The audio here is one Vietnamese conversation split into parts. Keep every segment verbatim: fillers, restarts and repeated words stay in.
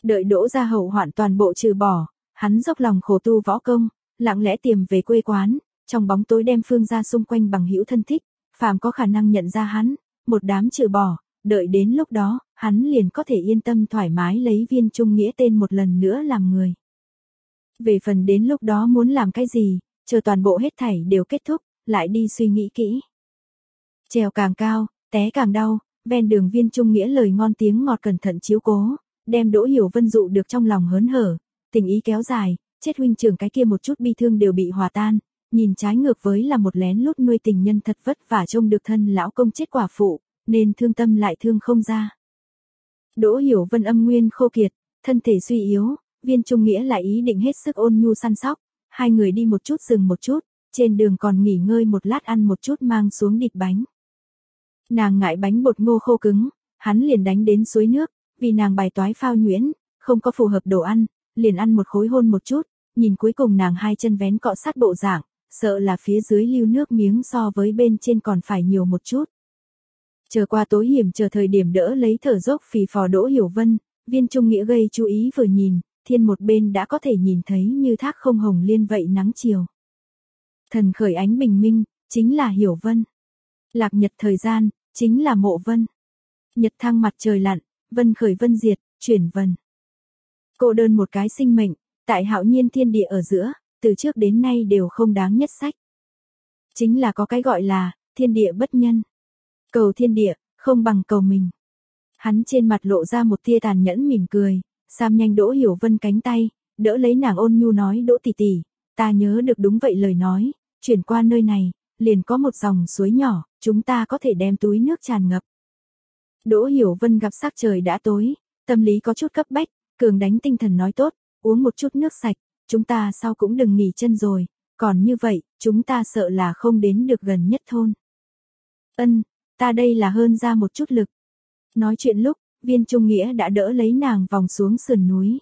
Đợi Đỗ gia hậu hoạn toàn bộ trừ bỏ, hắn dốc lòng khổ tu võ công, lặng lẽ tiềm về quê quán, trong bóng tối đem Phương gia xung quanh bằng hữu thân thích, phàm có khả năng nhận ra hắn, một đám trừ bỏ, đợi đến lúc đó, hắn liền có thể yên tâm thoải mái lấy Viên Trung Nghĩa tên một lần nữa làm người. Về phần đến lúc đó muốn làm cái gì, chờ toàn bộ hết thảy đều kết thúc, lại đi suy nghĩ kỹ. Trèo càng cao, té càng đau, ven đường Viên Trung Nghĩa lời ngon tiếng ngọt cẩn thận chiếu cố, đem Đỗ Hiểu Vân dụ được trong lòng hớn hở, tình ý kéo dài, chết huynh trưởng cái kia một chút bi thương đều bị hòa tan, nhìn trái ngược với là một lén lút nuôi tình nhân thật vất vả trông được thân lão công chết quả phụ, nên thương tâm lại thương không ra. Đỗ Hiểu Vân âm nguyên khô kiệt, thân thể suy yếu, Viên Trung Nghĩa lại ý định hết sức ôn nhu săn sóc, hai người đi một chút dừng một chút, trên đường còn nghỉ ngơi một lát ăn một chút mang xuống địt bánh. Nàng ngại bánh bột ngô khô cứng, hắn liền đánh đến suối nước, vì nàng bài toái phao nhuyễn, không có phù hợp đồ ăn, liền ăn một khối hôn một chút, nhìn cuối cùng nàng hai chân vén cọ sát bộ dạng, sợ là phía dưới lưu nước miếng so với bên trên còn phải nhiều một chút. Chờ qua tối hiểm chờ thời điểm đỡ lấy thở dốc phì phò Đỗ Hiểu Vân, Viên Trung Nghĩa gây chú ý vừa nhìn, thiên một bên đã có thể nhìn thấy như thác không hồng liên vậy nắng chiều. Thần khởi ánh bình minh, chính là Hiểu Vân. Lạc nhật thời gian, chính là Mộ Vân. Nhật thăng mặt trời lặn, vân khởi vân diệt, chuyển vân. Cô đơn một cái sinh mệnh, tại hạo nhiên thiên địa ở giữa, từ trước đến nay đều không đáng nhất sách. Chính là có cái gọi là, thiên địa bất nhân. Cầu thiên địa, không bằng cầu mình. Hắn trên mặt lộ ra một tia tàn nhẫn mỉm cười, sam nhanh Đỗ Hiểu Vân cánh tay, đỡ lấy nàng ôn nhu nói Đỗ tỷ tỷ, ta nhớ được đúng vậy lời nói, chuyển qua nơi này, liền có một dòng suối nhỏ, chúng ta có thể đem túi nước tràn ngập. Đỗ Hiểu Vân gặp sắc trời đã tối, tâm lý có chút cấp bách, cường đánh tinh thần nói tốt, uống một chút nước sạch, chúng ta sau cũng đừng nghỉ chân rồi, còn như vậy, chúng ta sợ là không đến được gần nhất thôn. Ân, ta đây là hơn ra một chút lực. Nói chuyện lúc, Viên Trung Nghĩa đã đỡ lấy nàng vòng xuống sườn núi.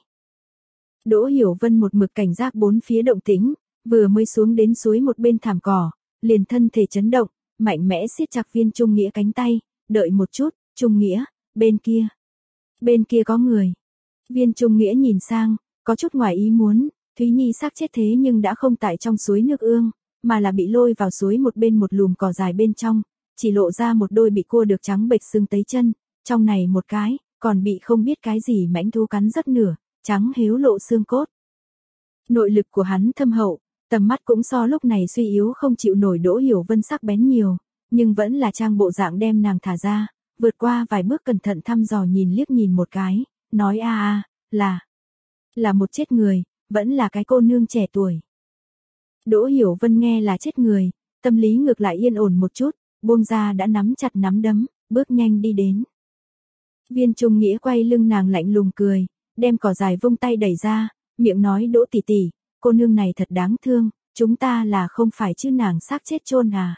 Đỗ Hiểu Vân một mực cảnh giác bốn phía động tĩnh, vừa mới xuống đến suối một bên thảm cỏ, liền thân thể chấn động, mạnh mẽ siết chặt Viên Trung Nghĩa cánh tay, đợi một chút, Trung Nghĩa, bên kia. Bên kia có người. Viên Trung Nghĩa nhìn sang, có chút ngoài ý muốn, Thúy Nhi xác chết thế nhưng đã không tại trong suối nước ương, mà là bị lôi vào suối một bên một lùm cỏ dài bên trong, chỉ lộ ra một đôi bị cua được trắng bệch xương tấy chân, trong này một cái, còn bị không biết cái gì mãnh thú cắn rất nửa, trắng hếu lộ xương cốt. Nội lực của hắn thâm hậu, tầm mắt cũng so lúc này suy yếu không chịu nổi Đỗ Hiểu Vân sắc bén nhiều, nhưng vẫn là trang bộ dạng đem nàng thả ra, vượt qua vài bước cẩn thận thăm dò nhìn liếc nhìn một cái, nói a a, là, là một chết người, vẫn là cái cô nương trẻ tuổi. Đỗ Hiểu Vân nghe là chết người, tâm lý ngược lại yên ổn một chút, buông ra đã nắm chặt nắm đấm, bước nhanh đi đến. Viên Trung Nghĩa quay lưng nàng lạnh lùng cười, đem cỏ dài vung tay đẩy ra, miệng nói Đỗ tỷ tỷ, cô nương này thật đáng thương, chúng ta là không phải chứ nàng xác chết chôn à.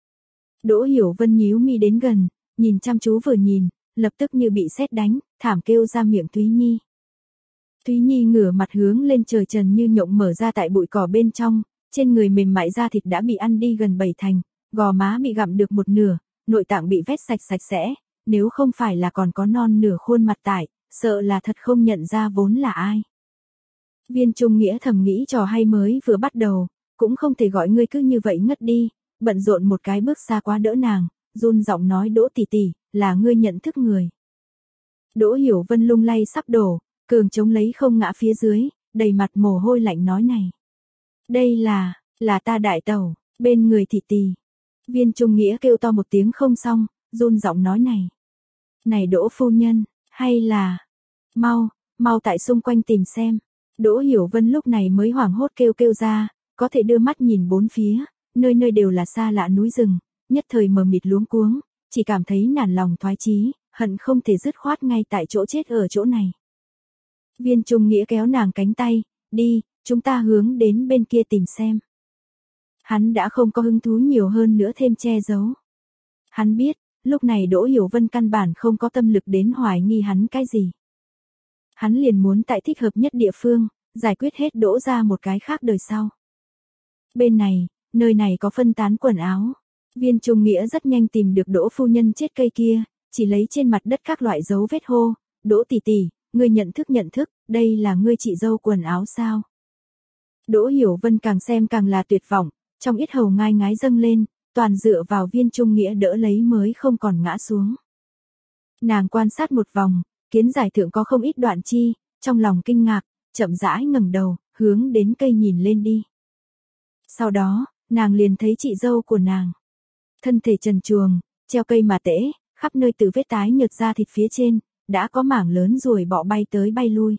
Đỗ Hiểu Vân nhíu mi đến gần, nhìn chăm chú vừa nhìn, lập tức như bị sét đánh, thảm kêu ra miệng Thúy Nhi. Thúy Nhi ngửa mặt hướng lên trời trần như nhộng mở ra tại bụi cỏ bên trong, trên người mềm mại da thịt đã bị ăn đi gần bảy thành, gò má bị gặm được một nửa, nội tạng bị vét sạch sạch sẽ, nếu không phải là còn có non nửa khuôn mặt tại, sợ là thật không nhận ra vốn là ai. Viên Trung Nghĩa thầm nghĩ trò hay mới vừa bắt đầu, cũng không thể gọi ngươi cứ như vậy ngất đi, bận rộn một cái bước xa quá đỡ nàng, run giọng nói Đỗ tỷ tỷ, là ngươi nhận thức người. Đỗ Hiểu Vân lung lay sắp đổ, cường chống lấy không ngã phía dưới, đầy mặt mồ hôi lạnh nói này. Đây là, là ta đại tẩu, bên người thị tỳ. Viên Trung Nghĩa kêu to một tiếng không xong, run giọng nói này. Này Đỗ phu nhân, hay là, mau, mau tại xung quanh tìm xem. Đỗ Hiểu Vân lúc này mới hoảng hốt kêu kêu ra, có thể đưa mắt nhìn bốn phía, nơi nơi đều là xa lạ núi rừng, nhất thời mờ mịt luống cuống, chỉ cảm thấy nản lòng thoái chí, hận không thể dứt khoát ngay tại chỗ chết ở chỗ này. Viên Trung Nghĩa kéo nàng cánh tay, đi, chúng ta hướng đến bên kia tìm xem. Hắn đã không có hứng thú nhiều hơn nữa thêm che giấu. Hắn biết, lúc này Đỗ Hiểu Vân căn bản không có tâm lực đến hoài nghi hắn cái gì. Hắn liền muốn tại thích hợp nhất địa phương, giải quyết hết Đỗ ra một cái khác đời sau. Bên này, nơi này có phân tán quần áo. Viên Trung Nghĩa rất nhanh tìm được Đỗ phu nhân chết cây kia, chỉ lấy trên mặt đất các loại dấu vết hô, Đỗ tỷ tỷ, ngươi nhận thức nhận thức, đây là ngươi chị dâu quần áo sao? Đỗ Hiểu Vân càng xem càng là tuyệt vọng, trong yết hầu ngai ngái dâng lên, toàn dựa vào Viên Trung Nghĩa đỡ lấy mới không còn ngã xuống. Nàng quan sát một vòng, kiến giải thượng có không ít đoạn chi, trong lòng kinh ngạc, chậm rãi ngẩng đầu, hướng đến cây nhìn lên đi. Sau đó, nàng liền thấy chị dâu của nàng. Thân thể trần truồng, treo cây mà tễ, khắp nơi từ vết tái nhợt ra thịt phía trên, đã có mảng lớn ruồi bọ bay tới bay lui.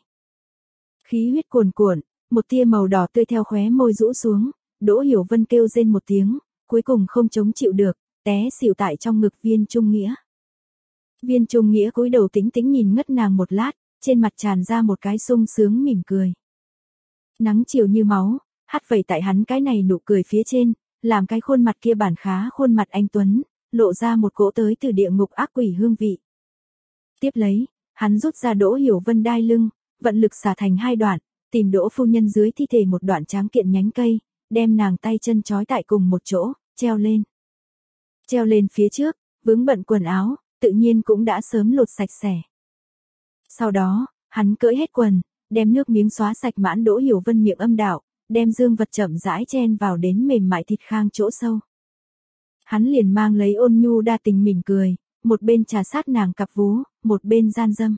Khí huyết cuồn cuộn, một tia màu đỏ tươi theo khóe môi rũ xuống, Đỗ Hiểu Vân kêu rên một tiếng, cuối cùng không chống chịu được, té xỉu tại trong ngực Viên Trung Nghĩa. Viên Trung Nghĩa cúi đầu tĩnh tĩnh nhìn ngất nàng một lát, trên mặt tràn ra một cái sung sướng mỉm cười. Nắng chiều như máu, hắt vẩy tại hắn cái này nụ cười phía trên, làm cái khuôn mặt kia bản khá khuôn mặt anh tuấn, lộ ra một cỗ tới từ địa ngục ác quỷ hương vị. Tiếp lấy, hắn rút ra Đỗ Hiểu Vân đai lưng, vận lực xả thành hai đoạn, tìm Đỗ phu nhân dưới thi thể một đoạn tráng kiện nhánh cây, đem nàng tay chân trói tại cùng một chỗ, treo lên. Treo lên phía trước, vướng bận quần áo, tự nhiên cũng đã sớm lột sạch sẽ. Sau đó, hắn cởi hết quần, đem nước miếng xóa sạch mãn Đỗ Hiểu Vân miệng âm đạo, đem dương vật chậm rãi chen vào đến mềm mại thịt khang chỗ sâu. Hắn liền mang lấy ôn nhu đa tình mỉm cười, một bên trà sát nàng cặp vú, một bên gian dâm.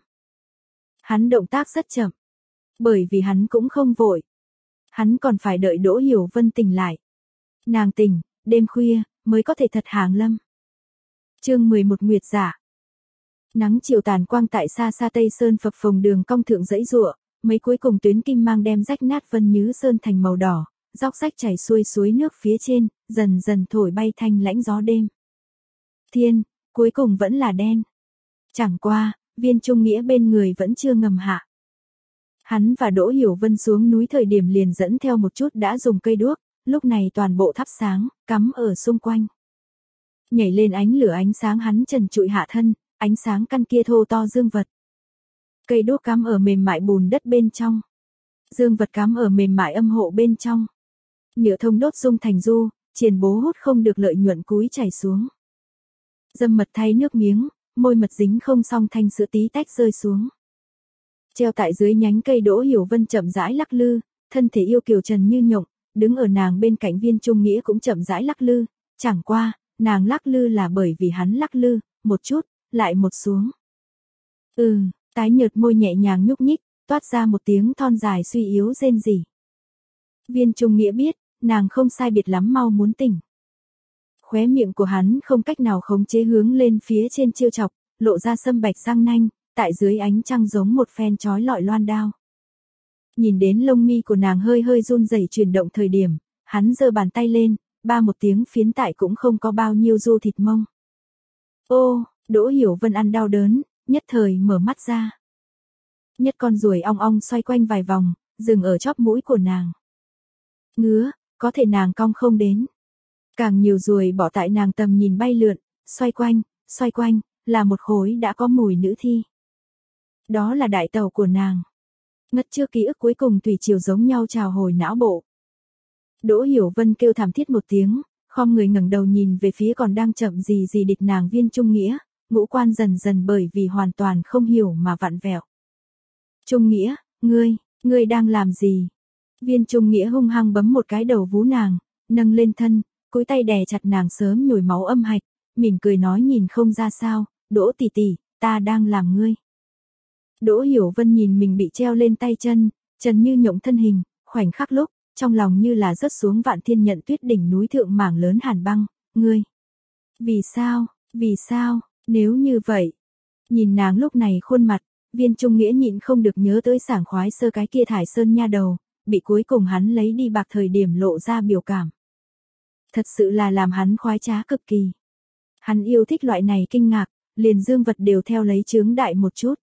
Hắn động tác rất chậm, bởi vì hắn cũng không vội. Hắn còn phải đợi Đỗ Hiểu Vân tỉnh lại. Nàng tỉnh, đêm khuya, mới có thể thật hàng lâm. Chương mười một Nguyệt Giả. Nắng chiều tàn quang tại xa xa Tây Sơn phập phồng đường cong thượng dãy giụa, mấy cuối cùng tuyến kim mang đem rách nát Vân Nhứ Sơn thành màu đỏ, róc rách chảy xuôi suối nước phía trên, dần dần thổi bay thanh lãnh gió đêm. Thiên, cuối cùng vẫn là đen. Chẳng qua, Viên Trung Nghĩa bên người vẫn chưa ngầm hạ. Hắn và Đỗ Hiểu Vân xuống núi thời điểm liền dẫn theo một chút đã dùng cây đuốc, lúc này toàn bộ thắp sáng, cắm ở xung quanh. Nhảy lên ánh lửa ánh sáng hắn trần trụi hạ thân, ánh sáng căn kia thô to dương vật. Cây đuốc cắm ở mềm mại bùn đất bên trong. Dương vật cắm ở mềm mại âm hộ bên trong. Nhựa thông đốt dung thành du, triền bố hút không được lợi nhuận cúi chảy xuống. Dâm mật thay nước miếng, môi mật dính không xong thanh sữa tí tách rơi xuống. Treo tại dưới nhánh cây Đỗ Hiểu Vân chậm rãi lắc lư, thân thể yêu kiều trần như nhộng, đứng ở nàng bên cạnh Viên Trung Nghĩa cũng chậm rãi lắc lư, chẳng qua, nàng lắc lư là bởi vì hắn lắc lư, một chút, lại một xuống. Ừ, tái nhợt môi nhẹ nhàng nhúc nhích, toát ra một tiếng thon dài suy yếu rên rỉ. Viên Trung Nghĩa biết, nàng không sai biệt lắm mau muốn tỉnh. Khóe miệng của hắn không cách nào khống chế hướng lên phía trên trêu chọc, lộ ra sâm bạch răng nanh, tại dưới ánh trăng giống một phen chói lọi loan đao. Nhìn đến lông mi của nàng hơi hơi run rẩy chuyển động thời điểm, hắn giơ bàn tay lên, ba một tiếng phiến tại cũng không có bao nhiêu du thịt mông. Ô, Đỗ Hiểu Vân ăn đau đớn, nhất thời mở mắt ra. Nhất con ruồi ong ong xoay quanh vài vòng, dừng ở chóp mũi của nàng. Ngứa, có thể nàng cong không đến. Càng nhiều ruồi bỏ tại nàng tầm nhìn bay lượn, xoay quanh, xoay quanh, là một khối đã có mùi nữ thi. Đó là đại tẩu của nàng. Ngất chưa ký ức cuối cùng tùy chiều giống nhau trào hồi não bộ. Đỗ Hiểu Vân kêu thảm thiết một tiếng, khom người ngẩng đầu nhìn về phía còn đang chậm gì gì địch nàng Viên Trung Nghĩa, ngũ quan dần dần bởi vì hoàn toàn không hiểu mà vặn vẹo. Trung Nghĩa, ngươi, ngươi đang làm gì? Viên Trung Nghĩa hung hăng bấm một cái đầu vú nàng, nâng lên thân, cúi tay đè chặt nàng sớm nhồi máu âm hạch, mỉm cười nói nhìn không ra sao, Đỗ tỷ tỷ, ta đang làm ngươi. Đỗ Hiểu Vân nhìn mình bị treo lên tay chân, trần như nhộng thân hình, khoảnh khắc lúc, trong lòng như là rớt xuống vạn thiên nhận tuyết đỉnh núi thượng mảng lớn hàn băng, ngươi. Vì sao, vì sao, nếu như vậy. Nhìn nàng lúc này khuôn mặt, Viên Trung Nghĩa nhịn không được nhớ tới sảng khoái sơ cái kia thải sơn nha đầu, bị cuối cùng hắn lấy đi bạc thời điểm lộ ra biểu cảm. Thật sự là làm hắn khoái trá cực kỳ. Hắn yêu thích loại này kinh ngạc, liền dương vật đều theo lấy chướng đại một chút.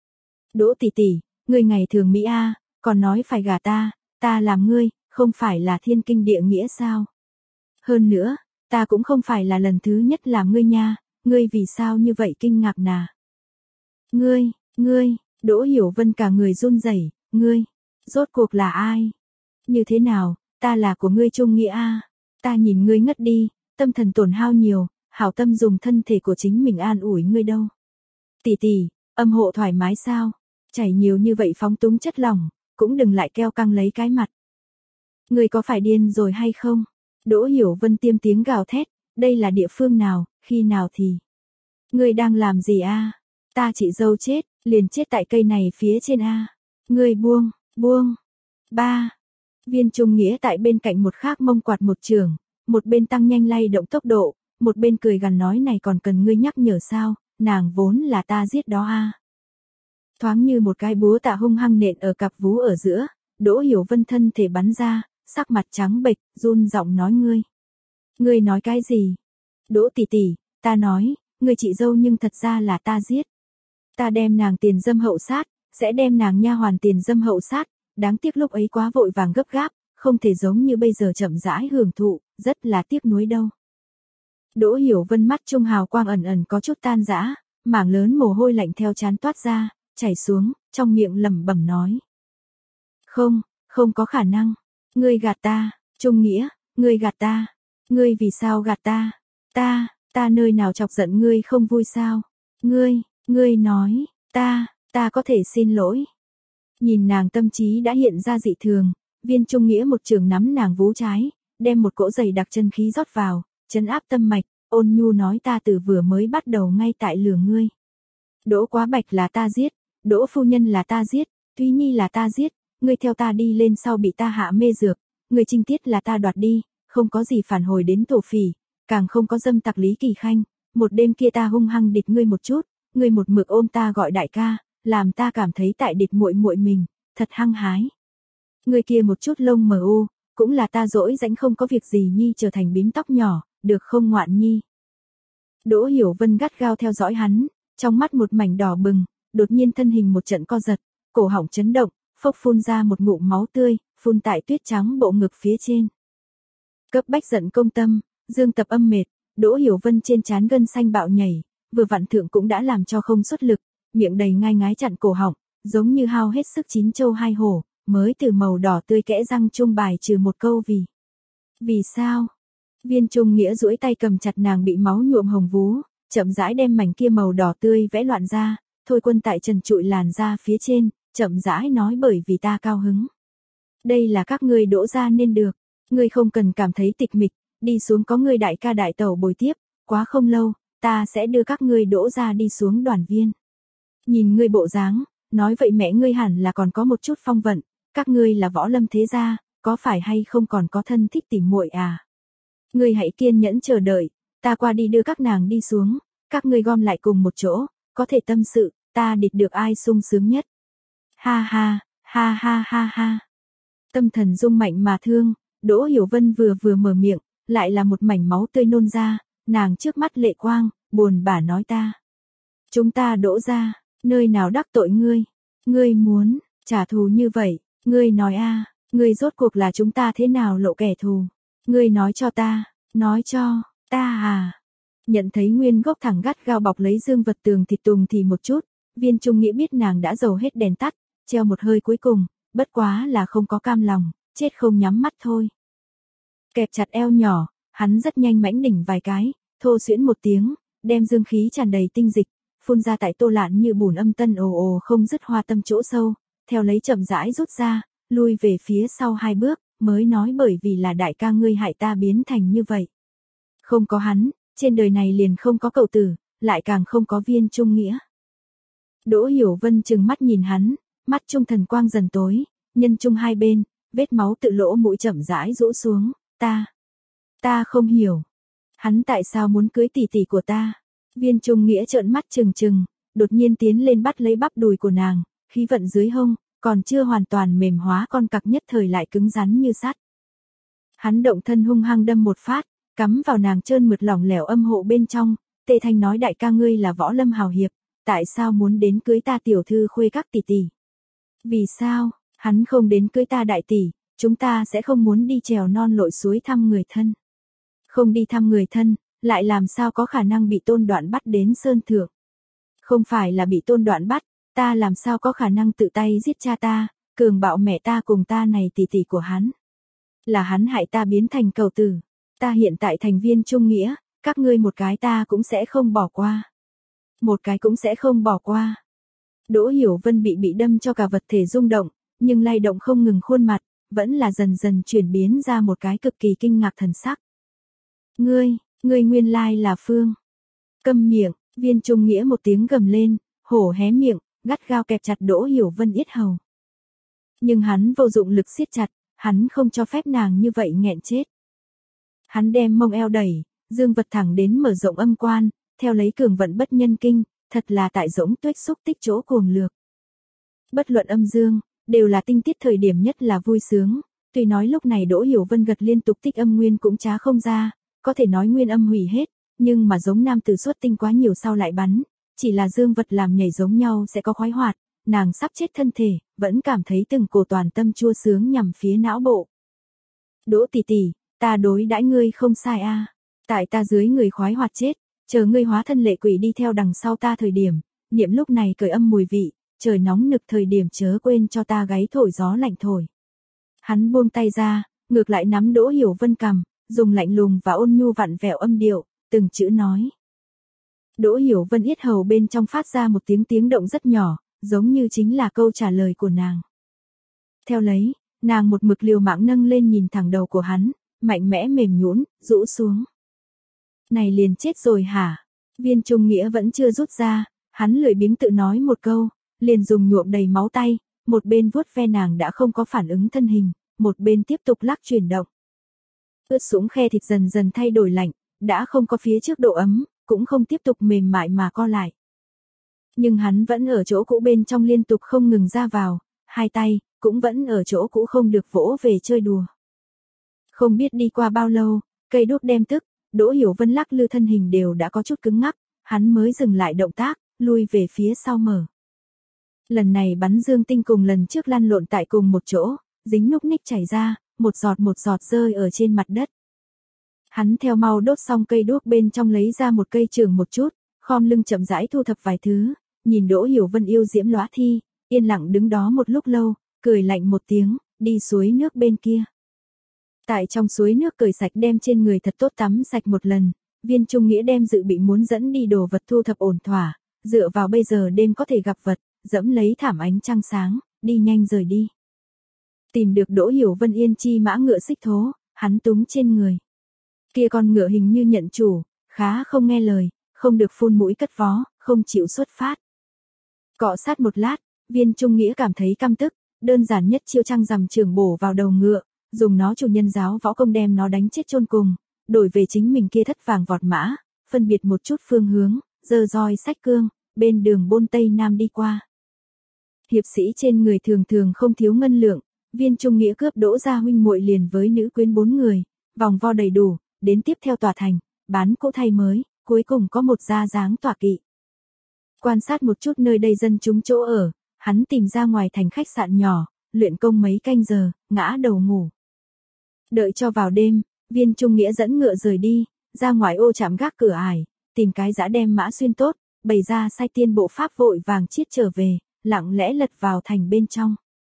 Đỗ tỷ tỷ, ngươi ngày thường Mỹ A, còn nói phải gả ta, ta làm ngươi, không phải là thiên kinh địa nghĩa sao? Hơn nữa, ta cũng không phải là lần thứ nhất làm ngươi nha, ngươi vì sao như vậy kinh ngạc nà? Ngươi, ngươi, Đỗ Hiểu Vân cả người run rẩy, ngươi, rốt cuộc là ai? Như thế nào, ta là của ngươi Trung Nghĩa A, ta nhìn ngươi ngất đi, tâm thần tổn hao nhiều, hảo tâm dùng thân thể của chính mình an ủi ngươi đâu. Tỷ tỷ, âm hộ thoải mái sao? Chảy nhiều như vậy phóng túng chất lỏng, cũng đừng lại keo căng lấy cái mặt. Ngươi có phải điên rồi hay không? Đỗ Hiểu Vân tiêm tiếng gào thét, đây là địa phương nào, khi nào thì? Ngươi đang làm gì a? Ta chị dâu chết, liền chết tại cây này phía trên a. Ngươi buông, buông. Ba. Viên Trung Nghĩa tại bên cạnh một khác mông quạt một trường, một bên tăng nhanh lay động tốc độ, một bên cười gằn nói này còn cần ngươi nhắc nhở sao, nàng vốn là ta giết đó a. Thoáng như một cái búa tạ hung hăng nện ở cặp vú ở giữa, Đỗ Hiểu Vân thân thể bắn ra, sắc mặt trắng bệch, run giọng nói ngươi. Ngươi nói cái gì? Đỗ tỷ tỷ, ta nói, ngươi chị dâu nhưng thật ra là ta giết. Ta đem nàng tiền dâm hậu sát, sẽ đem nàng nha hoàn tiền dâm hậu sát, đáng tiếc lúc ấy quá vội vàng gấp gáp, không thể giống như bây giờ chậm rãi hưởng thụ, rất là tiếc nuối đâu. Đỗ Hiểu Vân mắt trung hào quang ẩn ẩn có chút tan rã, mảng lớn mồ hôi lạnh theo trán toát ra, chảy xuống, trong miệng lẩm bẩm nói. Không, không có khả năng. Ngươi gạt ta, Trung Nghĩa, ngươi gạt ta. Ngươi vì sao gạt ta? Ta, ta nơi nào chọc giận ngươi không vui sao? Ngươi, ngươi nói, ta, ta có thể xin lỗi. Nhìn nàng tâm trí đã hiện ra dị thường, Viên Trung Nghĩa một trường nắm nàng vú trái, đem một cỗ dày đặc chân khí rót vào, trấn áp tâm mạch, ôn nhu nói ta từ vừa mới bắt đầu ngay tại lửa ngươi. Đỗ Quá Bạch là ta giết, Đỗ phu nhân là ta giết, Thúy Nhi là ta giết, ngươi theo ta đi lên sau bị ta hạ mê dược, ngươi Trinh Tiết là ta đoạt đi, không có gì phản hồi đến Tổ Phỉ, càng không có dâm tặc Lý Kỳ Khanh, một đêm kia ta hung hăng địch ngươi một chút, ngươi một mực ôm ta gọi đại ca, làm ta cảm thấy tại địch muội muội mình, thật hăng hái. Ngươi kia một chút lông mờ u, cũng là ta dỗi rãnh không có việc gì nhi trở thành bím tóc nhỏ, được không Ngoạn Nhi? Đỗ Hiểu Vân gắt gao theo dõi hắn, trong mắt một mảnh đỏ bừng, đột nhiên thân hình một trận co giật, cổ họng chấn động, phốc phun ra một ngụm máu tươi, phun tại tuyết trắng bộ ngực phía trên. Cấp bách giận công tâm, dương tập âm mệt, Đỗ Hiểu Vân trên trán gân xanh bạo nhảy, vừa vặn thượng cũng đã làm cho không xuất lực, miệng đầy ngai ngái chặn cổ họng, giống như hao hết sức chín châu hai hổ, mới từ màu đỏ tươi kẽ răng trung bài trừ một câu vì. Vì sao? Viên Trung Nghĩa duỗi tay cầm chặt nàng bị máu nhuộm hồng vú, chậm rãi đem mảnh kia màu đỏ tươi vẽ loạn ra, Thôi Quân tại trần trụi làn da phía trên, chậm rãi nói bởi vì ta cao hứng. Đây là các ngươi Đỗ gia nên được, ngươi không cần cảm thấy tịch mịch, đi xuống có ngươi đại ca đại tẩu bồi tiếp, quá không lâu, ta sẽ đưa các ngươi Đỗ gia đi xuống đoàn viên. Nhìn ngươi bộ dáng, nói vậy mẹ ngươi hẳn là còn có một chút phong vận, các ngươi là võ lâm thế gia, có phải hay không còn có thân thích tỉ muội à? Ngươi hãy kiên nhẫn chờ đợi, ta qua đi đưa các nàng đi xuống, các ngươi gom lại cùng một chỗ, có thể tâm sự, ta địch được ai sung sướng nhất. Ha ha, ha ha ha ha. Tâm thần rung mạnh mà thương, Đỗ Hiểu Vân vừa vừa mở miệng, lại là một mảnh máu tươi nôn ra, nàng trước mắt lệ quang, buồn bã nói ta. Chúng ta Đỗ gia, nơi nào đắc tội ngươi? Ngươi muốn trả thù như vậy, ngươi nói a, ngươi rốt cuộc là chúng ta thế nào lộ kẻ thù? Ngươi nói cho ta, nói cho ta à? Nhận thấy nguyên gốc thẳng gắt gao bọc lấy dương vật tường thịt tùng thì một chút, Viên Trung Nghĩa biết nàng đã dầu hết đèn tắt, treo một hơi cuối cùng, bất quá là không có cam lòng, chết không nhắm mắt thôi. Kẹp chặt eo nhỏ, hắn rất nhanh mãnh đỉnh vài cái, thô xuyễn một tiếng, đem dương khí tràn đầy tinh dịch, phun ra tại Tô Lạn như bùn âm tân ồ ồ không dứt hoa tâm chỗ sâu, theo lấy chậm rãi rút ra, lui về phía sau hai bước, mới nói bởi vì là đại ca ngươi hại ta biến thành như vậy. Không có hắn, trên đời này liền không có cậu tử, lại càng không có Viên Trung Nghĩa. Đỗ Hiểu Vân trừng mắt nhìn hắn, mắt trung thần quang dần tối, nhân trung hai bên, vết máu tự lỗ mũi chậm rãi rũ xuống, ta, ta không hiểu. Hắn tại sao muốn cưới tỷ tỷ của ta? Viên Trung Nghĩa trợn mắt trừng trừng, đột nhiên tiến lên bắt lấy bắp đùi của nàng, khí vận dưới hông, còn chưa hoàn toàn mềm hóa con cặc nhất thời lại cứng rắn như sắt. Hắn động thân hung hăng đâm một phát, cắm vào nàng trơn mượt lỏng lẻo âm hộ bên trong, tê thanh nói đại ca ngươi là võ lâm hào hiệp, tại sao muốn đến cưới ta tiểu thư khuê các tỷ tỷ? Vì sao, hắn không đến cưới ta đại tỷ, chúng ta sẽ không muốn đi trèo non lội suối thăm người thân. Không đi thăm người thân, lại làm sao có khả năng bị Tôn Đoạn bắt đến sơn thượng? Không phải là bị Tôn Đoạn bắt, ta làm sao có khả năng tự tay giết cha ta, cường bạo mẹ ta cùng ta này tỷ tỷ của hắn. Là hắn hại ta biến thành cầu tử, ta hiện tại thành Viên Trung Nghĩa, các ngươi một cái ta cũng sẽ không bỏ qua. Một cái cũng sẽ không bỏ qua. Đỗ Hiểu Vân bị bị đâm cho cả vật thể rung động, nhưng lay động không ngừng khuôn mặt, vẫn là dần dần chuyển biến ra một cái cực kỳ kinh ngạc thần sắc. Ngươi, ngươi nguyên lai là Phương. Câm miệng, Viên Trung Nghĩa một tiếng gầm lên, hổ hé miệng, gắt gao kẹp chặt Đỗ Hiểu Vân yết hầu. Nhưng hắn vô dụng lực siết chặt, hắn không cho phép nàng như vậy nghẹn chết. Hắn đem mông eo đẩy, dương vật thẳng đến mở rộng âm quan, theo lấy cường vận bất nhân kinh, thật là tại dỗng tuếch xúc tích chỗ cuồng lược. Bất luận âm dương, đều là tinh tiết thời điểm nhất là vui sướng, tuy nói lúc này Đỗ Hiểu Vân gật liên tục tích âm nguyên cũng trá không ra, có thể nói nguyên âm hủy hết, nhưng mà giống nam tử xuất tinh quá nhiều sau lại bắn, chỉ là dương vật làm nhảy giống nhau sẽ có khoái hoạt, nàng sắp chết thân thể, vẫn cảm thấy từng cổ toàn tâm chua sướng nhằm phía não bộ. Đỗ tỷ tỷ, ta đối đãi ngươi không sai a, tại ta dưới người khoái hoạt chết, chờ ngươi hóa thân lệ quỷ đi theo đằng sau ta thời điểm, niệm lúc này cởi âm mùi vị, trời nóng nực thời điểm chớ quên cho ta gáy thổi gió lạnh thổi. Hắn buông tay ra, ngược lại nắm Đỗ Hiểu Vân cằm, dùng lạnh lùng và ôn nhu vặn vẹo âm điệu, từng chữ nói. Đỗ Hiểu Vân yết hầu bên trong phát ra một tiếng tiếng động rất nhỏ, giống như chính là câu trả lời của nàng. Theo lấy, nàng một mực liều mạng nâng lên nhìn thẳng đầu của hắn, mạnh mẽ mềm nhũn, rũ xuống. Này liền chết rồi hả? Viên Trung Nghĩa vẫn chưa rút ra, hắn lười biếng tự nói một câu, liền dùng nhuộm đầy máu tay, một bên vuốt ve nàng đã không có phản ứng thân hình, một bên tiếp tục lắc chuyển động. Ướt sũng khe thịt dần dần thay đổi lạnh, đã không có phía trước độ ấm, cũng không tiếp tục mềm mại mà co lại. Nhưng hắn vẫn ở chỗ cũ bên trong liên tục không ngừng ra vào, hai tay, cũng vẫn ở chỗ cũ không được vỗ về chơi đùa. Không biết đi qua bao lâu, cây đuốc đem tức, Đỗ Hiểu Vân lắc lư thân hình đều đã có chút cứng ngắc, hắn mới dừng lại động tác, lui về phía sau mở. Lần này bắn dương tinh cùng lần trước lăn lộn tại cùng một chỗ, dính núc ních chảy ra, một giọt một giọt rơi ở trên mặt đất. Hắn theo mau đốt xong cây đuốc bên trong lấy ra một cây trường một chút, khom lưng chậm rãi thu thập vài thứ, nhìn Đỗ Hiểu Vân yêu diễm lóa thi, yên lặng đứng đó một lúc lâu, cười lạnh một tiếng, đi suối nước bên kia. Tại trong suối nước cởi sạch đem trên người thật tốt tắm sạch một lần, Viên Trung Nghĩa đem dự bị muốn dẫn đi đồ vật thu thập ổn thỏa, dựa vào bây giờ đêm có thể gặp vật, dẫm lấy thảm ánh trăng sáng, đi nhanh rời đi. Tìm được Đỗ Hiểu Vân yên chi mã ngựa xích thố, hắn túng trên người. Kia con ngựa hình như nhận chủ, khá không nghe lời, không được phun mũi cất vó, không chịu xuất phát. Cọ sát một lát, Viên Trung Nghĩa cảm thấy căm tức, đơn giản nhất chiêu trăng rằm trường bổ vào đầu ngựa, dùng nó chủ nhân giáo võ công đem nó đánh chết chôn cùng, đổi về chính mình kia thất vàng vọt mã, phân biệt một chút phương hướng, giơ roi sách cương, bên đường Bôn Tây Nam đi qua. Hiệp sĩ trên người thường thường không thiếu ngân lượng, Viên Trung Nghĩa cướp Đỗ gia huynh muội liền với nữ quyến bốn người, vòng vo đầy đủ, đến tiếp theo tòa thành, bán cũ thay mới, cuối cùng có một gia dáng tọa kỵ. Quan sát một chút nơi đây dân chúng chỗ ở, hắn tìm ra ngoài thành khách sạn nhỏ, luyện công mấy canh giờ, ngã đầu ngủ. Đợi cho vào đêm, Viên Trung Nghĩa dẫn ngựa rời đi, ra ngoài ô chạm gác cửa ải, tìm cái giã đem mã xuyên tốt, bày ra sai tiên bộ pháp vội vàng chiết trở về, lặng lẽ lật vào thành bên trong.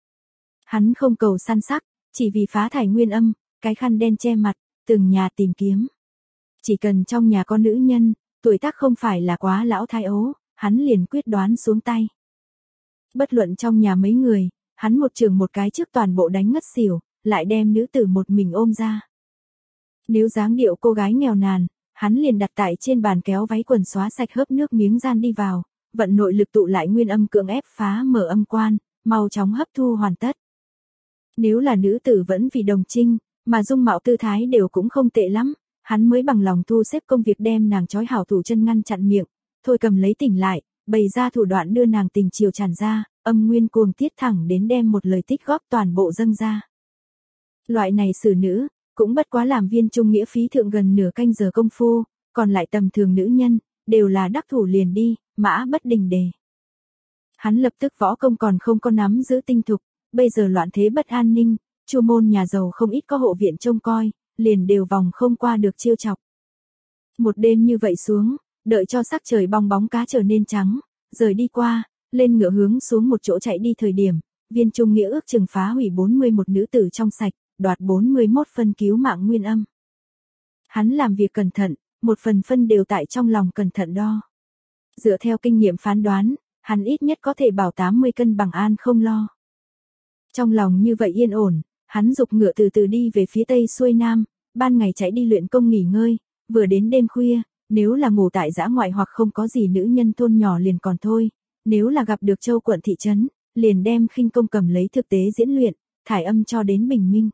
Hắn không cầu săn sắc, chỉ vì phá thải nguyên âm, cái khăn đen che mặt, từng nhà tìm kiếm. Chỉ cần trong nhà có nữ nhân, tuổi tác không phải là quá lão thái ấu, hắn liền quyết đoán xuống tay. Bất luận trong nhà mấy người, hắn một trường một cái trước toàn bộ đánh ngất xỉu, lại đem nữ tử một mình ôm ra. Nếu dáng điệu cô gái nghèo nàn, hắn liền đặt tại trên bàn kéo váy quần xóa sạch hớp nước miếng gian đi vào, vận nội lực tụ lại nguyên âm cưỡng ép phá mở âm quan, mau chóng hấp thu hoàn tất. Nếu là nữ tử vẫn vì đồng trinh, mà dung mạo tư thái đều cũng không tệ lắm, hắn mới bằng lòng thu xếp công việc đem nàng trói hảo thủ chân ngăn chặn miệng, thôi cầm lấy tỉnh lại, bày ra thủ đoạn đưa nàng tình chiều tràn ra, âm nguyên cuồng tiết thẳng đến đem một lời tích góp toàn bộ dâng ra. Loại này xử nữ, cũng bất quá làm Viên Trung Nghĩa phí thượng gần nửa canh giờ công phu, còn lại tầm thường nữ nhân, đều là đắc thủ liền đi, mã bất đình đề. Hắn lập tức võ công còn không có nắm giữ tinh thục, bây giờ loạn thế bất an ninh, chu môn nhà giàu không ít có hộ viện trông coi, liền đều vòng không qua được chiêu chọc. Một đêm như vậy xuống, đợi cho sắc trời bong bóng cá trở nên trắng, rời đi qua, lên ngựa hướng xuống một chỗ chạy đi thời điểm, Viên Trung Nghĩa ước chừng phá hủy bốn mươi mốt nữ tử trong sạch, đoạt bốn mươi mốt phân cứu mạng nguyên âm. Hắn làm việc cẩn thận, một phần phân đều tại trong lòng cẩn thận đo. Dựa theo kinh nghiệm phán đoán, hắn ít nhất có thể bảo tám mươi cân bằng an không lo. Trong lòng như vậy yên ổn, hắn giục ngựa từ từ đi về phía tây xuôi nam, ban ngày chạy đi luyện công nghỉ ngơi, vừa đến đêm khuya, nếu là ngủ tại dã ngoại hoặc không có gì nữ nhân thôn nhỏ liền còn thôi, nếu là gặp được châu quận thị trấn, liền đem khinh công cầm lấy thực tế diễn luyện, thải âm cho đến bình minh.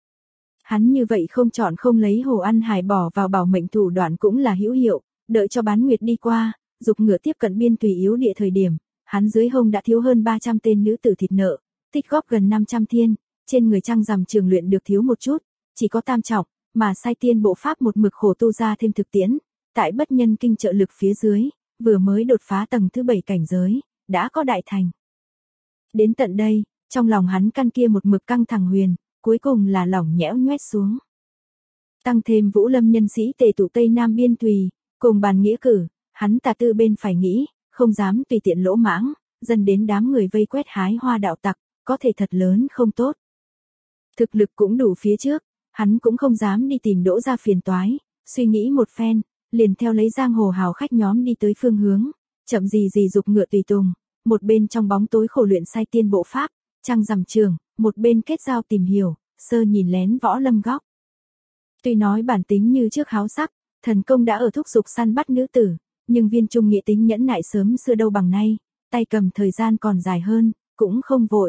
Hắn như vậy không chọn không lấy Hồ Ăn Hải bỏ vào bảo mệnh thủ đoạn cũng là hữu hiệu, đợi cho bán nguyệt đi qua, dục ngựa tiếp cận biên tùy yếu địa thời điểm, hắn dưới hông đã thiếu hơn ba trăm tên nữ tử thịt nợ, tích góp gần năm trăm thiên, trên người trăng rằm trường luyện được thiếu một chút, chỉ có tam trọng, mà sai tiên bộ pháp một mực khổ tu ra thêm thực tiễn, tại bất nhân kinh trợ lực phía dưới, vừa mới đột phá tầng thứ bảy cảnh giới, đã có đại thành. Đến tận đây, trong lòng hắn căn kia một mực căng thẳng huyền, cuối cùng là lỏng nhẽo nhoét xuống. Tăng thêm Vũ Lâm nhân sĩ tề tụ Tây Nam biên tùy, cùng bàn nghĩa cử, hắn tà tư bên phải nghĩ, không dám tùy tiện lỗ mãng, dần đến đám người vây quét hái hoa đạo tặc, có thể thật lớn không tốt. Thực lực cũng đủ phía trước, hắn cũng không dám đi tìm đỗ ra phiền toái, suy nghĩ một phen, liền theo lấy giang hồ hào khách nhóm đi tới phương hướng, chậm gì gì dục ngựa tùy tùng, một bên trong bóng tối khổ luyện sai tiên bộ pháp, trăng rằm trường, một bên kết giao tìm hiểu, sơ nhìn lén võ lâm góc. Tuy nói bản tính như trước háo sắc, thần công đã ở thúc dục săn bắt nữ tử, nhưng viên trung nghĩa tính nhẫn nại sớm xưa đâu bằng nay, tay cầm thời gian còn dài hơn, cũng không vội.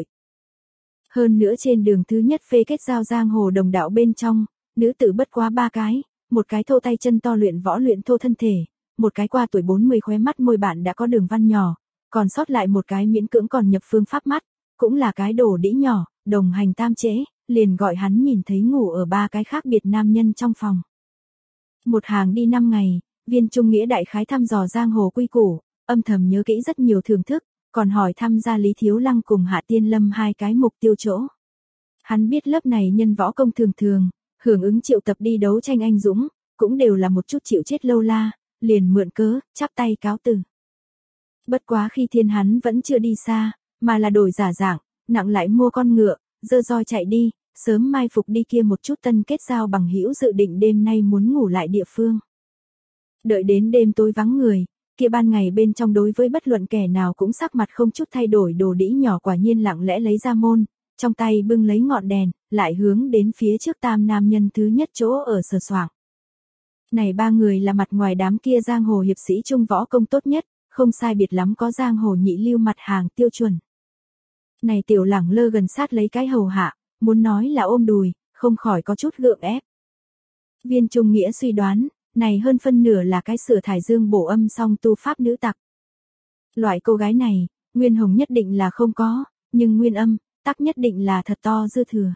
Hơn nữa trên đường thứ nhất phê kết giao giang hồ đồng đạo bên trong, nữ tử bất quá ba cái, một cái thô tay chân to luyện võ luyện thô thân thể, một cái qua tuổi bốn mươi khóe mắt môi bạn đã có đường văn nhỏ, còn sót lại một cái miễn cưỡng còn nhập phương pháp mắt, cũng là cái đồ đĩ nhỏ, đồng hành tam trễ, liền gọi hắn nhìn thấy ngủ ở ba cái khác biệt nam nhân trong phòng. Một hàng đi năm ngày, viên trung nghĩa đại khái thăm dò giang hồ quy củ, âm thầm nhớ kỹ rất nhiều thưởng thức, còn hỏi thăm ra Lý Thiếu Lăng cùng Hạ Tiên Lâm hai cái mục tiêu chỗ. Hắn biết lớp này nhân võ công thường thường, hưởng ứng triệu tập đi đấu tranh anh dũng, cũng đều là một chút chịu chết lâu la, liền mượn cớ, chắp tay cáo từ. Bất quá khi thiên hắn vẫn chưa đi xa, mà là đổi giả dạng, nặng lại mua con ngựa, dơ roi chạy đi, sớm mai phục đi kia một chút tân kết giao bằng hữu dự định đêm nay muốn ngủ lại địa phương. Đợi đến đêm tối vắng người, kia ban ngày bên trong đối với bất luận kẻ nào cũng sắc mặt không chút thay đổi đồ đĩ nhỏ quả nhiên lặng lẽ lấy ra môn, trong tay bưng lấy ngọn đèn, lại hướng đến phía trước tam nam nhân thứ nhất chỗ ở sờ soạng. Này ba người là mặt ngoài đám kia giang hồ hiệp sĩ trung võ công tốt nhất, không sai biệt lắm có giang hồ nhị lưu mặt hàng tiêu chuẩn. Này tiểu lẳng lơ gần sát lấy cái hầu hạ, muốn nói là ôm đùi, không khỏi có chút gượng ép. Viên Trung Nghĩa suy đoán, này hơn phân nửa là cái sửa thải dương bổ âm song tu pháp nữ tặc. Loại cô gái này, nguyên hồng nhất định là không có, nhưng nguyên âm, tắc nhất định là thật to dư thừa.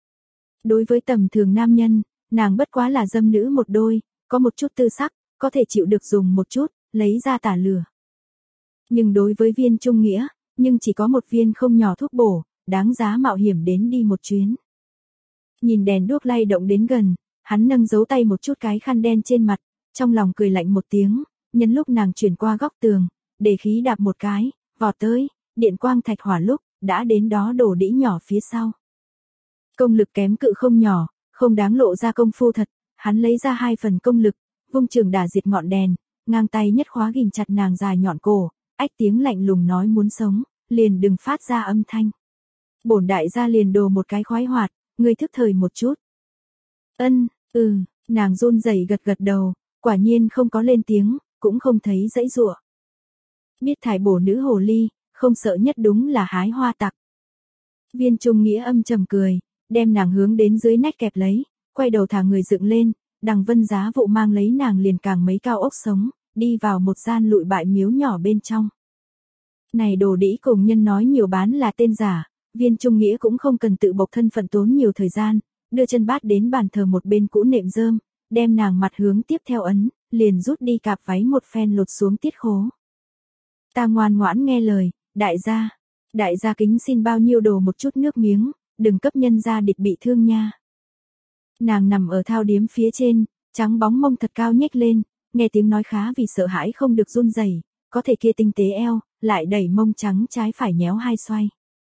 Đối với tầm thường nam nhân, nàng bất quá là dâm nữ một đôi, có một chút tư sắc, có thể chịu được dùng một chút, lấy ra tả lửa. Nhưng đối với Viên Trung Nghĩa, nhưng chỉ có một viên không nhỏ thuốc bổ, đáng giá mạo hiểm đến đi một chuyến. Nhìn đèn đuốc lay động đến gần, hắn nâng giấu tay một chút cái khăn đen trên mặt, trong lòng cười lạnh một tiếng, nhân lúc nàng chuyển qua góc tường, để khí đạp một cái, vọt tới, điện quang thạch hỏa lúc, đã đến đó đổ đĩ nhỏ phía sau. Công lực kém cự không nhỏ, không đáng lộ ra công phu thật, hắn lấy ra hai phần công lực, vung trường đả diệt ngọn đèn, ngang tay nhất khóa ghim chặt nàng dài nhọn cổ, ách tiếng lạnh lùng nói muốn sống, liền đừng phát ra âm thanh. Bổn đại gia liền đồ một cái khoái hoạt, ngươi thức thời một chút. Ân, ừ, nàng run rẩy gật gật đầu, quả nhiên không có lên tiếng, cũng không thấy dãy giụa. Biết thải bổ nữ hồ ly, không sợ nhất đúng là hái hoa tặc. Viên Trung Nghĩa âm trầm cười, đem nàng hướng đến dưới nách kẹp lấy, quay đầu thả người dựng lên, đằng vân giá vụ mang lấy nàng liền càng mấy cao ốc sống, đi vào một gian lụi bại miếu nhỏ bên trong. Này đồ đĩ cùng nhân nói nhiều bán là tên giả, Viên Trung Nghĩa cũng không cần tự bộc thân phận tốn nhiều thời gian, đưa chân bát đến bàn thờ một bên cũ nệm rơm, đem nàng mặt hướng tiếp theo ấn, liền rút đi cạp váy một phen lột xuống tiết khố. Ta ngoan ngoãn nghe lời, đại gia, đại gia kính xin bao nhiêu đồ một chút nước miếng, đừng cấp nhân gia địch bị thương nha. Nàng nằm ở thao điếm phía trên, trắng bóng mông thật cao nhếch lên, nghe tiếng nói khá vì sợ hãi không được run rẩy, có thể kia tinh tế eo, lại đẩy mông trắng trái phải nhéo hai xoay.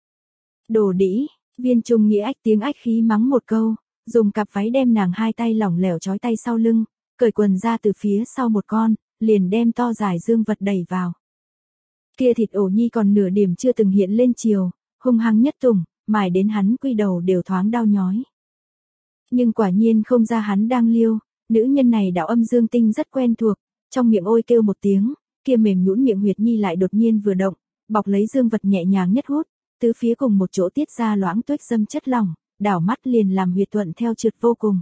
Đồ đĩ, Viên Trung Nghĩa ách tiếng ách khí mắng một câu, dùng cặp váy đem nàng hai tay lỏng lẻo trói tay sau lưng, cởi quần ra từ phía sau một con, liền đem to dài dương vật đẩy vào. Kia thịt ổ nhi còn nửa điểm chưa từng hiện lên chiều, hung hăng nhất tùng, mài đến hắn quy đầu đều thoáng đau nhói. Nhưng quả nhiên không ra hắn đang liêu, nữ nhân này đạo âm dương tinh rất quen thuộc, trong miệng ôi kêu một tiếng, kia mềm nhũn miệng huyệt nhi lại đột nhiên vừa động, bọc lấy dương vật nhẹ nhàng nhất hút, tứ phía cùng một chỗ tiết ra loãng tuếch dâm chất lỏng, đảo mắt liền làm huyệt thuận theo trượt vô cùng.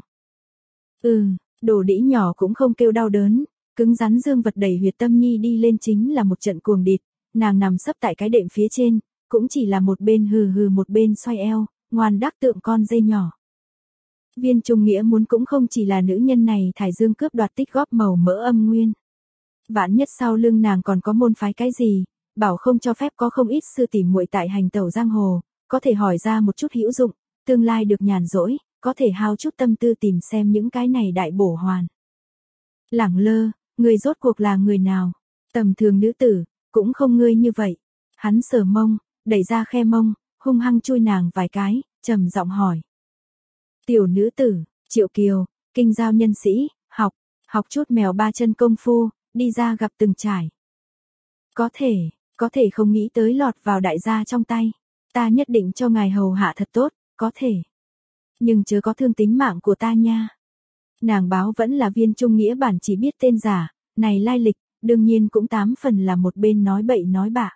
Ừ, đồ đĩ nhỏ cũng không kêu đau đớn, cứng rắn dương vật đẩy huyệt tâm nhi đi lên chính là một trận cuồng địt, nàng nằm sấp tại cái đệm phía trên, cũng chỉ là một bên hừ hừ một bên xoay eo, ngoan đắc tượng con dây nhỏ. Viên Trung Nghĩa muốn cũng không chỉ là nữ nhân này thải dương cướp đoạt tích góp màu mỡ âm nguyên. Vạn nhất sau lưng nàng còn có môn phái cái gì, bảo không cho phép có không ít sư tỷ muội tại hành tẩu giang hồ, có thể hỏi ra một chút hữu dụng, tương lai được nhàn rỗi, có thể hao chút tâm tư tìm xem những cái này đại bổ hoàn. Lẳng lơ, người rốt cuộc là người nào? Tầm thường nữ tử, cũng không ngươi như vậy. Hắn sờ mông, đẩy ra khe mông, hung hăng chui nàng vài cái, trầm giọng hỏi. Tiểu nữ tử, Triệu Kiều, kinh giao nhân sĩ, học, học chút mèo ba chân công phu, đi ra gặp từng trải. Có thể, có thể không nghĩ tới lọt vào đại gia trong tay. Ta nhất định cho ngài hầu hạ thật tốt, có thể. Nhưng chớ có thương tính mạng của ta nha. Nàng báo vẫn là Viên Trung Nghĩa bản chỉ biết tên giả, này lai lịch, đương nhiên cũng tám phần là một bên nói bậy nói bạ.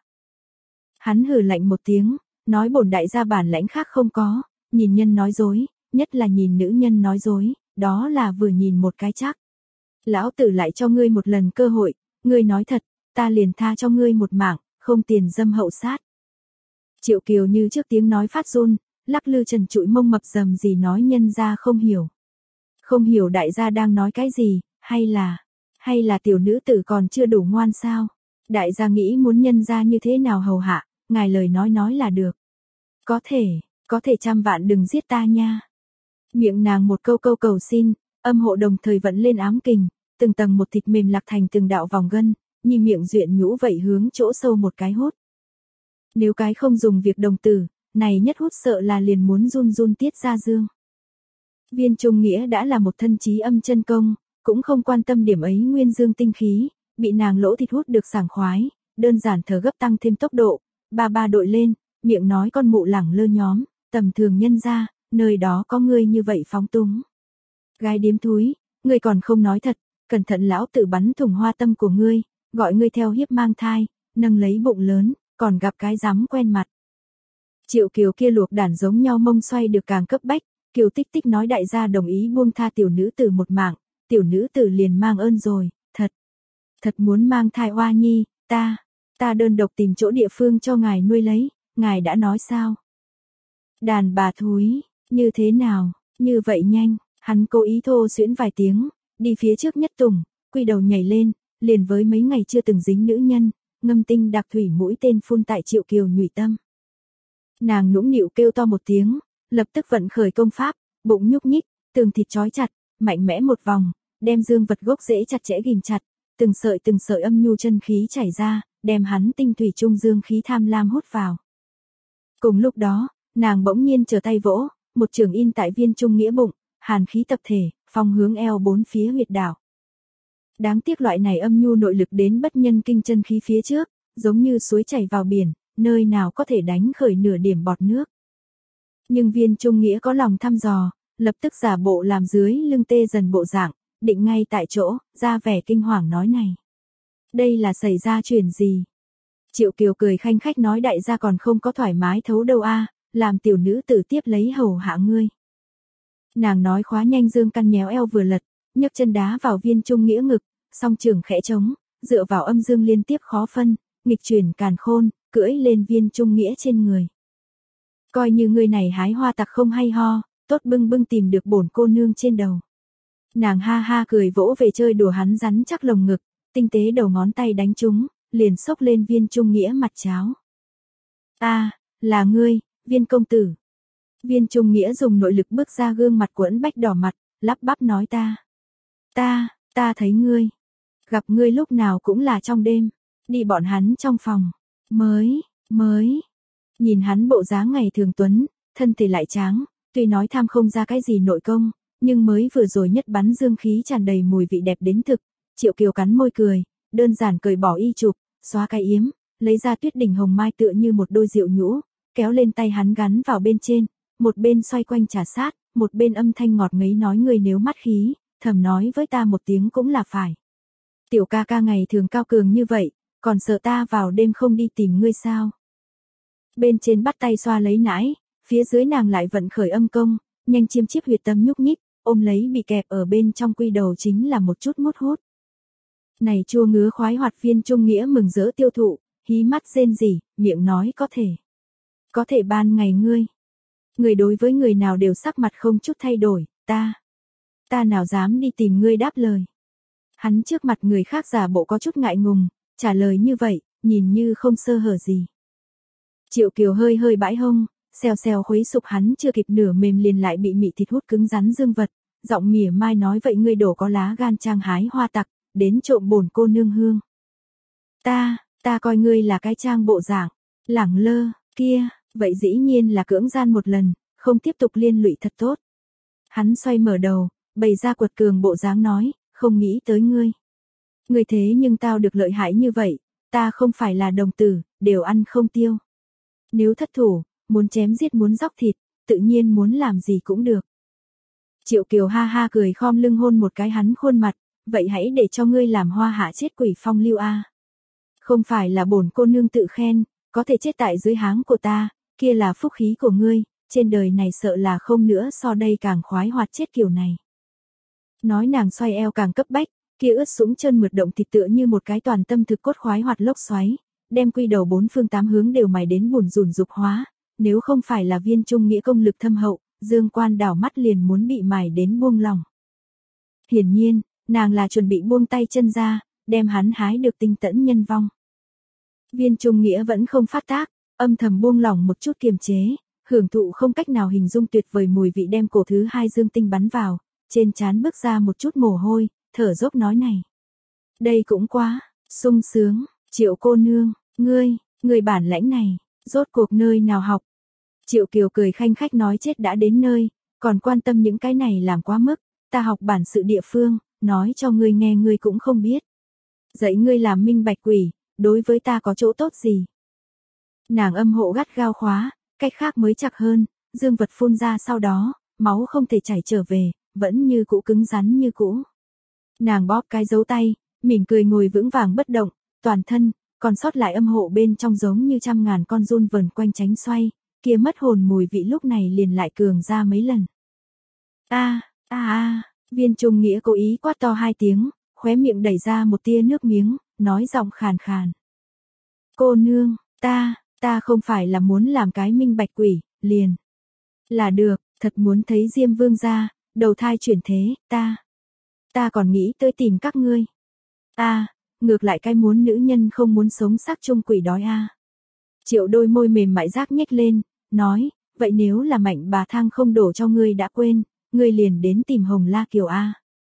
Hắn hừ lạnh một tiếng, nói bổn đại gia bản lãnh khác không có, nhìn nhân nói dối, nhất là nhìn nữ nhân nói dối, đó là vừa nhìn một cái chắc. Lão tử lại cho ngươi một lần cơ hội, ngươi nói thật, ta liền tha cho ngươi một mạng, không tiền dâm hậu sát. Triệu Kiều như trước tiếng nói phát run, lắc lư trần trụi mông mập dầm gì nói nhân ra không hiểu. Không hiểu đại gia đang nói cái gì, hay là, hay là tiểu nữ tử còn chưa đủ ngoan sao? Đại gia nghĩ muốn nhân ra như thế nào hầu hạ, ngài lời nói nói là được. Có thể, có thể trăm vạn đừng giết ta nha. Miệng nàng một câu câu cầu xin, âm hộ đồng thời vẫn lên ám kình, từng tầng một thịt mềm lạc thành từng đạo vòng gân, như miệng duyện nhũ vậy hướng chỗ sâu một cái hút. Nếu cái không dùng việc đồng tử, này nhất hút sợ là liền muốn run run tiết ra dương. Viên Trung Nghĩa đã là một thân trí âm chân công, cũng không quan tâm điểm ấy nguyên dương tinh khí, bị nàng lỗ thịt hút được sảng khoái, đơn giản thở gấp tăng thêm tốc độ, ba ba đội lên, miệng nói con mụ lẳng lơ nhóm, tầm thường nhân ra, nơi đó có ngươi như vậy phóng túng. Gái điếm thúi, ngươi còn không nói thật, cẩn thận lão tự bắn thủng hoa tâm của ngươi, gọi ngươi theo hiếp mang thai, nâng lấy bụng lớn, còn gặp cái dám quen mặt. Triệu Kiều kia luộc đản giống nhau mông xoay được càng cấp bách, Kiều Tích Tích nói đại gia đồng ý buông tha tiểu nữ tử một mạng, tiểu nữ tử liền mang ơn rồi, thật, thật muốn mang thai oa nhi, ta, ta đơn độc tìm chỗ địa phương cho ngài nuôi lấy, ngài đã nói sao? Đàn bà thúi, như thế nào, như vậy nhanh, hắn cố ý thô xuyễn vài tiếng, đi phía trước nhất tùng, quy đầu nhảy lên, liền với mấy ngày chưa từng dính nữ nhân, ngâm tinh đặc thủy mũi tên phun tại Triệu Kiều nhụy tâm. Nàng nũng nịu kêu to một tiếng, lập tức vận khởi công pháp, bụng nhúc nhích, tường thịt trói chặt, mạnh mẽ một vòng, đem dương vật gốc rễ chặt chẽ ghim chặt, từng sợi từng sợi âm nhu chân khí chảy ra, đem hắn tinh thủy trung dương khí tham lam hút vào. Cùng lúc đó, nàng bỗng nhiên trở tay vỗ, một trường in tại Viên Trung Nghĩa bụng, hàn khí tập thể, phong hướng eo bốn phía huyệt đảo. Đáng tiếc loại này âm nhu nội lực đến bất nhân kinh chân khí phía trước, giống như suối chảy vào biển, nơi nào có thể đánh khởi nửa điểm bọt nước. Nhưng Viên Trung Nghĩa có lòng thăm dò, lập tức giả bộ làm dưới lưng tê dần bộ dạng, định ngay tại chỗ, ra vẻ kinh hoàng nói này. Đây là xảy ra chuyện gì? Triệu Kiều cười khanh khách nói đại gia còn không có thoải mái thấu đâu a, làm tiểu nữ tử tiếp lấy hầu hạ ngươi. Nàng nói khóa nhanh dương căn nhéo eo vừa lật, nhấc chân đá vào Viên Trung Nghĩa ngực, song trường khẽ trống, dựa vào âm dương liên tiếp khó phân, nghịch chuyển càn khôn, cưỡi lên Viên Trung Nghĩa trên người. Coi như ngươi này hái hoa tặc không hay ho, tốt bưng bưng tìm được bổn cô nương trên đầu. Nàng ha ha cười vỗ về chơi đùa hắn rắn chắc lồng ngực, tinh tế đầu ngón tay đánh trúng, liền xốc lên Viên Trung Nghĩa mặt cháo. A, là ngươi, Viên công tử. Viên Trung Nghĩa dùng nội lực bước ra gương mặt quẫn bách đỏ mặt, lắp bắp nói ta. Ta, ta thấy ngươi. Gặp ngươi lúc nào cũng là trong đêm, đi bọn hắn trong phòng. Mới, mới. Nhìn hắn bộ dáng ngày thường tuấn, thân thể lại tráng, tuy nói tham không ra cái gì nội công, nhưng mới vừa rồi nhất bắn dương khí tràn đầy mùi vị đẹp đến thực. Triệu Kiều cắn môi cười, đơn giản cởi bỏ y chụp, xóa cái yếm, lấy ra tuyết đỉnh hồng mai tựa như một đôi diệu nhũ, kéo lên tay hắn gắn vào bên trên, một bên xoay quanh trà sát, một bên âm thanh ngọt ngấy nói ngươi nếu mắt khí, thầm nói với ta một tiếng cũng là phải. Tiểu ca ca ngày thường cao cường như vậy, còn sợ ta vào đêm không đi tìm ngươi sao? Bên trên bắt tay xoa lấy nãi, phía dưới nàng lại vận khởi âm công, nhanh chiêm chiếp huyệt tâm nhúc nhích, ôm lấy bị kẹp ở bên trong quy đầu chính là một chút mút hút. Này chua ngứa khoái hoạt Viên Trung Nghĩa mừng rỡ tiêu thụ, hí mắt rên rỉ, miệng nói có thể. Có thể ban ngày ngươi. Người đối với người nào đều sắc mặt không chút thay đổi, ta. Ta nào dám đi tìm ngươi đáp lời. Hắn trước mặt người khác giả bộ có chút ngại ngùng, trả lời như vậy, nhìn như không sơ hở gì. Triệu Kiều hơi hơi bãi hông, xèo xèo khuấy sụp hắn chưa kịp nửa mềm liền lại bị mị thịt hút cứng rắn dương vật, giọng mỉa mai nói vậy ngươi đổ có lá gan trang hái hoa tặc, đến trộm bổn cô nương hương. Ta, ta coi ngươi là cái trang bộ dạng, lẳng lơ, kia, vậy dĩ nhiên là cưỡng gian một lần, không tiếp tục liên lụy thật tốt. Hắn xoay mở đầu, bày ra quật cường bộ dáng nói, không nghĩ tới ngươi. Ngươi thế nhưng tao được lợi hại như vậy, ta không phải là đồng tử, đều ăn không tiêu. Nếu thất thủ, muốn chém giết muốn dóc thịt, tự nhiên muốn làm gì cũng được. Triệu Kiều ha ha cười khom lưng hôn một cái hắn khuôn mặt, vậy hãy để cho ngươi làm hoa hạ chết quỷ phong lưu a. Không phải là bổn cô nương tự khen, có thể chết tại dưới háng của ta, kia là phúc khí của ngươi, trên đời này sợ là không nữa so đây càng khoái hoạt chết kiểu này. Nói nàng xoay eo càng cấp bách, kia ướt sũng chân mượt động thịt tựa như một cái toàn tâm thực cốt khoái hoạt lốc xoáy, đem quy đầu bốn phương tám hướng đều mài đến bùn rùn dục hóa, nếu không phải là Viên Trung Nghĩa công lực thâm hậu, Dương Quan đảo mắt liền muốn bị mài đến buông lòng. Hiển nhiên, nàng là chuẩn bị buông tay chân ra, đem hắn hái được tinh tẫn nhân vong. Viên Trung Nghĩa vẫn không phát tác, âm thầm buông lỏng một chút kiềm chế, hưởng thụ không cách nào hình dung tuyệt vời mùi vị đem cổ thứ hai dương tinh bắn vào, trên trán bước ra một chút mồ hôi, thở dốc nói này. Đây cũng quá, sung sướng, Triệu cô nương, ngươi, ngươi bản lãnh này, rốt cuộc nơi nào học. Triệu Kiều cười khanh khách nói chết đã đến nơi, còn quan tâm những cái này làm quá mức, ta học bản sự địa phương, nói cho ngươi nghe ngươi cũng không biết. Dạy ngươi làm minh bạch quỷ, đối với ta có chỗ tốt gì. Nàng âm hộ gắt gao khóa, cách khác mới chặt hơn, dương vật phun ra sau đó, máu không thể chảy trở về, vẫn như cũ cứng rắn như cũ. Nàng bóp cái dấu tay, mỉm cười ngồi vững vàng bất động, toàn thân, còn sót lại âm hộ bên trong giống như trăm ngàn con giun vần quanh tránh xoay, kia mất hồn mùi vị lúc này liền lại cường ra mấy lần. A, a a, Viên Trung Nghĩa cố ý quát to hai tiếng, khóe miệng đẩy ra một tia nước miếng, nói giọng khàn khàn. Cô nương, ta, ta không phải là muốn làm cái minh bạch quỷ, liền. Là được, thật muốn thấy Diêm Vương gia, đầu thai chuyển thế, ta. Ta còn nghĩ tới tìm các ngươi. Ta, ngược lại cái muốn nữ nhân không muốn sống xác chung quỷ đói a. Triệu đôi môi mềm mại rác nhếch lên, nói, vậy nếu là mạnh bà thang không đổ cho ngươi đã quên, ngươi liền đến tìm Hồng La Kiều a.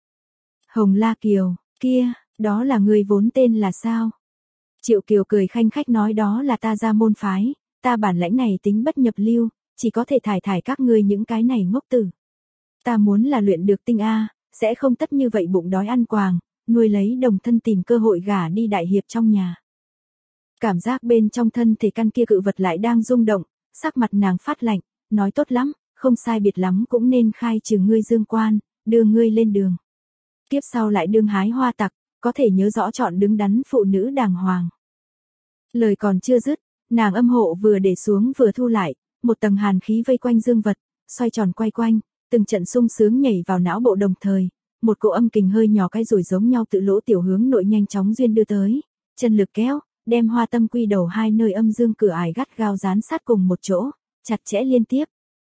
Hồng La Kiều, kia, đó là ngươi vốn tên là sao? Triệu Kiều cười khanh khách nói đó là ta ra môn phái, ta bản lãnh này tính bất nhập lưu, chỉ có thể thải thải các ngươi những cái này ngốc tử. Ta muốn là luyện được tinh a, sẽ không tất như vậy bụng đói ăn quàng, nuôi lấy đồng thân tìm cơ hội gả đi đại hiệp trong nhà. Cảm giác bên trong thân thể căn kia cự vật lại đang rung động, sắc mặt nàng phát lạnh, nói tốt lắm, không sai biệt lắm cũng nên khai trừ ngươi Dương Quan, đưa ngươi lên đường. Tiếp sau lại đương hái hoa tặc, có thể nhớ rõ chọn đứng đắn phụ nữ đàng hoàng. Lời còn chưa dứt, nàng âm hộ vừa để xuống vừa thu lại, một tầng hàn khí vây quanh dương vật, xoay tròn quay quanh, từng trận sung sướng nhảy vào não bộ đồng thời, một cỗ âm kình hơi nhỏ cái rồi giống nhau tự lỗ tiểu hướng nội nhanh chóng duyên đưa tới, chân lực kéo, đem hoa tâm quy đầu hai nơi âm dương cửa ải gắt gao dán sát cùng một chỗ, chặt chẽ liên tiếp.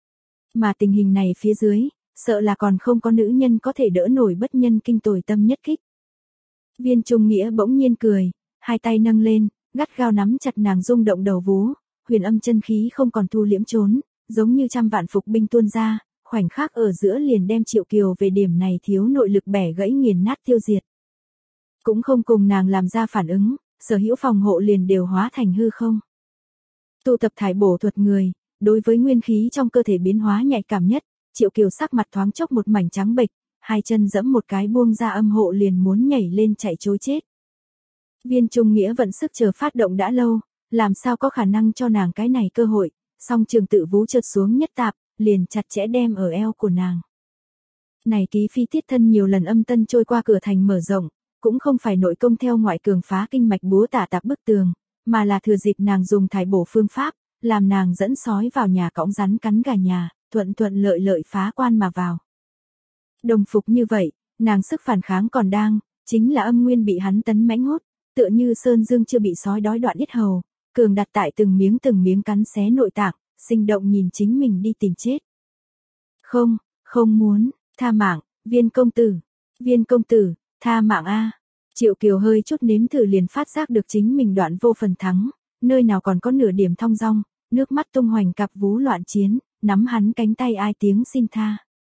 Mà tình hình này phía dưới, sợ là còn không có nữ nhân có thể đỡ nổi bất nhân kinh tồi tâm nhất kích. Viên Trung Nghĩa bỗng nhiên cười, hai tay nâng lên, gắt gao nắm chặt nàng rung động đầu vú, huyền âm chân khí không còn thu liễm trốn, giống như trăm vạn phục binh tuôn ra, khoảnh khắc ở giữa liền đem Triệu Kiều về điểm này thiếu nội lực bẻ gãy nghiền nát tiêu diệt. Cũng không cùng nàng làm ra phản ứng, sở hữu phòng hộ liền đều hóa thành hư không. Tụ tập thải bổ thuật người, đối với nguyên khí trong cơ thể biến hóa nhạy cảm nhất, Triệu Kiều sắc mặt thoáng chốc một mảnh trắng bệch, hai chân giẫm một cái buông ra âm hộ liền muốn nhảy lên chạy trối chết. Viên Trung Nghĩa vận sức chờ phát động đã lâu, làm sao có khả năng cho nàng cái này cơ hội, song trường tự vú trượt xuống nhất tạp, liền chặt chẽ đem ở eo của nàng. Này ký phi tiết thân nhiều lần âm tân trôi qua cửa thành mở rộng, cũng không phải nội công theo ngoại cường phá kinh mạch búa tả tạp bức tường, mà là thừa dịp nàng dùng thải bổ phương pháp, làm nàng dẫn sói vào nhà cõng rắn cắn gà nhà, thuận thuận lợi lợi phá quan mà vào. Đồng phục như vậy, nàng sức phản kháng còn đang, chính là âm nguyên bị hắn tấn mãnh hút, tựa như sơn dương chưa bị sói đói đoạn yết hầu, cường đặt tại từng miếng từng miếng cắn xé nội tạng, sinh động nhìn chính mình đi tìm chết. Không, không muốn, tha mạng, Viên công tử, Viên công tử, tha mạng a. Triệu Kiều hơi chút nếm thử liền phát giác được chính mình đoạn vô phần thắng, nơi nào còn có nửa điểm thong dong, nước mắt tung hoành cặp vú loạn chiến, nắm hắn cánh tay ai tiếng xin tha.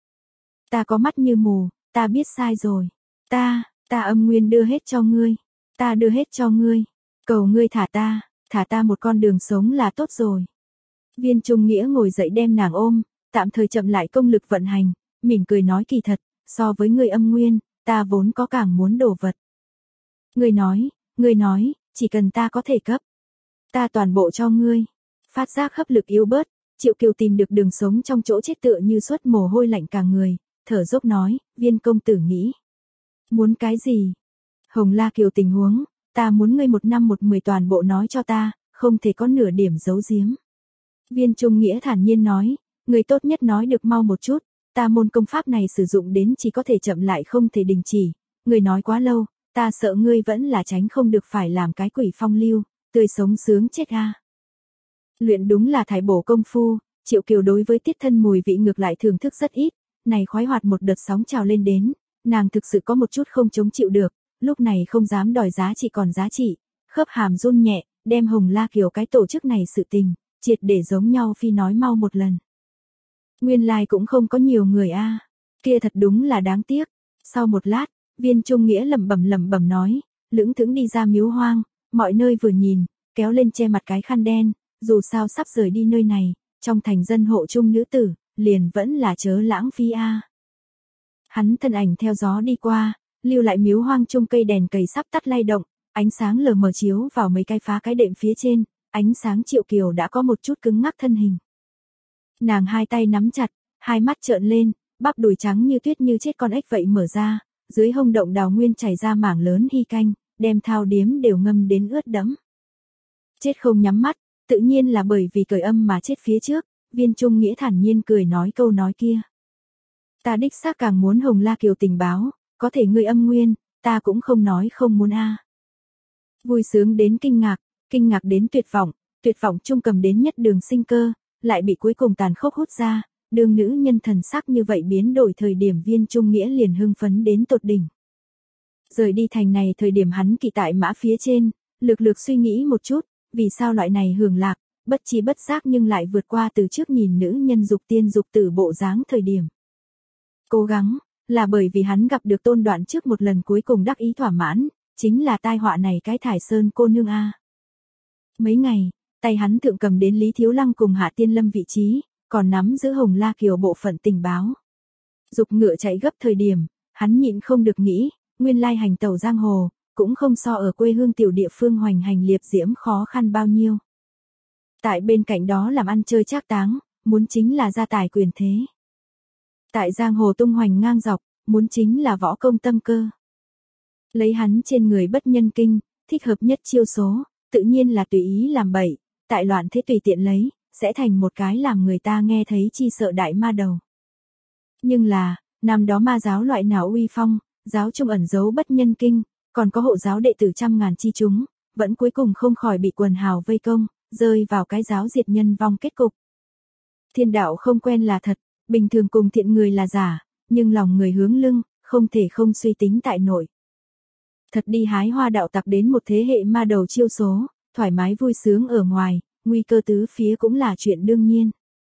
Ta có mắt như mù, ta biết sai rồi, ta, ta âm nguyên đưa hết cho ngươi, ta đưa hết cho ngươi, cầu ngươi thả ta, thả ta một con đường sống là tốt rồi. Viên Trung Nghĩa ngồi dậy đem nàng ôm, tạm thời chậm lại công lực vận hành, mỉm cười nói kỳ thật, so với ngươi âm nguyên, ta vốn có càng muốn đồ vật. Ngươi nói, ngươi nói, chỉ cần ta có thể cấp, ta toàn bộ cho ngươi. Phát giác hấp lực yếu bớt, Triệu Kiều tìm được đường sống trong chỗ chết tựa như suốt mồ hôi lạnh cả người, thở dốc nói, Viên công tử nghĩ. Muốn cái gì? Hồng La Kiều tình huống, ta muốn ngươi một năm một mười toàn bộ nói cho ta, không thể có nửa điểm giấu giếm. Viên Trung Nghĩa thản nhiên nói, người tốt nhất nói được mau một chút, ta môn công pháp này sử dụng đến chỉ có thể chậm lại không thể đình chỉ, người nói quá lâu, ta sợ ngươi vẫn là tránh không được phải làm cái quỷ phong lưu, tươi sống sướng chết a. Luyện đúng là thải bổ công phu, Triệu Kiều đối với tiết thân mùi vị ngược lại thưởng thức rất ít, này khoái hoạt một đợt sóng trào lên đến, nàng thực sự có một chút không chống chịu được, lúc này không dám đòi giá trị còn giá trị, khớp hàm run nhẹ, đem Hồng La Kiều cái tổ chức này sự tình, triệt để giống nhau phi nói mau một lần. Nguyên lai like cũng không có nhiều người a, à. Kia thật đúng là đáng tiếc. Sau một lát, Viên Trung Nghĩa lẩm bẩm lẩm bẩm nói, lững thững đi ra miếu hoang, mọi nơi vừa nhìn, kéo lên che mặt cái khăn đen, dù sao sắp rời đi nơi này, trong thành dân hộ chung nữ tử, liền vẫn là chớ lãng phí a. À. Hắn thân ảnh theo gió đi qua, lưu lại miếu hoang chung cây đèn cầy sắp tắt lay động, ánh sáng lờ mờ chiếu vào mấy cái phá cái đệm phía trên, ánh sáng Triệu Kiều đã có một chút cứng ngắc thân hình. Nàng hai tay nắm chặt, hai mắt trợn lên, bắp đùi trắng như tuyết như chết con ếch vậy mở ra, dưới hông động đào nguyên chảy ra mảng lớn hy canh, đem thao điếm đều ngâm đến ướt đẫm. Chết không nhắm mắt, tự nhiên là bởi vì cởi âm mà chết phía trước, Viên Trung Nghĩa thản nhiên cười nói câu nói kia. Ta đích xác càng muốn Hồng La Kiều tình báo, có thể ngươi âm nguyên, ta cũng không nói không muốn a. À. Vui sướng đến kinh ngạc, kinh ngạc đến tuyệt vọng, tuyệt vọng chung cầm đến nhất đường sinh cơ, lại bị cuối cùng tàn khốc hút ra, đường nữ nhân thần sắc như vậy biến đổi thời điểm Viên Trung Nghĩa liền hưng phấn đến tột đỉnh. Rời đi thành này thời điểm hắn kỵ tại mã phía trên, lược lược suy nghĩ một chút, vì sao loại này hưởng lạc, bất trí bất giác nhưng lại vượt qua từ trước nhìn nữ nhân dục tiên dục tử bộ dáng thời điểm. Cố gắng, là bởi vì hắn gặp được Tôn Đoạn trước một lần cuối cùng đắc ý thỏa mãn, chính là tai họa này cái Thải Sơn cô nương a. Mấy ngày, tay hắn thượng cầm đến Lý Thiếu Lăng cùng Hạ Tiên Lâm vị trí, còn nắm giữ Hồng La Kiều bộ phận tình báo. Dục ngựa chạy gấp thời điểm, hắn nhịn không được nghĩ, nguyên lai hành tẩu giang hồ, cũng không so ở quê hương tiểu địa phương hoành hành liệt diễm khó khăn bao nhiêu. Tại bên cạnh đó làm ăn chơi trác táng, muốn chính là gia tài quyền thế. Tại giang hồ tung hoành ngang dọc, muốn chính là võ công tâm cơ. Lấy hắn trên người bất nhân kinh, thích hợp nhất chiêu số, tự nhiên là tùy ý làm bậy, tại loạn thế tùy tiện lấy, sẽ thành một cái làm người ta nghe thấy chi sợ đại ma đầu. Nhưng là, năm đó ma giáo loại nào uy phong, giáo trung ẩn giấu bất nhân kinh, còn có hộ giáo đệ tử trăm ngàn chi chúng, vẫn cuối cùng không khỏi bị quần hào vây công, rơi vào cái giáo diệt nhân vong kết cục. Thiên đạo không quen là thật, bình thường cùng thiện người là giả, nhưng lòng người hướng lưng, không thể không suy tính tại nội. Thật đi hái hoa đạo tặc đến một thế hệ ma đầu chiêu số, thoải mái vui sướng ở ngoài, nguy cơ tứ phía cũng là chuyện đương nhiên.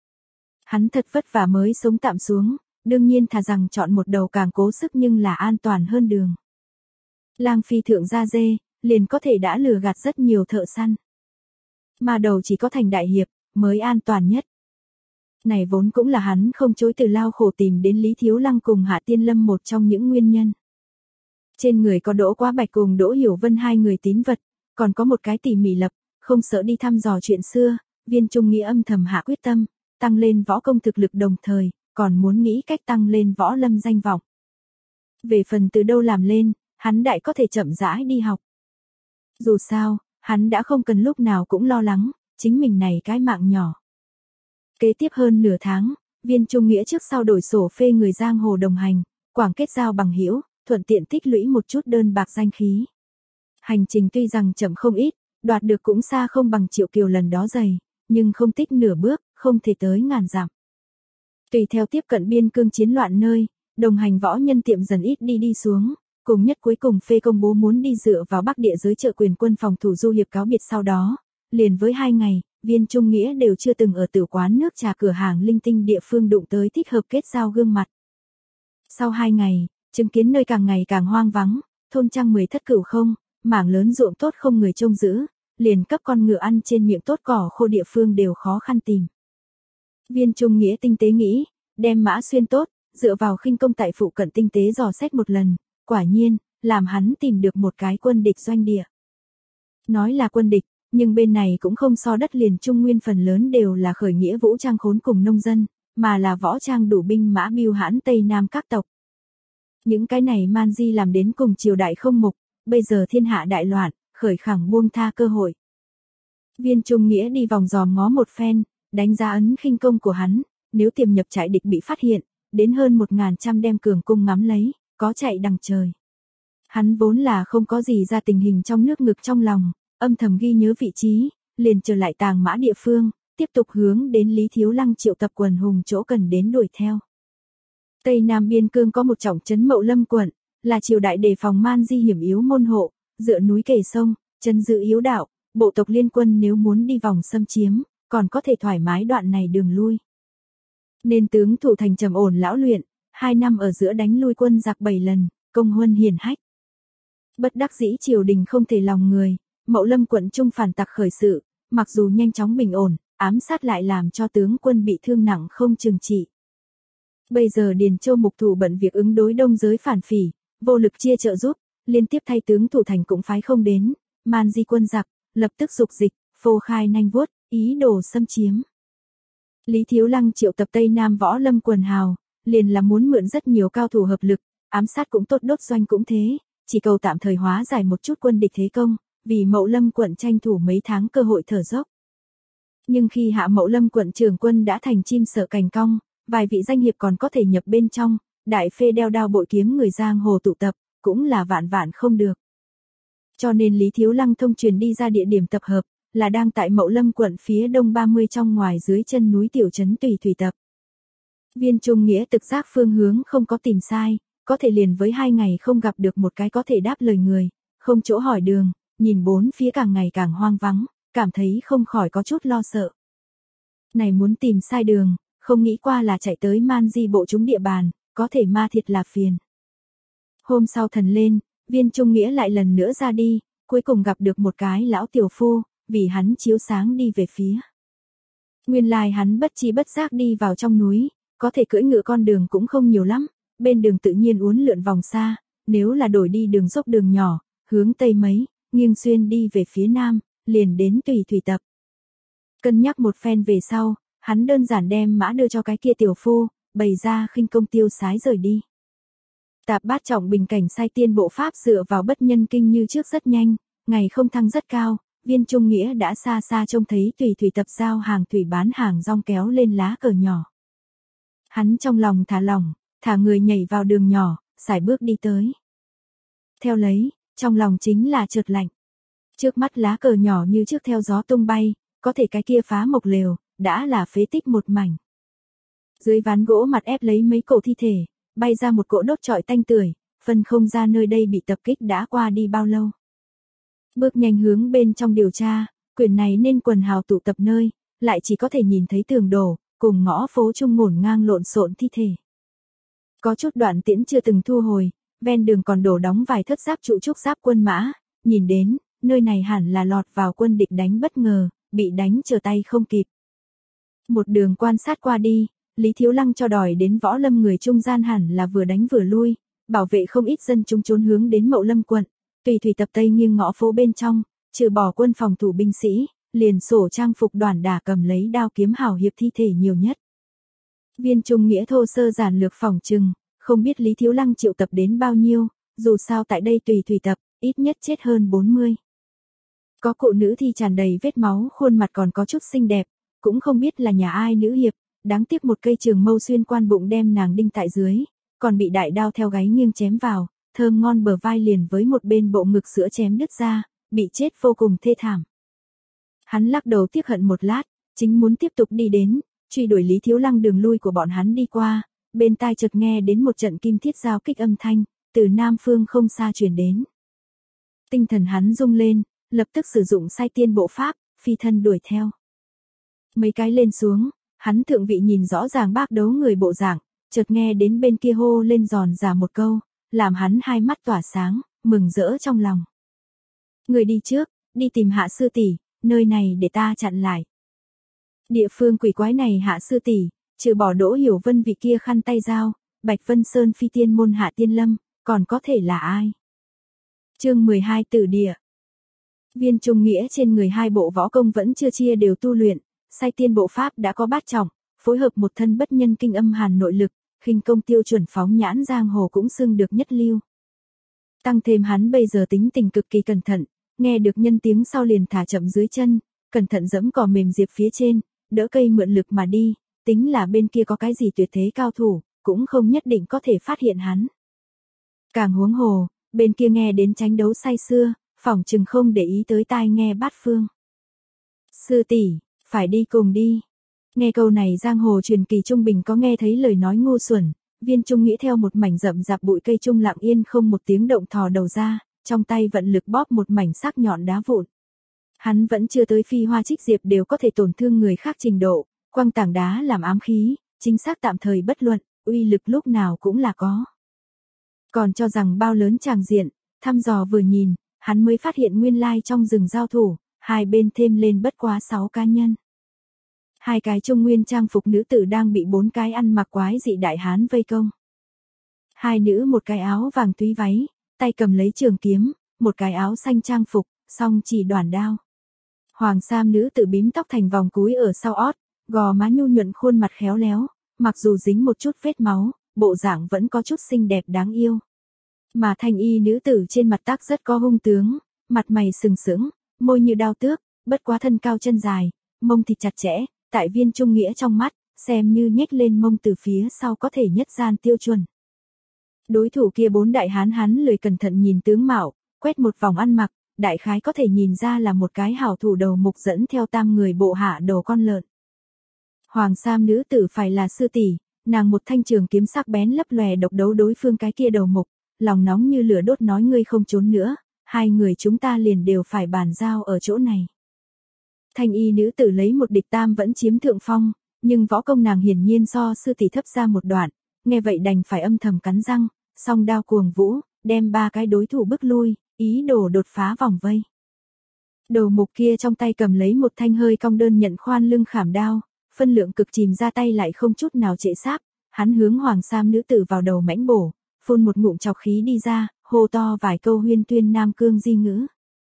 Hắn thật vất vả mới sống tạm xuống, đương nhiên thà rằng chọn một đầu càng cố sức nhưng là an toàn hơn đường. Lang phi thượng gia dê, liền có thể đã lừa gạt rất nhiều thợ săn. Ma đầu chỉ có thành đại hiệp, mới an toàn nhất. Này vốn cũng là hắn không chối từ lao khổ tìm đến Lý Thiếu Lăng cùng Hạ Tiên Lâm một trong những nguyên nhân. Trên người có Đỗ Quá Bạch cùng Đỗ Hiểu Vân hai người tín vật, còn có một cái tỉ mỉ lập, không sợ đi thăm dò chuyện xưa, Viên Trung Nghĩa âm thầm hạ quyết tâm, tăng lên võ công thực lực đồng thời, còn muốn nghĩ cách tăng lên võ lâm danh vọng. Về phần từ đâu làm lên, hắn đại có thể chậm rãi đi học. Dù sao, hắn đã không cần lúc nào cũng lo lắng, chính mình này cái mạng nhỏ. Kế tiếp hơn nửa tháng, Viên Trung Nghĩa trước sau đổi sổ phê người giang hồ đồng hành, quảng kết giao bằng hữu, thuận tiện tích lũy một chút đơn bạc danh khí. Hành trình tuy rằng chậm không ít, đoạt được cũng xa không bằng Triệu Kiều lần đó dày, nhưng không tích nửa bước, không thể tới ngàn dặm. Tùy theo tiếp cận biên cương chiến loạn nơi, đồng hành võ nhân tiệm dần ít đi đi xuống, cùng nhất cuối cùng phê công bố muốn đi dựa vào Bắc địa giới trợ quyền quân phòng thủ du hiệp cáo biệt sau đó, liền với hai ngày, Viên Trung Nghĩa đều chưa từng ở tử quán nước trà cửa hàng linh tinh địa phương đụng tới thích hợp kết giao gương mặt. Sau hai ngày, chứng kiến nơi càng ngày càng hoang vắng, thôn trang mười thất cửu không, mảng lớn ruộng tốt không người trông giữ, liền cấp con ngựa ăn trên miệng tốt cỏ khô địa phương đều khó khăn tìm. Viên Trung Nghĩa tinh tế nghĩ, đem mã xuyên tốt, dựa vào khinh công tại phụ cận tinh tế dò xét một lần, quả nhiên, làm hắn tìm được một cái quân địch doanh địa. Nói là quân địch, nhưng bên này cũng không so đất liền Trung Nguyên phần lớn đều là khởi nghĩa vũ trang khốn cùng nông dân, mà là võ trang đủ binh mã bưu hãn Tây Nam các tộc. Những cái này man di làm đến cùng triều đại không mục, bây giờ thiên hạ đại loạn, khởi khẳng buông tha cơ hội. Viên Trung Nghĩa đi vòng dòm ngó một phen, đánh giá ấn khinh công của hắn, nếu tiềm nhập trại địch bị phát hiện, đến hơn một ngàn trăm đem cường cung ngắm lấy, có chạy đằng trời. Hắn vốn là không có gì ra tình hình trong nước ngực trong lòng, âm thầm ghi nhớ vị trí, liền trở lại tàng mã địa phương, tiếp tục hướng đến Lý Thiếu Lăng triệu tập quần hùng chỗ cần đến đuổi theo. Tây Nam biên cương có một trọng trấn Mậu Lâm quận, là triều đại đề phòng man di hiểm yếu môn hộ, dựa núi kề sông, chân giữ yếu đạo, bộ tộc liên quân nếu muốn đi vòng xâm chiếm, còn có thể thoải mái đoạn này đường lui. Nên tướng thủ thành trầm ổn lão luyện, hai năm ở giữa đánh lui quân giặc bảy lần, công huân hiển hách. Bất đắc dĩ triều đình không thể lòng người, Mậu Lâm quận trung phản tặc khởi sự, mặc dù nhanh chóng bình ổn, ám sát lại làm cho tướng quân bị thương nặng không trừng trị. Bây giờ Điền Châu mục thủ bận việc ứng đối đông giới phản phỉ, vô lực chia trợ giúp, liên tiếp thay tướng thủ thành cũng phái không đến, man di quân giặc, lập tức dục dịch, phô khai nanh vuốt, ý đồ xâm chiếm. Lý Thiếu Lăng triệu tập Tây Nam võ lâm quần hào, liền là muốn mượn rất nhiều cao thủ hợp lực, ám sát cũng tốt đốt doanh cũng thế, chỉ cầu tạm thời hóa giải một chút quân địch thế công, vì Mậu Lâm quận tranh thủ mấy tháng cơ hội thở dốc. Nhưng khi hạ Mậu Lâm quận trưởng quân đã thành chim sợ cành cong, vài vị danh hiệp còn có thể nhập bên trong, đại phê đeo đao bội kiếm người giang hồ tụ tập, cũng là vạn vạn không được. Cho nên Lý Thiếu Lăng thông truyền đi ra địa điểm tập hợp, là đang tại Mậu Lâm quận phía đông ba mươi trong ngoài dưới chân núi tiểu trấn Tùy Thủy tập. Viên Trung Nghĩa thực giác phương hướng không có tìm sai, có thể liền với hai ngày không gặp được một cái có thể đáp lời người, không chỗ hỏi đường, nhìn bốn phía càng ngày càng hoang vắng, cảm thấy không khỏi có chút lo sợ. Này muốn tìm sai đường, không nghĩ qua là chạy tới man di bộ chúng địa bàn, có thể ma thiệt là phiền. Hôm sau thần lên, Viên Trung Nghĩa lại lần nữa ra đi, cuối cùng gặp được một cái lão tiểu phu, vì hắn chiếu sáng đi về phía. Nguyên lai hắn bất chi bất giác đi vào trong núi, có thể cưỡi ngựa con đường cũng không nhiều lắm, bên đường tự nhiên uốn lượn vòng xa, nếu là đổi đi đường dốc đường nhỏ, hướng tây mấy, nghiêng xuyên đi về phía nam, liền đến Tùy Thủy tập. Cân nhắc một phen về sau, hắn đơn giản đem mã đưa cho cái kia tiểu phu, bày ra khinh công tiêu sái rời đi. Tạp Bát Trọng bình cảnh sai tiên bộ pháp dựa vào bất nhân kinh như trước rất nhanh, ngày không thăng rất cao, Viên Trung Nghĩa đã xa xa trông thấy Tùy Thủy tập giao hàng thủy bán hàng rong kéo lên lá cờ nhỏ. Hắn trong lòng thả lỏng, thả người nhảy vào đường nhỏ, sải bước đi tới. Theo lấy, trong lòng chính là chợt lạnh. Trước mắt lá cờ nhỏ như trước theo gió tung bay, có thể cái kia phá mộc lều, đã là phế tích một mảnh. Dưới ván gỗ mặt ép lấy mấy cổ thi thể, bay ra một cỗ đốt trọi tanh tưởi, phân không ra nơi đây bị tập kích đã qua đi bao lâu. Bước nhanh hướng bên trong điều tra, quyền này nên quần hào tụ tập nơi, lại chỉ có thể nhìn thấy tường đổ, cùng ngõ phố trung ngổn ngang lộn xộn thi thể. Có chút đoạn tiễn chưa từng thu hồi, ven đường còn đổ đóng vài thất giáp trụ trúc giáp quân mã, nhìn đến, nơi này hẳn là lọt vào quân địch đánh bất ngờ, bị đánh trở tay không kịp. Một đường quan sát qua đi, Lý Thiếu Lăng cho đòi đến võ lâm người trung gian hẳn là vừa đánh vừa lui, bảo vệ không ít dân chúng trốn hướng đến Mậu Lâm quận, tùy thủy tập tây nghiêng ngõ phố bên trong, trừ bỏ quân phòng thủ binh sĩ, liền sổ trang phục đoàn đả cầm lấy đao kiếm hào hiệp thi thể nhiều nhất. Viên Trung Nghĩa thô sơ giản lược phỏng chừng, không biết Lý Thiếu Lăng triệu tập đến bao nhiêu, dù sao tại đây tùy thủy tập, ít nhất chết hơn bốn mươi. Có cụ nữ thi tràn đầy vết máu, khuôn mặt còn có chút xinh đẹp, cũng không biết là nhà ai nữ hiệp, đáng tiếc một cây trường mâu xuyên quan bụng đem nàng đinh tại dưới, còn bị đại đao theo gáy nghiêng chém vào, thơm ngon bờ vai liền với một bên bộ ngực sữa chém đứt ra, bị chết vô cùng thê thảm. Hắn lắc đầu tiếc hận một lát, chính muốn tiếp tục đi đến, truy đuổi Lý Thiếu Lăng đường lui của bọn hắn đi qua, bên tai chợt nghe đến một trận kim thiết giao kích âm thanh, từ nam phương không xa truyền đến. Tinh thần hắn rung lên, lập tức sử dụng sai tiên bộ pháp, phi thân đuổi theo. Mấy cái lên xuống, hắn thượng vị nhìn rõ ràng bác đấu người bộ dạng, chợt nghe đến bên kia hô lên giòn giả một câu, làm hắn hai mắt tỏa sáng, mừng rỡ trong lòng. Người đi trước, đi tìm Hạ sư tỷ, nơi này để ta chặn lại. Địa phương quỷ quái này Hạ sư tỷ, trừ bỏ Đỗ Hiểu Vân vị kia khăn tay dao, Bạch Vân Sơn phi tiên môn Hạ Tiên Lâm, còn có thể là ai? Chương mười hai Tử địa. Viên Trung Nghĩa trên người hai bộ võ công vẫn chưa chia đều tu luyện, sai tiên bộ pháp đã có bát trọng, phối hợp một thân bất nhân kinh âm hàn nội lực, khinh công tiêu chuẩn phóng nhãn giang hồ cũng xưng được nhất lưu. Tăng thêm hắn bây giờ tính tình cực kỳ cẩn thận, nghe được nhân tiếng sau liền thả chậm dưới chân, cẩn thận giẫm cỏ mềm diệp phía trên, đỡ cây mượn lực mà đi, tính là bên kia có cái gì tuyệt thế cao thủ, cũng không nhất định có thể phát hiện hắn. Càng huống hồ, bên kia nghe đến tranh đấu say xưa, phỏng chừng không để ý tới tai nghe bát phương. Sư tỷ, phải đi cùng đi. Nghe câu này giang hồ truyền kỳ trung bình có nghe thấy lời nói ngu xuẩn, Viên Trung Nghĩa theo một mảnh rậm rạp bụi cây trung lặng yên không một tiếng động thò đầu ra, trong tay vận lực bóp một mảnh sắc nhọn đá vụn. Hắn vẫn chưa tới phi hoa trích diệp đều có thể tổn thương người khác trình độ, quăng tảng đá làm ám khí, chính xác tạm thời bất luận, uy lực lúc nào cũng là có. Còn cho rằng bao lớn tràng diện, thăm dò vừa nhìn, hắn mới phát hiện nguyên lai trong rừng giao thủ, hai bên thêm lên bất quá sáu cá nhân. Hai cái trung nguyên trang phục nữ tử đang bị bốn cái ăn mặc quái dị đại hán vây công. Hai nữ một cái áo vàng túy váy, tay cầm lấy trường kiếm, một cái áo xanh trang phục, song chỉ đoản đao. Hoàng sam nữ tử bím tóc thành vòng cúi ở sau ót, gò má nhu nhuận khuôn mặt khéo léo, mặc dù dính một chút vết máu, bộ dạng vẫn có chút xinh đẹp đáng yêu. Mà thanh y nữ tử trên mặt tác rất có hung tướng, mặt mày sừng sững, môi như đao tước, bất quá thân cao chân dài, mông thịt chặt chẽ, tại Viên Trung Nghĩa trong mắt, xem như nhếch lên mông từ phía sau có thể nhất gian tiêu chuẩn. Đối thủ kia bốn đại hán hắn lười cẩn thận nhìn tướng mạo, quét một vòng ăn mặc, đại khái có thể nhìn ra là một cái hảo thủ đầu mục dẫn theo tam người bộ hạ đầu con lợn. Hoàng sam nữ tử phải là sư tỷ, nàng một thanh trường kiếm sắc bén lấp lòe độc đấu đối phương cái kia đầu mục, lòng nóng như lửa đốt nói ngươi không trốn nữa, hai người chúng ta liền đều phải bàn giao ở chỗ này. Thanh y nữ tử lấy một địch tam vẫn chiếm thượng phong, nhưng võ công nàng hiển nhiên so sư tỷ thấp ra một đoạn, nghe vậy đành phải âm thầm cắn răng, song đao cuồng vũ, đem ba cái đối thủ bức lui, ý đồ đột phá vòng vây. Đầu mục kia trong tay cầm lấy một thanh hơi cong đơn nhận khoan lưng khảm đao, phân lượng cực chìm ra tay lại không chút nào trệ sáp, hắn hướng hoàng sam nữ tử vào đầu mãnh bổ, phun một ngụm trọc khí đi ra, hô to vài câu huyên tuyên nam cương di ngữ.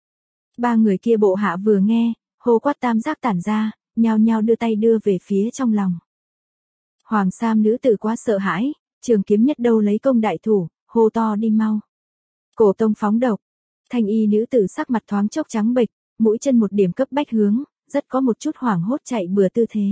Ba người kia bộ hạ vừa nghe, hô quát tam giác tản ra, nhao nhao đưa tay đưa về phía trong lòng. Hoàng sam nữ tử quá sợ hãi, trường kiếm nhất đâu lấy công đại thủ, hô to đi mau. Cổ tông phóng độc, thanh y nữ tử sắc mặt thoáng chốc trắng bệch, mũi chân một điểm cấp bách hướng, rất có một chút hoảng hốt chạy bừa tư thế.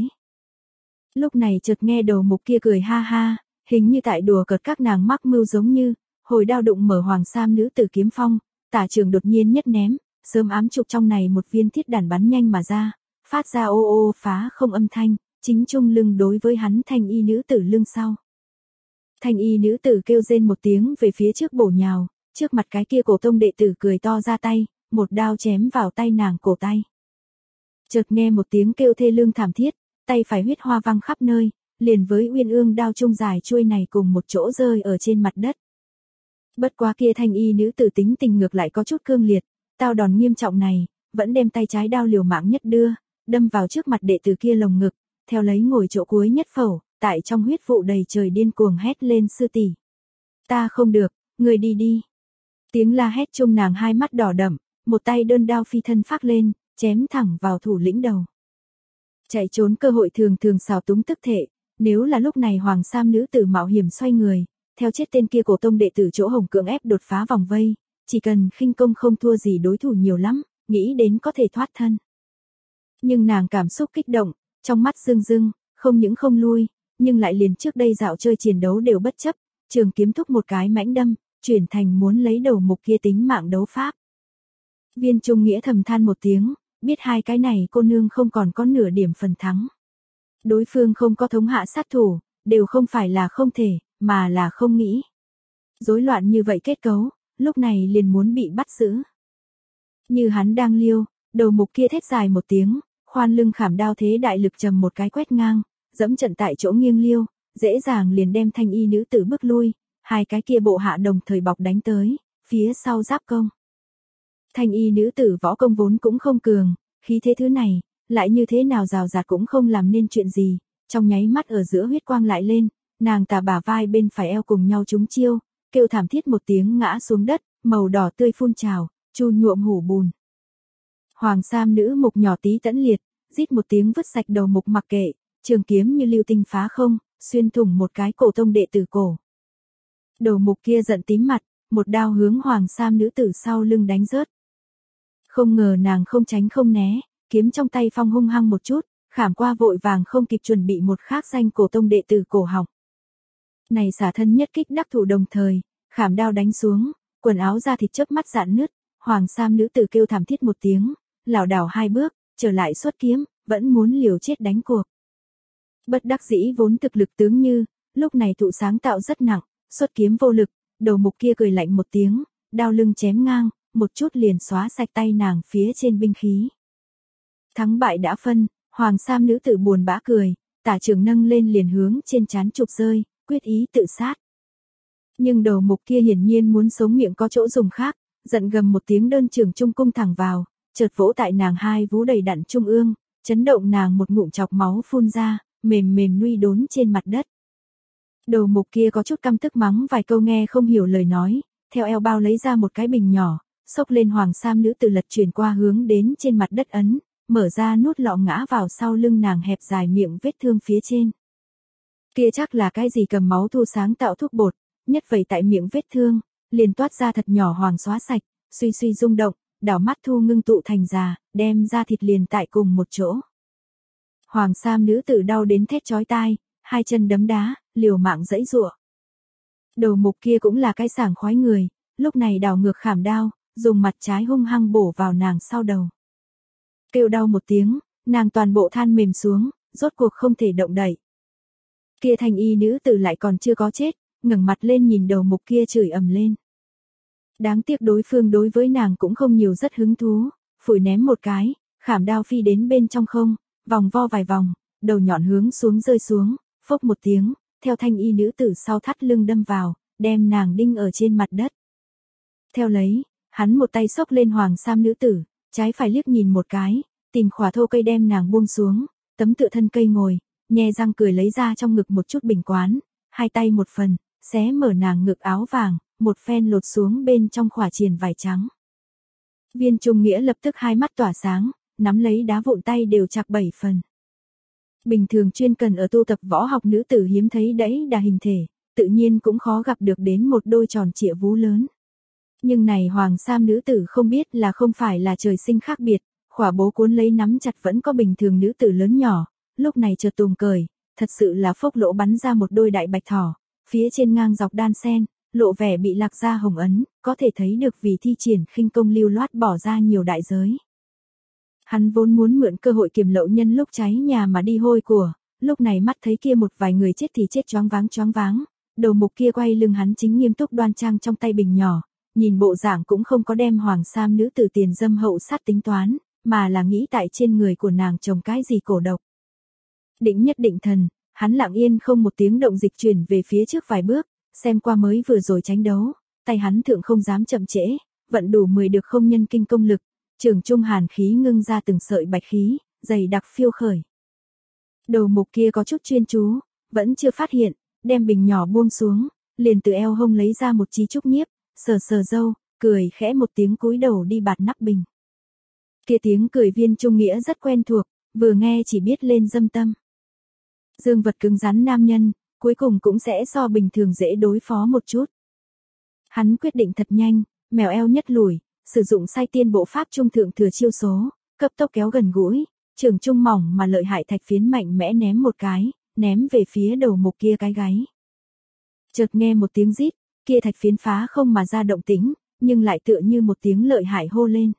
Lúc này chợt nghe đầu mục kia cười ha ha, hình như tại đùa cợt các nàng mắc mưu giống như, hồi đao đụng mở hoàng sam nữ tử kiếm phong, tả trường đột nhiên nhất ném, sớm ám trục trong này một viên thiết đàn bắn nhanh mà ra, phát ra ô ô phá không âm thanh, chính trung lưng đối với hắn thanh y nữ tử lưng sau. Thanh y nữ tử kêu rên một tiếng về phía trước bổ nhào, trước mặt cái kia cổ tông đệ tử cười to ra tay, một đao chém vào tay nàng cổ tay. Chợt nghe một tiếng kêu thê lương thảm thiết, tay phải huyết hoa văng khắp nơi, liền với uyên ương đao trung dài chuôi này cùng một chỗ rơi ở trên mặt đất. Bất quá kia thanh y nữ tử tính tình ngược lại có chút cương liệt, tao đòn nghiêm trọng này, vẫn đem tay trái đao liều mạng nhất đưa, đâm vào trước mặt đệ tử kia lồng ngực, theo lấy ngồi chỗ cuối nhất phẩu, tại trong huyết vụ đầy trời điên cuồng hét lên sư tỷ. Ta không được, người đi đi. Tiếng la hét chung nàng hai mắt đỏ đậm, một tay đơn đao phi thân phác lên, chém thẳng vào thủ lĩnh đầu. Chạy trốn cơ hội thường thường xào túng tức thể, nếu là lúc này hoàng sam nữ tử mạo hiểm xoay người, theo chết tên kia cổ tông đệ tử chỗ hồng cưỡng ép đột phá vòng vây, chỉ cần khinh công không thua gì đối thủ nhiều lắm, nghĩ đến có thể thoát thân. Nhưng nàng cảm xúc kích động, trong mắt rưng rưng, không những không lui, nhưng lại liền trước đây dạo chơi chiến đấu đều bất chấp, trường kiếm thúc một cái mãnh đâm, chuyển thành muốn lấy đầu mục kia tính mạng đấu pháp. Viên Trung Nghĩa thầm than một tiếng, biết hai cái này cô nương không còn có nửa điểm phần thắng. Đối phương không có thống hạ sát thủ, đều không phải là không thể, mà là không nghĩ. Rối loạn như vậy kết cấu, lúc này liền muốn bị bắt giữ. Như hắn đang liêu, đầu mục kia thét dài một tiếng, khoan lưng khảm đao thế đại lực trầm một cái quét ngang, dẫm trận tại chỗ nghiêng liêu, dễ dàng liền đem thanh y nữ tử bước lui, hai cái kia bộ hạ đồng thời bọc đánh tới, phía sau giáp công. Thanh y nữ tử võ công vốn cũng không cường, khí thế thứ này, lại như thế nào rào rạt cũng không làm nên chuyện gì, trong nháy mắt ở giữa huyết quang lại lên, nàng tà bả vai bên phải eo cùng nhau trúng chiêu, kêu thảm thiết một tiếng ngã xuống đất, màu đỏ tươi phun trào, chu nhuộm hủ bùn. Hoàng sam nữ mục nhỏ tí tẫn liệt, rít một tiếng vứt sạch đầu mục mặc kệ, trường kiếm như lưu tinh phá không, xuyên thủng một cái cổ tông đệ tử cổ. Đầu mục kia giận tím mặt, một đao hướng hoàng sam nữ tử sau lưng đánh rớt. Không ngờ nàng không tránh không né, kiếm trong tay phong hung hăng một chút, khảm qua vội vàng không kịp chuẩn bị một khác danh cổ tông đệ tử cổ họng. Này xả thân nhất kích đắc thủ đồng thời, khảm đao đánh xuống, quần áo da thịt chớp mắt dạn nứt, hoàng sam nữ tử kêu thảm thiết một tiếng, lảo đảo hai bước, trở lại xuất kiếm, vẫn muốn liều chết đánh cuộc. Bất đắc dĩ vốn thực lực tướng như, lúc này thụ sáng tạo rất nặng, xuất kiếm vô lực, đầu mục kia cười lạnh một tiếng, đao lưng chém ngang, một chút liền xóa sạch tay nàng phía trên binh khí. Thắng bại đã phân, hoàng sam nữ tử buồn bã cười, tả trường nâng lên liền hướng trên trán chụp rơi, quyết ý tự sát. Nhưng đầu mục kia hiển nhiên muốn sống miệng có chỗ dùng khác, giận gầm một tiếng đơn trường trung cung thẳng vào, chợt vỗ tại nàng hai vú đầy đặn trung ương, chấn động nàng một ngụm chọc máu phun ra, mềm mềm nuy đốn trên mặt đất. Đầu mục kia có chút căm tức mắng vài câu nghe không hiểu lời nói, theo eo bao lấy ra một cái bình nhỏ, xốc lên hoàng sam nữ tử lật chuyển qua hướng đến trên mặt đất ấn, mở ra nút lọ ngã vào sau lưng nàng hẹp dài miệng vết thương phía trên. Kia chắc là cái gì cầm máu thu sáng tạo thuốc bột, nhất vậy tại miệng vết thương, liền toát ra thật nhỏ hoàng xóa sạch, suy suy rung động, đảo mắt thu ngưng tụ thành già, đem ra thịt liền tại cùng một chỗ. Hoàng sam nữ tử đau đến thét chói tai, hai chân đấm đá, liều mạng giãy giụa. Đầu mục kia cũng là cái sảng khoái người, lúc này đảo ngược khảm đao, dùng mặt trái hung hăng bổ vào nàng sau đầu. Kêu đau một tiếng, nàng toàn bộ than mềm xuống, rốt cuộc không thể động đậy. Kia thanh y nữ tử lại còn chưa có chết, ngẩng mặt lên nhìn đầu mục kia chửi ầm lên. Đáng tiếc đối phương đối với nàng cũng không nhiều rất hứng thú, phủi ném một cái, khảm đao phi đến bên trong không, vòng vo vài vòng, đầu nhọn hướng xuống rơi xuống, phốc một tiếng, theo thanh y nữ tử sau thắt lưng đâm vào, đem nàng đinh ở trên mặt đất. Theo lấy, hắn một tay xốc lên hoàng sam nữ tử, trái phải liếc nhìn một cái, tìm khỏa thô cây đem nàng buông xuống, tấm tựa thân cây ngồi, nhe răng cười lấy ra trong ngực một chút bình quán, hai tay một phần, xé mở nàng ngực áo vàng, một phen lột xuống bên trong khỏa triền vải trắng. Viên Trung Nghĩa lập tức hai mắt tỏa sáng, nắm lấy đá vụn tay đều chạc bảy phần. Bình thường chuyên cần ở tu tập võ học nữ tử hiếm thấy đẫy đà hình thể, tự nhiên cũng khó gặp được đến một đôi tròn trịa vú lớn. Nhưng này hoàng sam nữ tử không biết là không phải là trời sinh khác biệt, khỏa bố cuốn lấy nắm chặt vẫn có bình thường nữ tử lớn nhỏ, lúc này chợt tùng cởi, thật sự là phốc lỗ bắn ra một đôi đại bạch thỏ, phía trên ngang dọc đan sen, lộ vẻ bị lạc ra hồng ấn, có thể thấy được vì thi triển khinh công lưu loát bỏ ra nhiều đại giới. Hắn vốn muốn mượn cơ hội kiềm lậu nhân lúc cháy nhà mà đi hôi của, lúc này mắt thấy kia một vài người chết thì chết choáng váng choáng váng, đầu mục kia quay lưng hắn chính nghiêm túc đoan trang trong tay bình nhỏ, nhìn bộ dạng cũng không có đem hoàng sam nữ tử tiền dâm hậu sát tính toán, mà là nghĩ tại trên người của nàng trồng cái gì cổ độc. Định nhất định thần, hắn lặng yên không một tiếng động dịch chuyển về phía trước vài bước, xem qua mới vừa rồi tránh đấu, tay hắn thượng không dám chậm trễ, vận đủ mười được không nhân kinh công lực, trường trung hàn khí ngưng ra từng sợi bạch khí, dày đặc phiêu khởi. Đầu mục kia có chút chuyên chú, vẫn chưa phát hiện, đem bình nhỏ buông xuống, liền từ eo hông lấy ra một chí trúc nhiếp, sờ sờ râu, cười khẽ một tiếng cúi đầu đi bạt nắp bình. Kia tiếng cười Viên Trung Nghĩa rất quen thuộc, vừa nghe chỉ biết lên dâm tâm. Dương vật cứng rắn nam nhân, cuối cùng cũng sẽ so bình thường dễ đối phó một chút. Hắn quyết định thật nhanh, mèo eo nhất lùi, sử dụng sai tiên bộ pháp trung thượng thừa chiêu số, cấp tốc kéo gần gũi, trường trung mỏng mà lợi hại thạch phiến mạnh mẽ ném một cái, ném về phía đầu mục kia cái gáy. Chợt nghe một tiếng rít, kia thạch phiến phá không mà ra động tĩnh, nhưng lại tựa như một tiếng lợi hại hô lên.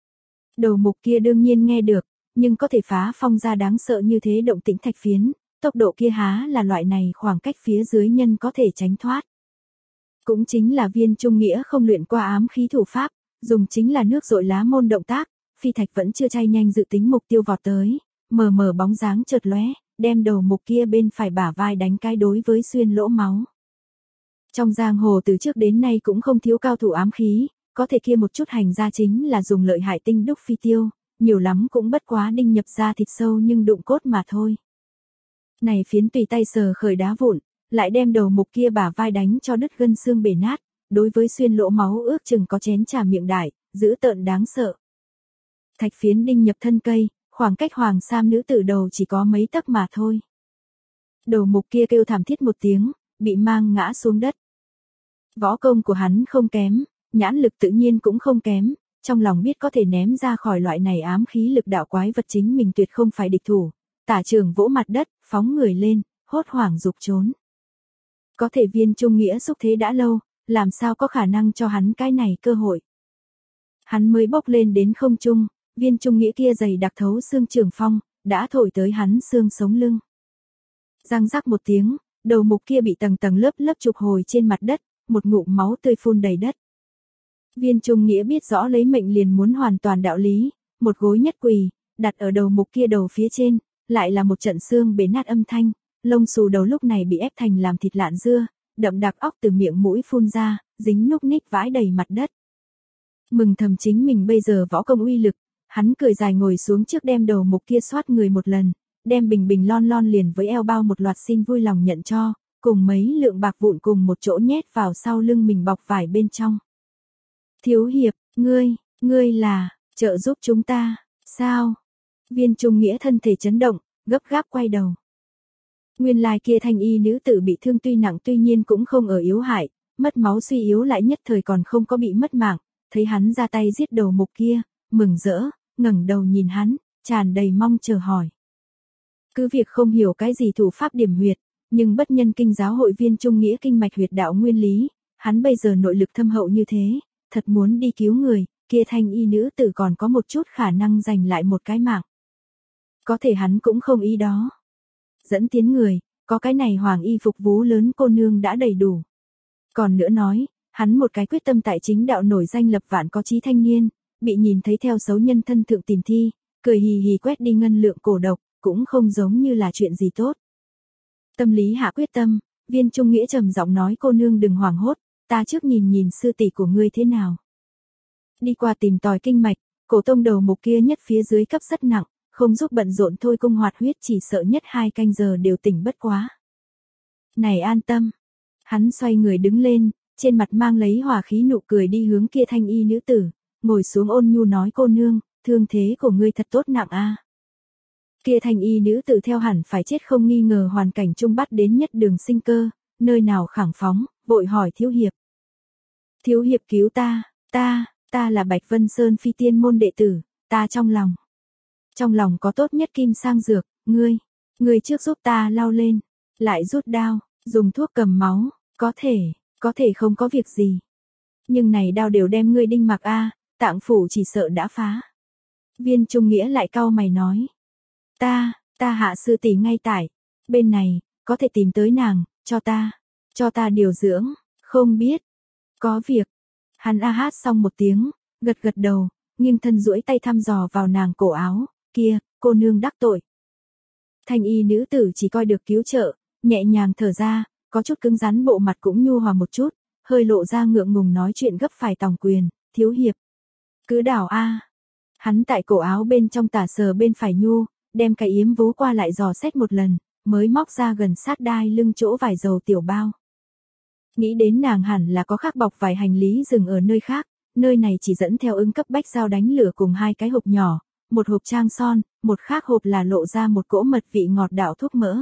Đầu mục kia đương nhiên nghe được, nhưng có thể phá phong ra đáng sợ như thế động tĩnh thạch phiến, tốc độ kia há là loại này khoảng cách phía dưới nhân có thể tránh thoát. Cũng chính là Viên Trung Nghĩa không luyện qua ám khí thủ pháp, dùng chính là nước dội lá môn động tác, phi thạch vẫn chưa chay nhanh dự tính mục tiêu vọt tới, mờ mờ bóng dáng chợt lóe, đem đầu mục kia bên phải bả vai đánh cái đối với xuyên lỗ máu. Trong giang hồ từ trước đến nay cũng không thiếu cao thủ ám khí, có thể kia một chút hành ra chính là dùng lợi hại tinh đúc phi tiêu, nhiều lắm cũng bất quá đinh nhập ra thịt sâu nhưng đụng cốt mà thôi. Này phiến tùy tay sờ khởi đá vụn, lại đem đầu mục kia bả vai đánh cho đứt gân xương bể nát, đối với xuyên lỗ máu ước chừng có chén trà miệng đại, dữ tợn đáng sợ. Thạch phiến đinh nhập thân cây, khoảng cách hoàng sam nữ tử đầu chỉ có mấy tấc mà thôi. Đầu mục kia kêu thảm thiết một tiếng, bị mang ngã xuống đất. Võ công của hắn không kém, nhãn lực tự nhiên cũng không kém, trong lòng biết có thể ném ra khỏi loại này ám khí lực đạo quái vật chính mình tuyệt không phải địch thủ, tả trường vỗ mặt đất, phóng người lên, hốt hoảng dục trốn. Có thể Viên Trung Nghĩa xúc thế đã lâu, làm sao có khả năng cho hắn cái này cơ hội. Hắn mới bốc lên đến không trung, Viên Trung Nghĩa kia dày đặc thấu xương trường phong, đã thổi tới hắn xương sống lưng. Răng rắc một tiếng, đầu mục kia bị tầng tầng lớp lớp chụp hồi trên mặt đất, một ngụm máu tươi phun đầy đất. Viên Trung Nghĩa biết rõ lấy mệnh liền muốn hoàn toàn đạo lý, một gối nhất quỳ, đặt ở đầu mục kia đầu phía trên, lại là một trận xương bể nát âm thanh, lông xù đầu lúc này bị ép thành làm thịt lạn dưa, đậm đặc óc từ miệng mũi phun ra, dính núc ních vãi đầy mặt đất. Mừng thầm chính mình bây giờ võ công uy lực, hắn cười dài ngồi xuống trước đem đầu mục kia xoát người một lần, đem bình bình lon lon liền với eo bao một loạt xin vui lòng nhận cho, cùng mấy lượng bạc vụn cùng một chỗ nhét vào sau lưng mình bọc vải bên trong. Thiếu hiệp, ngươi, ngươi là, trợ giúp chúng ta, sao? Viên Trung Nghĩa thân thể chấn động, gấp gáp quay đầu. Nguyên lai kia thanh y nữ tử bị thương tuy nặng tuy nhiên cũng không ở yếu hại, mất máu suy yếu lại nhất thời còn không có bị mất mạng, thấy hắn ra tay giết đầu mục kia, mừng rỡ, ngẩng đầu nhìn hắn, tràn đầy mong chờ hỏi. Cứ việc không hiểu cái gì thủ pháp điểm huyệt, nhưng bất nhân kinh giáo hội Viên Trung Nghĩa kinh mạch huyệt đạo nguyên lý, hắn bây giờ nội lực thâm hậu như thế, thật muốn đi cứu người, kia thanh y nữ tử còn có một chút khả năng giành lại một cái mạng. Có thể hắn cũng không ý đó. Dẫn tiến người, có cái này hoàng y phục vú lớn cô nương đã đầy đủ. Còn nữa nói, hắn một cái quyết tâm tại chính đạo nổi danh lập vạn có chí thanh niên, bị nhìn thấy theo xấu nhân thân thượng tìm thi, cười hì hì quét đi ngân lượng cổ độc, cũng không giống như là chuyện gì tốt. Tâm lý hạ quyết tâm, Viên Trung Nghĩa trầm giọng nói cô nương đừng hoảng hốt, ta trước nhìn nhìn sư tỷ của ngươi thế nào. Đi qua tìm tòi kinh mạch, cổ tông đầu mục kia nhất phía dưới cấp rất nặng, không giúp bận rộn thôi cung hoạt huyết chỉ sợ nhất hai canh giờ đều tỉnh bất quá. Này an tâm. Hắn xoay người đứng lên, trên mặt mang lấy hòa khí nụ cười đi hướng kia thanh y nữ tử, ngồi xuống ôn nhu nói cô nương, thương thế của ngươi thật tốt nặng a. Kia thanh y nữ tử theo hẳn phải chết không nghi ngờ hoàn cảnh trung bắt đến nhất đường sinh cơ, nơi nào khẳng phóng, vội hỏi thiếu hiệp. Thiếu hiệp cứu ta, ta, ta là Bạch Vân Sơn phi tiên môn đệ tử, ta trong lòng. Trong lòng có tốt nhất kim sang dược, ngươi, ngươi trước giúp ta lau lên, lại rút đao, dùng thuốc cầm máu, có thể, có thể không có việc gì. Nhưng này đao đều đem ngươi đinh mặc a, tạng phủ chỉ sợ đã phá. Viên Trung Nghĩa lại cau mày nói. Ta, ta hạ sư tỷ ngay tại, bên này, có thể tìm tới nàng, cho ta, cho ta điều dưỡng, không biết, có việc. Hắn a hát xong một tiếng, gật gật đầu, nghiêng thân duỗi tay thăm dò vào nàng cổ áo, kia, cô nương đắc tội. Thanh y nữ tử chỉ coi được cứu trợ, nhẹ nhàng thở ra, có chút cứng rắn bộ mặt cũng nhu hòa một chút, hơi lộ ra ngượng ngùng nói chuyện gấp phải tòng quyền, thiếu hiệp. Cứ đảo a. Hắn tại cổ áo bên trong tả sờ bên phải nhu, đem cái yếm vú qua lại dò xét một lần, mới móc ra gần sát đai lưng chỗ vải dầu tiểu bao. Nghĩ đến nàng hẳn là có khác bọc vài hành lý dừng ở nơi khác, nơi này chỉ dẫn theo ứng cấp bách dao đánh lửa cùng hai cái hộp nhỏ, một hộp trang son, một khác hộp là lộ ra một cỗ mật vị ngọt đạo thuốc mỡ.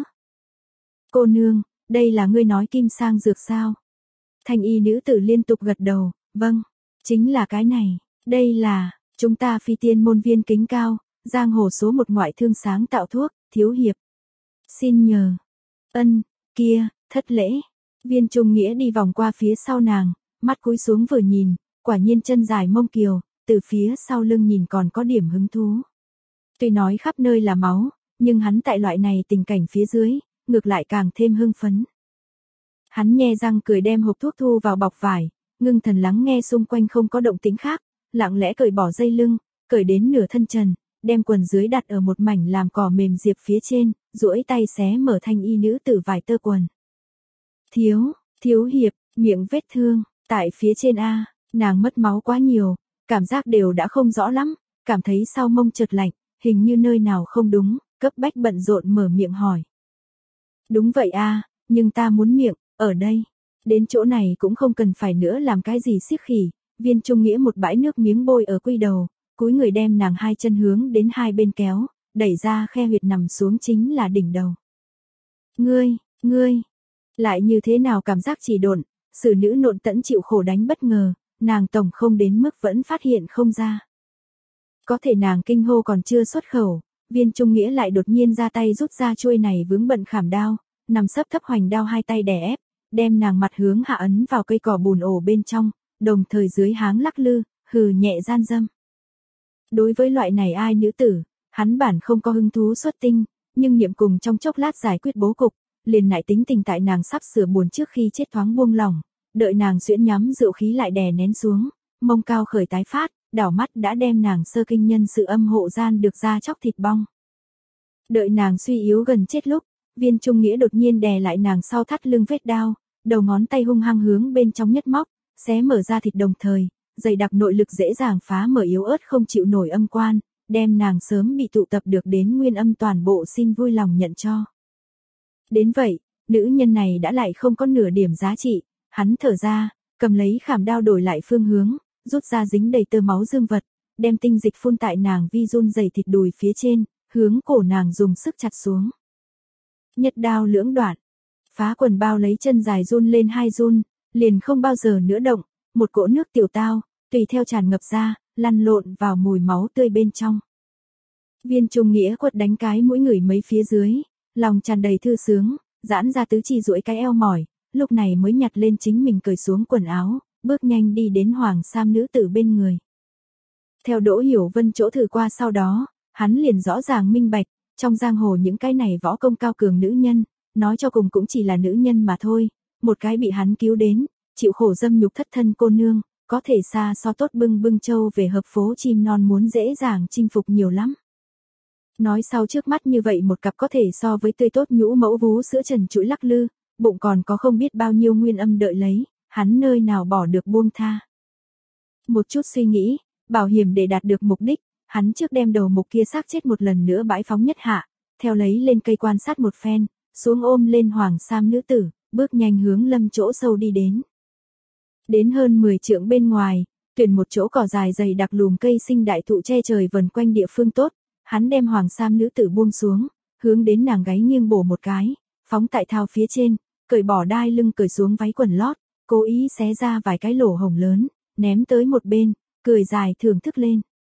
Cô nương, đây là ngươi nói kim sang dược sao? Thanh y nữ tử liên tục gật đầu, vâng, chính là cái này, đây là, chúng ta phi tiên môn viên kính cao, giang hồ số một ngoại thương sáng tạo thuốc, thiếu hiệp. Xin nhờ, ân, kia, thất lễ, viên trung nghĩa đi vòng qua phía sau nàng, mắt cúi xuống vừa nhìn, quả nhiên chân dài mông kiều, từ phía sau lưng nhìn còn có điểm hứng thú. Tuy nói khắp nơi là máu, nhưng hắn tại loại này tình cảnh phía dưới, ngược lại càng thêm hưng phấn. Hắn nhe răng cười đem hộp thuốc thu vào bọc vải, ngưng thần lắng nghe xung quanh không có động tĩnh khác, lặng lẽ cởi bỏ dây lưng, cởi đến nửa thân trần, đem quần dưới đặt ở một mảnh làm cỏ mềm diệp phía trên, duỗi tay xé mở thanh y nữ tử vải tơ quần. Thiếu, thiếu hiệp, miệng vết thương, tại phía trên A, nàng mất máu quá nhiều, cảm giác đều đã không rõ lắm, cảm thấy sau mông chợt lạnh, hình như nơi nào không đúng, cấp bách bận rộn mở miệng hỏi. Đúng vậy A, nhưng ta muốn miệng, ở đây. Đến chỗ này cũng không cần phải nữa làm cái gì xiếc khỉ, viên trung nghĩa một bãi nước miếng bôi ở quy đầu, cúi người đem nàng hai chân hướng đến hai bên kéo, đẩy ra khe huyệt nằm xuống chính là đỉnh đầu. Ngươi, ngươi, lại như thế nào cảm giác chỉ độn, xử nữ nộn tẫn chịu khổ đánh bất ngờ, nàng tổng không đến mức vẫn phát hiện không ra. Có thể nàng kinh hô còn chưa xuất khẩu, viên trung nghĩa lại đột nhiên ra tay rút ra chuôi này vướng bận khảm đao, nằm sấp thấp hoành đao hai tay đè ép, đem nàng mặt hướng hạ ấn vào cây cỏ bùn ổ bên trong, đồng thời dưới háng lắc lư, hừ nhẹ gian dâm. Đối với loại này ai nữ tử, hắn bản không có hứng thú xuất tinh, nhưng niệm cùng trong chốc lát giải quyết bố cục, liền nại tính tình tại nàng sắp sửa buồn trước khi chết thoáng buông lỏng, đợi nàng xuyễn nhắm rượu khí lại đè nén xuống, mông cao khởi tái phát, đảo mắt đã đem nàng sơ kinh nhân sự âm hộ gian được ra chóc thịt bong. Đợi nàng suy yếu gần chết lúc, viên trung nghĩa đột nhiên đè lại nàng sau thắt lưng vết đao, đầu ngón tay hung hăng hướng bên trong nhất móc, xé mở ra thịt đồng thời, dày đặc nội lực dễ dàng phá mở yếu ớt không chịu nổi âm quan, đem nàng sớm bị tụ tập được đến nguyên âm toàn bộ xin vui lòng nhận cho. Đến vậy, nữ nhân này đã lại không có nửa điểm giá trị, hắn thở ra, cầm lấy khảm đao đổi lại phương hướng, rút ra dính đầy tơ máu dương vật, đem tinh dịch phun tại nàng vi run dày thịt đùi phía trên, hướng cổ nàng dùng sức chặt xuống. Nhất đao lưỡng đoạn, phá quần bao lấy chân dài run lên hai run, liền không bao giờ nữa động, một cỗ nước tiểu tao, tùy theo tràn ngập ra, lăn lộn vào mùi máu tươi bên trong. Viên trung nghĩa quật đánh cái mũi người mấy phía dưới, lòng tràn đầy thư sướng, giãn ra tứ chi duỗi cái eo mỏi, lúc này mới nhặt lên chính mình cởi xuống quần áo, bước nhanh đi đến hoàng sam nữ tử bên người. Theo Đỗ Hiểu Vân chỗ thử qua sau đó, hắn liền rõ ràng minh bạch, trong giang hồ những cái này võ công cao cường nữ nhân, nói cho cùng cũng chỉ là nữ nhân mà thôi, một cái bị hắn cứu đến, chịu khổ dâm nhục thất thân cô nương, có thể xa so tốt bưng bưng châu về hợp phố chim non muốn dễ dàng chinh phục nhiều lắm. Nói sau trước mắt như vậy một cặp có thể so với tươi tốt nhũ mẫu vú sữa trần chuỗi lắc lư, bụng còn có không biết bao nhiêu nguyên âm đợi lấy, hắn nơi nào bỏ được buông tha. Một chút suy nghĩ, bảo hiểm để đạt được mục đích, hắn trước đem đầu mục kia xác chết một lần nữa bãi phóng nhất hạ, theo lấy lên cây quan sát một phen, xuống ôm lên hoàng sam nữ tử, bước nhanh hướng lâm chỗ sâu đi đến. Đến hơn mười trượng bên ngoài, tuyển một chỗ cỏ dài dày đặc lùm cây sinh đại thụ che trời vần quanh địa phương tốt, hắn đem hoàng sam nữ tử buông xuống, hướng đến nàng gáy nghiêng bổ một cái, phóng tại thao phía trên, cởi bỏ đai lưng cởi xuống váy quần lót, cố ý xé ra vài cái lỗ hổng lớn, ném tới một bên, cười dài thưởng thức lên.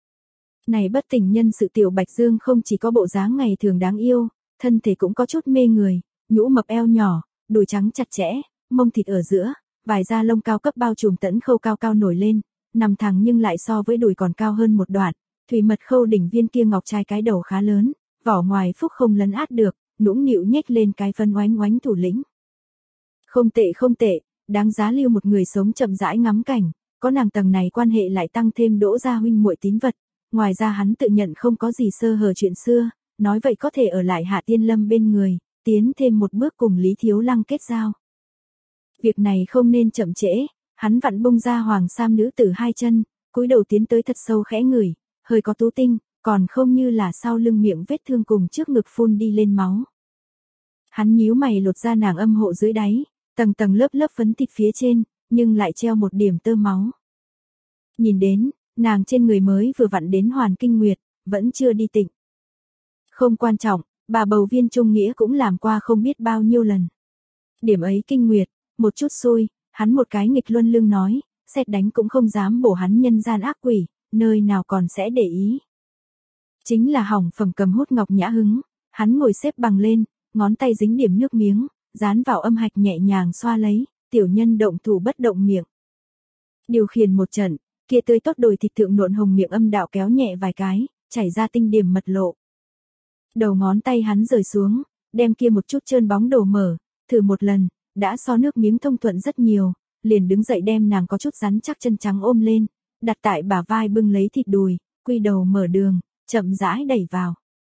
Này bất tỉnh nhân sự tiểu Bạch Dương không chỉ có bộ dáng ngày thường đáng yêu, thân thể cũng có chút mê người, nhũ mập eo nhỏ, đùi trắng chặt chẽ, mông thịt ở giữa, vài da lông cao cấp bao trùm tẫn khâu cao cao nổi lên, nằm thẳng nhưng lại so với đùi còn cao hơn một đoạn, thủy mật khâu đỉnh viên kia ngọc trai cái đầu khá lớn, vỏ ngoài phúc không lấn át được, nũng nịu nhếch lên cái phân oánh oánh thủ lĩnh. Không tệ không tệ, đáng giá lưu một người sống chậm rãi ngắm cảnh, có nàng tầng này quan hệ lại tăng thêm Đỗ gia huynh muội tín vật, ngoài ra hắn tự nhận không có gì sơ hở chuyện xưa, nói vậy có thể ở lại Hạ Tiên Lâm bên người, tiến thêm một bước cùng Lý Thiếu Lăng kết giao. Việc này không nên chậm trễ, hắn vặn bung ra hoàng sam nữ tử hai chân, cúi đầu tiến tới thật sâu khẽ ngửi, hơi có tú tinh, còn không như là sau lưng miệng vết thương cùng trước ngực phun đi lên máu. Hắn nhíu mày lột ra nàng âm hộ dưới đáy, tầng tầng lớp lớp phấn thịt phía trên, nhưng lại treo một điểm tơ máu. Nhìn đến, nàng trên người mới vừa vặn đến hoàn kinh nguyệt, vẫn chưa đi tịnh. Không quan trọng, bà bầu Viên Trung Nghĩa cũng làm qua không biết bao nhiêu lần. Điểm ấy kinh nguyệt, một chút xui, hắn một cái nghịch luân lưng nói, sét đánh cũng không dám bổ hắn nhân gian ác quỷ, nơi nào còn sẽ để ý. Chính là hỏng phẩm cầm hút ngọc nhã hứng, hắn ngồi xếp bằng lên, ngón tay dính điểm nước miếng, dán vào âm hạch nhẹ nhàng xoa lấy, tiểu nhân động thủ bất động miệng. Điều khiển một trận, kia tươi tốt đồi thịt thượng nộn hồng miệng âm đạo kéo nhẹ vài cái, chảy ra tinh điểm mật lộ. Đầu ngón tay hắn rời xuống, đem kia một chút trơn bóng đổ mở, thử một lần, đã so nước miếng thông thuận rất nhiều, liền đứng dậy đem nàng có chút rắn chắc chân trắng ôm lên, đặt tại bả vai bưng lấy thịt đùi, quy đầu mở đường, chậm rãi đẩy vào.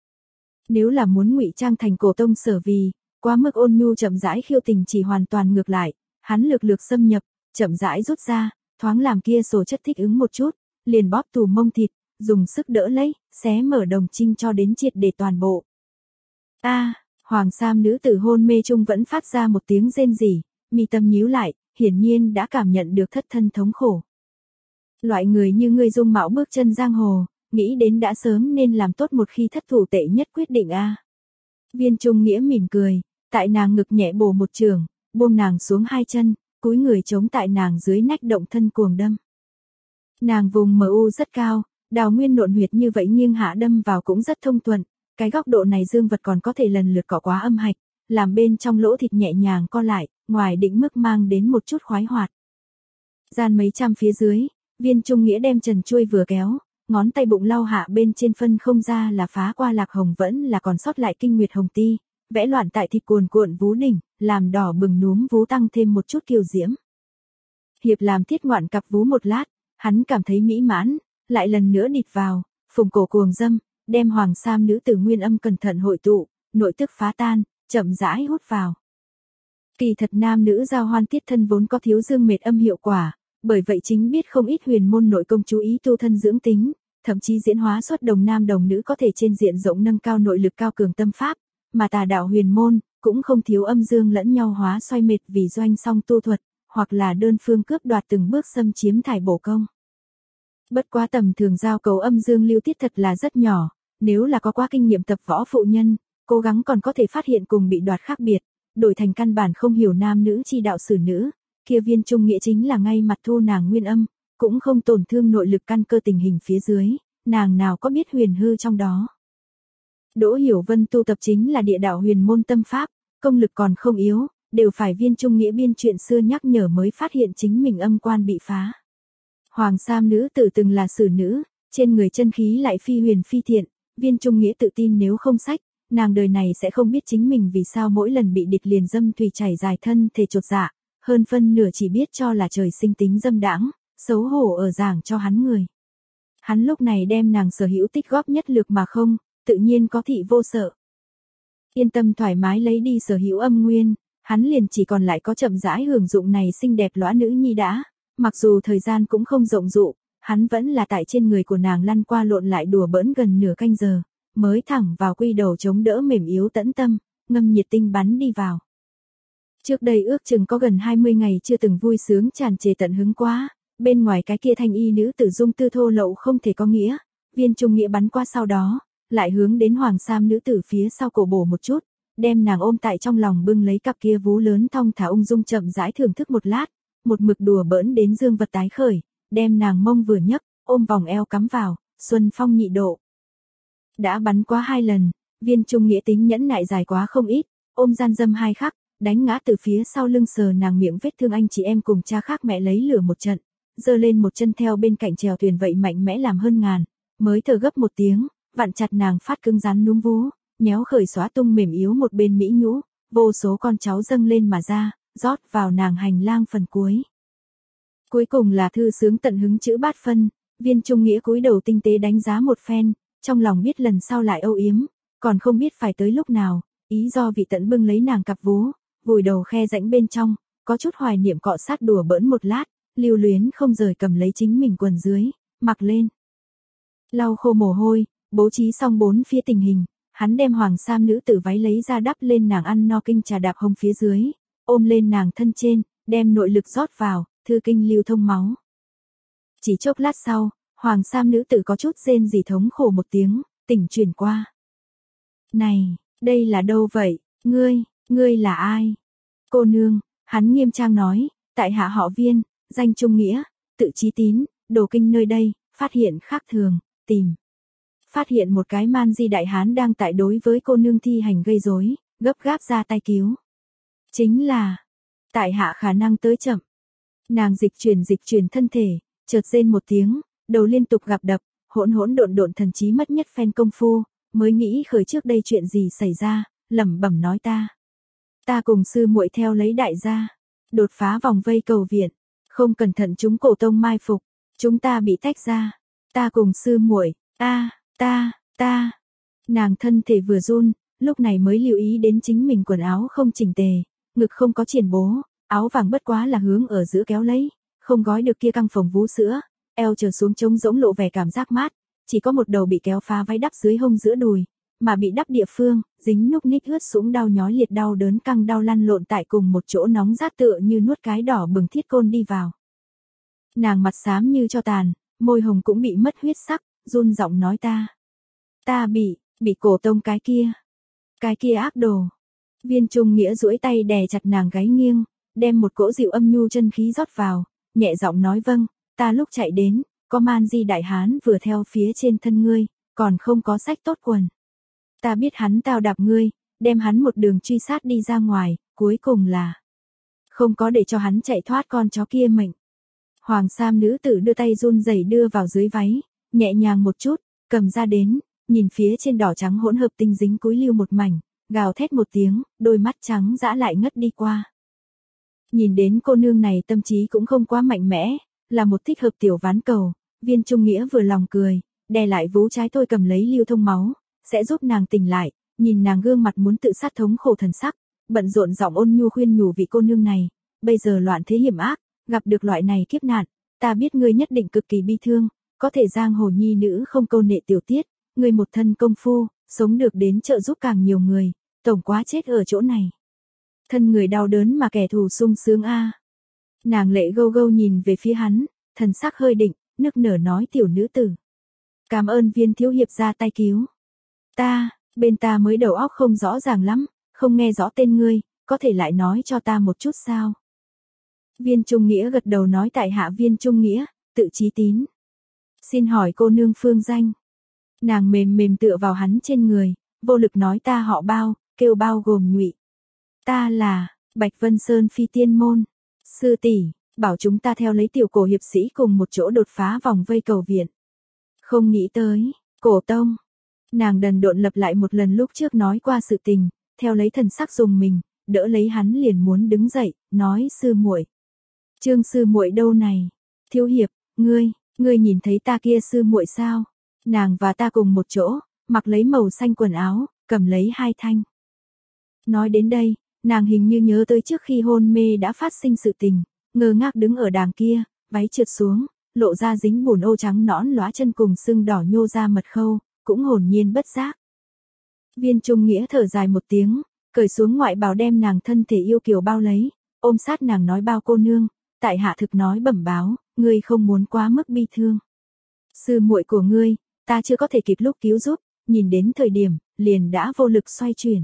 Nếu là muốn ngụy trang thành cổ tông sở vì, quá mức ôn nhu chậm rãi khiêu tình chỉ hoàn toàn ngược lại, hắn lược lược xâm nhập, chậm rãi rút ra, thoáng làm kia sổ chất thích ứng một chút, liền bóp tù mông thịt, dùng sức đỡ lấy, xé mở đồng trinh cho đến triệt để toàn bộ. A, à, hoàng sam nữ tử hôn mê chung vẫn phát ra một tiếng rên rỉ, mi tâm nhíu lại, hiển nhiên đã cảm nhận được thất thân thống khổ. Loại người như ngươi dung mạo bước chân giang hồ, nghĩ đến đã sớm nên làm tốt một khi thất thủ tệ nhất quyết định a. À. Viên Trung Nghĩa mỉm cười, tại nàng ngực nhẹ bổ một trường, buông nàng xuống hai chân, cúi người chống tại nàng dưới nách động thân cuồng đâm. Nàng vùng em u rất cao, đào nguyên nộn huyệt như vậy nghiêng hạ đâm vào cũng rất thông thuận, cái góc độ này dương vật còn có thể lần lượt cọ quá âm hạch, làm bên trong lỗ thịt nhẹ nhàng co lại, ngoài định mức mang đến một chút khoái hoạt. Gian mấy trăm phía dưới, Viên Trung Nghĩa đem trần chuôi vừa kéo, ngón tay bụng lau hạ bên trên phân không ra là phá qua lạc hồng vẫn là còn sót lại kinh nguyệt hồng ti, vẽ loạn tại thịt cuồn cuộn vú đỉnh, làm đỏ bừng núm vú tăng thêm một chút kiều diễm. Hiệp làm thiết ngoạn cặp vú một lát, hắn cảm thấy mỹ mãn, lại lần nữa địt vào, phùng cổ cuồng dâm, đem hoàng sam nữ tử nguyên âm cẩn thận hội tụ, nội tức phá tan, chậm rãi hút vào. Kỳ thật nam nữ giao hoan tiết thân vốn có thiếu dương mệt âm hiệu quả, bởi vậy chính biết không ít huyền môn nội công chú ý tu thân dưỡng tính, thậm chí diễn hóa xuất đồng nam đồng nữ có thể trên diện rộng nâng cao nội lực cao cường tâm pháp, mà tà đạo huyền môn cũng không thiếu âm dương lẫn nhau hóa xoay mệt vì doanh song tu thuật, hoặc là đơn phương cướp đoạt từng bước xâm chiếm thải bổ công. Bất quá tầm thường giao cầu âm dương lưu tiết thật là rất nhỏ, nếu là có quá kinh nghiệm tập võ phụ nhân, cố gắng còn có thể phát hiện cùng bị đoạt khác biệt, đổi thành căn bản không hiểu nam nữ chi đạo xử nữ, kia Viên Trung Nghĩa chính là ngay mặt thu nàng nguyên âm, cũng không tổn thương nội lực căn cơ tình hình phía dưới, nàng nào có biết huyền hư trong đó. Đỗ Hiểu Vân tu tập chính là địa đạo huyền môn tâm pháp, công lực còn không yếu, đều phải Viên Trung Nghĩa biên chuyện xưa nhắc nhở mới phát hiện chính mình âm quan bị phá. Hoàng sam nữ tử từng là xử nữ, trên người chân khí lại phi huyền phi thiện, Viên Trung Nghĩa tự tin nếu không sách, nàng đời này sẽ không biết chính mình vì sao mỗi lần bị địch liền dâm thủy chảy dài thân thể chột dạ, hơn phân nửa chỉ biết cho là trời sinh tính dâm đãng, xấu hổ ở giảng cho hắn người. Hắn lúc này đem nàng sở hữu tích góp nhất lược mà không, tự nhiên có thị vô sợ. Yên tâm thoải mái lấy đi sở hữu âm nguyên, hắn liền chỉ còn lại có chậm rãi hưởng dụng này xinh đẹp lõa nữ nhi đã, mặc dù thời gian cũng không rộng dụ, hắn vẫn là tại trên người của nàng lăn qua lộn lại đùa bỡn gần nửa canh giờ, mới thẳng vào quy đầu chống đỡ mềm yếu tẫn tâm, ngâm nhiệt tinh bắn đi vào. Trước đây ước chừng có gần hai mươi ngày chưa từng vui sướng tràn trề tận hứng quá, bên ngoài cái kia thanh y nữ tử dung tư thô lậu không thể có nghĩa, Viên Trung Nghĩa bắn qua sau đó, lại hướng đến hoàng sam nữ tử phía sau cổ bổ một chút, đem nàng ôm tại trong lòng bưng lấy cặp kia vú lớn thong thả ung dung chậm rãi thưởng thức một lát, một mực đùa bỡn đến dương vật tái khởi, đem nàng mông vừa nhấc, ôm vòng eo cắm vào, xuân phong nhị độ. Đã bắn quá hai lần, Viên Trung Nghĩa tính nhẫn nại dài quá không ít, ôm gian dâm hai khắc, đánh ngã từ phía sau lưng sờ nàng miệng vết thương anh chị em cùng cha khác mẹ lấy lửa một trận, giơ lên một chân theo bên cạnh chèo thuyền vậy mạnh mẽ làm hơn ngàn, mới thở gấp một tiếng, vặn chặt nàng phát cứng rắn núm vú, nhéo khởi xóa tung mềm yếu một bên mỹ nhũ, vô số con cháu dâng lên mà ra, rót vào nàng hành lang phần cuối. Cuối cùng là thư sướng tận hứng chữ bát phân, Viên Trung Nghĩa cúi đầu tinh tế đánh giá một phen, trong lòng biết lần sau lại âu yếm, còn không biết phải tới lúc nào, ý do vị tận bưng lấy nàng cặp vú, vùi đầu khe rãnh bên trong, có chút hoài niệm cọ sát đùa bỡn một lát, lưu luyến không rời cầm lấy chính mình quần dưới, mặc lên. Lau khô mồ hôi, bố trí xong bốn phía tình hình, hắn đem hoàng sam nữ tử váy lấy ra đắp lên nàng ăn no kinh trà đạp hông phía dưới, ôm lên nàng thân trên, đem nội lực rót vào, thư kinh lưu thông máu. Chỉ chốc lát sau, hoàng sam nữ tử có chút rên rỉ thống khổ một tiếng, tỉnh truyền qua. Này, đây là đâu vậy, ngươi, ngươi là ai? Cô nương, hắn nghiêm trang nói, tại hạ họ Viên, danh Trung Nghĩa, tự Chí Tín, đổ kinh nơi đây, phát hiện khác thường, tìm. Phát hiện một cái man di đại hán đang tại đối với cô nương thi hành gây rối, gấp gáp ra tay cứu. Chính là, tại hạ khả năng tới chậm. Nàng dịch chuyển dịch chuyển thân thể, chợt rên một tiếng, đầu liên tục gặp đập, hỗn hỗn độn độn thần trí mất nhất phen công phu, mới nghĩ khởi trước đây chuyện gì xảy ra, lẩm bẩm nói ta. Ta cùng sư muội theo lấy đại gia, đột phá vòng vây cầu viện, không cẩn thận chúng cổ tông mai phục, chúng ta bị tách ra. Ta cùng sư muội, ta, ta, ta. Nàng thân thể vừa run, lúc này mới lưu ý đến chính mình quần áo không chỉnh tề, ngực không có triển bố, áo vàng bất quá là hướng ở giữa kéo lấy, không gói được kia căng phồng vú sữa, eo trở xuống trống rỗng lộ vẻ cảm giác mát, chỉ có một đầu bị kéo phá váy đắp dưới hông giữa đùi, mà bị đắp địa phương, dính núc ních ướt sũng đau nhói liệt đau đớn căng đau lăn lộn tại cùng một chỗ nóng rát tựa như nuốt cái đỏ bừng thiết côn đi vào. Nàng mặt xám như cho tàn, môi hồng cũng bị mất huyết sắc, run giọng nói ta. Ta bị, bị cổ tông cái kia. Cái kia ác đồ. Viên Trung Nghĩa duỗi tay đè chặt nàng gáy nghiêng, đem một cỗ dịu âm nhu chân khí rót vào, nhẹ giọng nói vâng, ta lúc chạy đến, có man di đại hán vừa theo phía trên thân ngươi, còn không có sách tốt quần. Ta biết hắn tao đạp ngươi, đem hắn một đường truy sát đi ra ngoài, cuối cùng là không có để cho hắn chạy thoát con chó kia mệnh. Hoàng sam nữ tử đưa tay run rẩy đưa vào dưới váy, nhẹ nhàng một chút, cầm ra đến, nhìn phía trên đỏ trắng hỗn hợp tinh dính cúi lưu một mảnh, gào thét một tiếng, đôi mắt trắng dã lại ngất đi qua. Nhìn đến cô nương này tâm trí cũng không quá mạnh mẽ, là một thích hợp tiểu ván cầu, Viên Trung Nghĩa vừa lòng cười, đè lại vú trái tôi cầm lấy lưu thông máu, sẽ giúp nàng tỉnh lại, nhìn nàng gương mặt muốn tự sát thống khổ thần sắc, bận rộn giọng ôn nhu khuyên nhủ vị cô nương này, bây giờ loạn thế hiểm ác, gặp được loại này kiếp nạn, ta biết ngươi nhất định cực kỳ bi thương, có thể giang hồ nhi nữ không câu nệ tiểu tiết, ngươi một thân công phu, sống được đến trợ giúp càng nhiều người, tổng quá chết ở chỗ này. Thân người đau đớn mà kẻ thù sung sướng a. Nàng lệ gâu gâu nhìn về phía hắn, thần sắc hơi định, nức nở nói tiểu nữ tử. Cảm ơn Viên thiếu hiệp ra tay cứu. Ta, bên ta mới đầu óc không rõ ràng lắm, không nghe rõ tên ngươi, có thể lại nói cho ta một chút sao? Viên Trung Nghĩa gật đầu nói tại hạ Viên Trung Nghĩa, tự Chí Tín. Xin hỏi cô nương phương danh. Nàng mềm mềm tựa vào hắn trên người, vô lực nói ta họ Bao, kêu Bao gồm Nhụy. Ta là Bạch Vân Sơn Phi Tiên môn. Sư tỷ, bảo chúng ta theo lấy tiểu cổ hiệp sĩ cùng một chỗ đột phá vòng vây cầu viện. Không nghĩ tới, cổ tông. Nàng đần độn lặp lại một lần lúc trước nói qua sự tình, theo lấy thần sắc dùng mình, đỡ lấy hắn liền muốn đứng dậy, nói sư muội. Trương sư muội đâu này? Thiếu hiệp, ngươi, ngươi nhìn thấy ta kia sư muội sao? Nàng và ta cùng một chỗ, mặc lấy màu xanh quần áo, cầm lấy hai thanh. Nói đến đây, nàng hình như nhớ tới trước khi hôn mê đã phát sinh sự tình, ngơ ngác đứng ở đàng kia, váy trượt xuống, lộ ra dính bùn ô trắng nõn lóa chân cùng sưng đỏ nhô ra mật khâu, cũng hồn nhiên bất giác. Viên Trung Nghĩa thở dài một tiếng, cởi xuống ngoại bào đem nàng thân thể yêu kiều bao lấy, ôm sát nàng nói Bao cô nương, tại hạ thực nói bẩm báo, ngươi không muốn quá mức bi thương. Sư muội của ngươi, ta chưa có thể kịp lúc cứu giúp, nhìn đến thời điểm, liền đã vô lực xoay chuyển.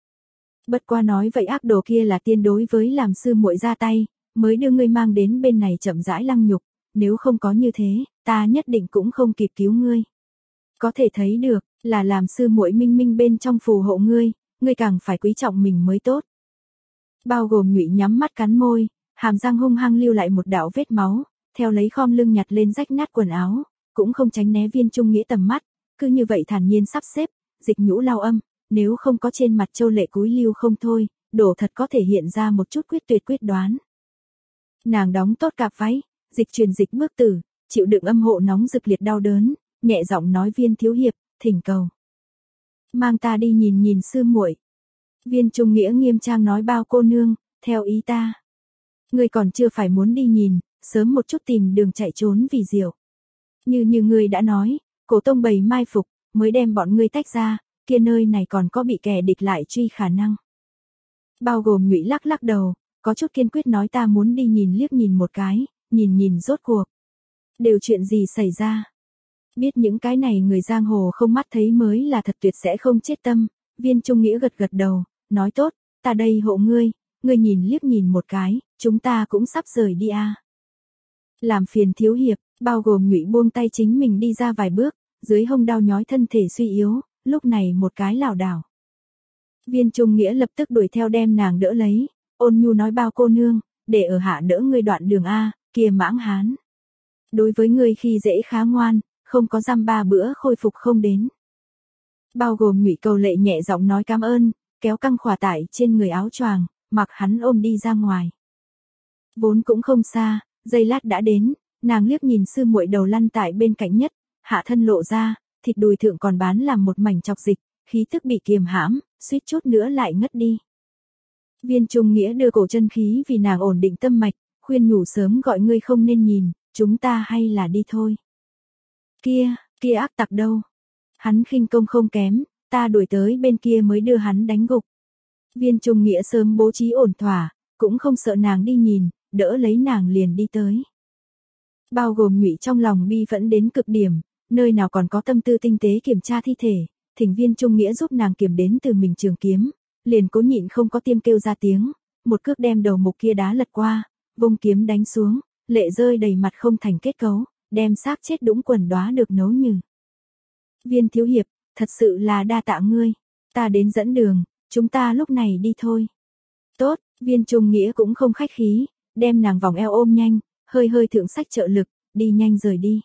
Bất qua nói vậy ác đồ kia là tiên đối với làm sư muội ra tay, mới đưa ngươi mang đến bên này chậm rãi lăng nhục, nếu không có như thế, ta nhất định cũng không kịp cứu ngươi. Có thể thấy được, là làm sư muội minh minh bên trong phù hộ ngươi, ngươi càng phải quý trọng mình mới tốt. Bao gồm Nhụy nhắm mắt cắn môi, hàm răng hung hăng lưu lại một đạo vết máu, theo lấy khom lưng nhặt lên rách nát quần áo, cũng không tránh né Viên Trung Nghĩa tầm mắt, cứ như vậy thản nhiên sắp xếp, dịch nhũ lao âm, nếu không có trên mặt châu lệ cúi lưu không thôi, đổ thật có thể hiện ra một chút quyết tuyệt quyết đoán. Nàng đóng tốt cặp váy, dịch truyền dịch bước tử, chịu đựng âm hộ nóng rực liệt đau đớn, nhẹ giọng nói Viên thiếu hiệp, thỉnh cầu. Mang ta đi nhìn nhìn sư muội. Viên Trung Nghĩa nghiêm trang nói Bao cô nương, theo ý ta. Ngươi còn chưa phải muốn đi nhìn, sớm một chút tìm đường chạy trốn vì diệu. Như như ngươi đã nói, cổ tông bầy mai phục, mới đem bọn ngươi tách ra, kia nơi này còn có bị kẻ địch lại truy khả năng. Bao gồm Nhụy lắc lắc đầu, có chút kiên quyết nói ta muốn đi nhìn liếc nhìn một cái, nhìn nhìn rốt cuộc. Đều chuyện gì xảy ra? Biết những cái này người giang hồ không mắt thấy mới là thật tuyệt sẽ không chết tâm, Viên Trung Nghĩa gật gật đầu, nói tốt, ta đây hộ ngươi, ngươi nhìn liếc nhìn một cái, chúng ta cũng sắp rời đi à. Làm phiền thiếu hiệp, bao gồm Ngụy buông tay chính mình đi ra vài bước, dưới hông đau nhói thân thể suy yếu, lúc này một cái lảo đảo. Viên Trung Nghĩa lập tức đuổi theo đem nàng đỡ lấy, ôn nhu nói bao cô nương, để ở hạ đỡ ngươi đoạn đường A, kia mãng hán. Đối với ngươi khi dễ khá ngoan, không có dăm ba bữa khôi phục không đến. Bao gồm Ngụy Cầu Lệ nhẹ giọng nói cảm ơn, kéo căng khỏa tải trên người áo choàng, mặc hắn ôm đi ra ngoài. Vốn cũng không xa, giây lát đã đến, nàng liếc nhìn sư muội đầu lăn tại bên cạnh nhất, hạ thân lộ ra, thịt đùi thượng còn bán làm một mảnh chọc dịch, khí tức bị kiềm hãm, suýt chút nữa lại ngất đi. Viên Trung Nghĩa đưa cổ chân khí vì nàng ổn định tâm mạch, khuyên nhủ sớm gọi ngươi không nên nhìn, chúng ta hay là đi thôi. Kia, kia ác tặc đâu? Hắn khinh công không kém, ta đuổi tới bên kia mới đưa hắn đánh gục. Viên Trung Nghĩa sớm bố trí ổn thỏa, cũng không sợ nàng đi nhìn, đỡ lấy nàng liền đi tới. Bao gồm Ngụy trong lòng bi phẫn đến cực điểm, nơi nào còn có tâm tư tinh tế kiểm tra thi thể, thỉnh Viên Trung Nghĩa giúp nàng kiểm đến từ mình trường kiếm, liền cố nhịn không có tiêm kêu ra tiếng, một cước đem đầu mục kia đá lật qua, vung kiếm đánh xuống, lệ rơi đầy mặt không thành kết cấu, đem xác chết đũng quần đóa được nấu nhừ. Viên thiếu hiệp, thật sự là đa tạ ngươi, ta đến dẫn đường, chúng ta lúc này đi thôi. Tốt, Viên Trung Nghĩa cũng không khách khí, đem nàng vòng eo ôm nhanh, hơi hơi thượng sách trợ lực, đi nhanh rời đi.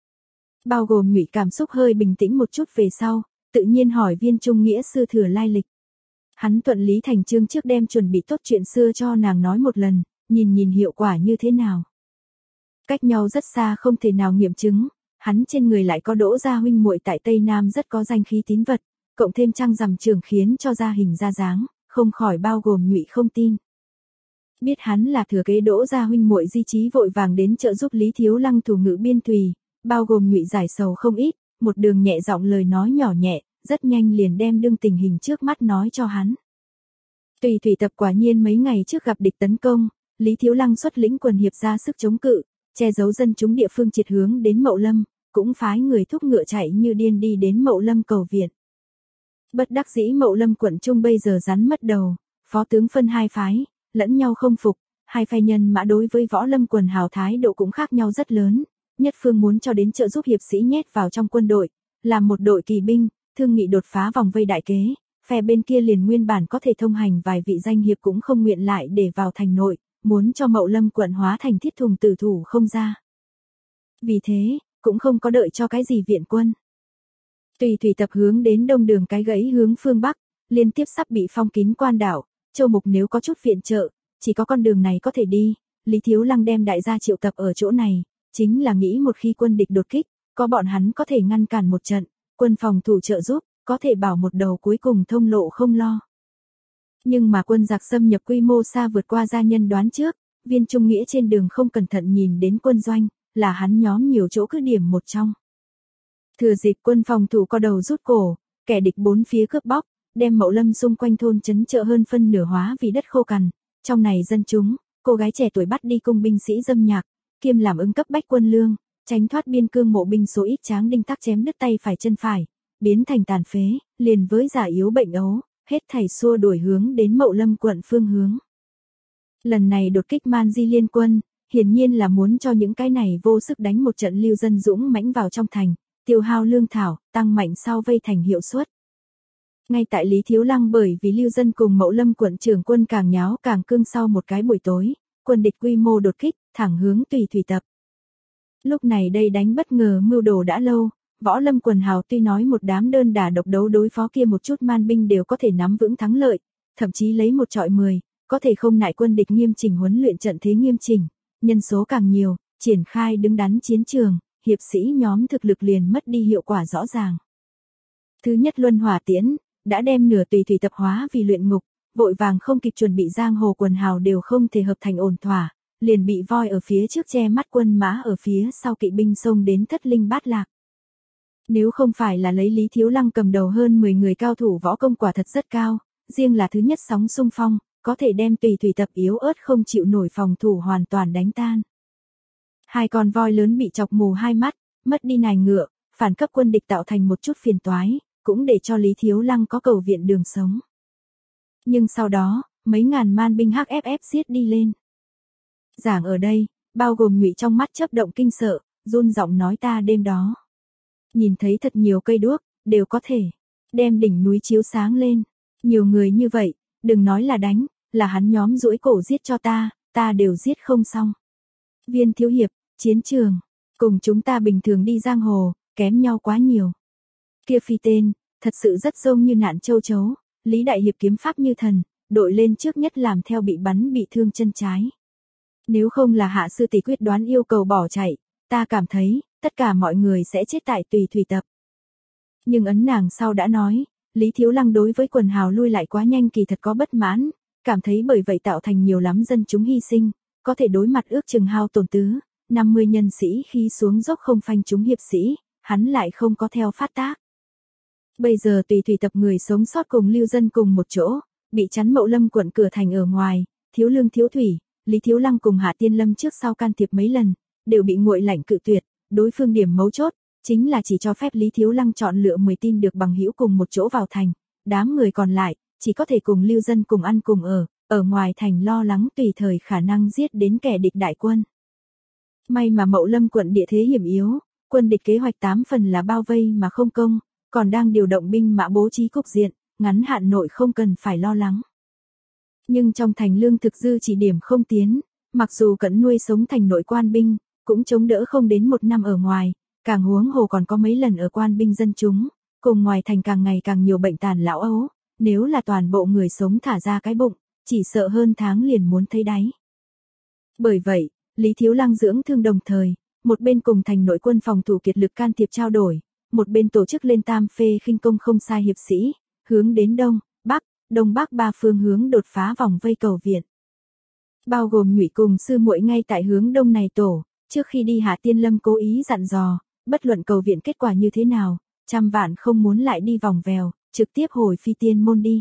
Bao gồm Ngụy cảm xúc hơi bình tĩnh một chút về sau, tự nhiên hỏi Viên Trung Nghĩa sư thừa lai lịch. Hắn thuận lý thành chương trước đem chuẩn bị tốt chuyện xưa cho nàng nói một lần, nhìn nhìn hiệu quả như thế nào. Cách nhau rất xa không thể nào nghiệm chứng, hắn trên người lại có Đỗ gia huynh muội tại Tây Nam rất có danh khí tín vật, cộng thêm trăng rằm trường khiến cho ra hình ra dáng, không khỏi bao gồm Ngụy không tin. Biết hắn là thừa kế Đỗ gia huynh muội di chí vội vàng đến trợ giúp Lý Thiếu Lăng thủ ngữ biên tùy, bao gồm Ngụy giải sầu không ít, một đường nhẹ giọng lời nói nhỏ nhẹ, rất nhanh liền đem đương tình hình trước mắt nói cho hắn. Tùy thủy tập quả nhiên mấy ngày trước gặp địch tấn công, Lý Thiếu Lăng xuất lĩnh quần hiệp ra sức chống cự, che giấu dân chúng địa phương triệt hướng đến Mậu Lâm, cũng phái người thúc ngựa chạy như điên đi đến Mậu Lâm cầu viện. Bất đắc dĩ Mậu Lâm quận trung bây giờ rắn mất đầu, phó tướng phân hai phái, lẫn nhau không phục, hai phe nhân mã đối với Võ Lâm quần hào thái độ cũng khác nhau rất lớn, nhất phương muốn cho đến trợ giúp hiệp sĩ nhét vào trong quân đội, làm một đội kỳ binh, thương nghị đột phá vòng vây đại kế, phe bên kia liền nguyên bản có thể thông hành vài vị danh hiệp cũng không nguyện lại để vào thành nội, muốn cho Mậu Lâm quận hóa thành thiết thùng tử thủ không ra. Vì thế, cũng không có đợi cho cái gì viện quân. Tùy thủy tập hướng đến đông đường cái gãy hướng phương Bắc, liên tiếp sắp bị phong kín quan đảo, Châu Mục nếu có chút viện trợ, chỉ có con đường này có thể đi, Lý Thiếu Lăng đem đại gia triệu tập ở chỗ này, chính là nghĩ một khi quân địch đột kích, có bọn hắn có thể ngăn cản một trận, quân phòng thủ trợ giúp, có thể bảo một đầu cuối cùng thông lộ không lo. Nhưng mà quân giặc xâm nhập quy mô xa vượt qua gia nhân đoán trước, Viên Trung Nghĩa trên đường không cẩn thận nhìn đến quân doanh, là hắn nhóm nhiều chỗ cứ điểm một trong. Thừa dịp quân phòng thủ co đầu rút cổ, kẻ địch bốn phía cướp bóc, đem Mậu Lâm xung quanh thôn trấn chợ hơn phân nửa hóa vì đất khô cằn, trong này dân chúng, cô gái trẻ tuổi bắt đi cung binh sĩ dâm nhạc, kiêm làm ứng cấp bách quân lương, tránh thoát biên cương mộ binh số ít tráng đinh tắc chém đứt tay phải chân phải, biến thành tàn phế, liền với giả yếu bệnh ấu, hết thảy xua đuổi hướng đến Mậu Lâm quận phương hướng. Lần này đột kích Man Di liên quân, hiển nhiên là muốn cho những cái này vô sức đánh một trận lưu dân dũng mãnh vào trong thành, tiêu hao lương thảo, tăng mạnh sau vây thành hiệu suất. Ngay tại Lý Thiếu Lăng bởi vì lưu dân cùng Mậu Lâm quận trưởng quân càng nháo càng cương sau một cái buổi tối, quân địch quy mô đột kích, thẳng hướng Tùy thủy tập. Lúc này đây đánh bất ngờ mưu đồ đã lâu, Võ Lâm quần hào tuy nói một đám đơn đả độc đấu đối phó kia một chút man binh đều có thể nắm vững thắng lợi, thậm chí lấy một trọi mười, có thể không nại quân địch nghiêm chỉnh huấn luyện trận thế nghiêm chỉnh, nhân số càng nhiều, triển khai đứng đắn chiến trường, hiệp sĩ nhóm thực lực liền mất đi hiệu quả rõ ràng. Thứ nhất luân hỏa tiễn, đã đem nửa Tùy thủy tập hóa vì luyện ngục, vội vàng không kịp chuẩn bị giang hồ quần hào đều không thể hợp thành ổn thỏa, liền bị voi ở phía trước che mắt quân mã ở phía sau kỵ binh xông đến thất linh bát lạc. Nếu không phải là lấy Lý Thiếu Lăng cầm đầu hơn mười người cao thủ võ công quả thật rất cao, riêng là thứ nhất sóng xung phong, có thể đem tùy thủy tập yếu ớt không chịu nổi phòng thủ hoàn toàn đánh tan. Hai con voi lớn bị chọc mù hai mắt, mất đi nài ngựa, phản cấp quân địch tạo thành một chút phiền toái, cũng để cho Lý Thiếu Lăng có cầu viện đường sống. Nhưng sau đó, mấy ngàn man binh hát ép ép giết đi lên. Giảng ở đây, bao gồm Ngụy trong mắt chớp động kinh sợ, run giọng nói ta đêm đó. Nhìn thấy thật nhiều cây đuốc, đều có thể đem đỉnh núi chiếu sáng lên. Nhiều người như vậy, đừng nói là đánh, là hắn nhóm duỗi cổ giết cho ta, ta đều giết không xong. Viên thiếu hiệp, chiến trường, cùng chúng ta bình thường đi giang hồ, kém nhau quá nhiều. Kia phi tên, thật sự rất giống như nạn châu chấu, Lý Đại Hiệp kiếm pháp như thần, đội lên trước nhất làm theo bị bắn bị thương chân trái. Nếu không là hạ sư tỷ quyết đoán yêu cầu bỏ chạy, ta cảm thấy, tất cả mọi người sẽ chết tại tùy thủy tập. Nhưng ấn nàng sau đã nói, Lý Thiếu Lăng đối với quần hào lui lại quá nhanh kỳ thật có bất mãn, cảm thấy bởi vậy tạo thành nhiều lắm dân chúng hy sinh, có thể đối mặt ước chừng hao tổn tứ, năm mươi nhân sĩ khi xuống dốc không phanh chúng hiệp sĩ, hắn lại không có theo phát tác. Bây giờ tùy thủy tập người sống sót cùng lưu dân cùng một chỗ, bị chắn Mậu Lâm quận cửa thành ở ngoài, thiếu lương thiếu thủy, Lý Thiếu Lăng cùng Hạ Tiên Lâm trước sau can thiệp mấy lần, đều bị nguội lạnh cự tuyệt, đối phương điểm mấu chốt, chính là chỉ cho phép Lý Thiếu Lăng chọn lựa mười tin được bằng hữu cùng một chỗ vào thành, đám người còn lại, chỉ có thể cùng lưu dân cùng ăn cùng ở, ở ngoài thành lo lắng tùy thời khả năng giết đến kẻ địch đại quân. May mà Mậu Lâm quận địa thế hiểm yếu, quân địch kế hoạch tám phần là bao vây mà không công, còn đang điều động binh mã bố trí cục diện, ngắn hạn nội không cần phải lo lắng. Nhưng trong thành lương thực dư chỉ điểm không tiến, mặc dù cẩn nuôi sống thành nội quan binh, cũng chống đỡ không đến một năm ở ngoài, càng huống hồ còn có mấy lần ở quan binh dân chúng, cùng ngoài thành càng ngày càng nhiều bệnh tàn lão ấu, nếu là toàn bộ người sống thả ra cái bụng, chỉ sợ hơn tháng liền muốn thấy đáy. Bởi vậy, Lý Thiếu Lăng dưỡng thương đồng thời, một bên cùng thành nội quân phòng thủ kiệt lực can thiệp trao đổi, một bên tổ chức lên tam phê khinh công không sai hiệp sĩ, hướng đến đông, bắc, đông bắc ba phương hướng đột phá vòng vây cầu viện. Bao gồm Ngụy cùng sư muội ngay tại hướng đông này tổ, trước khi đi Hạ Tiên Lâm cố ý dặn dò, bất luận cầu viện kết quả như thế nào, trăm vạn không muốn lại đi vòng vèo, trực tiếp hồi phi tiên môn đi.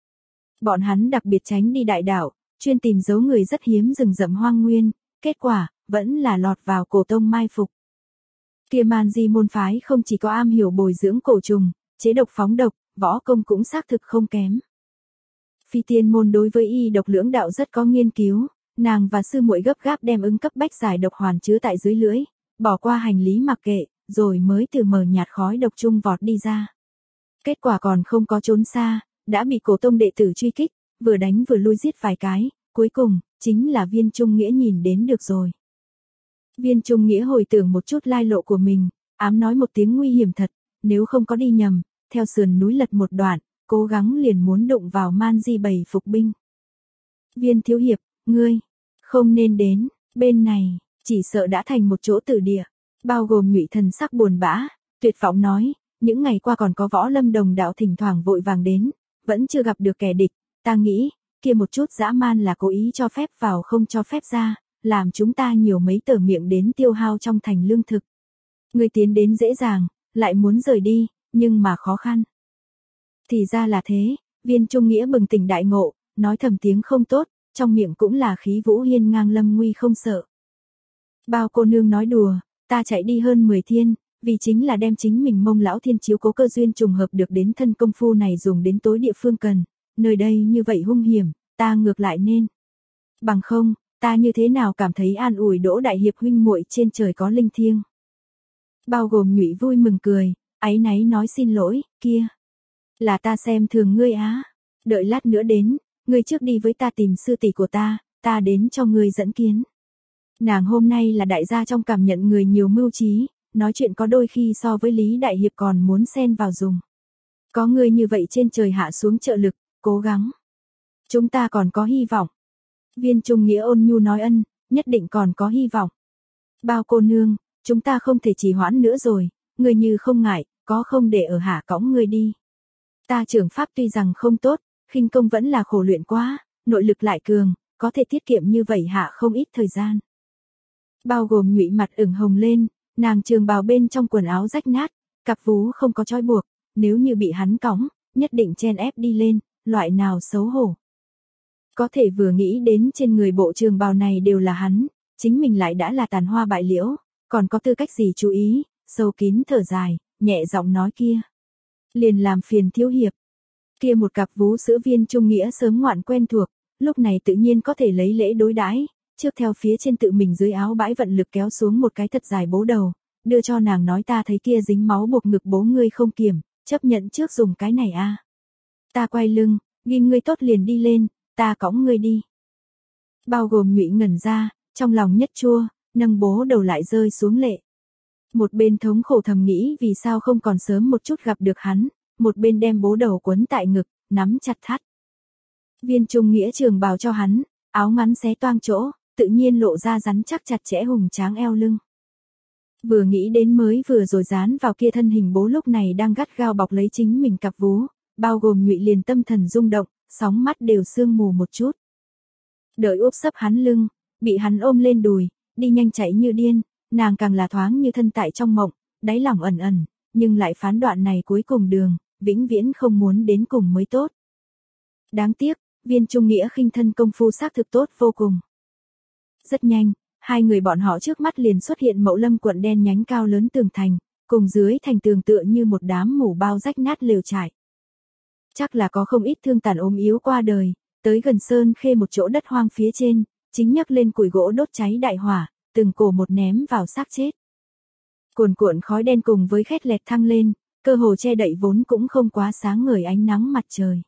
Bọn hắn đặc biệt tránh đi đại đạo, chuyên tìm dấu người rất hiếm rừng rậm hoang nguyên, kết quả, vẫn là lọt vào cổ tông mai phục. Kia Man Di môn phái không chỉ có am hiểu bồi dưỡng cổ trùng, chế độc phóng độc, võ công cũng xác thực không kém. Phi tiên môn đối với y độc lưỡng đạo rất có nghiên cứu, nàng và sư muội gấp gáp đem ứng cấp bách giải độc hoàn chứa tại dưới lưỡi, bỏ qua hành lý mặc kệ, rồi mới từ mờ nhạt khói độc trung vọt đi ra. Kết quả còn không có trốn xa, đã bị cổ tông đệ tử truy kích, vừa đánh vừa lui giết vài cái, cuối cùng, chính là Viên Trung Nghĩa nhìn đến được rồi. Viên Trung Nghĩa hồi tưởng một chút lai lộ của mình, ám nói một tiếng nguy hiểm thật, nếu không có đi nhầm, theo sườn núi lật một đoạn, cố gắng liền muốn đụng vào Man Di bầy phục binh. Viên thiếu hiệp, ngươi, không nên đến, bên này, chỉ sợ đã thành một chỗ tử địa, bao gồm Ngụy thần sắc buồn bã, tuyệt vọng nói, những ngày qua còn có võ lâm đồng đạo thỉnh thoảng vội vàng đến, vẫn chưa gặp được kẻ địch, ta nghĩ, kia một chút dã man là cố ý cho phép vào không cho phép ra, làm chúng ta nhiều mấy tờ miệng đến tiêu hao trong thành lương thực. Ngươi tiến đến dễ dàng, lại muốn rời đi, nhưng mà khó khăn. Thì ra là thế, Viên Trung Nghĩa bừng tỉnh đại ngộ, nói thầm tiếng không tốt, trong miệng cũng là khí vũ hiên ngang lâm nguy không sợ. Bao cô nương nói đùa, ta chạy đi hơn mười thiên, vì chính là đem chính mình Mông lão thiên chiếu cố cơ duyên trùng hợp được đến thân công phu này dùng đến tối địa phương cần, nơi đây như vậy hung hiểm, ta ngược lại nên. Bằng không, ta như thế nào cảm thấy an ủi Đỗ đại hiệp huynh muội trên trời có linh thiêng. Bao gồm Nhụy vui mừng cười, áy náy nói xin lỗi, kia. Là ta xem thường ngươi á, đợi lát nữa đến, ngươi trước đi với ta tìm sư tỷ của ta, ta đến cho ngươi dẫn kiến. Nàng hôm nay là đại gia trong cảm nhận người nhiều mưu trí, nói chuyện có đôi khi so với Lý Đại Hiệp còn muốn xen vào dùng. Có người như vậy trên trời hạ xuống trợ lực, cố gắng. Chúng ta còn có hy vọng. Viên Trung Nghĩa ôn nhu nói ân, nhất định còn có hy vọng. Bao cô nương, chúng ta không thể trì hoãn nữa rồi, người như không ngại, có không để ở hạ cõng người đi. Ta trưởng pháp tuy rằng không tốt, khinh công vẫn là khổ luyện quá, nội lực lại cường, có thể tiết kiệm như vậy hạ không ít thời gian. Bao gồm Nhụy mặt ửng hồng lên, nàng trường bào bên trong quần áo rách nát, cặp vú không có trói buộc, nếu như bị hắn cõng, nhất định chen ép đi lên, loại nào xấu hổ. Có thể vừa nghĩ đến trên người bộ trường bào này đều là hắn, chính mình lại đã là tàn hoa bại liễu, còn có tư cách gì chú ý, sâu kín thở dài, nhẹ giọng nói kia. Liền làm phiền thiếu hiệp. Kia một cặp vú sữa Viên Trung Nghĩa sớm ngoạn quen thuộc, lúc này tự nhiên có thể lấy lễ đối đãi, trước theo phía trên tự mình dưới áo bãi vận lực kéo xuống một cái thật dài bố đầu, đưa cho nàng nói ta thấy kia dính máu buộc ngực bố ngươi không kiểm, chấp nhận trước dùng cái này a. À. Ta quay lưng, ghim ngươi tốt liền đi lên, ta cõng ngươi đi. Bao gồm Nhụy ngẩn ra, trong lòng nhất chua, nâng bố đầu lại rơi xuống lệ. Một bên thống khổ thầm nghĩ vì sao không còn sớm một chút gặp được hắn, một bên đem bố đầu quấn tại ngực, nắm chặt thắt. Viên Trung Nghĩa trường bào cho hắn, áo ngắn xé toang chỗ, tự nhiên lộ ra rắn chắc chặt chẽ hùng tráng eo lưng. Vừa nghĩ đến mới vừa rồi dán vào kia thân hình bố lúc này đang gắt gao bọc lấy chính mình cặp vú, bao gồm Nhụy liền tâm thần rung động, sóng mắt đều sương mù một chút. Đợi úp sấp hắn lưng, bị hắn ôm lên đùi, đi nhanh chạy như điên, nàng càng là thoáng như thân tại trong mộng, đáy lòng ẩn ẩn, nhưng lại phán đoạn này cuối cùng đường, vĩnh viễn không muốn đến cùng mới tốt. Đáng tiếc, Viên Trung Nghĩa khinh thân công phu xác thực tốt vô cùng. Rất nhanh, hai người bọn họ trước mắt liền xuất hiện Mậu Lâm quận đen nhánh cao lớn tường thành, cùng dưới thành tường tựa như một đám mủ bao rách nát lều trại. Chắc là có không ít thương tàn ốm yếu qua đời, tới gần sơn khê một chỗ đất hoang phía trên, chính nhấc lên củi gỗ đốt cháy đại hỏa, từng cổ một ném vào xác chết. Cuồn cuộn khói đen cùng với khét lẹt thăng lên, cơ hồ che đậy vốn cũng không quá sáng ngời ánh nắng mặt trời.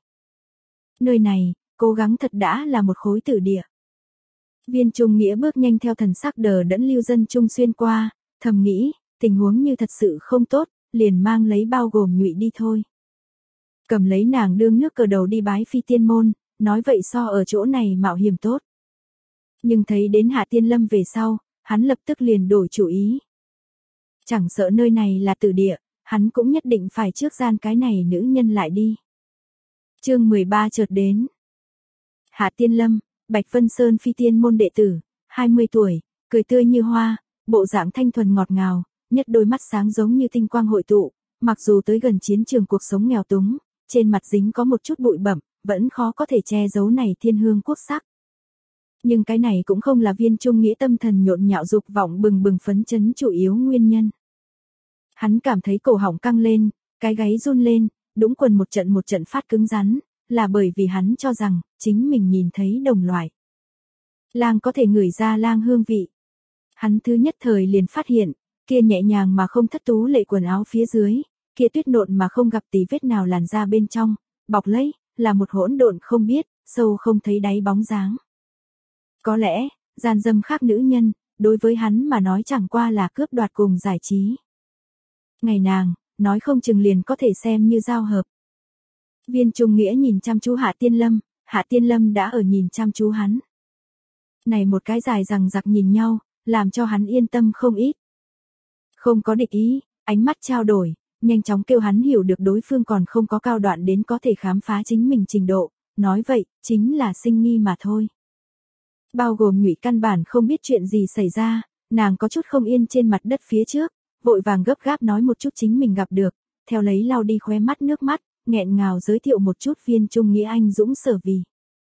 Nơi này, cố gắng thật đã là một khối tử địa. Viên Trung Nghĩa bước nhanh theo thần sắc đờ đẫn lưu dân trung xuyên qua, thầm nghĩ, tình huống như thật sự không tốt, liền mang lấy bao gồm Nhụy đi thôi. Cầm lấy nàng đương nước cờ đầu đi bái phi tiên môn, nói vậy so ở chỗ này mạo hiểm tốt. Nhưng thấy đến Hạ Tiên Lâm về sau, hắn lập tức liền đổi chủ ý. Chẳng sợ nơi này là tử địa, hắn cũng nhất định phải trước gian cái này nữ nhân lại đi. Chương mười ba chợt đến. Hạ Tiên Lâm, Bạch Vân Sơn phi tiên môn đệ tử, hai mươi tuổi, cười tươi như hoa, bộ dạng thanh thuần ngọt ngào, nhất đôi mắt sáng giống như tinh quang hội tụ, mặc dù tới gần chiến trường cuộc sống nghèo túng, trên mặt dính có một chút bụi bặm, vẫn khó có thể che giấu này thiên hương quốc sắc. Nhưng cái này cũng không là Viên Trung Nghĩa tâm thần nhộn nhạo dục vọng bừng bừng phấn chấn chủ yếu nguyên nhân. Hắn cảm thấy cổ họng căng lên, cái gáy run lên, đũng quần một trận một trận phát cứng rắn, là bởi vì hắn cho rằng, chính mình nhìn thấy đồng loại. Lang có thể ngửi ra lang hương vị. Hắn thứ nhất thời liền phát hiện, kia nhẹ nhàng mà không thất tú lệ quần áo phía dưới, kia tuyết nộn mà không gặp tí vết nào làn da bên trong, bọc lấy, là một hỗn độn không biết, sâu không thấy đáy bóng dáng. Có lẽ, gian dâm khác nữ nhân, đối với hắn mà nói chẳng qua là cướp đoạt cùng giải trí. Ngày nàng, nói không chừng liền có thể xem như giao hợp. Viên Trung Nghĩa nhìn chăm chú Hạ Tiên Lâm, Hạ Tiên Lâm đã ở nhìn chăm chú hắn. Này một cái dài rằng giặc nhìn nhau, làm cho hắn yên tâm không ít. Không có địch ý, ánh mắt trao đổi, nhanh chóng kêu hắn hiểu được đối phương còn không có cao đoạn đến có thể khám phá chính mình trình độ, nói vậy, chính là sinh nghi mà thôi. Bao gồm Nhụy căn bản không biết chuyện gì xảy ra, nàng có chút không yên trên mặt đất phía trước, vội vàng gấp gáp nói một chút chính mình gặp được, theo lấy lau đi khóe mắt nước mắt, nghẹn ngào giới thiệu một chút Viên Trung Nghĩa anh dũng sở vì.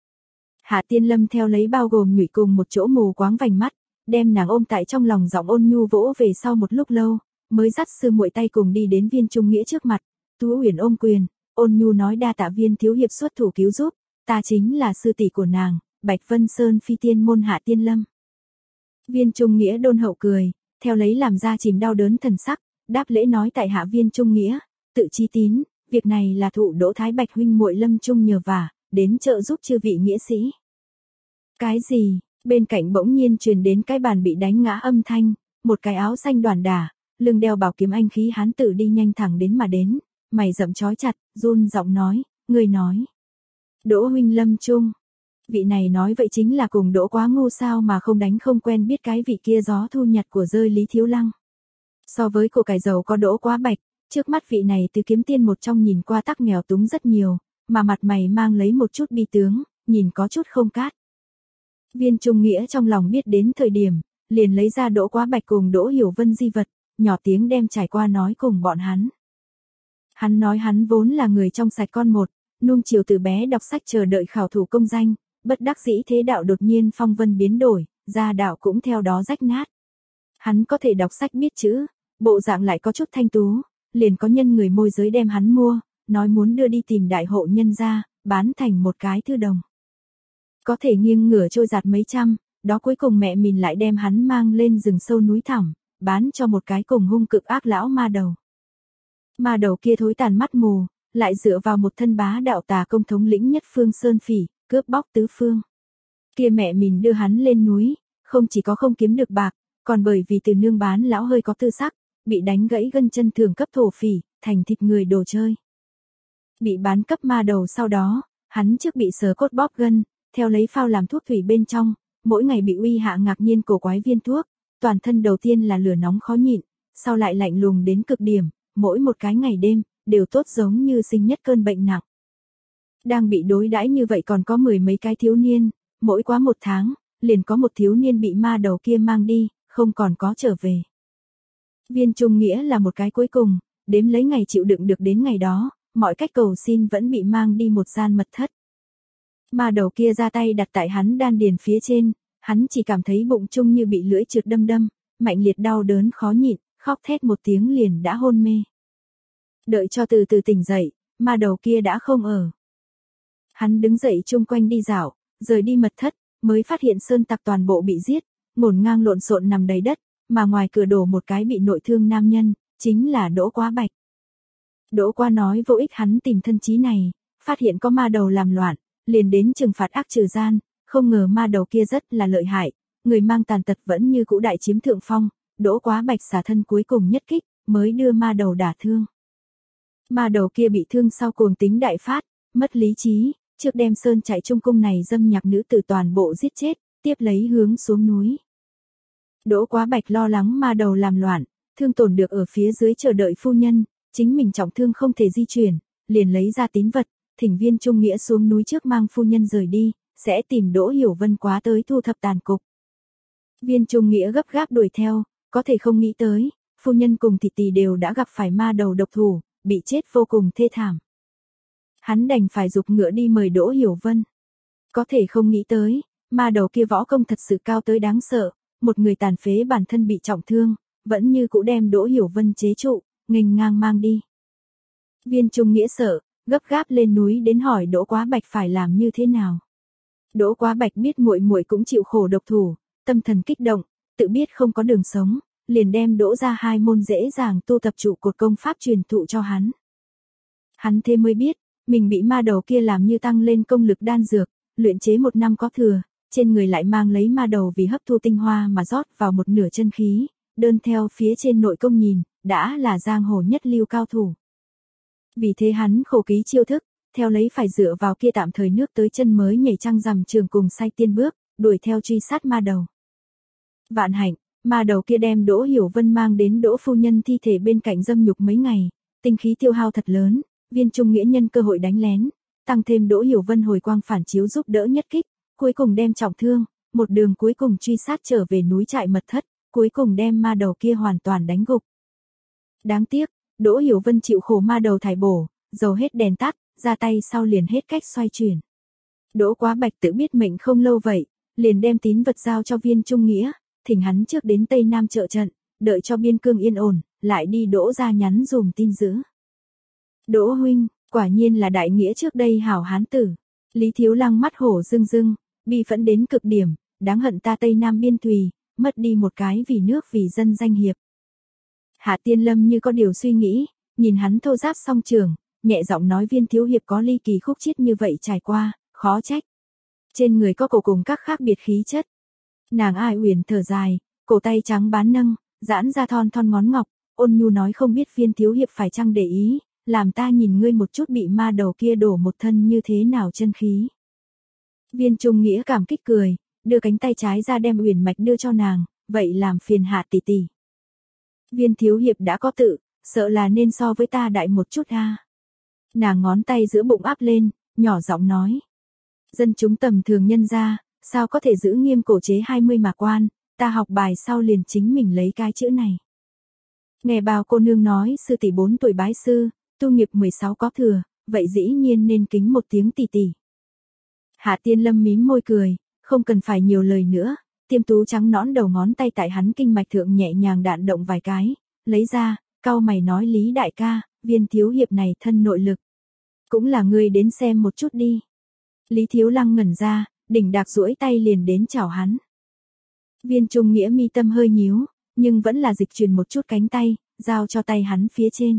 Hạ Tiên Lâm theo lấy bao gồm Nhụy cùng một chỗ mù quáng vành mắt, đem nàng ôm tại trong lòng giọng ôn nhu vỗ về sau một lúc lâu, mới dắt sư muội tay cùng đi đến Viên Trung Nghĩa trước mặt, Tú Uyển ôm quyền, ôn nhu nói đa tạ Viên thiếu hiệp xuất thủ cứu giúp, ta chính là sư tỷ của nàng, Bạch Vân Sơn phi tiên môn Hạ Tiên Lâm. Viên Trung Nghĩa đôn hậu cười, theo lấy làm ra chìm đau đớn thần sắc, đáp lễ nói tại hạ Viên Trung Nghĩa, tự chi tín, việc này là thụ Đỗ Thái Bạch huynh muội Lâm Trung nhờ vả, đến trợ giúp chư vị nghĩa sĩ. Cái gì? Bên cạnh bỗng nhiên truyền đến cái bàn bị đánh ngã âm thanh, một cái áo xanh đoàn đả, lưng đeo bảo kiếm anh khí hán tử đi nhanh thẳng đến mà đến, mày rậm chói chặt, run giọng nói, người nói. Đỗ huynh Lâm Trung. Vị này nói vậy chính là cùng Đỗ quá ngu sao mà không đánh không quen biết cái vị kia gió thu nhặt của rơi Lý Thiếu Lăng. So với của cải giàu có Đỗ Quá Bạch, trước mắt vị này từ kiếm tiên một trong nhìn qua tắc nghèo túng rất nhiều, mà mặt mày mang lấy một chút bi tướng, nhìn có chút không cát. Viên Trung Nghĩa trong lòng biết đến thời điểm, liền lấy ra Đỗ Quá Bạch cùng Đỗ Hiểu Vân di vật, nhỏ tiếng đem trải qua nói cùng bọn hắn. Hắn nói hắn vốn là người trong sạch con một, nuông chiều từ bé đọc sách chờ đợi khảo thủ công danh, Bất đắc dĩ thế đạo đột nhiên phong vân biến đổi, gia đạo cũng theo đó rách nát. Hắn có thể đọc sách biết chữ, bộ dạng lại có chút thanh tú, liền có nhân người môi giới đem hắn mua, nói muốn đưa đi tìm đại hộ nhân gia, bán thành một cái thư đồng. Có thể nghiêng ngửa trôi giạt mấy trăm, đó cuối cùng mẹ mình lại đem hắn mang lên rừng sâu núi thẳm, bán cho một cái cùng hung cực ác lão ma đầu. Ma đầu kia thối tàn mắt mù, lại dựa vào một thân bá đạo tà công thống lĩnh nhất phương sơn phỉ, cướp bóc tứ phương. Kia mẹ mình đưa hắn lên núi, không chỉ có không kiếm được bạc, còn bởi vì từ nương bán lão hơi có tư sắc, bị đánh gãy gân chân thường cấp thổ phỉ, thành thịt người đồ chơi. Bị bán cấp ma đầu sau đó, hắn trước bị sờ cốt bóp gân, theo lấy phao làm thuốc thủy bên trong, mỗi ngày bị uy hạ ngạc nhiên cổ quái viên thuốc, toàn thân đầu tiên là lửa nóng khó nhịn, sau lại lạnh lùng đến cực điểm, mỗi một cái ngày đêm, đều tốt giống như sinh nhất cơn bệnh nặng. Đang bị đối đãi như vậy còn có mười mấy cái thiếu niên, mỗi quá một tháng, liền có một thiếu niên bị ma đầu kia mang đi, không còn có trở về. Viên Trung Nghĩa là một cái cuối cùng, đếm lấy ngày chịu đựng được đến ngày đó, mọi cách cầu xin vẫn bị mang đi một gian mật thất. Ma đầu kia ra tay đặt tại hắn đan điền phía trên, hắn chỉ cảm thấy bụng trung như bị lưỡi trượt đâm đâm, mạnh liệt đau đớn khó nhịn, khóc thét một tiếng liền đã hôn mê. Đợi cho từ từ tỉnh dậy, ma đầu kia đã không ở. Hắn đứng dậy chung quanh đi dạo, rời đi mật thất, mới phát hiện sơn tặc toàn bộ bị giết, ngổn ngang lộn xộn nằm đầy đất, mà ngoài cửa đổ một cái bị nội thương nam nhân, chính là Đỗ Quá Bạch. Đỗ Quá nói vô ích hắn tìm thân chí này, phát hiện có ma đầu làm loạn, liền đến trừng phạt ác trừ gian, không ngờ ma đầu kia rất là lợi hại, người mang tàn tật vẫn như cũ đại chiếm thượng phong, Đỗ Quá Bạch xả thân cuối cùng nhất kích, mới đưa ma đầu đả thương. Ma đầu kia bị thương sau cuồng tính đại phát, mất lý trí, trước đem sơn chạy trung cung này dâm nhạc nữ tử toàn bộ giết chết, tiếp lấy hướng xuống núi. Đỗ Quá Bạch lo lắng ma đầu làm loạn, thương tổn được ở phía dưới chờ đợi phu nhân, chính mình trọng thương không thể di chuyển, liền lấy ra tín vật, thỉnh Viên Trung Nghĩa xuống núi trước mang phu nhân rời đi, sẽ tìm Đỗ Hiểu Vân quá tới thu thập tàn cục. Viên Trung Nghĩa gấp gáp đuổi theo, có thể không nghĩ tới, phu nhân cùng thị tỷ đều đã gặp phải ma đầu độc thủ, bị chết vô cùng thê thảm. Hắn đành phải giục ngựa đi mời Đỗ Hiểu Vân. Có thể không nghĩ tới, ma đầu kia võ công thật sự cao tới đáng sợ, một người tàn phế bản thân bị trọng thương, vẫn như cũ đem Đỗ Hiểu Vân chế trụ, nghênh ngang mang đi. Viên Trung Nghĩa sợ, gấp gáp lên núi đến hỏi Đỗ Quá Bạch phải làm như thế nào. Đỗ Quá Bạch biết muội muội cũng chịu khổ độc thủ, tâm thần kích động, tự biết không có đường sống, liền đem Đỗ ra hai môn dễ dàng tu tập trụ cột công pháp truyền thụ cho hắn. Hắn thế mới biết, mình bị ma đầu kia làm như tăng lên công lực đan dược, luyện chế một năm có thừa, trên người lại mang lấy ma đầu vì hấp thu tinh hoa mà rót vào một nửa chân khí, đơn theo phía trên nội công nhìn, đã là giang hồ nhất lưu cao thủ. Vì thế hắn khổ ký chiêu thức, theo lấy phải dựa vào kia tạm thời nước tới chân mới nhảy trăng rằm trường cùng say tiên bước, đuổi theo truy sát ma đầu. Vạn hạnh, ma đầu kia đem Đỗ Hiểu Vân mang đến Đỗ phu nhân thi thể bên cạnh dâm nhục mấy ngày, tinh khí tiêu hao thật lớn, Viên Trung Nghĩa nhân cơ hội đánh lén, tăng thêm Đỗ Hiểu Vân hồi quang phản chiếu giúp đỡ nhất kích, cuối cùng đem trọng thương, một đường cuối cùng truy sát trở về núi trại mật thất, cuối cùng đem ma đầu kia hoàn toàn đánh gục. Đáng tiếc, Đỗ Hiểu Vân chịu khổ ma đầu thải bổ, dầu hết đèn tắt, ra tay sau liền hết cách xoay chuyển. Đỗ Quá Bạch tự biết mệnh không lâu vậy, liền đem tín vật giao cho Viên Trung Nghĩa, thỉnh hắn trước đến Tây Nam trợ trận, đợi cho biên cương yên ổn, lại đi Đỗ ra nhắn dùm tin dữ. Đỗ huynh, quả nhiên là đại nghĩa trước đây hảo hán tử. Lý Thiếu Lăng mắt hổ rưng rưng, bi phẫn đến cực điểm, đáng hận ta Tây Nam biên thùy, mất đi một cái vì nước vì dân danh hiệp. Hạ Tiên Lâm như có điều suy nghĩ, nhìn hắn thô giáp song trường, nhẹ giọng nói Viên thiếu hiệp có ly kỳ khúc chiết như vậy trải qua, khó trách. Trên người có cổ cùng các khác biệt khí chất. Nàng Ai Uyển thở dài, cổ tay trắng bán nâng, giãn ra thon thon ngón ngọc, ôn nhu nói không biết Viên thiếu hiệp phải chăng để ý, làm ta nhìn ngươi một chút bị ma đầu kia đổ một thân như thế nào chân khí. Viên Trung Nghĩa cảm kích cười, đưa cánh tay trái ra đem Uyển mạch đưa cho nàng, vậy làm phiền Hạ tỷ tỷ. Viên thiếu hiệp đã có tự, sợ là nên so với ta đại một chút a. Nàng ngón tay giữa bụng áp lên, nhỏ giọng nói. Dân chúng tầm thường nhân ra, sao có thể giữ nghiêm cổ chế hai mươi mà quan, ta học bài sau liền chính mình lấy cái chữ này. Nghe bao cô nương nói sư tỷ bốn tuổi bái sư, tu nghiệp mười sáu có thừa, vậy dĩ nhiên nên kính một tiếng tỷ tỷ. Hạ Tiên Lâm mím môi cười, không cần phải nhiều lời nữa, tiêm tú trắng nõn đầu ngón tay tại hắn kinh mạch thượng nhẹ nhàng đạn động vài cái, lấy ra, cau mày nói Lý đại ca, Viên thiếu hiệp này thân nội lực. Cũng là ngươi đến xem một chút đi. Lý Thiếu Lăng ngẩn ra, đỉnh đạc duỗi tay liền đến chào hắn. Viên Trung Nghĩa mi tâm hơi nhíu, nhưng vẫn là dịch chuyển một chút cánh tay, giao cho tay hắn phía trên.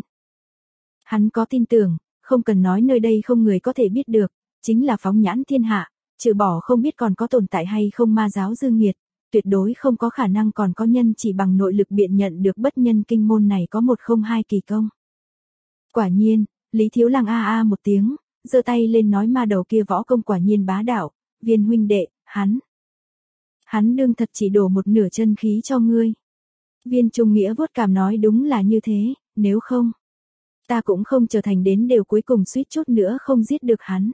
Hắn có tin tưởng, không cần nói nơi đây không người có thể biết được, chính là phóng nhãn thiên hạ, trừ bỏ không biết còn có tồn tại hay không ma giáo dương nghiệt, tuyệt đối không có khả năng còn có nhân chỉ bằng nội lực biện nhận được bất nhân kinh môn này có một không hai kỳ công. Quả nhiên, Lý Thiếu Lăng a a một tiếng, giơ tay lên nói ma đầu kia võ công quả nhiên bá đạo, Viên huynh đệ, hắn. Hắn đương thật chỉ đổ một nửa chân khí cho ngươi. Viên Trung Nghĩa vuốt cằm nói đúng là như thế, nếu không, ta cũng không trở thành đến đều cuối cùng suýt chút nữa không giết được hắn.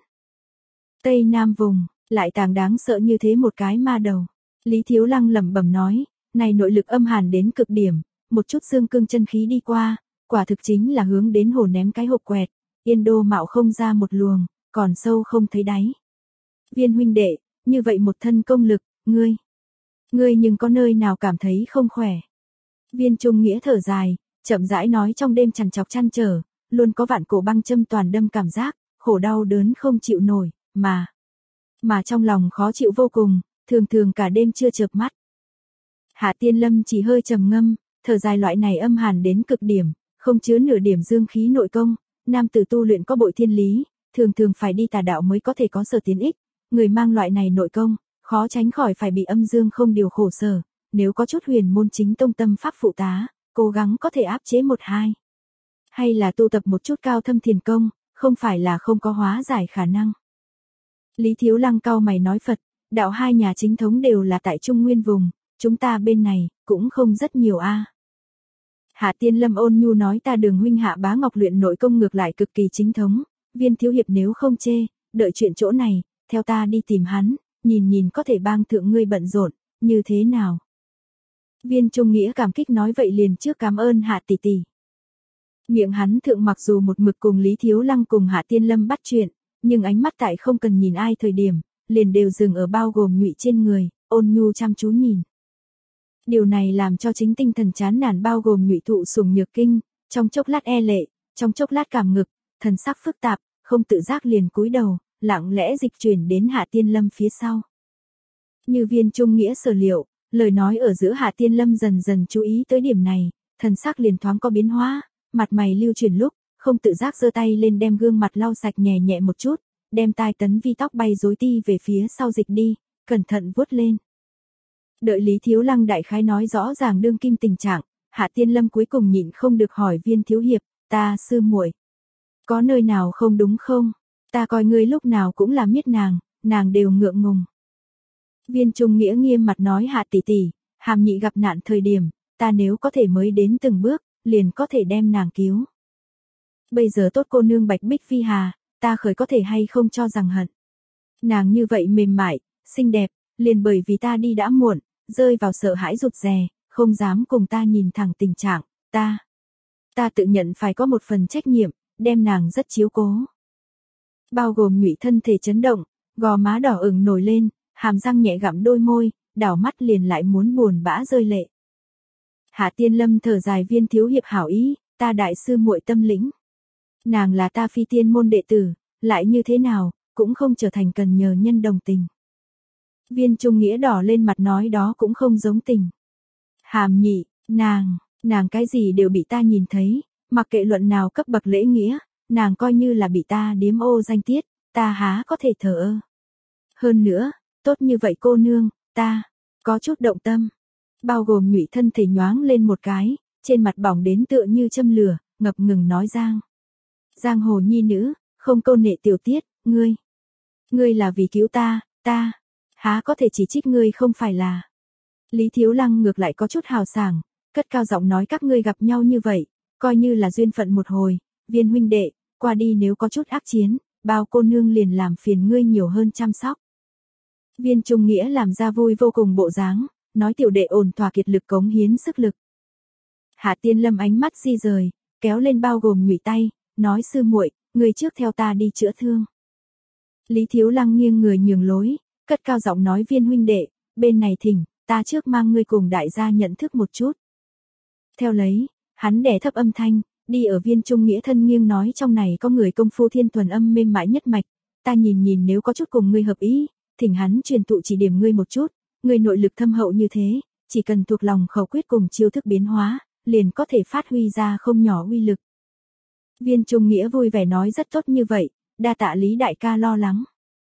Tây Nam vùng, lại tàng đáng sợ như thế một cái ma đầu. Lý Thiếu Lăng lẩm bẩm nói, này nội lực âm hàn đến cực điểm, một chút xương cương chân khí đi qua, quả thực chính là hướng đến hồ ném cái hộp quẹt, yên đô mạo không ra một luồng, còn sâu không thấy đáy. Viên huynh đệ, như vậy một thân công lực, ngươi, ngươi nhưng có nơi nào cảm thấy không khỏe. Viên Trung Nghĩa thở dài, chậm rãi nói trong đêm trằn trọc chăn trở, luôn có vạn cổ băng châm toàn đâm cảm giác, khổ đau đớn không chịu nổi, mà, mà trong lòng khó chịu vô cùng, thường thường cả đêm chưa chợp mắt. Hạ Tiên Lâm chỉ hơi trầm ngâm, thở dài loại này âm hàn đến cực điểm, không chứa nửa điểm dương khí nội công, nam tử tu luyện có bội thiên lý, thường thường phải đi tà đạo mới có thể có sở tiến ích, người mang loại này nội công, khó tránh khỏi phải bị âm dương không điều khổ sở, nếu có chút huyền môn chính tông tâm pháp phụ tá, cố gắng có thể áp chế một hai. Hay là tu tập một chút cao thâm thiền công, không phải là không có hóa giải khả năng. Lý Thiếu Lăng cau mày nói Phật, đạo hai nhà chính thống đều là tại Trung Nguyên vùng, chúng ta bên này, cũng không rất nhiều a. À. Hạ Tiên Lâm ôn nhu nói ta Đường huynh Hạ Bá Ngọc luyện nội công ngược lại cực kỳ chính thống, Viên thiếu hiệp nếu không chê, đợi chuyện chỗ này, theo ta đi tìm hắn, nhìn nhìn có thể bang thượng ngươi bận rộn, như thế nào. Viên Trung Nghĩa cảm kích nói vậy liền trước cảm ơn Hạ tỷ tỷ. Miệng hắn thượng mặc dù một mực cùng Lý Thiếu Lăng cùng Hạ Tiên Lâm bắt chuyện, nhưng ánh mắt tại không cần nhìn ai thời điểm, liền đều dừng ở bao gồm Nhụy trên người, ôn nhu chăm chú nhìn. Điều này làm cho chính tinh thần chán nản bao gồm Nhụy thụ sủng nhược kinh, trong chốc lát e lệ, trong chốc lát cảm ngực, thần sắc phức tạp, không tự giác liền cúi đầu, lặng lẽ dịch chuyển đến Hạ Tiên Lâm phía sau. Như Viên Trung Nghĩa sở liệu, lời nói ở giữa Hạ Tiên Lâm dần dần chú ý tới điểm này, thần sắc liền thoáng có biến hóa, mặt mày lưu chuyển lúc, không tự giác giơ tay lên đem gương mặt lau sạch nhẹ nhẹ một chút, đem tai tấn vi tóc bay rối ti về phía sau dịch đi, cẩn thận vuốt lên. Đợi Lý Thiếu Lăng đại khái nói rõ ràng đương kim tình trạng, Hạ Tiên Lâm cuối cùng nhịn không được hỏi Viên thiếu hiệp, ta sư muội, có nơi nào không đúng không? Ta coi ngươi lúc nào cũng làm miết nàng, nàng đều ngượng ngùng. Viên Trung Nghĩa nghiêm mặt nói Hạ tỷ tỷ, Hàm nhị gặp nạn thời điểm, ta nếu có thể mới đến từng bước, liền có thể đem nàng cứu. Bây giờ tốt cô nương Bạch Bích Phi Hà, ta khởi có thể hay không cho rằng hận. Nàng như vậy mềm mại, xinh đẹp, liền bởi vì ta đi đã muộn, rơi vào sợ hãi rụt rè, không dám cùng ta nhìn thẳng tình trạng, ta. Ta tự nhận phải có một phần trách nhiệm, đem nàng rất chiếu cố. Bao gồm Nhụy thân thể chấn động, gò má đỏ ửng nổi lên, hàm răng nhẹ gặm đôi môi, đảo mắt liền lại muốn buồn bã rơi lệ. Hạ Tiên Lâm thở dài Viên thiếu hiệp hảo ý, ta đại sư muội tâm lĩnh. Nàng là ta phi tiên môn đệ tử, lại như thế nào, cũng không trở thành cần nhờ nhân đồng tình. Viên Trung Nghĩa đỏ lên mặt nói đó cũng không giống tình. Hàm nhị, nàng, nàng cái gì đều bị ta nhìn thấy, mặc kệ luận nào cấp bậc lễ nghĩa, nàng coi như là bị ta điếm ô danh tiết, ta há có thể thờ ơ. Hơn nữa, tốt như vậy cô nương, ta, có chút động tâm. Bao gồm Nhụy thân thể nhoáng lên một cái, trên mặt bỏng đến tựa như châm lửa, ngập ngừng nói giang. Giang hồ nhi nữ, không câu nệ tiểu tiết, ngươi. Ngươi là vì cứu ta, ta, há có thể chỉ trích ngươi không phải là. Lý Thiếu Lăng ngược lại có chút hào sảng, cất cao giọng nói các ngươi gặp nhau như vậy, coi như là duyên phận một hồi, Viên huynh đệ, qua đi nếu có chút ác chiến, bao cô nương liền làm phiền ngươi nhiều hơn chăm sóc. Viên Trung Nghĩa làm ra vui vô cùng bộ dáng, nói tiểu đệ ổn thỏa kiệt lực cống hiến sức lực. Hạ Tiên Lâm ánh mắt di rời, kéo lên bao gồm Nhụy tay, nói sư muội, người trước theo ta đi chữa thương. Lý Thiếu Lăng nghiêng người nhường lối, cất cao giọng nói Viên huynh đệ, bên này thỉnh, ta trước mang ngươi cùng đại gia nhận thức một chút. Theo lấy, hắn đè thấp âm thanh, đi ở Viên Trung Nghĩa thân nghiêng nói trong này có người công phu thiên thuần âm mềm mại nhất mạch, ta nhìn nhìn nếu có chút cùng ngươi hợp ý, thỉnh hắn truyền thụ chỉ điểm ngươi một chút, ngươi nội lực thâm hậu như thế, chỉ cần thuộc lòng khẩu quyết cùng chiêu thức biến hóa, liền có thể phát huy ra không nhỏ uy lực. Viên Trung Nghĩa vui vẻ nói rất tốt như vậy, đa tạ Lý đại ca lo lắng.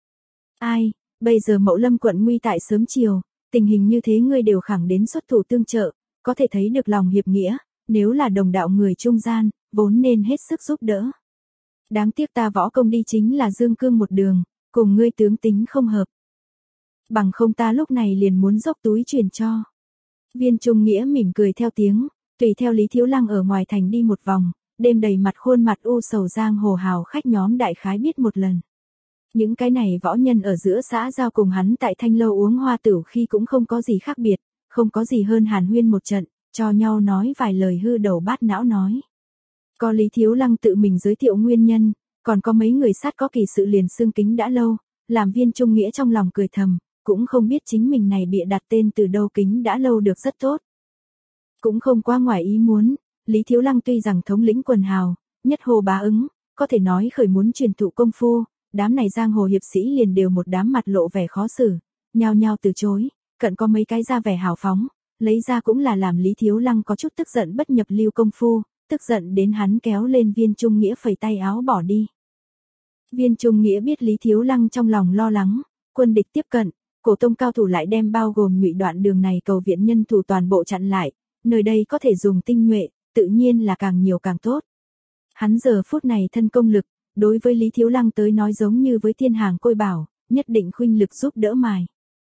Ai, bây giờ Mậu Lâm quận nguy tại sớm chiều, tình hình như thế ngươi đều khẳng đến xuất thủ tương trợ, có thể thấy được lòng hiệp nghĩa, nếu là đồng đạo người trung gian, vốn nên hết sức giúp đỡ. Đáng tiếc ta võ công đi chính là dương cương một đường, cùng ngươi tướng tính không hợp. Bằng không ta lúc này liền muốn dốc túi truyền cho. Viên Trung Nghĩa mỉm cười theo tiếng, tùy theo Lý Thiếu Lăng ở ngoài thành đi một vòng, đêm đầy mặt khuôn mặt u sầu giang hồ hào khách nhóm đại khái biết một lần. Những cái này võ nhân ở giữa xã giao cùng hắn tại Thanh Lâu uống hoa tửu khi cũng không có gì khác biệt, không có gì hơn hàn huyên một trận, cho nhau nói vài lời hư đầu bát não nói. Có Lý Thiếu Lăng tự mình giới thiệu nguyên nhân, còn có mấy người sát có kỳ sự liền xương kính đã lâu, làm Viên Trung Nghĩa trong lòng cười thầm, cũng không biết chính mình này bịa đặt tên từ đâu kính đã lâu được rất tốt. Cũng không quá ngoài ý muốn, Lý Thiếu Lăng tuy rằng thống lĩnh quần hào, nhất hồ bá ứng, có thể nói khởi muốn truyền thụ công phu, đám này giang hồ hiệp sĩ liền đều một đám mặt lộ vẻ khó xử, nhao nhao từ chối, cận có mấy cái ra vẻ hào phóng, lấy ra cũng là làm Lý Thiếu Lăng có chút tức giận bất nhập lưu công phu, tức giận đến hắn kéo lên Viên Trung Nghĩa phẩy tay áo bỏ đi. Viên Trung Nghĩa biết Lý Thiếu Lăng trong lòng lo lắng, quân địch tiếp cận, cổ tông cao thủ lại đem bao gồm ngụy đoạn đường này cầu viện nhân thủ toàn bộ chặn lại, nơi đây có thể dùng tinh nhuệ, tự nhiên là càng nhiều càng tốt. Hắn giờ phút này thân công lực, đối với Lý Thiếu Lăng tới nói giống như với thiên hàng côi bảo, nhất định khuynh lực giúp đỡ mài.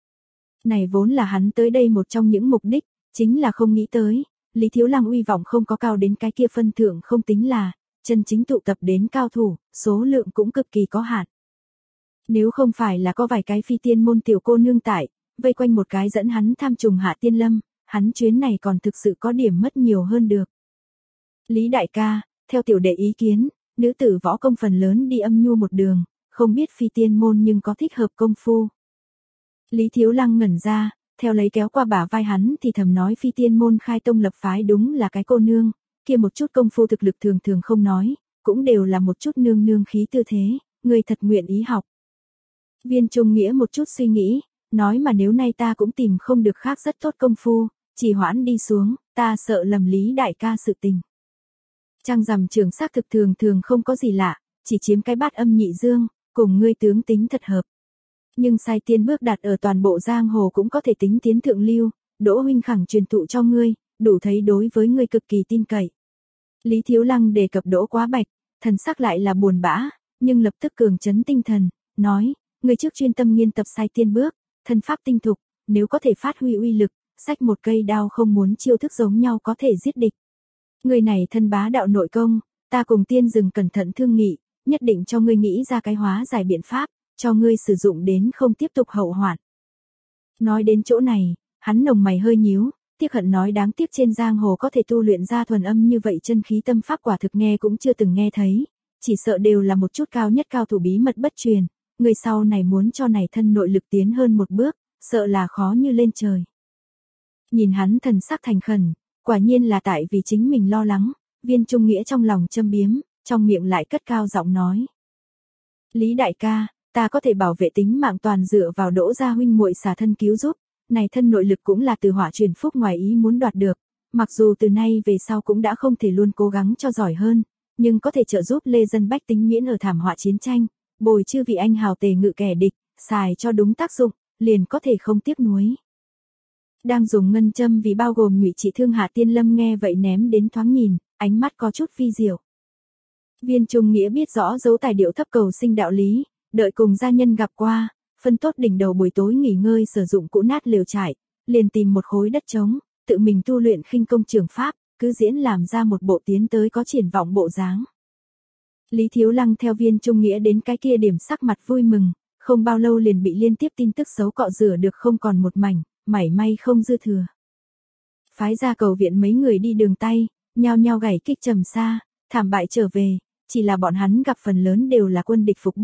Này vốn là hắn tới đây một trong những mục đích, chính là không nghĩ tới, Lý Thiếu Lăng uy vọng không có cao đến cái kia phân thượng không tính là, chân chính tụ tập đến cao thủ, số lượng cũng cực kỳ có hạn. Nếu không phải là có vài cái phi tiên môn tiểu cô nương tại, vây quanh một cái dẫn hắn tham trùng hạ tiên lâm, hắn chuyến này còn thực sự có điểm mất nhiều hơn được. Lý đại ca, theo tiểu đệ ý kiến, nữ tử võ công phần lớn đi âm nhu một đường, không biết phi tiên môn nhưng có thích hợp công phu. Lý Thiếu Lăng ngẩn ra, theo lấy kéo qua bả vai hắn thì thầm nói phi tiên môn khai tông lập phái đúng là cái cô nương, kia một chút công phu thực lực thường thường không nói, cũng đều là một chút nương nương khí tư thế, người thật nguyện ý học. Viên Trung Nghĩa một chút suy nghĩ, nói mà nếu nay ta cũng tìm không được khác rất tốt công phu, chỉ hoãn đi xuống, ta sợ lầm Lý đại ca sự tình. Trăng rằm trường xác thực thường thường không có gì lạ, chỉ chiếm cái bát âm nhị dương, cùng ngươi tướng tính thật hợp. Nhưng sai tiên bước đặt ở toàn bộ giang hồ cũng có thể tính tiến thượng lưu, Đỗ huynh khẳng truyền thụ cho ngươi, đủ thấy đối với ngươi cực kỳ tin cậy. Lý Thiếu Lăng đề cập Đỗ Quá Bạch, thần sắc lại là buồn bã, nhưng lập tức cường trấn tinh thần, nói, ngươi trước chuyên tâm nghiên tập sai tiên bước, thân pháp tinh thục, nếu có thể phát huy uy lực, xách một cây đao không muốn chiêu thức giống nhau có thể giết địch. Người này thân bá đạo nội công, ta cùng tiên dừng cẩn thận thương nghị, nhất định cho ngươi nghĩ ra cái hóa giải biện pháp, cho ngươi sử dụng đến không tiếp tục hậu hoạn. Nói đến chỗ này, hắn nồng mày hơi nhíu, tiếc hận nói đáng tiếc trên giang hồ có thể tu luyện ra thuần âm như vậy chân khí tâm pháp quả thực nghe cũng chưa từng nghe thấy, chỉ sợ đều là một chút cao nhất cao thủ bí mật bất truyền, người sau này muốn cho này thân nội lực tiến hơn một bước, sợ là khó như lên trời. Nhìn hắn thần sắc thành khẩn, quả nhiên là tại vì chính mình lo lắng, Viên Trung Nghĩa trong lòng châm biếm, trong miệng lại cất cao giọng nói. Lý đại ca, ta có thể bảo vệ tính mạng toàn dựa vào Đỗ gia huynh muội xả thân cứu giúp, này thân nội lực cũng là từ hỏa truyền phúc ngoài ý muốn đoạt được, mặc dù từ nay về sau cũng đã không thể luôn cố gắng cho giỏi hơn, nhưng có thể trợ giúp lê dân bách tính miễn ở thảm họa chiến tranh, bồi chư vị anh hào tề ngự kẻ địch, xài cho đúng tác dụng, liền có thể không tiếc nuối. Đang dùng ngân châm vì bao gồm ngụy trị thương hạ tiên lâm nghe vậy ném đến thoáng nhìn, ánh mắt có chút vi diệu. Viên Trung Nghĩa biết rõ dấu tài điệu thấp cầu sinh đạo lý, đợi cùng gia nhân gặp qua, phân tốt đỉnh đầu buổi tối nghỉ ngơi sử dụng cũ nát lều trại, liền tìm một khối đất trống, tự mình tu luyện khinh công trường pháp, cứ diễn làm ra một bộ tiến tới có triển vọng bộ dáng. Lý Thiếu Lăng theo Viên Trung Nghĩa đến cái kia điểm sắc mặt vui mừng, không bao lâu liền bị liên tiếp tin tức xấu cọ rửa được không còn một mảnh, mảy may không dư thừa. Phái ra cầu viện mấy người đi đường tay, nhao nhao gảy kích trầm xa, thảm bại trở về, chỉ là bọn hắn gặp phần lớn đều là quân địch phục binh,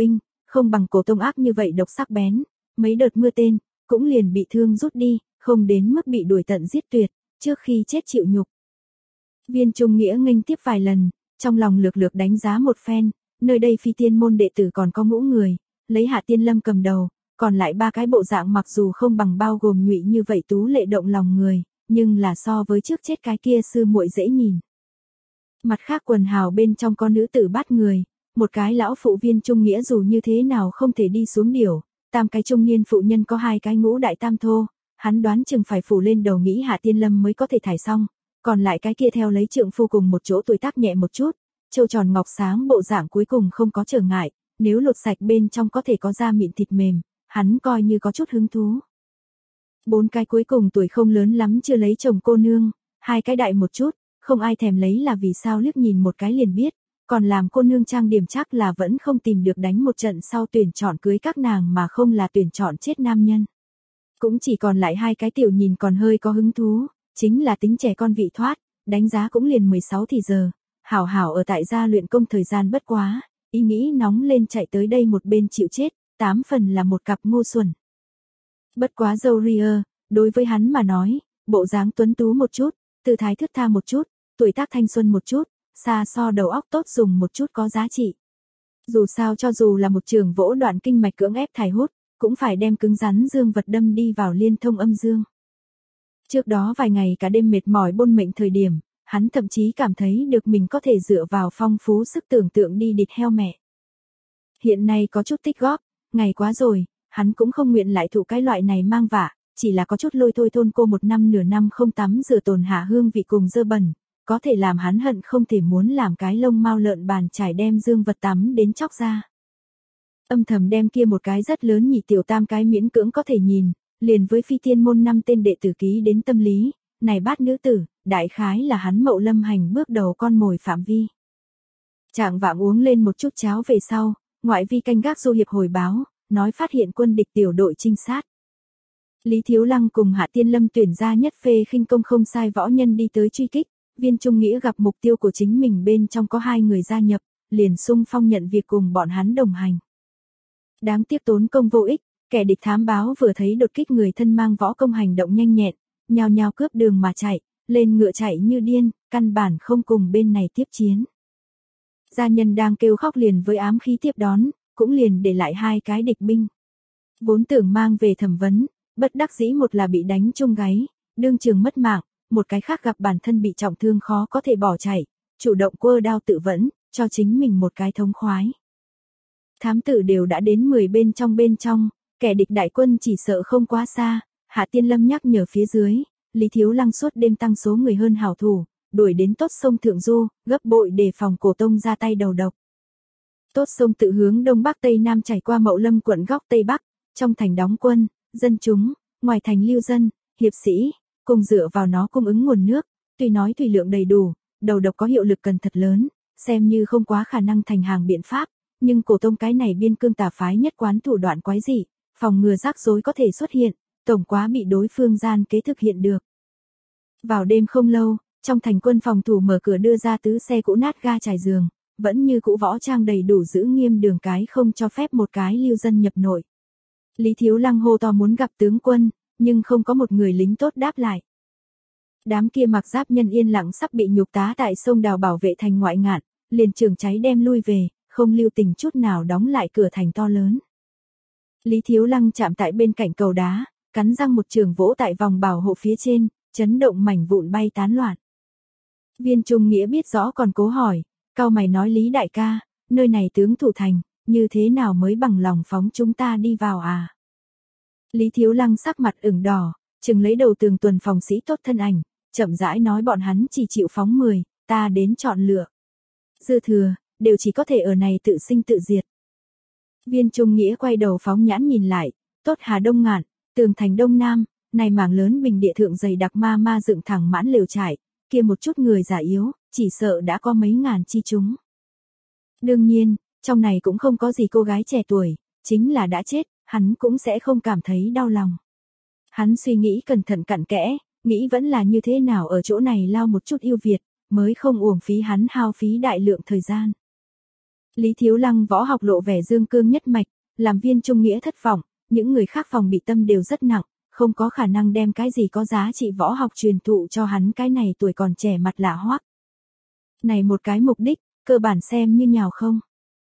không bằng Cổ Tông ác như vậy độc sắc bén, mấy đợt mưa tên, cũng liền bị thương rút đi, không đến mức bị đuổi tận giết tuyệt, trước khi chết chịu nhục. Viên Trung Nghĩa nghênh tiếp vài lần, trong lòng lược lược đánh giá một phen, nơi đây phi tiên môn đệ tử còn có ngũ người, lấy Hạ Tiên Lâm cầm đầu, còn lại ba cái bộ dạng mặc dù không bằng bao gồm Nhụy như vậy tú lệ động lòng người, nhưng là so với trước chết cái kia sư muội dễ nhìn. Mặt khác quần hào bên trong có nữ tử bắt người, một cái lão phụ Viên Trung Nghĩa dù như thế nào không thể đi xuống điểu, tam cái trung niên phụ nhân có hai cái ngũ đại tam thô, hắn đoán chừng phải phủ lên đầu nghĩ Hạ Tiên Lâm mới có thể thải xong, còn lại cái kia theo lấy trượng phu cùng một chỗ tuổi tác nhẹ một chút, châu tròn ngọc sáng bộ dạng cuối cùng không có trở ngại, nếu lột sạch bên trong có thể có da mịn thịt mềm, hắn coi như có chút hứng thú. Bốn cái cuối cùng tuổi không lớn lắm chưa lấy chồng cô nương, hai cái đại một chút, không ai thèm lấy là vì sao liếc nhìn một cái liền biết, còn làm cô nương trang điểm chắc là vẫn không tìm được đánh một trận sau tuyển chọn cưới các nàng mà không là tuyển chọn chết nam nhân. Cũng chỉ còn lại hai cái tiểu nhìn còn hơi có hứng thú, chính là tính trẻ con vị thoát, đánh giá cũng liền mười sáu thì giờ, hảo hảo ở tại gia luyện công thời gian bất quá, ý nghĩ nóng lên chạy tới đây một bên chịu chết, tám phần là một cặp ngu xuẩn. Bất quá dâu ria, đối với hắn mà nói, bộ dáng tuấn tú một chút, tư thái thướt tha một chút, tuổi tác thanh xuân một chút, xa so đầu óc tốt dùng một chút có giá trị. Dù sao cho dù là một trường vỗ đoạn kinh mạch cưỡng ép thải hút, cũng phải đem cứng rắn dương vật đâm đi vào liên thông âm dương. Trước đó vài ngày cả đêm mệt mỏi bôn mệnh thời điểm, hắn thậm chí cảm thấy được mình có thể dựa vào phong phú sức tưởng tượng đi địt heo mẹ. Hiện nay có chút tích góp, ngày quá rồi, hắn cũng không nguyện lại thụ cái loại này mang vạ, chỉ là có chút lôi thôi thôn cô một năm nửa năm không tắm rửa tồn hạ hương vị cùng dơ bẩn, có thể làm hắn hận không thể muốn làm cái lông mao lợn bàn trải đem dương vật tắm đến chóc ra. Âm thầm đem kia một cái rất lớn nhị tiểu tam cái miễn cưỡng có thể nhìn, liền với phi tiên môn năm tên đệ tử ký đến tâm lý, này bát nữ tử, đại khái là hắn Mậu Lâm hành bước đầu con mồi phạm vi. Trạng vạng uống lên một chút cháo về sau, ngoại vi canh gác du hiệp hồi báo, nói phát hiện quân địch tiểu đội trinh sát. Lý Thiếu Lăng cùng Hạ Tiên Lâm tuyển ra nhất phê khinh công không sai võ nhân đi tới truy kích, Viên Trung Nghĩa gặp mục tiêu của chính mình bên trong có hai người gia nhập, liền xung phong nhận việc cùng bọn hắn đồng hành. Đáng tiếc tốn công vô ích, kẻ địch thám báo vừa thấy đột kích người thân mang võ công hành động nhanh nhẹn, nhao nhao cướp đường mà chạy, lên ngựa chạy như điên, căn bản không cùng bên này tiếp chiến. Gia nhân đang kêu khóc liền với ám khí tiếp đón, cũng liền để lại hai cái địch binh. Vốn tưởng mang về thẩm vấn, bất đắc dĩ một là bị đánh trúng gáy, đương trường mất mạng, một cái khác gặp bản thân bị trọng thương khó có thể bỏ chạy, chủ động quơ đao tự vẫn, cho chính mình một cái thống khoái. Thám tử đều đã đến mười bên trong bên trong, kẻ địch đại quân chỉ sợ không quá xa, Hạ Tiên Lâm nhắc nhở phía dưới, Lý Thiếu Lăng suốt đêm tăng số người hơn hảo thủ, đuổi đến Tốt Sông Thượng Du, gấp bội để phòng Cổ Tông ra tay đầu độc. Tốt Sông tự hướng đông bắc tây nam chảy qua Mậu Lâm quận góc tây bắc, trong thành đóng quân, dân chúng, ngoài thành lưu dân, hiệp sĩ, cùng dựa vào nó cung ứng nguồn nước, tuy nói thủy lượng đầy đủ, đầu độc có hiệu lực cần thật lớn, xem như không quá khả năng thành hàng biện pháp, nhưng Cổ Tông cái này biên cương tà phái nhất quán thủ đoạn quái dị, phòng ngừa rắc rối có thể xuất hiện, tổng quá bị đối phương gian kế thực hiện được. Vào đêm không lâu, trong thành quân phòng thủ mở cửa đưa ra tứ xe cũ nát ga trải giường, vẫn như cũ võ trang đầy đủ giữ nghiêm đường cái không cho phép một cái lưu dân nhập nội. Lý Thiếu Lăng hô to muốn gặp tướng quân, nhưng không có một người lính tốt đáp lại. Đám kia mặc giáp nhân yên lặng sắp bị nhục tá tại sông Đào bảo vệ thành ngoại ngạn, liền trường cháy đem lui về, không lưu tình chút nào đóng lại cửa thành to lớn. Lý Thiếu Lăng chạm tại bên cạnh cầu đá, cắn răng một trường vỗ tại vòng bảo hộ phía trên, chấn động mảnh vụn bay tán loạn. Viên Trung Nghĩa biết rõ còn cố hỏi, cao mày nói Lý đại ca, nơi này tướng thủ thành, như thế nào mới bằng lòng phóng chúng ta đi vào à? Lý Thiếu Lăng sắc mặt ửng đỏ, chừng lấy đầu tường tuần phòng sĩ tốt thân ảnh, chậm rãi nói bọn hắn chỉ chịu phóng mười, ta đến chọn lựa. Dư thừa, đều chỉ có thể ở này tự sinh tự diệt. Viên Trung Nghĩa quay đầu phóng nhãn nhìn lại, Tốt Hà Đông ngạn, tường thành Đông Nam, này mảng lớn bình địa thượng dày đặc ma ma dựng thẳng mãn lều trại, kia một chút người già yếu, chỉ sợ đã có mấy ngàn chi chúng. Đương nhiên, trong này cũng không có gì cô gái trẻ tuổi, chính là đã chết, hắn cũng sẽ không cảm thấy đau lòng. Hắn suy nghĩ cẩn thận cặn kẽ, nghĩ vẫn là như thế nào ở chỗ này lao một chút yêu Việt, mới không uổng phí hắn hao phí đại lượng thời gian. Lý Thiếu Lăng võ học lộ vẻ dương cương nhất mạch, làm Viên Trung Nghĩa thất vọng, những người khác phòng bị tâm đều rất nặng, không có khả năng đem cái gì có giá trị võ học truyền thụ cho hắn cái này tuổi còn trẻ mặt lạ hoắc. Này một cái mục đích, cơ bản xem như nhào không.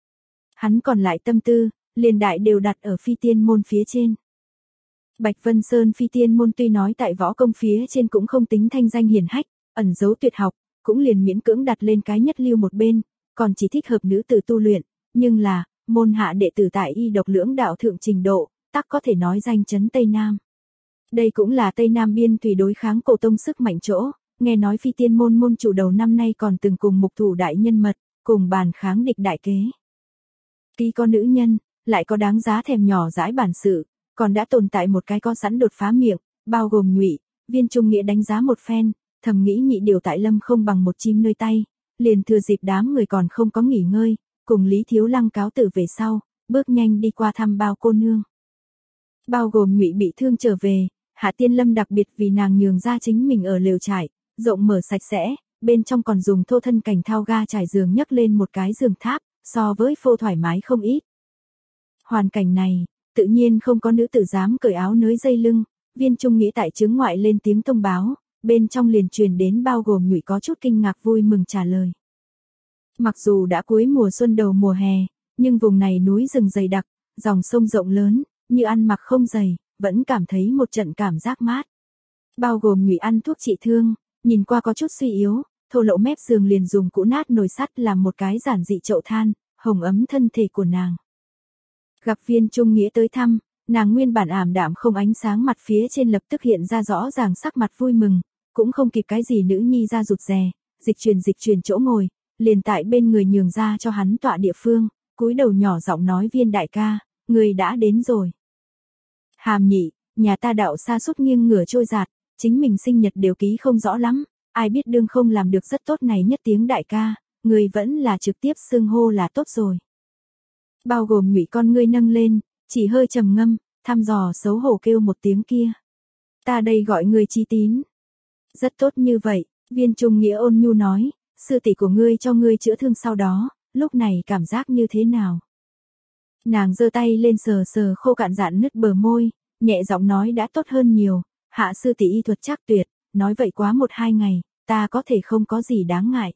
Hắn còn lại tâm tư, liền đại đều đặt ở phi tiên môn phía trên. Bạch Vân Sơn phi tiên môn tuy nói tại võ công phía trên cũng không tính thanh danh hiển hách, ẩn giấu tuyệt học, cũng liền miễn cưỡng đặt lên cái nhất lưu một bên, còn chỉ thích hợp nữ tử tu luyện, nhưng là, môn hạ đệ tử tại y độc lưỡng đạo thượng trình độ, tắc có thể nói danh chấn Tây Nam. Đây cũng là Tây Nam biên thủy đối kháng cổ tông sức mạnh chỗ, nghe nói phi tiên môn môn chủ đầu năm nay còn từng cùng mục thủ đại nhân mật, cùng bàn kháng địch đại kế. Ký có nữ nhân, lại có đáng giá thèm nhỏ dãi bản sự, còn đã tồn tại một cái có sẵn đột phá miệng, bao gồm Ngụy, Viên Trung Nghĩa đánh giá một phen, thầm nghĩ nhị điều tại lâm không bằng một chim nơi tay, liền thừa dịp đám người còn không có nghỉ ngơi, cùng Lý Thiếu Lăng cáo từ về sau, bước nhanh đi qua thăm Bao cô nương. Bao gồm Ngụy bị thương trở về, Hạ Tiên Lâm đặc biệt vì nàng nhường ra chính mình ở lều trại, rộng mở sạch sẽ, bên trong còn dùng thô thân cảnh thao ga trải giường nhấc lên một cái giường tháp, so với phô thoải mái không ít. Hoàn cảnh này, tự nhiên không có nữ tử dám cởi áo nới dây lưng, Viên Trung Nghĩa tại chướng ngoại lên tiếng thông báo, bên trong liền truyền đến Bao gồm Ngụy có chút kinh ngạc vui mừng trả lời. Mặc dù đã cuối mùa xuân đầu mùa hè, nhưng vùng này núi rừng dày đặc, dòng sông rộng lớn, như ăn mặc không dày, vẫn cảm thấy một trận cảm giác mát. Bao gồm Ngụy ăn thuốc trị thương, nhìn qua có chút suy yếu, thô lỗ mép giường liền dùng cũ nát nồi sắt làm một cái giản dị chậu than, hồng ấm thân thể của nàng. Gặp Viên Trung Nghĩa tới thăm, nàng nguyên bản ảm đạm không ánh sáng mặt phía trên lập tức hiện ra rõ ràng sắc mặt vui mừng, cũng không kịp cái gì nữ nhi ra rụt rè, dịch truyền dịch truyền chỗ ngồi, liền tại bên người nhường ra cho hắn tọa địa phương, cúi đầu nhỏ giọng nói Viên đại ca, người đã đến rồi. Hàm Nhị, nhà ta đạo xa sút nghiêng ngửa trôi giạt, chính mình sinh nhật đều ký không rõ lắm, ai biết đương không làm được rất tốt này nhất tiếng đại ca, người vẫn là trực tiếp xưng hô là tốt rồi. Bao gồm Ngụy con ngươi nâng lên, chỉ hơi trầm ngâm, thăm dò xấu hổ kêu một tiếng kia. Ta đây gọi người Chí Tín. Rất tốt như vậy, Viên Trung Nghĩa ôn nhu nói, sư tỷ của ngươi cho ngươi chữa thương sau đó, lúc này cảm giác như thế nào? Nàng giơ tay lên sờ sờ khô cạn dạn nứt bờ môi, nhẹ giọng nói đã tốt hơn nhiều, Hạ sư tỷ y thuật chắc tuyệt, nói vậy quá một hai ngày, ta có thể không có gì đáng ngại.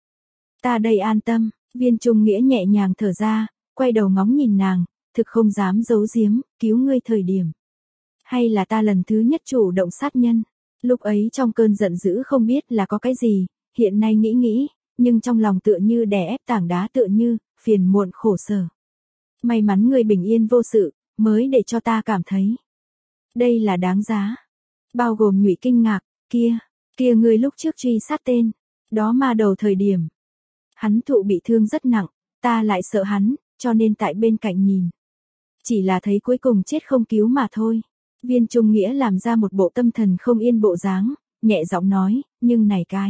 Ta đây an tâm, Viên Trung Nghĩa nhẹ nhàng thở ra, quay đầu ngóng nhìn nàng, thực không dám giấu giếm, cứu ngươi thời điểm. Hay là ta lần thứ nhất chủ động sát nhân, lúc ấy trong cơn giận dữ không biết là có cái gì, hiện nay nghĩ nghĩ, nhưng trong lòng tựa như đè ép tảng đá tựa như, phiền muộn khổ sở. May mắn ngươi bình yên vô sự, mới để cho ta cảm thấy. Đây là đáng giá. Bao gồm Ngụy kinh ngạc, kia, kia ngươi lúc trước truy sát tên, đó ma đầu thời điểm. Hắn thụ bị thương rất nặng, ta lại sợ hắn, cho nên tại bên cạnh nhìn. Chỉ là thấy cuối cùng chết không cứu mà thôi. Viên Trung Nghĩa làm ra một bộ tâm thần không yên bộ dáng, nhẹ giọng nói, nhưng này cái.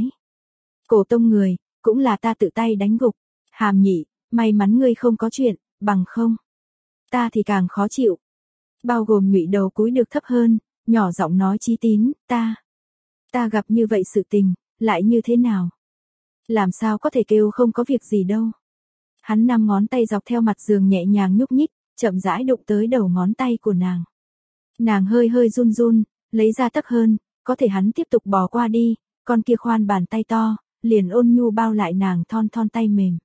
Cổ tông người, cũng là ta tự tay đánh gục. Hàm Nhị, may mắn ngươi không có chuyện, bằng không. Ta thì càng khó chịu. Bao gồm Ngụy đầu cúi được thấp hơn, nhỏ giọng nói Chí Tín, ta. Ta gặp như vậy sự tình, lại như thế nào? Làm sao có thể kêu không có việc gì đâu. Hắn năm ngón tay dọc theo mặt giường nhẹ nhàng nhúc nhích, chậm rãi đụng tới đầu ngón tay của nàng. Nàng hơi hơi run run, lấy ra tấc hơn, có thể hắn tiếp tục bò qua đi, con kia khoan bàn tay to, liền ôn nhu bao lại nàng thon thon tay mềm.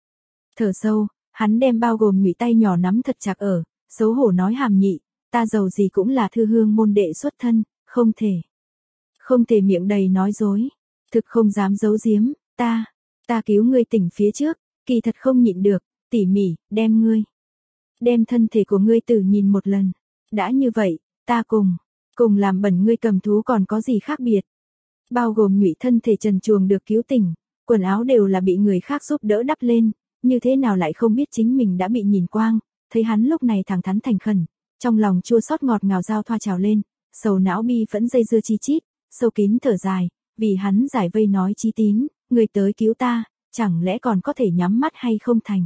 Thở sâu, hắn đem bao gồm Ngụy tay nhỏ nắm thật chặt ở, xấu hổ nói Hàm Nhị, ta giàu gì cũng là thư hương môn đệ xuất thân, không thể. Không thể miệng đầy nói dối, thực không dám giấu giếm, ta, ta cứu ngươi tỉnh phía trước, kỳ thật không nhịn được, tỉ mỉ, đem ngươi. Đem thân thể của ngươi tử nhìn một lần. Đã như vậy, ta cùng, cùng làm bẩn ngươi cầm thú còn có gì khác biệt. Bao gồm Ngụy thân thể trần truồng được cứu tỉnh, quần áo đều là bị người khác giúp đỡ đắp lên, như thế nào lại không biết chính mình đã bị nhìn quang, thấy hắn lúc này thẳng thắn thành khẩn, trong lòng chua xót ngọt ngào giao thoa trào lên, sầu não bi phẫn dây dưa chi chít, sâu kín thở dài, vì hắn giải vây nói Chí Tín, người tới cứu ta, chẳng lẽ còn có thể nhắm mắt hay không thành.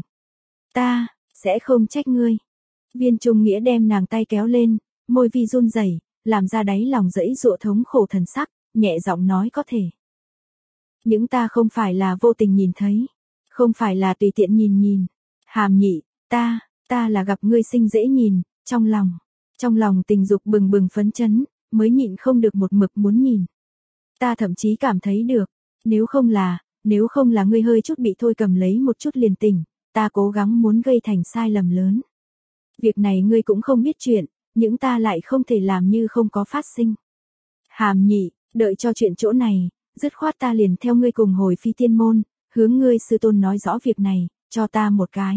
Ta, sẽ không trách ngươi. Viên Trung Nghĩa đem nàng tay kéo lên, môi vi run rẩy, làm ra đáy lòng dẫy dụa thống khổ thần sắc, nhẹ giọng nói có thể. Những ta không phải là vô tình nhìn thấy, không phải là tùy tiện nhìn nhìn. Hàm Nhị, ta, Ta là gặp ngươi xinh dễ nhìn, trong lòng, trong lòng tình dục bừng bừng phấn chấn, mới nhịn không được một mực muốn nhìn. Ta thậm chí cảm thấy được, nếu không là, nếu không là ngươi hơi chút bị thôi cầm lấy một chút liền tỉnh, ta cố gắng muốn gây thành sai lầm lớn. Việc này ngươi cũng không biết chuyện, những ta lại không thể làm như không có phát sinh. Hàm Nhị, đợi cho chuyện chỗ này, dứt khoát ta liền theo ngươi cùng hồi Phi Tiên Môn, hướng ngươi sư tôn nói rõ việc này, cho ta một cái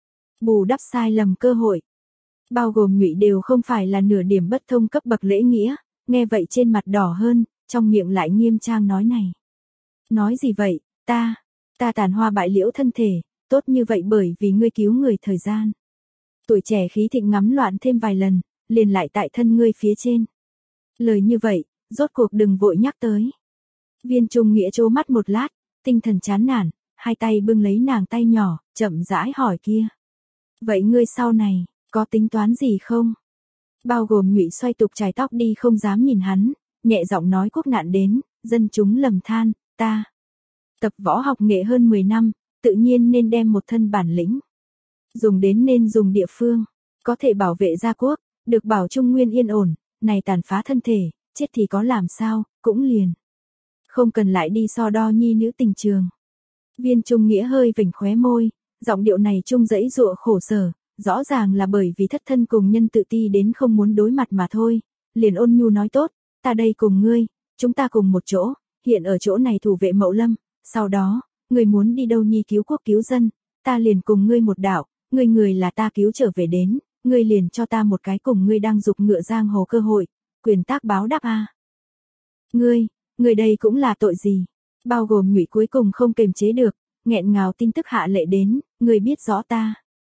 bù đắp sai lầm cơ hội. Bao gồm Nhụy đều không phải là nửa điểm bất thông cấp bậc lễ nghĩa, nghe vậy trên mặt đỏ hơn, trong miệng lại nghiêm trang nói này. Nói gì vậy, ta, ta tàn hoa bại liễu thân thể, tốt như vậy bởi vì ngươi cứu người thời gian. Tuổi trẻ khí thịnh ngắm loạn thêm vài lần, liền lại tại thân ngươi phía trên. Lời như vậy, rốt cuộc đừng vội nhắc tới. Viên Trung Nghĩa trố mắt một lát, tinh thần chán nản, hai tay bưng lấy nàng tay nhỏ, chậm rãi hỏi kia. Vậy ngươi sau này, có tính toán gì không? Bao gồm Nhụy xoay tục chải tóc đi không dám nhìn hắn, nhẹ giọng nói quốc nạn đến, dân chúng lầm than, ta. Tập võ học nghệ hơn mười năm, tự nhiên nên đem một thân bản lĩnh. Dùng đến nên dùng địa phương, có thể bảo vệ gia quốc, được bảo Trung Nguyên yên ổn, này tàn phá thân thể, chết thì có làm sao, cũng liền. Không cần lại đi so đo nhi nữ tình trường. Viên Trung Nghĩa hơi vểnh khóe môi, giọng điệu này trung dẫy dụa khổ sở, rõ ràng là bởi vì thất thân cùng nhân tự ti đến không muốn đối mặt mà thôi, liền ôn nhu nói tốt, ta đây cùng ngươi, chúng ta cùng một chỗ, hiện ở chỗ này thủ vệ Mậu Lâm, sau đó, ngươi muốn đi đâu nhi cứu quốc cứu dân, ta liền cùng ngươi một đạo, ngươi người là ta cứu trở về đến, ngươi liền cho ta một cái cùng ngươi đang dục ngựa giang hồ cơ hội, quyền tác báo đáp a. Ngươi, ngươi đây cũng là tội gì? Bao gồm Nhụy cuối cùng không kềm chế được, nghẹn ngào tin tức hạ lệ đến, ngươi biết rõ ta.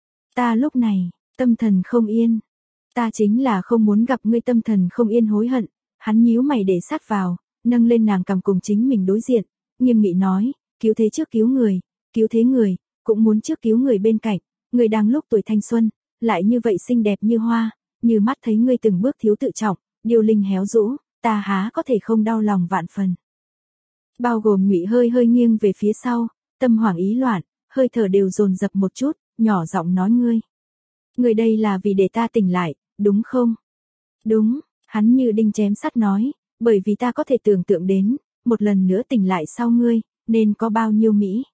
Ta lúc này, tâm thần không yên. Ta chính là không muốn gặp ngươi tâm thần không yên hối hận. Hắn nhíu mày để sát vào, nâng lên nàng cầm cùng chính mình đối diện, nghiêm nghị nói, cứu thế trước cứu người, cứu thế người, cũng muốn trước cứu người bên cạnh, người đang lúc tuổi thanh xuân, lại như vậy xinh đẹp như hoa, như mắt thấy ngươi từng bước thiếu tự trọng, điều linh héo rũ, ta há có thể không đau lòng vạn phần. Bao gồm Nhụy hơi hơi nghiêng về phía sau, tâm hoảng ý loạn, hơi thở đều dồn dập một chút, nhỏ giọng nói ngươi. Ngươi đây là vì để ta tỉnh lại, đúng không? Đúng, hắn như đinh chém sắt nói, bởi vì ta có thể tưởng tượng đến, một lần nữa tỉnh lại sau ngươi, nên có bao nhiêu mỹ.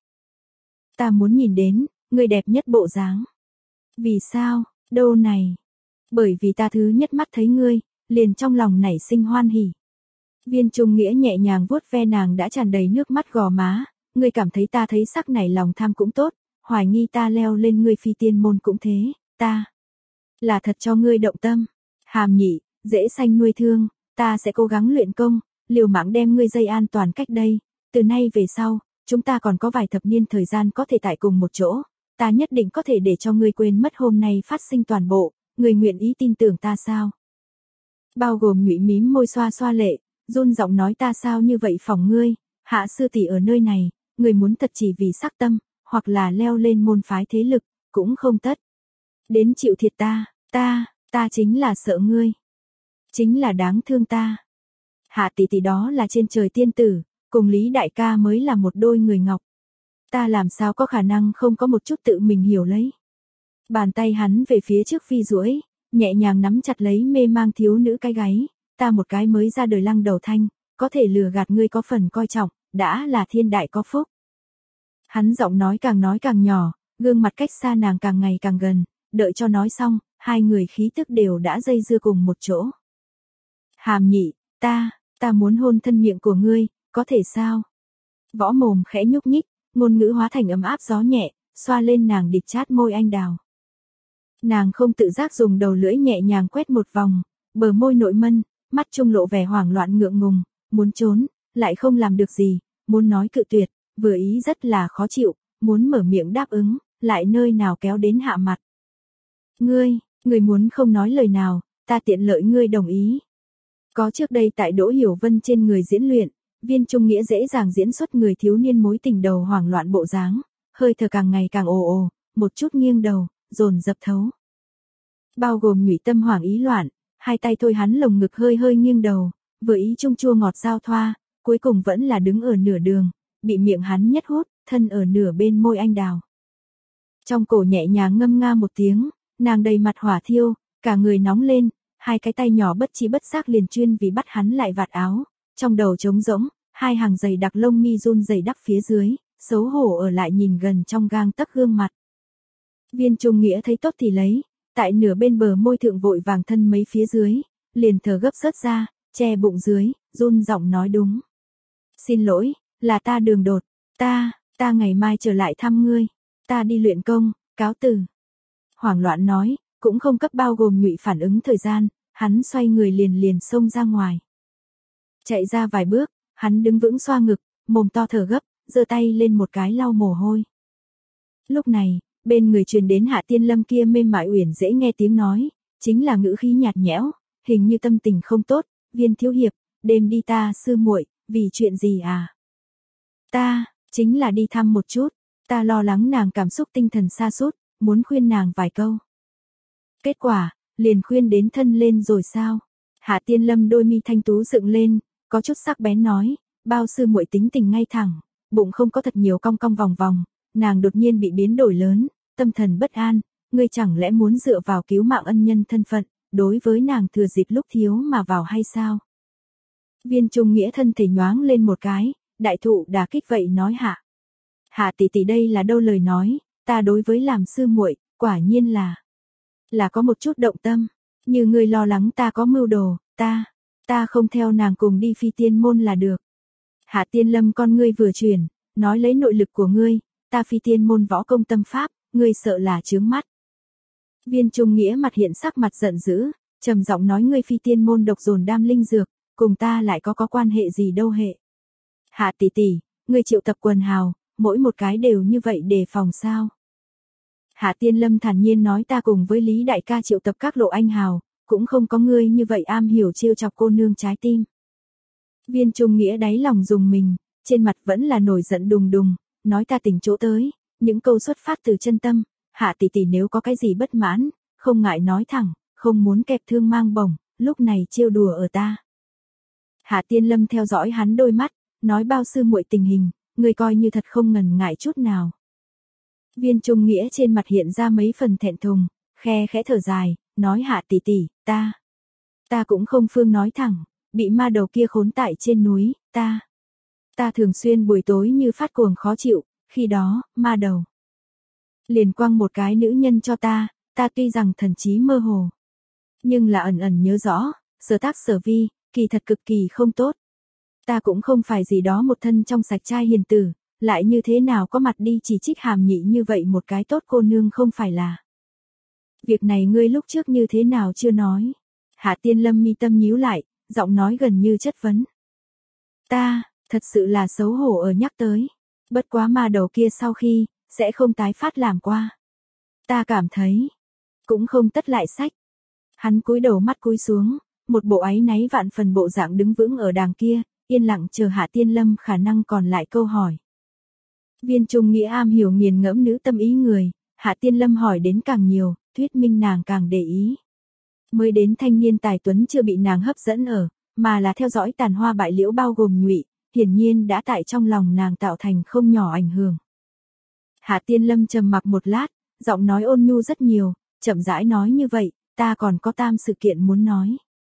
Ta muốn nhìn đến, ngươi đẹp nhất bộ dáng. Vì sao, đâu này? Bởi vì ta thứ nhất mắt thấy ngươi, liền trong lòng nảy sinh hoan hỉ. Viên Trung Nghĩa nhẹ nhàng vuốt ve nàng đã tràn đầy nước mắt gò má, ngươi cảm thấy ta thấy sắc này lòng tham cũng tốt, hoài nghi ta leo lên ngươi Phi Tiên Môn cũng thế, ta là thật cho ngươi động tâm. Hàm Nhị, dễ sanh nuôi thương, ta sẽ cố gắng luyện công, liều mạng đem ngươi dây an toàn cách đây, từ nay về sau, chúng ta còn có vài thập niên thời gian có thể tại cùng một chỗ, ta nhất định có thể để cho ngươi quên mất hôm nay phát sinh toàn bộ, ngươi nguyện ý tin tưởng ta sao? Bao gồm Nhụy mím môi xoa xoa lệ, run giọng nói ta sao như vậy phỏng ngươi, hạ sư tỷ ở nơi này, ngươi muốn thật chỉ vì sắc tâm, hoặc là leo lên môn phái thế lực, cũng không tất. Đến chịu thiệt ta, ta, ta chính là sợ ngươi. Chính là đáng thương ta. Hạ tỷ tỷ đó là trên trời tiên tử, cùng Lý đại ca mới là một đôi người ngọc. Ta làm sao có khả năng không có một chút tự mình hiểu lấy. Bàn tay hắn về phía trước phi duỗi, nhẹ nhàng nắm chặt lấy mê mang thiếu nữ cái gáy, ta một cái mới ra đời lăng đầu thanh, có thể lừa gạt ngươi có phần coi trọng, đã là thiên đại có phúc. Hắn giọng nói càng nói càng nhỏ, gương mặt cách xa nàng càng ngày càng gần, đợi cho nói xong, hai người khí tức đều đã dây dưa cùng một chỗ. Hàm Nhị, ta, ta muốn hôn thân miệng của ngươi, có thể sao? Võ mồm khẽ nhúc nhích, ngôn ngữ hóa thành ấm áp gió nhẹ, xoa lên nàng địch chát môi anh đào. Nàng không tự giác dùng đầu lưỡi nhẹ nhàng quét một vòng, bờ môi nội mân, mắt trung lộ vẻ hoảng loạn ngượng ngùng, muốn trốn, lại không làm được gì, muốn nói cự tuyệt, vừa ý rất là khó chịu, muốn mở miệng đáp ứng, lại nơi nào kéo đến hạ mặt. Ngươi, ngươi muốn không nói lời nào, ta tiện lợi ngươi đồng ý. Có trước đây tại Đỗ Hiểu Vân trên người diễn luyện, Viên Trung Nghĩa dễ dàng diễn xuất người thiếu niên mối tình đầu hoảng loạn bộ dáng, hơi thở càng ngày càng ồ ồ, một chút nghiêng đầu, dồn dập thấu. Bao gồm Nhụy tâm hoảng ý loạn, hai tay thôi hắn lồng ngực hơi hơi nghiêng đầu, vừa ý trung chua ngọt giao thoa, cuối cùng vẫn là đứng ở nửa đường, bị miệng hắn nhất hút, thân ở nửa bên môi anh đào. Trong cổ nhẹ nhàng ngâm nga một tiếng, Nàng đầy mặt hỏa thiêu, cả người nóng lên, hai cái tay nhỏ bất chi bất giác liền chuyên vì bắt hắn lại vạt áo, trong đầu trống rỗng, hai hàng dày đặc lông mi run rẩy đắp phía dưới, xấu hổ ở lại nhìn gần trong gang tấc gương mặt. Viên Trung Nghĩa thấy tốt thì lấy, tại nửa bên bờ môi thượng vội vàng thân mấy phía dưới, liền thở gấp rớt ra, che bụng dưới, run giọng nói đúng. Xin lỗi, là ta đường đột, ta, ta ngày mai trở lại thăm ngươi, ta đi luyện công, cáo từ. Hoảng loạn nói, cũng không cấp bao gồm Nhụy phản ứng thời gian, hắn xoay người liền liền xông ra ngoài. Chạy ra vài bước, hắn đứng vững xoa ngực, mồm to thở gấp, giơ tay lên một cái lau mồ hôi. Lúc này, bên người truyền đến Hạ Tiên Lâm kia mềm mại uyển dễ nghe tiếng nói, chính là ngữ khí nhạt nhẽo, hình như tâm tình không tốt, Viên thiếu hiệp, đêm đi ta sư muội, vì chuyện gì à? Ta, chính là đi thăm một chút, ta lo lắng nàng cảm xúc tinh thần sa sút, muốn khuyên nàng vài câu. Kết quả, liền khuyên đến thân lên rồi sao? Hạ Tiên Lâm đôi mi thanh tú dựng lên, có chút sắc bén nói, bao sư muội tính tình ngay thẳng, bụng không có thật nhiều cong cong vòng vòng, nàng đột nhiên bị biến đổi lớn, tâm thần bất an, ngươi chẳng lẽ muốn dựa vào cứu mạng ân nhân thân phận, đối với nàng thừa dịp lúc thiếu mà vào hay sao? Viên Trung Nghĩa thân thể nhoáng lên một cái, đại thụ đả kích vậy nói hạ. Hạ tỷ tỷ đây là đâu lời nói, ta đối với làm sư muội, quả nhiên là, là có một chút động tâm, như ngươi lo lắng ta có mưu đồ, ta, ta không theo nàng cùng đi phi tiên môn là được. Hạ Tiên Lâm con ngươi vừa chuyển, nói lấy nội lực của ngươi, ta phi tiên môn võ công tâm pháp, ngươi sợ là chướng mắt. Viên Trung Nghĩa mặt hiện sắc mặt giận dữ, trầm giọng nói ngươi phi tiên môn độc dồn đam linh dược, cùng ta lại có có quan hệ gì đâu hệ. Hạ tỷ tỷ, ngươi triệu tập quần hào, mỗi một cái đều như vậy đề phòng sao? Hạ Tiên Lâm thản nhiên nói ta cùng với Lý đại ca triệu tập các lộ anh hào, cũng không có ngươi như vậy am hiểu trêu chọc cô nương trái tim. Viên Trung Nghĩa đáy lòng dùng mình, trên mặt vẫn là nổi giận đùng đùng, nói ta tỉnh chỗ tới, những câu xuất phát từ chân tâm, Hạ tỷ tỷ nếu có cái gì bất mãn, không ngại nói thẳng, không muốn kẹp thương mang bổng, lúc này trêu đùa ở ta. Hạ Tiên Lâm theo dõi hắn đôi mắt, nói bao sư muội tình hình, người coi như thật không ngần ngại chút nào. Viên Trung Nghĩa trên mặt hiện ra mấy phần thẹn thùng, khe khẽ thở dài, nói Hạ tỷ tỷ, ta, ta cũng không phương nói thẳng, bị ma đầu kia khốn tại trên núi, ta, ta thường xuyên buổi tối như phát cuồng khó chịu, khi đó, ma đầu liền quăng một cái nữ nhân cho ta, ta tuy rằng thần trí mơ hồ, nhưng là ẩn ẩn nhớ rõ, sở tác sở vi, kỳ thật cực kỳ không tốt. Ta cũng không phải gì đó một thân trong sạch trai hiền tử, lại như thế nào có mặt đi chỉ trích hàm nhị như vậy một cái tốt cô nương không phải là. Việc này ngươi lúc trước như thế nào chưa nói. Hạ Tiên Lâm mi tâm nhíu lại, giọng nói gần như chất vấn. Ta, thật sự là xấu hổ ở nhắc tới. Bất quá ma đầu kia sau khi, sẽ không tái phát làm qua. Ta cảm thấy, cũng không tất lại sách. Hắn cúi đầu mắt cúi xuống, một bộ áy náy vạn phần bộ dạng đứng vững ở đàng kia, yên lặng chờ Hạ Tiên Lâm khả năng còn lại câu hỏi. Viên Trung Nghĩa am hiểu nghiền ngẫm nữ tâm ý người, Hạ Tiên Lâm hỏi đến càng nhiều, thuyết minh nàng càng để ý. Mới đến thanh niên tài tuấn chưa bị nàng hấp dẫn ở, mà là theo dõi tàn hoa bại liễu bao gồm Nhụy, hiển nhiên đã tại trong lòng nàng tạo thành không nhỏ ảnh hưởng. Hạ Tiên Lâm trầm mặc một lát, giọng nói ôn nhu rất nhiều, chậm rãi nói như vậy, ta còn có tam sự kiện muốn nói.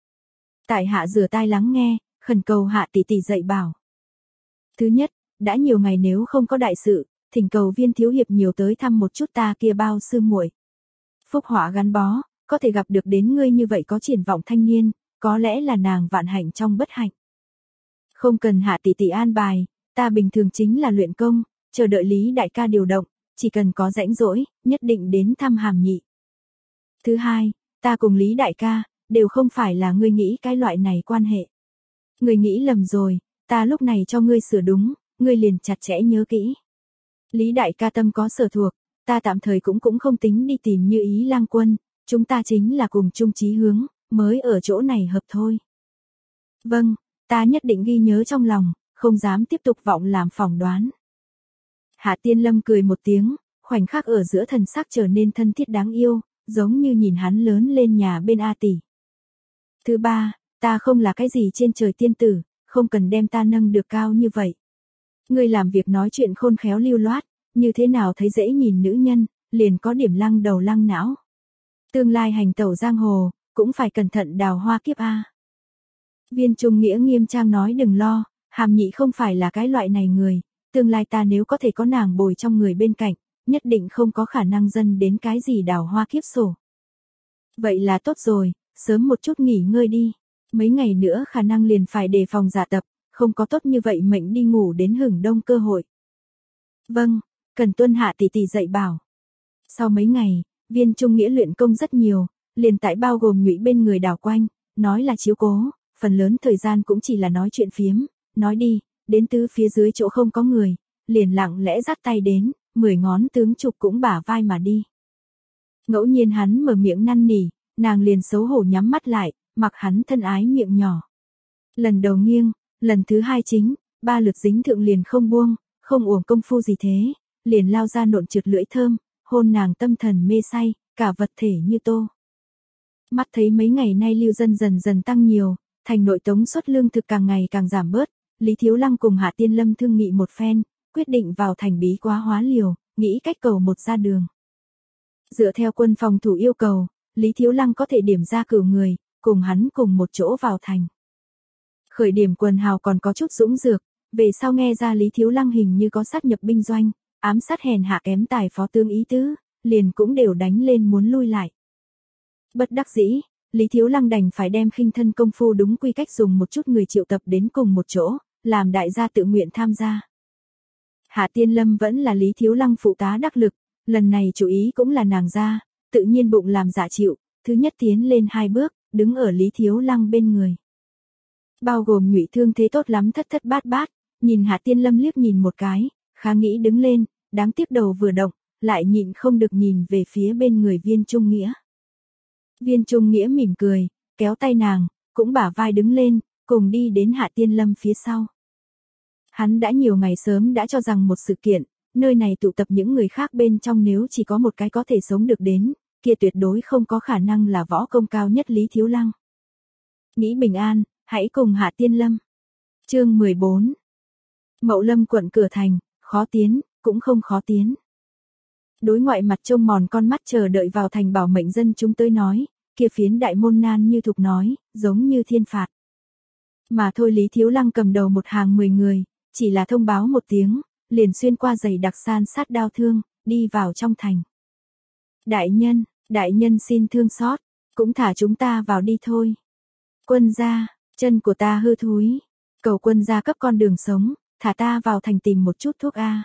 Tại hạ rửa tai lắng nghe, khẩn cầu Hạ tỷ tỷ dạy bảo. Thứ nhất, đã nhiều ngày nếu không có đại sự, thỉnh cầu Viên thiếu hiệp nhiều tới thăm một chút ta kia bao sư muội. Phúc họa gắn bó, có thể gặp được đến ngươi như vậy có triển vọng thanh niên, có lẽ là nàng vạn hạnh trong bất hạnh. Không cần Hạ tỷ tỷ an bài, ta bình thường chính là luyện công, chờ đợi Lý đại ca điều động, chỉ cần có rãnh rỗi, nhất định đến thăm hàm nhị. Thứ hai, ta cùng Lý đại ca, đều không phải là ngươi nghĩ cái loại này quan hệ. Ngươi nghĩ lầm rồi, ta lúc này cho ngươi sửa đúng, ngươi liền chặt chẽ nhớ kỹ. Lý đại ca tâm có sở thuộc, ta tạm thời cũng cũng không tính đi tìm Như Ý lang quân, chúng ta chính là cùng chung chí hướng, mới ở chỗ này hợp thôi. Vâng, ta nhất định ghi nhớ trong lòng, không dám tiếp tục vọng làm phỏng đoán. Hạ Tiên Lâm cười một tiếng, khoảnh khắc ở giữa thần sắc trở nên thân thiết đáng yêu, giống như nhìn hắn lớn lên nhà bên A tỷ. Thứ ba, ta không là cái gì trên trời tiên tử, không cần đem ta nâng được cao như vậy. Ngươi làm việc nói chuyện khôn khéo lưu loát, như thế nào thấy dễ nhìn nữ nhân, liền có điểm lăng đầu lăng não. Tương lai hành tẩu giang hồ, cũng phải cẩn thận đào hoa kiếp a. Viên Trung Nghĩa nghiêm trang nói đừng lo, Hàm Nhị không phải là cái loại này người, tương lai ta nếu có thể có nàng bồi trong người bên cạnh, nhất định không có khả năng dâng đến cái gì đào hoa kiếp sổ. Vậy là tốt rồi, sớm một chút nghỉ ngơi đi, mấy ngày nữa khả năng liền phải đề phòng giả tập, không có tốt như vậy mệnh đi ngủ đến hửng đông cơ hội. Vâng, cần tuân hạ tỷ tỷ dạy bảo. Sau mấy ngày, Viên Trung Nghĩa luyện công rất nhiều, liền tại bao gồm Nhụy bên người đảo quanh, nói là chiếu cố, phần lớn thời gian cũng chỉ là nói chuyện phiếm, nói đi, đến tứ phía dưới chỗ không có người, liền lặng lẽ dắt tay đến, mười ngón tướng chụp cũng bả vai mà đi. Ngẫu nhiên hắn mở miệng năn nỉ, nàng liền xấu hổ nhắm mắt lại, mặc hắn thân ái miệng nhỏ. Lần đầu nghiêng, lần thứ hai chính, ba lượt dính thượng liền không buông, không uổng công phu gì thế, liền lao ra nộn trượt lưỡi thơm, hôn nàng tâm thần mê say, cả vật thể như tô. Mắt thấy mấy ngày nay lưu dân dần dần tăng nhiều, thành nội tống xuất lương thực càng ngày càng giảm bớt, Lý Thiếu Lăng cùng Hạ Tiên Lâm thương nghị một phen, quyết định vào thành bí quá hóa liều, nghĩ cách cầu một ra đường. Dựa theo quân phòng thủ yêu cầu, Lý Thiếu Lăng có thể điểm ra cửu người, cùng hắn cùng một chỗ vào thành. Khởi điểm quần hào còn có chút dũng dược, về sau nghe ra Lý Thiếu Lăng hình như có sát nhập binh doanh, ám sát hèn hạ kém tài phó tướng ý tứ, liền cũng đều đánh lên muốn lui lại. Bất đắc dĩ, Lý Thiếu Lăng đành phải đem khinh thân công phu đúng quy cách dùng một chút người triệu tập đến cùng một chỗ, làm đại gia tự nguyện tham gia. Hạ Tiên Lâm vẫn là Lý Thiếu Lăng phụ tá đắc lực, lần này chủ ý cũng là nàng ra, tự nhiên bụng làm dạ chịu, thứ nhất tiến lên hai bước, đứng ở Lý Thiếu Lăng bên người. Bao gồm Nhụy thương thế tốt lắm thất thất bát bát, nhìn Hạ Tiên Lâm liếc nhìn một cái, khá nghĩ đứng lên, đáng tiếc đầu vừa động, lại nhịn không được nhìn về phía bên người Viên Trung Nghĩa. Viên Trung Nghĩa mỉm cười, kéo tay nàng, cũng bả vai đứng lên, cùng đi đến Hạ Tiên Lâm phía sau. Hắn đã nhiều ngày sớm đã cho rằng một sự kiện, nơi này tụ tập những người khác bên trong nếu chỉ có một cái có thể sống được đến, kia tuyệt đối không có khả năng là võ công cao nhất Lý Thiếu Lăng. Nghĩ bình an, hãy cùng Hạ Tiên Lâm. Chương mười bốn. Mậu Lâm quận cửa thành, khó tiến, cũng không khó tiến. Đối ngoại mặt trông mòn con mắt chờ đợi vào thành bảo mệnh dân chúng tới nói, kia phiến đại môn nan như thục nói, giống như thiên phạt. Mà thôi Lý Thiếu Lăng cầm đầu một hàng mười người, chỉ là thông báo một tiếng, liền xuyên qua dày đặc san sát đao thương, đi vào trong thành. Đại nhân, đại nhân xin thương xót, cũng thả chúng ta vào đi thôi. Quân gia, chân của ta hư thúi, cầu quân gia cấp con đường sống, thả ta vào thành tìm một chút thuốc a.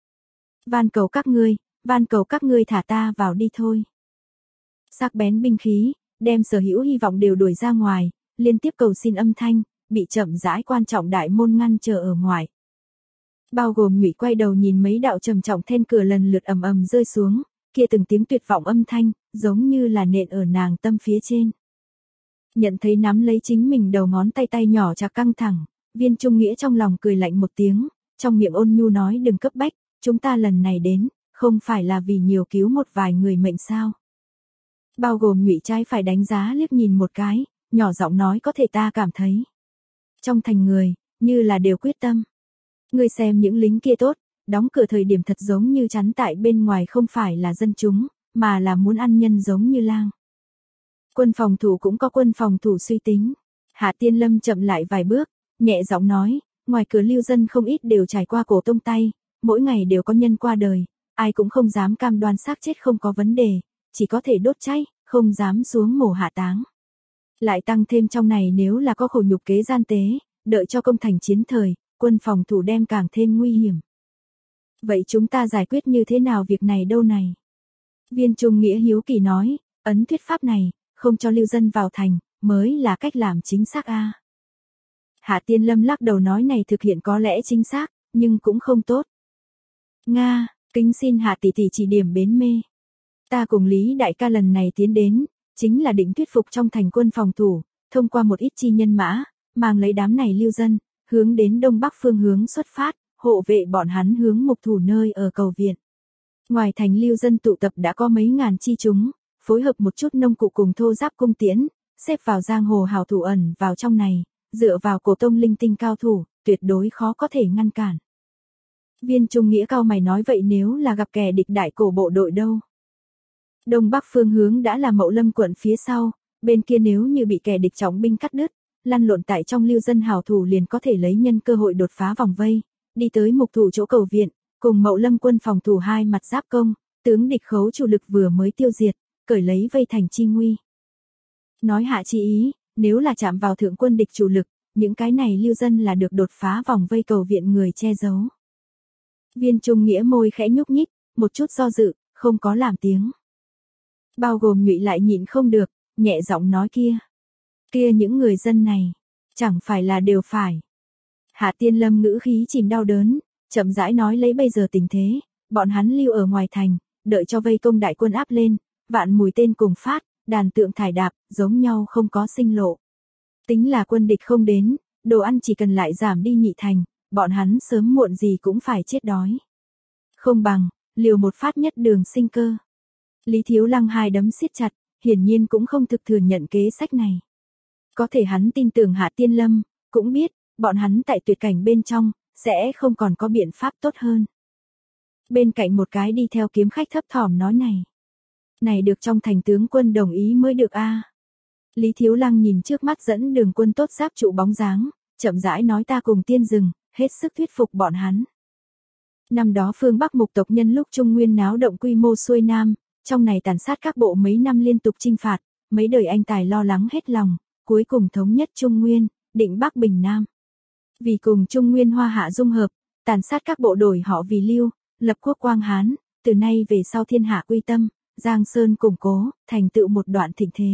Van cầu các ngươi, van cầu các ngươi thả ta vào đi thôi. Sắc bén binh khí, đem sở hữu hy vọng đều đuổi ra ngoài, liên tiếp cầu xin âm thanh, bị chậm rãi quan trọng đại môn ngăn trở ở ngoài. Bao gồm Nhụy quay đầu nhìn mấy đạo trầm trọng then cửa lần lượt ầm ầm rơi xuống, kia từng tiếng tuyệt vọng âm thanh, giống như là nện ở nàng tâm phía trên. Nhận thấy nắm lấy chính mình đầu ngón tay tay nhỏ chặt căng thẳng, Viên Trung Nghĩa trong lòng cười lạnh một tiếng, trong miệng ôn nhu nói đừng cấp bách, chúng ta lần này đến, không phải là vì nhiều cứu một vài người mệnh sao. Bao gồm Nhụy trái phải đánh giá liếc nhìn một cái, nhỏ giọng nói có thể ta cảm thấy. Trong thành người, như là đều quyết tâm. Ngươi xem những lính kia tốt, đóng cửa thời điểm thật giống như chắn tại bên ngoài không phải là dân chúng, mà là muốn ăn nhân giống như lang. Quân phòng thủ cũng có quân phòng thủ suy tính. Hạ Tiên Lâm chậm lại vài bước, nhẹ giọng nói, ngoài cửa lưu dân không ít đều trải qua cổ tông tay, mỗi ngày đều có nhân qua đời, ai cũng không dám cam đoan xác chết không có vấn đề, chỉ có thể đốt cháy, không dám xuống mổ hạ táng. Lại tăng thêm trong này nếu là có khổ nhục kế gian tế, đợi cho công thành chiến thời, quân phòng thủ đem càng thêm nguy hiểm. Vậy chúng ta giải quyết như thế nào việc này đâu này? Viên Trung Nghĩa hiếu kỳ nói, ấn thuyết pháp này, không cho lưu dân vào thành, mới là cách làm chính xác a. Hạ Tiên Lâm lắc đầu nói này thực hiện có lẽ chính xác, nhưng cũng không tốt. Nga, kính xin Hạ tỷ tỷ chỉ điểm bến mê. Ta cùng Lý đại ca lần này tiến đến, chính là định thuyết phục trong thành quân phòng thủ, thông qua một ít chi nhân mã, mang lấy đám này lưu dân, hướng đến đông bắc phương hướng xuất phát, hộ vệ bọn hắn hướng mục thủ nơi ở cầu viện. Ngoài thành lưu dân tụ tập đã có mấy ngàn chi chúng, phối hợp một chút nông cụ cùng thô giáp cung tiễn, xếp vào giang hồ hào thủ ẩn vào trong này, dựa vào cổ tông linh tinh cao thủ, tuyệt đối khó có thể ngăn cản. Viên Trung Nghĩa cao mày nói vậy nếu là gặp kẻ địch đại cổ bộ đội đâu? Đông bắc phương hướng đã là Mậu Lâm quận phía sau, bên kia nếu như bị kẻ địch trọng binh cắt đứt, lăn lộn tại trong lưu dân hào thủ liền có thể lấy nhân cơ hội đột phá vòng vây, đi tới mục thủ chỗ cầu viện, cùng Mậu Lâm quân phòng thủ hai mặt giáp công, tướng địch khấu chủ lực vừa mới tiêu diệt, cởi lấy vây thành chi nguy. Nói hạ chi ý, nếu là chạm vào thượng quân địch chủ lực, những cái này lưu dân là được đột phá vòng vây cầu viện người che giấu. Viên Trung Nghĩa môi khẽ nhúc nhích, một chút do dự, không có làm tiếng. Bao gồm Nhụy lại nhịn không được, nhẹ giọng nói kia. Kia những người dân này, chẳng phải là đều phải. Hạ Tiên Lâm ngữ khí chìm đau đớn, chậm rãi nói lấy bây giờ tình thế, bọn hắn lưu ở ngoài thành, đợi cho vây công đại quân áp lên, vạn mũi tên cùng phát, đàn tượng thải đạp, giống nhau không có sinh lộ. Tính là quân địch không đến, đồ ăn chỉ cần lại giảm đi nhị thành, bọn hắn sớm muộn gì cũng phải chết đói. Không bằng, liều một phát nhất đường sinh cơ. Lý Thiếu Lăng hai đấm siết chặt, hiển nhiên cũng không thực thừa nhận kế sách này. Có thể hắn tin tưởng Hạ Tiên Lâm, cũng biết, bọn hắn tại tuyệt cảnh bên trong, sẽ không còn có biện pháp tốt hơn. Bên cạnh một cái đi theo kiếm khách thấp thỏm nói này. Này được trong thành tướng quân đồng ý mới được a. Lý Thiếu Lăng nhìn trước mắt dẫn đường quân tốt giáp trụ bóng dáng, chậm rãi nói ta cùng tiên rừng, hết sức thuyết phục bọn hắn. Năm đó phương Bắc mục tộc nhân lúc Trung Nguyên náo động quy mô xuôi Nam, trong này tàn sát các bộ mấy năm liên tục chinh phạt, mấy đời anh tài lo lắng hết lòng, cuối cùng thống nhất Trung Nguyên, định Bắc Bình Nam. Vì cùng Trung Nguyên Hoa Hạ dung hợp, tàn sát các bộ đổi họ vì Lưu, lập quốc Quang Hán, từ nay về sau thiên hạ quy tâm, Giang Sơn củng cố, thành tựu một đoạn thịnh thế.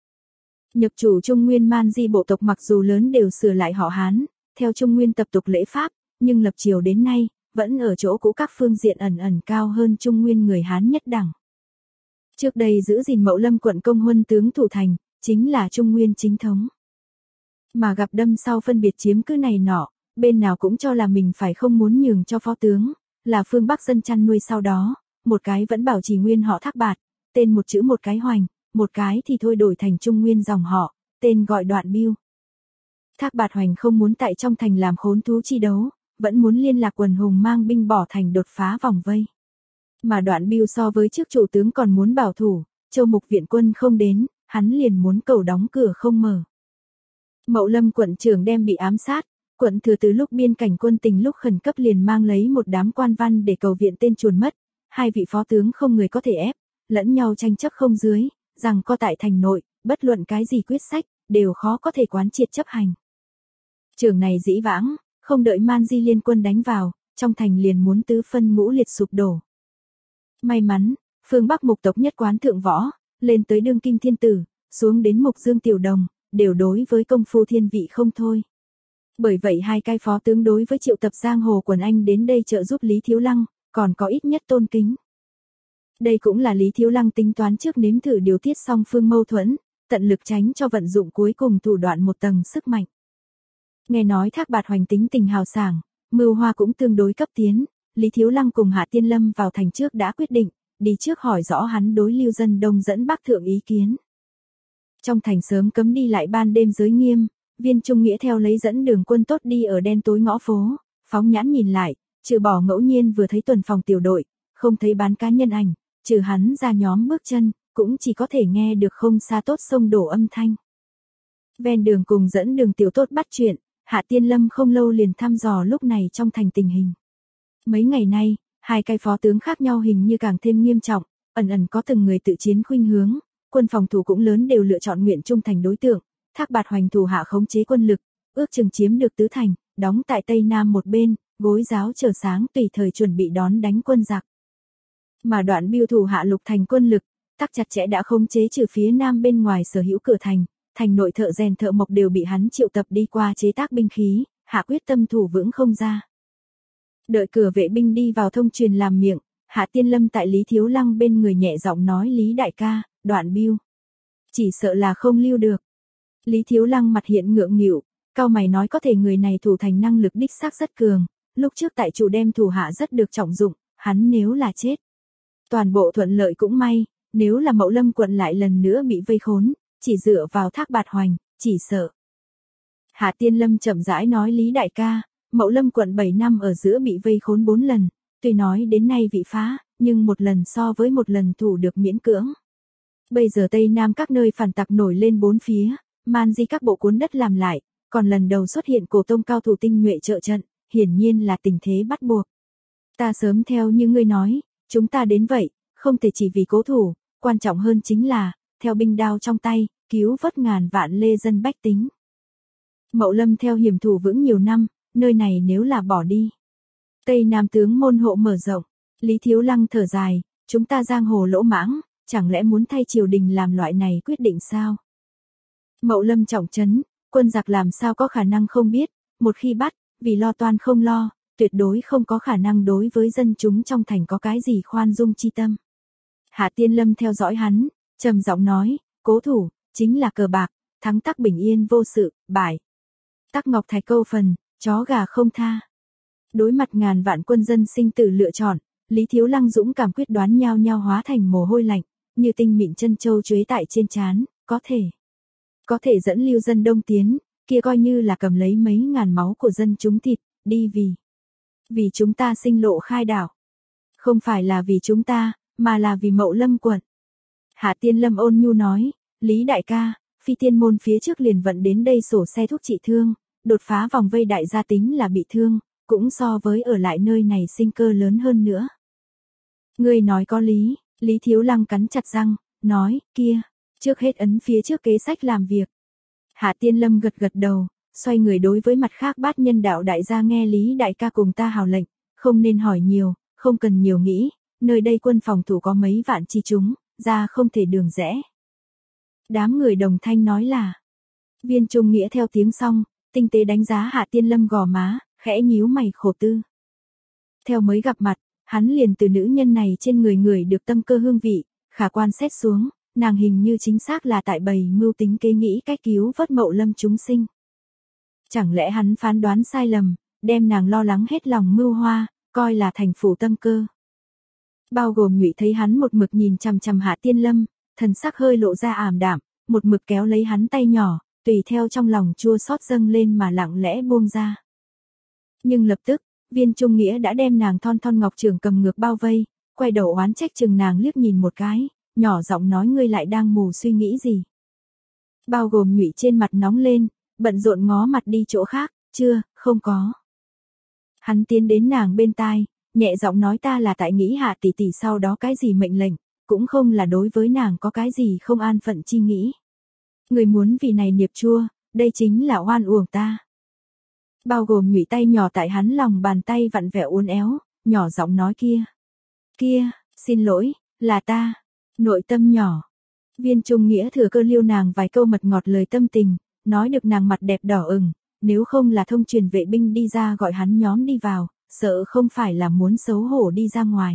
Nhập chủ Trung Nguyên Man Di bộ tộc mặc dù lớn đều sửa lại họ Hán, theo Trung Nguyên tập tục lễ pháp, nhưng lập triều đến nay, vẫn ở chỗ cũ các phương diện ẩn ẩn cao hơn Trung Nguyên người Hán nhất đẳng. Trước đây giữ gìn Mậu Lâm quận công huân tướng thủ thành, chính là Trung Nguyên chính thống. Mà gặp đâm sau phân biệt chiếm cứ này nọ, bên nào cũng cho là mình phải không muốn nhường cho phó tướng, là phương Bắc dân chăn nuôi sau đó, một cái vẫn bảo trì nguyên họ Thác Bạt, tên một chữ một cái Hoành, một cái thì thôi đổi thành Trung Nguyên dòng họ, tên gọi Đoạn Biêu. Thác Bạt Hoành không muốn tại trong thành làm khốn thú chi đấu, vẫn muốn liên lạc quần hùng mang binh bỏ thành đột phá vòng vây. Mà Đoạn Biêu so với trước chủ tướng còn muốn bảo thủ, Châu Mục viện quân không đến, hắn liền muốn cầu đóng cửa không mở. Mậu Lâm quận trưởng đem bị ám sát, quận thừa từ lúc biên cảnh quân tình lúc khẩn cấp liền mang lấy một đám quan văn để cầu viện tên chuồn mất, hai vị phó tướng không người có thể ép, lẫn nhau tranh chấp không dưới, rằng co tại thành nội, bất luận cái gì quyết sách, đều khó có thể quán triệt chấp hành. Trường này dĩ vãng, không đợi Man Di liên quân đánh vào, trong thành liền muốn tứ phân ngũ liệt sụp đổ. May mắn, phương Bắc mục tộc nhất quán thượng võ, lên tới đương kim thiên tử, xuống đến mục dương tiểu đồng, đều đối với công phu thiên vị không thôi. Bởi vậy hai cái phó tướng đối với triệu tập giang hồ quần anh đến đây trợ giúp Lý Thiếu Lăng, còn có ít nhất tôn kính. Đây cũng là Lý Thiếu Lăng tính toán trước nếm thử điều tiết song phương mâu thuẫn, tận lực tránh cho vận dụng cuối cùng thủ đoạn một tầng sức mạnh. Nghe nói Thác Bạt Hoành tính tình hào sảng, mưu hoa cũng tương đối cấp tiến, Lý Thiếu Lăng cùng Hạ Tiên Lâm vào thành trước đã quyết định, đi trước hỏi rõ hắn đối lưu dân đông dẫn bắc thượng ý kiến. Trong thành sớm cấm đi lại ban đêm giới nghiêm, Viên Trung Nghĩa theo lấy dẫn đường quân tốt đi ở đen tối ngõ phố, phóng nhãn nhìn lại, trừ bỏ ngẫu nhiên vừa thấy tuần phòng tiểu đội, không thấy bán cá nhân ảnh, trừ hắn ra nhóm bước chân, cũng chỉ có thể nghe được không xa tốt sông đổ âm thanh. Ven đường cùng dẫn đường tiểu tốt bắt chuyện, Hạ Tiên Lâm không lâu liền thăm dò lúc này trong thành tình hình. Mấy ngày nay, hai cái phó tướng khác nhau hình như càng thêm nghiêm trọng, ẩn ẩn có từng người tự chiến khuynh hướng, quân phòng thủ cũng lớn đều lựa chọn nguyện trung thành đối tượng, Thác Bạt Hoành thủ hạ khống chế quân lực, ước chừng chiếm được tứ thành, đóng tại tây nam một bên, gối giáo chờ sáng tùy thời chuẩn bị đón đánh quân giặc. Mà Đoạn Biêu thủ hạ lục thành quân lực, tắc chặt chẽ đã khống chế trừ phía nam bên ngoài sở hữu cửa thành, thành nội thợ rèn thợ mộc đều bị hắn triệu tập đi qua chế tác binh khí, hạ quyết tâm thủ vững không ra. Đợi cửa vệ binh đi vào thông truyền làm miệng, Hạ Tiên Lâm tại Lý Thiếu Lăng bên người nhẹ giọng nói Lý đại ca, Đoạn Biêu chỉ sợ là không lưu được. Lý Thiếu Lăng mặt hiện ngượng nghịu, cao mày nói có thể người này thủ thành năng lực đích xác rất cường, lúc trước tại chủ đem thủ hạ rất được trọng dụng, hắn nếu là chết, toàn bộ thuận lợi cũng may, nếu là Mậu Lâm quận lại lần nữa bị vây khốn, chỉ dựa vào Thác Bạt Hoành, chỉ sợ. Hạ Tiên Lâm chậm rãi nói Lý đại ca, Mậu Lâm quận bảy năm ở giữa bị vây khốn bốn lần, tuy nói đến nay vị phá, nhưng một lần so với một lần thủ được miễn cưỡng. Bây giờ Tây Nam các nơi phản tặc nổi lên bốn phía, man di các bộ cuốn đất làm lại, còn lần đầu xuất hiện cổ tông cao thủ tinh nhuệ trợ trận, hiển nhiên là tình thế bắt buộc. Ta sớm theo như ngươi nói, chúng ta đến vậy, không thể chỉ vì cố thủ, quan trọng hơn chính là, theo binh đao trong tay, cứu vớt ngàn vạn lê dân bách tính. Mậu Lâm theo hiểm thủ vững nhiều năm, nơi này nếu là bỏ đi. Tây Nam tướng môn hộ mở rộng, Lý Thiếu Lăng thở dài, chúng ta giang hồ lỗ mãng, chẳng lẽ muốn thay triều đình làm loại này quyết định sao? Mậu Lâm trọng trấn, quân giặc làm sao có khả năng không biết, một khi bắt, vì lo toan không lo, tuyệt đối không có khả năng đối với dân chúng trong thành có cái gì khoan dung chi tâm. Hạ Tiên Lâm theo dõi hắn, trầm giọng nói, cố thủ, chính là cờ bạc, thắng tắc bình yên vô sự, bại. Tắc ngọc thạch câu phần, chó gà không tha. Đối mặt ngàn vạn quân dân sinh tử lựa chọn, Lý Thiếu Lăng dũng cảm quyết đoán nhao nhao hóa thành mồ hôi lạnh, như tinh mịn chân châu chuế tại trên trán, có thể. Có thể dẫn lưu dân đông tiến, kia coi như là cầm lấy mấy ngàn máu của dân chúng thịt, đi vì. Vì chúng ta sinh lộ khai đảo. Không phải là vì chúng ta, mà là vì Mậu Lâm quận. Hạ Tiên Lâm ôn nhu nói, Lý đại ca, phi tiên môn phía trước liền vận đến đây sổ xe thuốc trị thương, đột phá vòng vây đại gia tính là bị thương, cũng so với ở lại nơi này sinh cơ lớn hơn nữa. Ngươi nói có lý, Lý Thiếu Lăng cắn chặt răng, nói, kia, trước hết ấn phía trước kế sách làm việc. Hạ Tiên Lâm gật gật đầu, xoay người đối với mặt khác bát nhân đạo đại gia nghe Lý đại ca cùng ta hào lệnh, không nên hỏi nhiều, không cần nhiều nghĩ, nơi đây quân phòng thủ có mấy vạn chi chúng, ra không thể đường rẽ. Đám người đồng thanh nói là, Viên Trung Nghĩa theo tiếng xong, tinh tế đánh giá Hạ Tiên Lâm gò má, khẽ nhíu mày khổ tư. Theo mới gặp mặt, hắn liền từ nữ nhân này trên người người được tâm cơ hương vị, khả quan xét xuống, nàng hình như chính xác là tại bầy mưu tính kế nghĩ cách cứu vớt Mậu Lâm chúng sinh. Chẳng lẽ hắn phán đoán sai lầm, đem nàng lo lắng hết lòng mưu hoa, coi là thành phủ tâm cơ. Bao gồm Nhụy thấy hắn một mực nhìn chằm chằm Hạ Tiên Lâm, thần sắc hơi lộ ra ảm đạm, một mực kéo lấy hắn tay nhỏ, tùy theo trong lòng chua xót dâng lên mà lặng lẽ buông ra. Nhưng lập tức, Viên Trung Nghĩa đã đem nàng thon thon ngọc trường cầm ngược bao vây, quay đầu oán trách chừng nàng liếc nhìn một cái, nhỏ giọng nói ngươi lại đang mù suy nghĩ gì. Bao gồm Nhụy trên mặt nóng lên, bận rộn ngó mặt đi chỗ khác, chưa, không có. Hắn tiến đến nàng bên tai, nhẹ giọng nói ta là tại nghĩ Hạ tỷ tỷ sau đó cái gì mệnh lệnh, cũng không là đối với nàng có cái gì không an phận chi nghĩ. Người muốn vì này niệm chua, đây chính là oan uổng ta. Bao gồm Nhụy tay nhỏ tại hắn lòng bàn tay vặn vẹo uốn éo, nhỏ giọng nói kia. Kia, xin lỗi, là ta. Nội tâm nhỏ. Viên Trung Nghĩa thừa cơ liêu nàng vài câu mật ngọt lời tâm tình, nói được nàng mặt đẹp đỏ ửng, nếu không là thông truyền vệ binh đi ra gọi hắn nhóm đi vào, sợ không phải là muốn xấu hổ đi ra ngoài.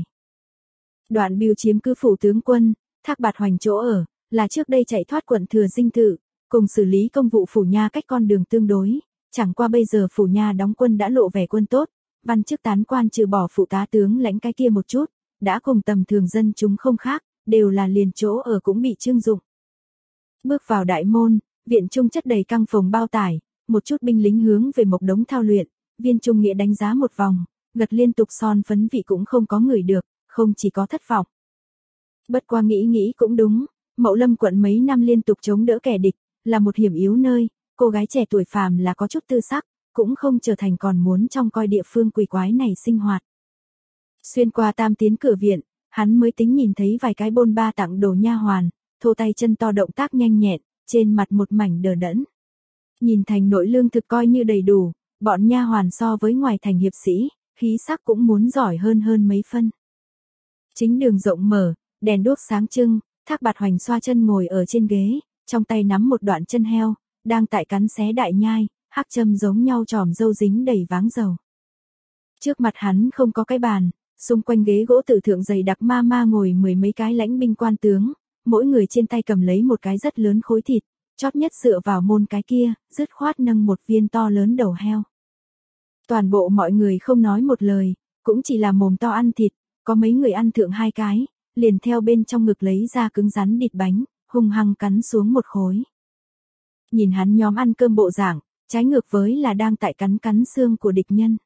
Đoạn Biêu chiếm cứ phủ tướng quân, Thác Bạt Hoành chỗ ở, là trước đây chạy thoát quận Thừa Dinh Tự, cùng xử lý công vụ phủ nha cách con đường tương đối, chẳng qua bây giờ phủ nha đóng quân đã lộ vẻ quân tốt, văn chức tán quan trừ bỏ phụ tá tướng lãnh cái kia một chút, đã cùng tầm thường dân chúng không khác, đều là liền chỗ ở cũng bị trưng dụng. Bước vào đại môn, viện trung chất đầy căng phòng bao tải, một chút binh lính hướng về một đống thao luyện, Viên Trung Nghĩa đánh giá một vòng, gật liên tục son phấn vị cũng không có người được, không chỉ có thất vọng. Bất qua nghĩ nghĩ cũng đúng, Mậu Lâm quận mấy năm liên tục chống đỡ kẻ địch, là một hiểm yếu nơi, cô gái trẻ tuổi phàm là có chút tư sắc, cũng không trở thành còn muốn trong coi địa phương quỷ quái này sinh hoạt. Xuyên qua tam tiến cửa viện, hắn mới tính nhìn thấy vài cái bôn ba tặng đồ nha hoàn, thô tay chân to động tác nhanh nhẹn, trên mặt một mảnh đờ đẫn. Nhìn thành nội lương thực coi như đầy đủ, bọn nha hoàn so với ngoài thành hiệp sĩ, khí sắc cũng muốn giỏi hơn hơn mấy phân. Chính đường rộng mở, đèn đuốc sáng trưng, Thác Bạt Hoành xoa chân ngồi ở trên ghế, trong tay nắm một đoạn chân heo, đang tại cắn xé đại nhai, hắc châm giống nhau tròm râu dính đầy váng dầu. Trước mặt hắn không có cái bàn, xung quanh ghế gỗ tử thượng dày đặc ma ma ngồi mười mấy cái lãnh binh quan tướng, mỗi người trên tay cầm lấy một cái rất lớn khối thịt, chót nhất dựa vào môn cái kia, dứt khoát nâng một viên to lớn đầu heo. Toàn bộ mọi người không nói một lời, cũng chỉ là mồm to ăn thịt, có mấy người ăn thượng hai cái, liền theo bên trong ngực lấy ra cứng rắn đít bánh, hung hăng cắn xuống một khối. Nhìn hắn nhóm ăn cơm bộ dạng, trái ngược với là đang tại cắn cắn xương của địch nhân.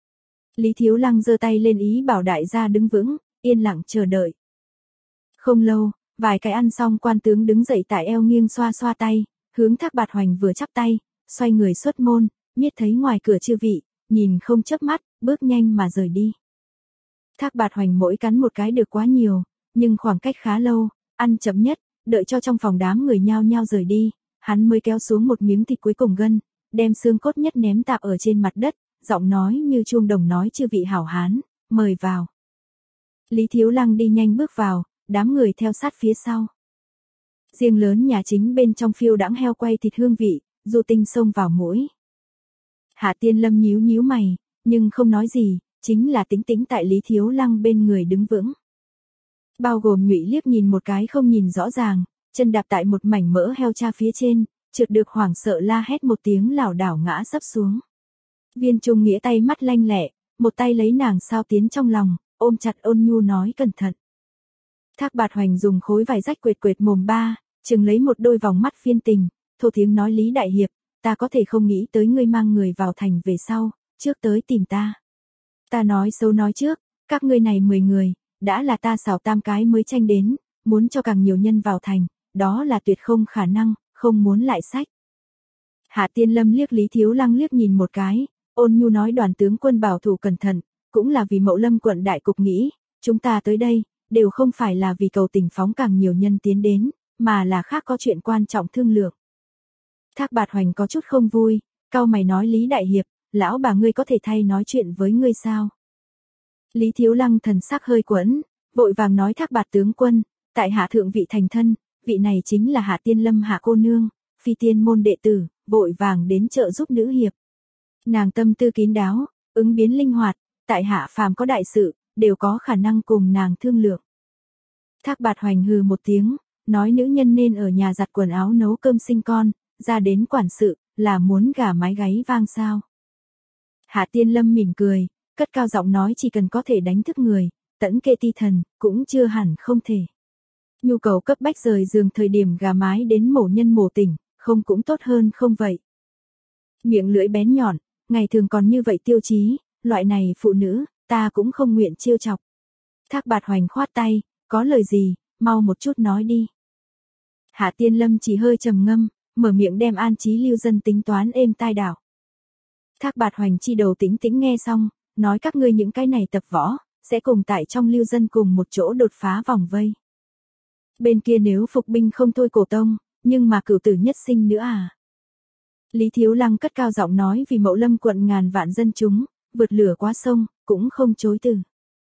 Lý Thiếu Lăng giơ tay lên ý bảo đại gia đứng vững, yên lặng chờ đợi. Không lâu, Vài cái ăn xong quan tướng đứng dậy tại eo nghiêng xoa xoa tay, hướng Thác Bạt Hoành vừa chắp tay, xoay người xuất môn, miết thấy ngoài cửa chư vị, nhìn không chớp mắt, bước nhanh mà rời đi. Thác Bạt Hoành mỗi cắn một cái được quá nhiều, nhưng khoảng cách khá lâu, ăn chậm nhất, đợi cho trong phòng đám người nhao nhao rời đi, hắn mới kéo xuống một miếng thịt cuối cùng gân, đem xương cốt nhất ném tạp ở trên mặt đất, giọng nói như chuông đồng nói chư vị hảo hán, mời vào. Lý Thiếu Lăng đi nhanh bước vào, đám người theo sát phía sau. Riêng lớn nhà chính bên trong phiêu đãng heo quay thịt hương vị, du tinh xông vào mũi. Hạ Tiên Lâm nhíu nhíu mày, nhưng không nói gì, chính là tính tĩnh tại Lý Thiếu Lăng bên người đứng vững. Bao gồm Nhụy liếc nhìn một cái không nhìn rõ ràng, chân đạp tại một mảnh mỡ heo cha phía trên, trượt được hoảng sợ la hét một tiếng lảo đảo ngã sấp xuống. Viên Trung Nghĩa tay mắt lanh lẹ, một tay lấy nàng sao tiến trong lòng, ôm chặt ôn nhu nói cẩn thận. Thác Bạt Hoành dùng khối vải rách quệt quệt mồm ba, chừng lấy một đôi vòng mắt phiên tình, thô tiếng nói Lý Đại Hiệp, ta có thể không nghĩ tới ngươi mang người vào thành về sau, trước tới tìm ta. Ta nói xấu nói trước, các ngươi này mười người, đã là ta xảo tam cái mới tranh đến, muốn cho càng nhiều nhân vào thành, đó là tuyệt không khả năng, không muốn lại sách. Hạ Tiên Lâm liếc Lý Thiếu Lăng liếc nhìn một cái, ôn nhu nói đoàn tướng quân bảo thủ cẩn thận, cũng là vì Mậu Lâm quận đại cục nghĩ, chúng ta tới đây, đều không phải là vì cầu tình phóng càng nhiều nhân tiến đến, mà là khác có chuyện quan trọng thương lượng. Thác Bạt Hoành có chút không vui, cau mày nói Lý Đại Hiệp, lão bà ngươi có thể thay nói chuyện với ngươi sao? Lý Thiếu Lăng thần sắc hơi quẫn, vội vàng nói Thác Bạt tướng quân, tại hạ thượng vị thành thân, vị này chính là Hạ Tiên Lâm Hạ cô nương, phi tiên môn đệ tử, vội vàng đến trợ giúp nữ hiệp. Nàng tâm tư kín đáo, ứng biến linh hoạt, tại hạ phàm có đại sự, đều có khả năng cùng nàng thương lượng. Thác Bạt Hoành hừ một tiếng, nói nữ nhân nên ở nhà giặt quần áo nấu cơm sinh con, ra đến quản sự, là muốn gả mái gáy vang sao. Hạ Tiên Lâm mỉm cười, cất cao giọng nói chỉ cần có thể đánh thức người, tẫn kê ti thần, cũng chưa hẳn không thể. Nhu cầu cấp bách rời giường thời điểm gà mái đến mổ nhân mổ tỉnh, không cũng tốt hơn không vậy. Miệng lưỡi bén nhọn, ngày thường còn như vậy tiêu chí, loại này phụ nữ, ta cũng không nguyện trêu chọc. Thác Bạt Hoành khoát tay, có lời gì, mau một chút nói đi. Hạ Tiên Lâm chỉ hơi trầm ngâm, mở miệng đem an trí lưu dân tính toán êm tai đảo. Thác Bạt Hoành chi đầu tĩnh tĩnh nghe xong, nói các ngươi những cái này tập võ, sẽ cùng tại trong lưu dân cùng một chỗ đột phá vòng vây. Bên kia nếu phục binh không thôi cổ tông, nhưng mà cửu tử nhất sinh nữa à. Lý Thiếu Lăng cất cao giọng nói vì Mậu Lâm quận ngàn vạn dân chúng, vượt lửa qua sông, cũng không chối từ.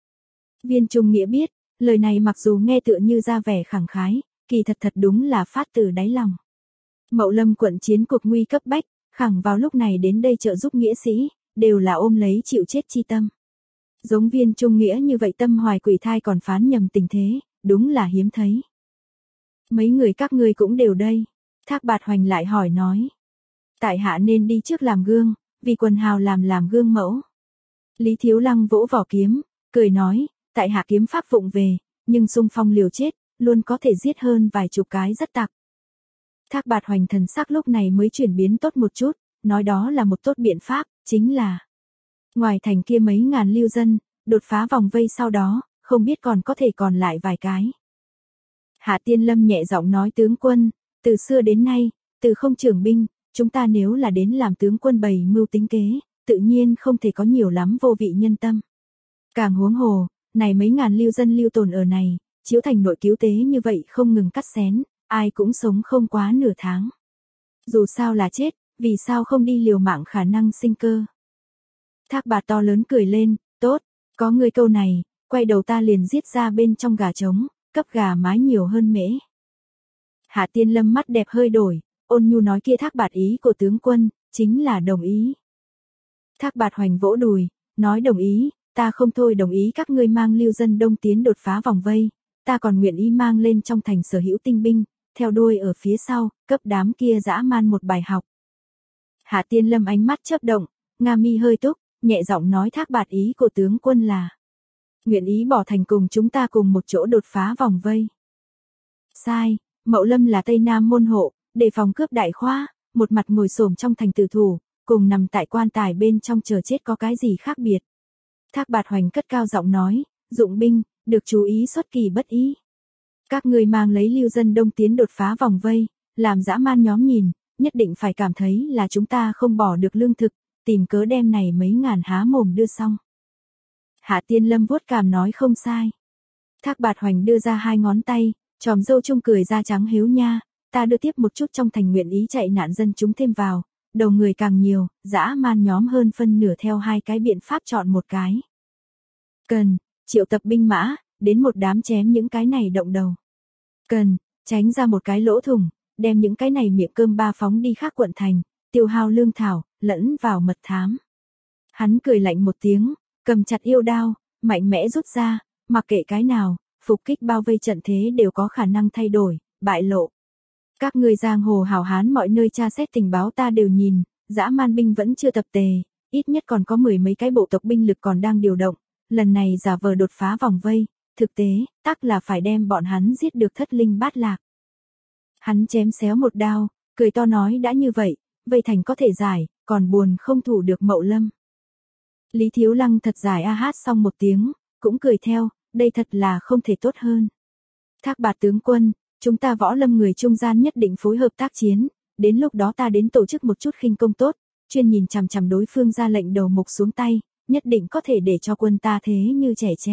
Viên Trung Nghĩa biết, lời này mặc dù nghe tựa như ra vẻ khẳng khái, kỳ thật thật đúng là phát từ đáy lòng. Mậu Lâm quận chiến cuộc nguy cấp bách, khẳng vào lúc này đến đây trợ giúp nghĩa sĩ, đều là ôm lấy chịu chết chi tâm. Giống Viên Trung Nghĩa như vậy tâm hoài quỷ thai còn phán nhầm tình thế, đúng là hiếm thấy. Mấy người các ngươi cũng đều đây. Thác Bạt Hoành lại hỏi nói. Tại hạ nên đi trước làm gương, vì quần hào làm làm gương mẫu. Lý Thiếu Lăng vỗ vỏ kiếm, cười nói, tại hạ kiếm pháp vụng về, nhưng xung phong liều chết, luôn có thể giết hơn vài chục cái rất tặc. Thác Bạt Hoành thần sắc lúc này mới chuyển biến tốt một chút, nói đó là một tốt biện pháp, chính là ngoài thành kia mấy ngàn lưu dân, đột phá vòng vây sau đó, không biết còn có thể còn lại vài cái. Hạ Tiên Lâm nhẹ giọng nói tướng quân, từ xưa đến nay, từ không trưởng binh, chúng ta nếu là đến làm tướng quân bày mưu tính kế, tự nhiên không thể có nhiều lắm vô vị nhân tâm. Càng huống hồ, này mấy ngàn lưu dân lưu tồn ở này, chiếu thành nội cứu tế như vậy không ngừng cắt xén, ai cũng sống không quá nửa tháng. Dù sao là chết, vì sao không đi liều mạng khả năng sinh cơ. Thác Bạt to lớn cười lên, tốt, có người câu này, quay đầu ta liền giết ra bên trong gà trống, cấp gà mái nhiều hơn mễ. Hạ Tiên Lâm mắt đẹp hơi đổi, ôn nhu nói kia Thác Bạt ý của tướng quân, chính là đồng ý. Thác Bạt Hoành vỗ đùi, nói đồng ý, ta không thôi đồng ý các ngươi mang lưu dân đông tiến đột phá vòng vây, ta còn nguyện ý mang lên trong thành sở hữu tinh binh, theo đuôi ở phía sau, cấp đám kia dã man một bài học. Hạ Tiên Lâm ánh mắt chớp động, nga mi hơi túc, nhẹ giọng nói Thác Bạt ý của tướng quân là nguyện ý bỏ thành cùng chúng ta cùng một chỗ đột phá vòng vây. Sai, Mậu Lâm là Tây Nam môn hộ, đề phòng cướp đại khoa, một mặt ngồi xổm trong thành tử thủ, cùng nằm tại quan tài bên trong chờ chết có cái gì khác biệt. Thác Bạt Hoành cất cao giọng nói, dụng binh, được chú ý xuất kỳ bất ý. Các ngươi mang lấy lưu dân đông tiến đột phá vòng vây, làm dã man nhóm nhìn, nhất định phải cảm thấy là chúng ta không bỏ được lương thực, tìm cớ đem này mấy ngàn há mồm đưa xong. Hạ Tiên Lâm vuốt cằm nói không sai. Thác Bạt Hoành đưa ra hai ngón tay, tròm râu trung cười da trắng hiếu nha, ta đưa tiếp một chút trong thành nguyện ý chạy nạn dân chúng thêm vào, đầu người càng nhiều, dã man nhóm hơn phân nửa theo hai cái biện pháp chọn một cái. Cần, triệu tập binh mã, đến một đám chém những cái này động đầu. Cần, tránh ra một cái lỗ thủng, đem những cái này miệng cơm ba phóng đi khác quận thành, tiêu hao lương thảo, lẫn vào mật thám. Hắn cười lạnh một tiếng, cầm chặt yêu đao, mạnh mẽ rút ra, mặc kệ cái nào, phục kích bao vây trận thế đều có khả năng thay đổi, bại lộ. Các ngươi giang hồ hảo hán mọi nơi tra xét tình báo ta đều nhìn, dã man binh vẫn chưa tập tề, ít nhất còn có mười mấy cái bộ tộc binh lực còn đang điều động, lần này giả vờ đột phá vòng vây, thực tế, tắc là phải đem bọn hắn giết được thất linh bát lạc. Hắn chém xéo một đao, cười to nói đã như vậy, vây thành có thể giải, còn buồn không thủ được Mậu Lâm. Lý Thiếu Lăng thật giải a hát xong một tiếng, cũng cười theo, đây thật là không thể tốt hơn. Thác Bạt tướng quân, chúng ta võ lâm người trung gian nhất định phối hợp tác chiến, đến lúc đó ta đến tổ chức một chút khinh công tốt, chuyên nhìn chằm chằm đối phương ra lệnh đầu mục xuống tay, nhất định có thể để cho quân ta thế như trẻ tre.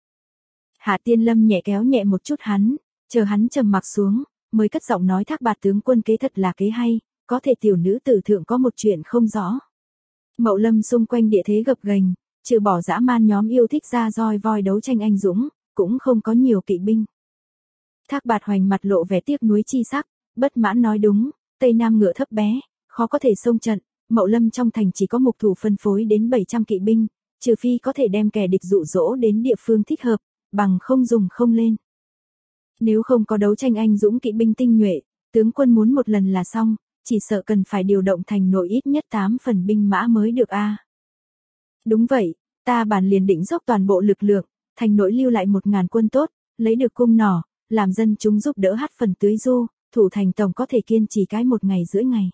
Hạ Tiên Lâm nhẹ kéo nhẹ một chút hắn, chờ hắn trầm mặc xuống, mới cất giọng nói Thác Bạt tướng quân kế thật là kế hay, có thể tiểu nữ tử thượng có một chuyện không rõ. Mậu Lâm xung quanh địa thế gập ghềnh, trừ bỏ dã man nhóm yêu thích ra roi voi đấu tranh anh dũng, cũng không có nhiều kỵ binh. Thác Bạt Hoành mặt lộ vẻ tiếc nuối chi sắc, bất mãn nói đúng, Tây Nam ngựa thấp bé, khó có thể xông trận, Mậu Lâm trong thành chỉ có mục thủ phân phối đến bảy trăm kỵ binh, trừ phi có thể đem kẻ địch dụ dỗ đến địa phương thích hợp, bằng không dùng không lên. Nếu không có đấu tranh anh dũng kỵ binh tinh nhuệ, tướng quân muốn một lần là xong, chỉ sợ cần phải điều động thành nội ít nhất tám phần binh mã mới được a. À. Đúng vậy, ta bản liền định dốc toàn bộ lực lượng, thành nội lưu lại một ngàn quân tốt, lấy được cung nỏ, làm dân chúng giúp đỡ hát phần tưới du, thủ thành tổng có thể kiên trì cái một ngày rưỡi ngày.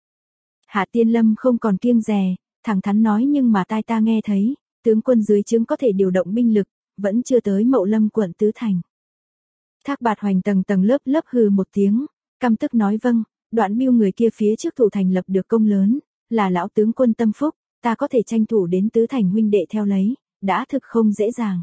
Hạ Tiên Lâm không còn kiêng dè, thẳng thắn nói nhưng mà tai ta nghe thấy, tướng quân dưới trướng có thể điều động binh lực, vẫn chưa tới Mậu Lâm quận tứ thành. Thác Bạt Hoành tầng tầng lớp lớp hừ một tiếng, căm tức nói vâng, Đoạn Bưu người kia phía trước thủ thành lập được công lớn, là lão tướng quân tâm phúc, ta có thể tranh thủ đến tứ thành huynh đệ theo lấy, đã thực không dễ dàng.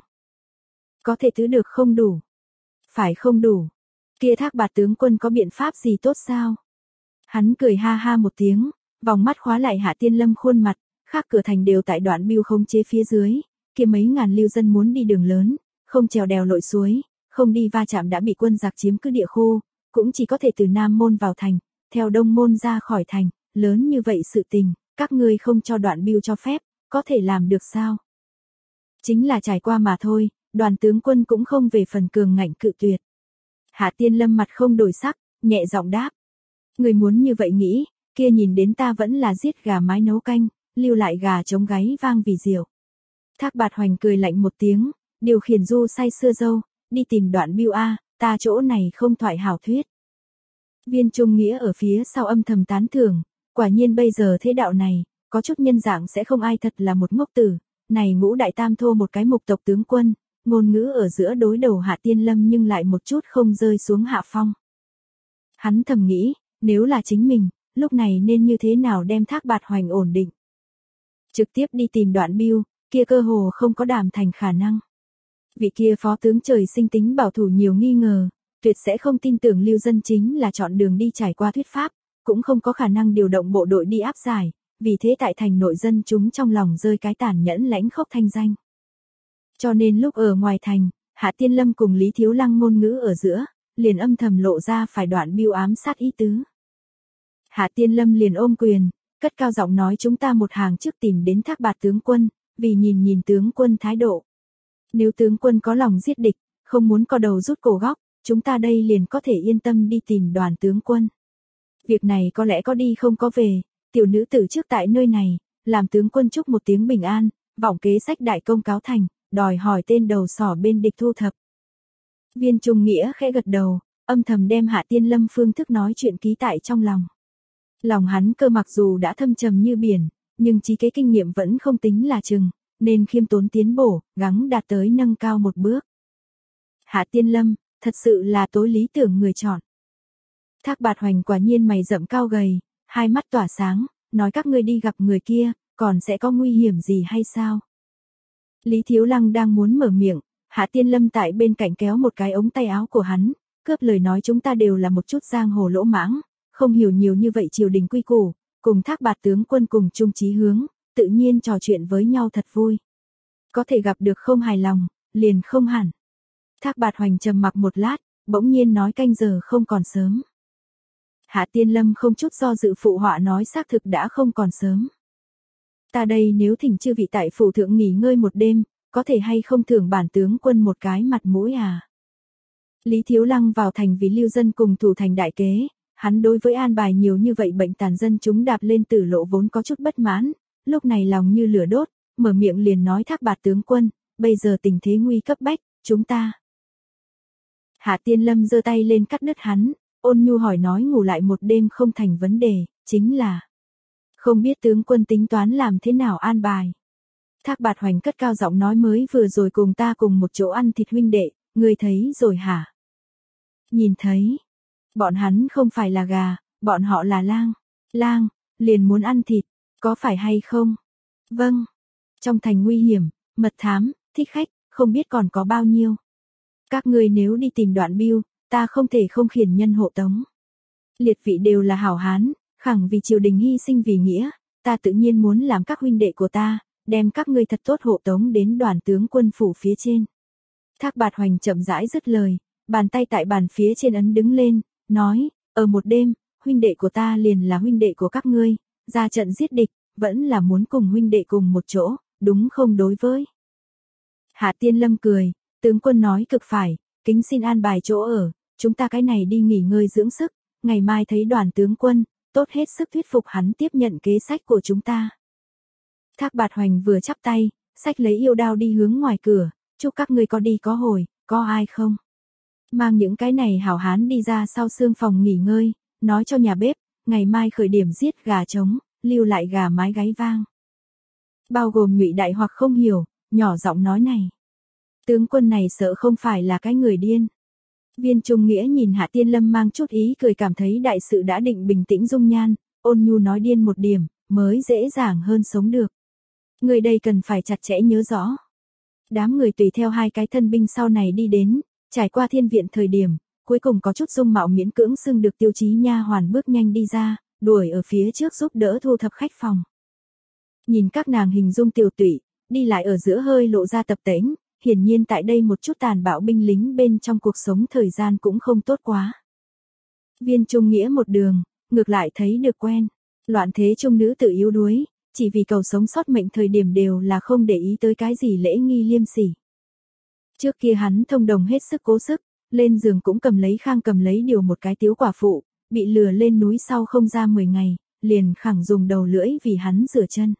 Có thể thứ được không đủ. Phải không đủ. Kia Thác Bạt tướng quân có biện pháp gì tốt sao? Hắn cười ha ha một tiếng, vòng mắt khóa lại Hạ Tiên Lâm khuôn mặt, khác cửa thành đều tại Đoạn Bưu khống chế phía dưới, kia mấy ngàn lưu dân muốn đi đường lớn, không trèo đèo lội suối, không đi va chạm đã bị quân giặc chiếm cứ địa khu, cũng chỉ có thể từ Nam Môn vào thành, theo Đông Môn ra khỏi thành, lớn như vậy sự tình, các ngươi không cho Đoạn Bưu cho phép, có thể làm được sao? Chính là trải qua mà thôi, Đoàn tướng quân cũng không về phần cường ngạnh cự tuyệt. Hạ Tiên Lâm mặt không đổi sắc, nhẹ giọng đáp. Người muốn như vậy nghĩ, kia nhìn đến ta vẫn là giết gà mái nấu canh, lưu lại gà chống gáy vang vì diệu. Thác Bạt Hoành cười lạnh một tiếng, điều khiển du say xưa dâu, đi tìm Đoạn Bưu a, ta chỗ này không thoại hảo thuyết. Viên Trung Nghĩa ở phía sau âm thầm tán thưởng, quả nhiên bây giờ thế đạo này, có chút nhân dạng sẽ không ai thật là một ngốc tử, này ngũ đại tam thô một cái mục tộc tướng quân, ngôn ngữ ở giữa đối đầu Hạ Tiên Lâm nhưng lại một chút không rơi xuống hạ phong. Hắn thầm nghĩ, nếu là chính mình, lúc này nên như thế nào đem Thác Bạt Hoành ổn định. Trực tiếp đi tìm Đoạn Bưu, kia cơ hồ không có đảm thành khả năng. Vị kia phó tướng trời sinh tính bảo thủ nhiều nghi ngờ, tuyệt sẽ không tin tưởng lưu dân chính là chọn đường đi trải qua thuyết pháp, cũng không có khả năng điều động bộ đội đi áp giải, vì thế tại thành nội dân chúng trong lòng rơi cái tàn nhẫn lãnh khốc thanh danh. Cho nên lúc ở ngoài thành, Hạ Tiên Lâm cùng Lý Thiếu Lăng ngôn ngữ ở giữa, liền âm thầm lộ ra phải Đoạn Bưu ám sát ý tứ. Hạ Tiên Lâm liền ôm quyền, cất cao giọng nói chúng ta một hàng trước tìm đến Thác Bạt tướng quân, vì nhìn nhìn tướng quân thái độ. Nếu tướng quân có lòng giết địch, không muốn co đầu rút cổ góc, chúng ta đây liền có thể yên tâm đi tìm Đoàn tướng quân. Việc này có lẽ có đi không có về, tiểu nữ tử trước tại nơi này, làm tướng quân chúc một tiếng bình an, vọng kế sách đại công cáo thành, đòi hỏi tên đầu sỏ bên địch thu thập. Viên Trung Nghĩa khẽ gật đầu, âm thầm đem Hạ Tiên Lâm phương thức nói chuyện ký tại trong lòng. Lòng hắn cơ mặc dù đã thâm trầm như biển, nhưng trí kế kinh nghiệm vẫn không tính là chừng, nên khiêm tốn tiến bổ, gắng đạt tới nâng cao một bước. Hạ Tiên Lâm, thật sự là tối lý tưởng người chọn. Thác Bạt Hoành quả nhiên mày rậm cao gầy, hai mắt tỏa sáng, nói các ngươi đi gặp người kia, còn sẽ có nguy hiểm gì hay sao? Lý Thiếu Lăng đang muốn mở miệng, Hạ Tiên Lâm tại bên cạnh kéo một cái ống tay áo của hắn, cướp lời nói chúng ta đều là một chút giang hồ lỗ mãng, không hiểu nhiều như vậy triều đình quy củ, cùng Thác Bạt tướng quân cùng chung chí hướng, tự nhiên trò chuyện với nhau thật vui. Có thể gặp được không hài lòng, liền không hẳn. Thác Bạt Hoành trầm mặc một lát, bỗng nhiên nói canh giờ không còn sớm. Hạ Tiên Lâm không chút do dự phụ họa nói xác thực đã không còn sớm. Ta đây nếu thỉnh chư vị tại phủ thượng nghỉ ngơi một đêm, có thể hay không thưởng bản tướng quân một cái mặt mũi à? Lý Thiếu Lăng vào thành vì lưu dân cùng thủ thành đại kế, hắn đối với an bài nhiều như vậy bệnh tàn dân chúng đạp lên tử lộ vốn có chút bất mãn, lúc này lòng như lửa đốt, mở miệng liền nói Thác Bạt tướng quân, bây giờ tình thế nguy cấp bách, chúng ta. Hạ Tiên Lâm giơ tay lên cắt đứt hắn, ôn nhu hỏi nói ngủ lại một đêm không thành vấn đề, chính là không biết tướng quân tính toán làm thế nào an bài. Thác Bạt Hoành cất cao giọng nói mới vừa rồi cùng ta cùng một chỗ ăn thịt huynh đệ, ngươi thấy rồi hả? Nhìn thấy. Bọn hắn không phải là gà, bọn họ là lang. Lang, liền muốn ăn thịt, có phải hay không? Vâng. Trong thành nguy hiểm, mật thám, thích khách, không biết còn có bao nhiêu. Các ngươi nếu đi tìm Đoạn Bưu, ta không thể không khiển nhân hộ tống. Liệt vị đều là hảo hán, khẳng vì triều đình hy sinh vì nghĩa, ta tự nhiên muốn làm các huynh đệ của ta, đem các ngươi thật tốt hộ tống đến đoàn tướng quân phủ phía trên. Thác Bạt Hoành chậm rãi dứt lời, bàn tay tại bàn phía trên ấn đứng lên, nói, ở một đêm, huynh đệ của ta liền là huynh đệ của các ngươi, ra trận giết địch, vẫn là muốn cùng huynh đệ cùng một chỗ, đúng không đối với. Hạ Tiên Lâm cười, tướng quân nói cực phải, kính xin an bài chỗ ở, chúng ta cái này đi nghỉ ngơi dưỡng sức, ngày mai thấy đoàn tướng quân, tốt hết sức thuyết phục hắn tiếp nhận kế sách của chúng ta. Thác Bạt Hoành vừa chắp tay, xách lấy yêu đao đi hướng ngoài cửa, chúc các ngươi có đi có hồi, có ai không? Mang những cái này hảo hán đi ra sau xương phòng nghỉ ngơi, nói cho nhà bếp, ngày mai khởi điểm giết gà trống, lưu lại gà mái gáy vang. Bao gồm Ngụy Đại hoặc không hiểu, nhỏ giọng nói này. Tướng quân này sợ không phải là cái người điên. Viên Trung Nghĩa nhìn Hạ Tiên Lâm mang chút ý cười cảm thấy đại sự đã định bình tĩnh dung nhan, ôn nhu nói điên một điểm, mới dễ dàng hơn sống được. Người đây cần phải chặt chẽ nhớ rõ. Đám người tùy theo hai cái thân binh sau này đi đến, trải qua thiên viện thời điểm, cuối cùng có chút dung mạo miễn cưỡng xưng được tiêu chí nha hoàn bước nhanh đi ra, đuổi ở phía trước giúp đỡ thu thập khách phòng. Nhìn các nàng hình dung tiểu tụy, đi lại ở giữa hơi lộ ra tập tễnh, hiển nhiên tại đây một chút tàn bạo binh lính bên trong cuộc sống thời gian cũng không tốt quá. Viên Trung Nghĩa một đường, ngược lại thấy được quen, loạn thế trung nữ tự yếu đuối, chỉ vì cầu sống sót mệnh thời điểm đều là không để ý tới cái gì lễ nghi liêm sỉ. Trước kia hắn thông đồng hết sức cố sức, lên giường cũng cầm lấy khang cầm lấy điều một cái tiếu quả phụ, bị lừa lên núi sau không ra mười ngày, liền khẳng dùng đầu lưỡi vì hắn rửa chân.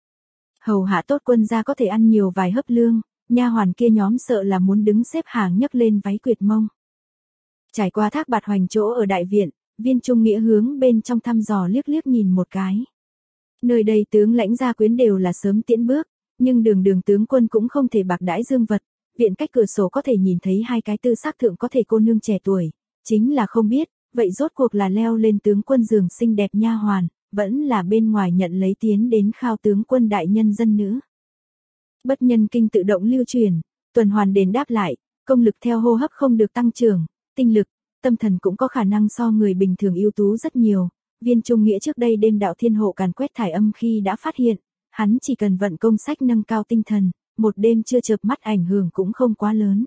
Hầu hạ tốt quân gia có thể ăn nhiều vài hấp lương, nha hoàn kia nhóm sợ là muốn đứng xếp hàng nhấc lên váy quyệt mông. Trải qua Thác Bạt Hoành chỗ ở đại viện, Viên Trung Nghĩa hướng bên trong thăm dò liếc liếc nhìn một cái. Nơi đây tướng lãnh gia quyến đều là sớm tiễn bước, nhưng đường đường tướng quân cũng không thể bạc đãi dương vật, viện cách cửa sổ có thể nhìn thấy hai cái tư xác thượng có thể cô nương trẻ tuổi, chính là không biết, vậy rốt cuộc là leo lên tướng quân giường xinh đẹp nha hoàn, vẫn là bên ngoài nhận lấy tiến đến khao tướng quân đại nhân dân nữ. Bất nhân kinh tự động lưu truyền, tuần hoàn đền đáp lại, công lực theo hô hấp không được tăng trưởng, tinh lực, tâm thần cũng có khả năng so người bình thường ưu tú rất nhiều. Viên Trung Nghĩa trước đây đêm đạo thiên hộ càn quét thải âm khi đã phát hiện, hắn chỉ cần vận công sách nâng cao tinh thần, một đêm chưa chợp mắt ảnh hưởng cũng không quá lớn.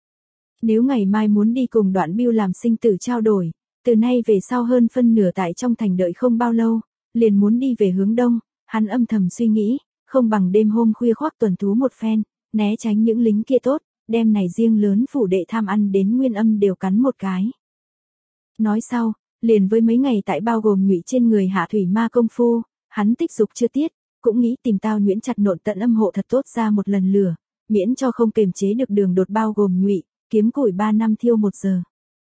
Nếu ngày mai muốn đi cùng Đoạn Bưu làm sinh tử trao đổi, từ nay về sau hơn phân nửa tại trong thành đợi không bao lâu, liền muốn đi về hướng đông, hắn âm thầm suy nghĩ, không bằng đêm hôm khuya khoác tuần thú một phen, né tránh những lính kia tốt, đêm này riêng lớn phủ đệ tham ăn đến nguyên âm đều cắn một cái. Nói sau, liền với mấy ngày tại bao gồm Ngụy trên người hạ thủy ma công phu, hắn tích dục chưa tiết, cũng nghĩ tìm Tao Nhuyễn chặt nộn tận âm hộ thật tốt ra một lần lửa, miễn cho không kềm chế được đường đột bao gồm Ngụy, kiếm củi ba năm thiêu một giờ.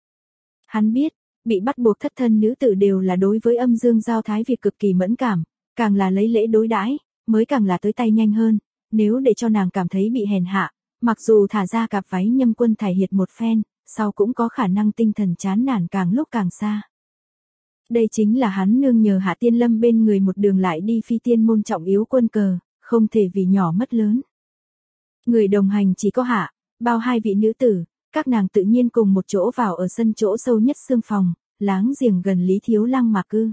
Hắn biết, bị bắt buộc thất thân nữ tử đều là đối với âm dương giao thái việc cực kỳ mẫn cảm, càng là lấy lễ đối đãi, mới càng là tới tay nhanh hơn, nếu để cho nàng cảm thấy bị hèn hạ, mặc dù thả ra cặp váy nhâm quân thải hiệt một phen, sau cũng có khả năng tinh thần chán nản càng lúc càng xa. Đây chính là hắn nương nhờ Hạ Tiên Lâm bên người một đường lại đi phi tiên môn trọng yếu quân cờ, không thể vì nhỏ mất lớn. Người đồng hành chỉ có Hạ, Bao hai vị nữ tử, các nàng tự nhiên cùng một chỗ vào ở sân chỗ sâu nhất xương phòng, láng giềng gần Lý Thiếu Lăng mà cư.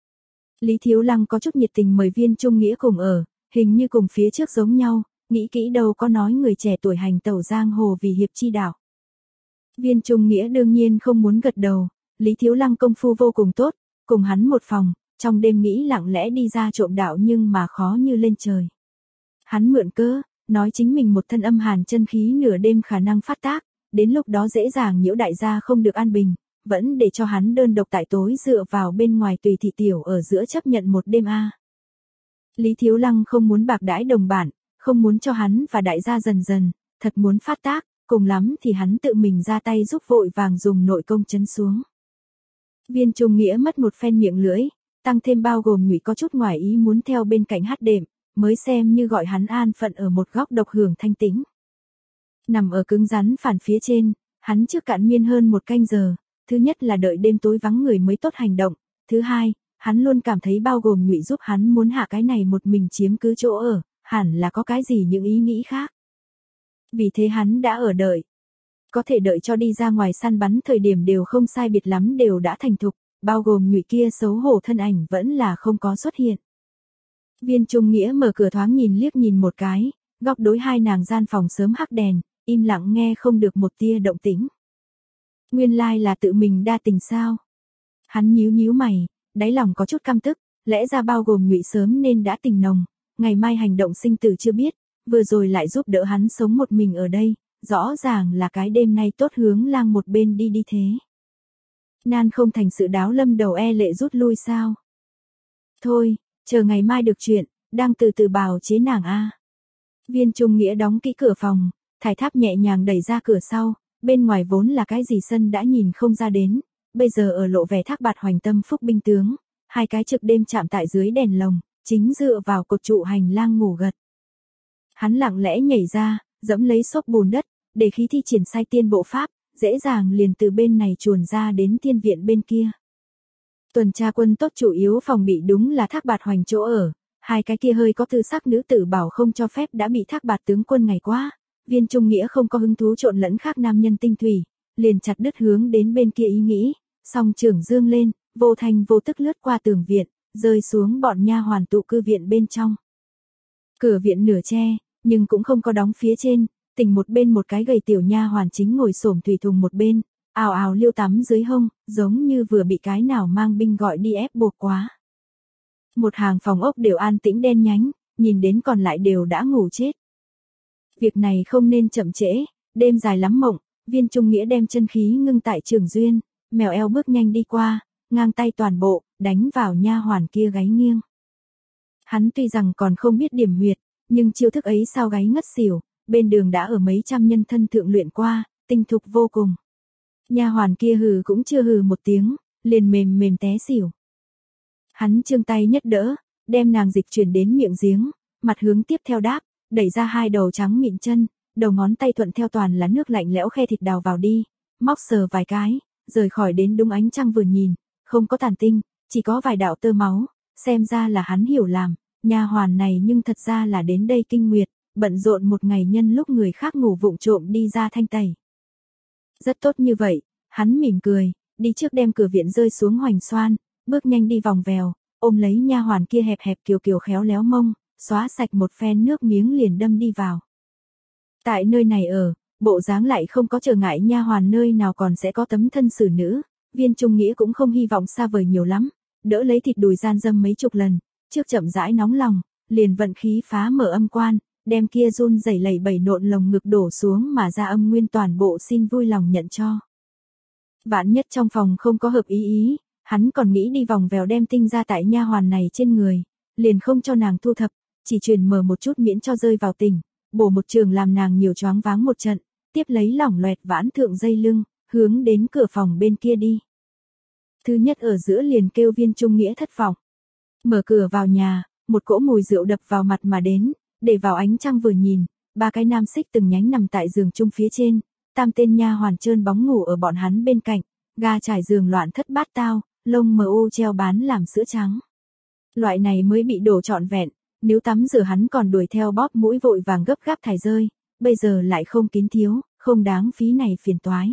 Lý Thiếu Lăng có chút nhiệt tình mời Viên Trung Nghĩa cùng ở, hình như cùng phía trước giống nhau, nghĩ kỹ đâu có nói người trẻ tuổi hành tẩu giang hồ vì hiệp chi đạo. Viên Trung Nghĩa đương nhiên không muốn gật đầu, Lý Thiếu Lăng công phu vô cùng tốt, cùng hắn một phòng, trong đêm nghĩ lặng lẽ đi ra trộm đạo nhưng mà khó như lên trời. Hắn mượn cớ, nói chính mình một thân âm hàn chân khí nửa đêm khả năng phát tác, đến lúc đó dễ dàng nhiễu đại gia không được an bình, vẫn để cho hắn đơn độc tại tối dựa vào bên ngoài tùy thị tiểu ở giữa chấp nhận một đêm a. Lý Thiếu Lăng không muốn bạc đãi đồng bản, không muốn cho hắn và đại gia dần dần, thật muốn phát tác, cùng lắm thì hắn tự mình ra tay giúp vội vàng dùng nội công chấn xuống. Viên Trung Nghĩa mất một phen miệng lưỡi, tăng thêm bao gồm Nhụy có chút ngoài ý muốn theo bên cạnh hát đệm, mới xem như gọi hắn an phận ở một góc độc hưởng thanh tĩnh. Nằm ở cứng rắn phản phía trên, hắn trước cạn miên hơn một canh giờ, thứ nhất là đợi đêm tối vắng người mới tốt hành động, thứ hai, hắn luôn cảm thấy bao gồm Nhụy giúp hắn muốn hạ cái này một mình chiếm cứ chỗ ở, hẳn là có cái gì những ý nghĩ khác. Vì thế hắn đã ở đợi. Có thể đợi cho đi ra ngoài săn bắn thời điểm đều không sai biệt lắm đều đã thành thục, bao gồm Nhụy kia xấu hổ thân ảnh vẫn là không có xuất hiện. Viên Trung Nghĩa mở cửa thoáng nhìn liếc nhìn một cái, góc đối hai nàng gian phòng sớm hắc đèn, im lặng nghe không được một tia động tĩnh. Nguyên lai là tự mình đa tình sao? Hắn nhíu nhíu mày, đáy lòng có chút căm tức, lẽ ra bao gồm Nhụy sớm nên đã tình nồng, ngày mai hành động sinh tử chưa biết, vừa rồi lại giúp đỡ hắn sống một mình ở đây, rõ ràng là cái đêm nay tốt hướng lang một bên đi đi thế. Nan không thành sự đáo lâm đầu e lệ rút lui sao? Thôi, chờ ngày mai được chuyện, đang từ từ bào chế nàng a. Viên Trung Nghĩa đóng kỹ cửa phòng, Thải Tháp nhẹ nhàng đẩy ra cửa sau, bên ngoài vốn là cái gì sân đã nhìn không ra đến, bây giờ ở lộ vẻ Thác Bạt Hoành Tâm Phúc binh tướng, hai cái trực đêm chạm tại dưới đèn lồng, chính dựa vào cột trụ hành lang ngủ gật. Hắn lặng lẽ nhảy ra, dẫm lấy xốp bùn đất, để khí thi triển sai tiên bộ pháp, dễ dàng liền từ bên này chuồn ra đến tiên viện bên kia. Tuần tra quân tốt chủ yếu phòng bị đúng là Thác Bạt Hoành chỗ ở, hai cái kia hơi có tư sắc nữ tử bảo không cho phép đã bị Thác Bạt tướng quân ngày qua. Viên Trung Nghĩa không có hứng thú trộn lẫn khác nam nhân tinh thủy, liền chặt đứt hướng đến bên kia ý nghĩ, song trưởng dương lên, vô thành vô tức lướt qua tường viện, rơi xuống bọn nha hoàn tụ cư viện bên trong. Cửa viện nửa che, nhưng cũng không có đóng phía trên, tỉnh một bên một cái gầy tiểu nha hoàn chính ngồi xổm thủy thùng một bên, ào ào liêu tắm dưới hông, giống như vừa bị cái nào mang binh gọi đi ép buộc quá. Một hàng phòng ốc đều an tĩnh đen nhánh, nhìn đến còn lại đều đã ngủ chết. Việc này không nên chậm trễ, đêm dài lắm mộng, Viên Trung Nghĩa đem chân khí ngưng tại Trường Duyên, mèo eo bước nhanh đi qua, ngang tay toàn bộ, đánh vào nha hoàn kia gáy nghiêng. Hắn tuy rằng còn không biết điểm huyệt, nhưng chiêu thức ấy sao gáy ngất xỉu, bên đường đã ở mấy trăm nhân thân thượng luyện qua, tinh thục vô cùng. Nha hoàn kia hừ cũng chưa hừ một tiếng, liền mềm mềm té xỉu. Hắn trương tay nhất đỡ, đem nàng dịch chuyển đến miệng giếng, mặt hướng tiếp theo đáp, đẩy ra hai đầu trắng mịn chân, đầu ngón tay thuận theo toàn là nước lạnh lẽo khe thịt đào vào đi, móc sờ vài cái, rời khỏi đến đúng ánh trăng vừa nhìn, không có tàn tinh, chỉ có vài đạo tơ máu, xem ra là hắn hiểu làm, nha hoàn này nhưng thật ra là đến đây kinh nguyệt, bận rộn một ngày nhân lúc người khác ngủ vụng trộm đi ra thanh tẩy. Rất tốt như vậy, hắn mỉm cười, đi trước đem cửa viện rơi xuống hoành xoan, bước nhanh đi vòng vèo, ôm lấy nha hoàn kia hẹp hẹp kiều kiều khéo léo mông, xóa sạch một phen nước miếng liền đâm đi vào. Tại nơi này ở, bộ dáng lại không có trở ngại nha hoàn nơi nào còn sẽ có tấm thân xử nữ, Viên Trung Nghĩa cũng không hy vọng xa vời nhiều lắm, đỡ lấy thịt đùi gian dâm mấy chục lần, trước chậm rãi nóng lòng, liền vận khí phá mở âm quan, đem kia run rẩy lẩy bẩy nộn lồng ngực đổ xuống mà ra âm nguyên toàn bộ xin vui lòng nhận cho. Vạn nhất trong phòng không có hợp ý ý, hắn còn nghĩ đi vòng vèo đem tinh ra tại nha hoàn này trên người, liền không cho nàng thu thập, chỉ truyền mở một chút miễn cho rơi vào tình, bổ một trường làm nàng nhiều choáng váng một trận, tiếp lấy lỏng loẹt vãn thượng dây lưng, hướng đến cửa phòng bên kia đi. Thứ nhất ở giữa liền kêu Viên Trung Nghĩa thất vọng. Mở cửa vào nhà, một cỗ mùi rượu đập vào mặt mà đến, để vào ánh trăng vừa nhìn, ba cái nam xích từng nhánh nằm tại giường chung phía trên, tam tên nha hoàn trơn bóng ngủ ở bọn hắn bên cạnh, ga trải giường loạn thất bát tao, lông mờ ô treo bán làm sữa trắng. Loại này mới bị đổ trọn vẹn, nếu tắm rửa hắn còn đuổi theo bóp mũi vội vàng gấp gáp thải rơi, bây giờ lại không kín thiếu, không đáng phí này phiền toái.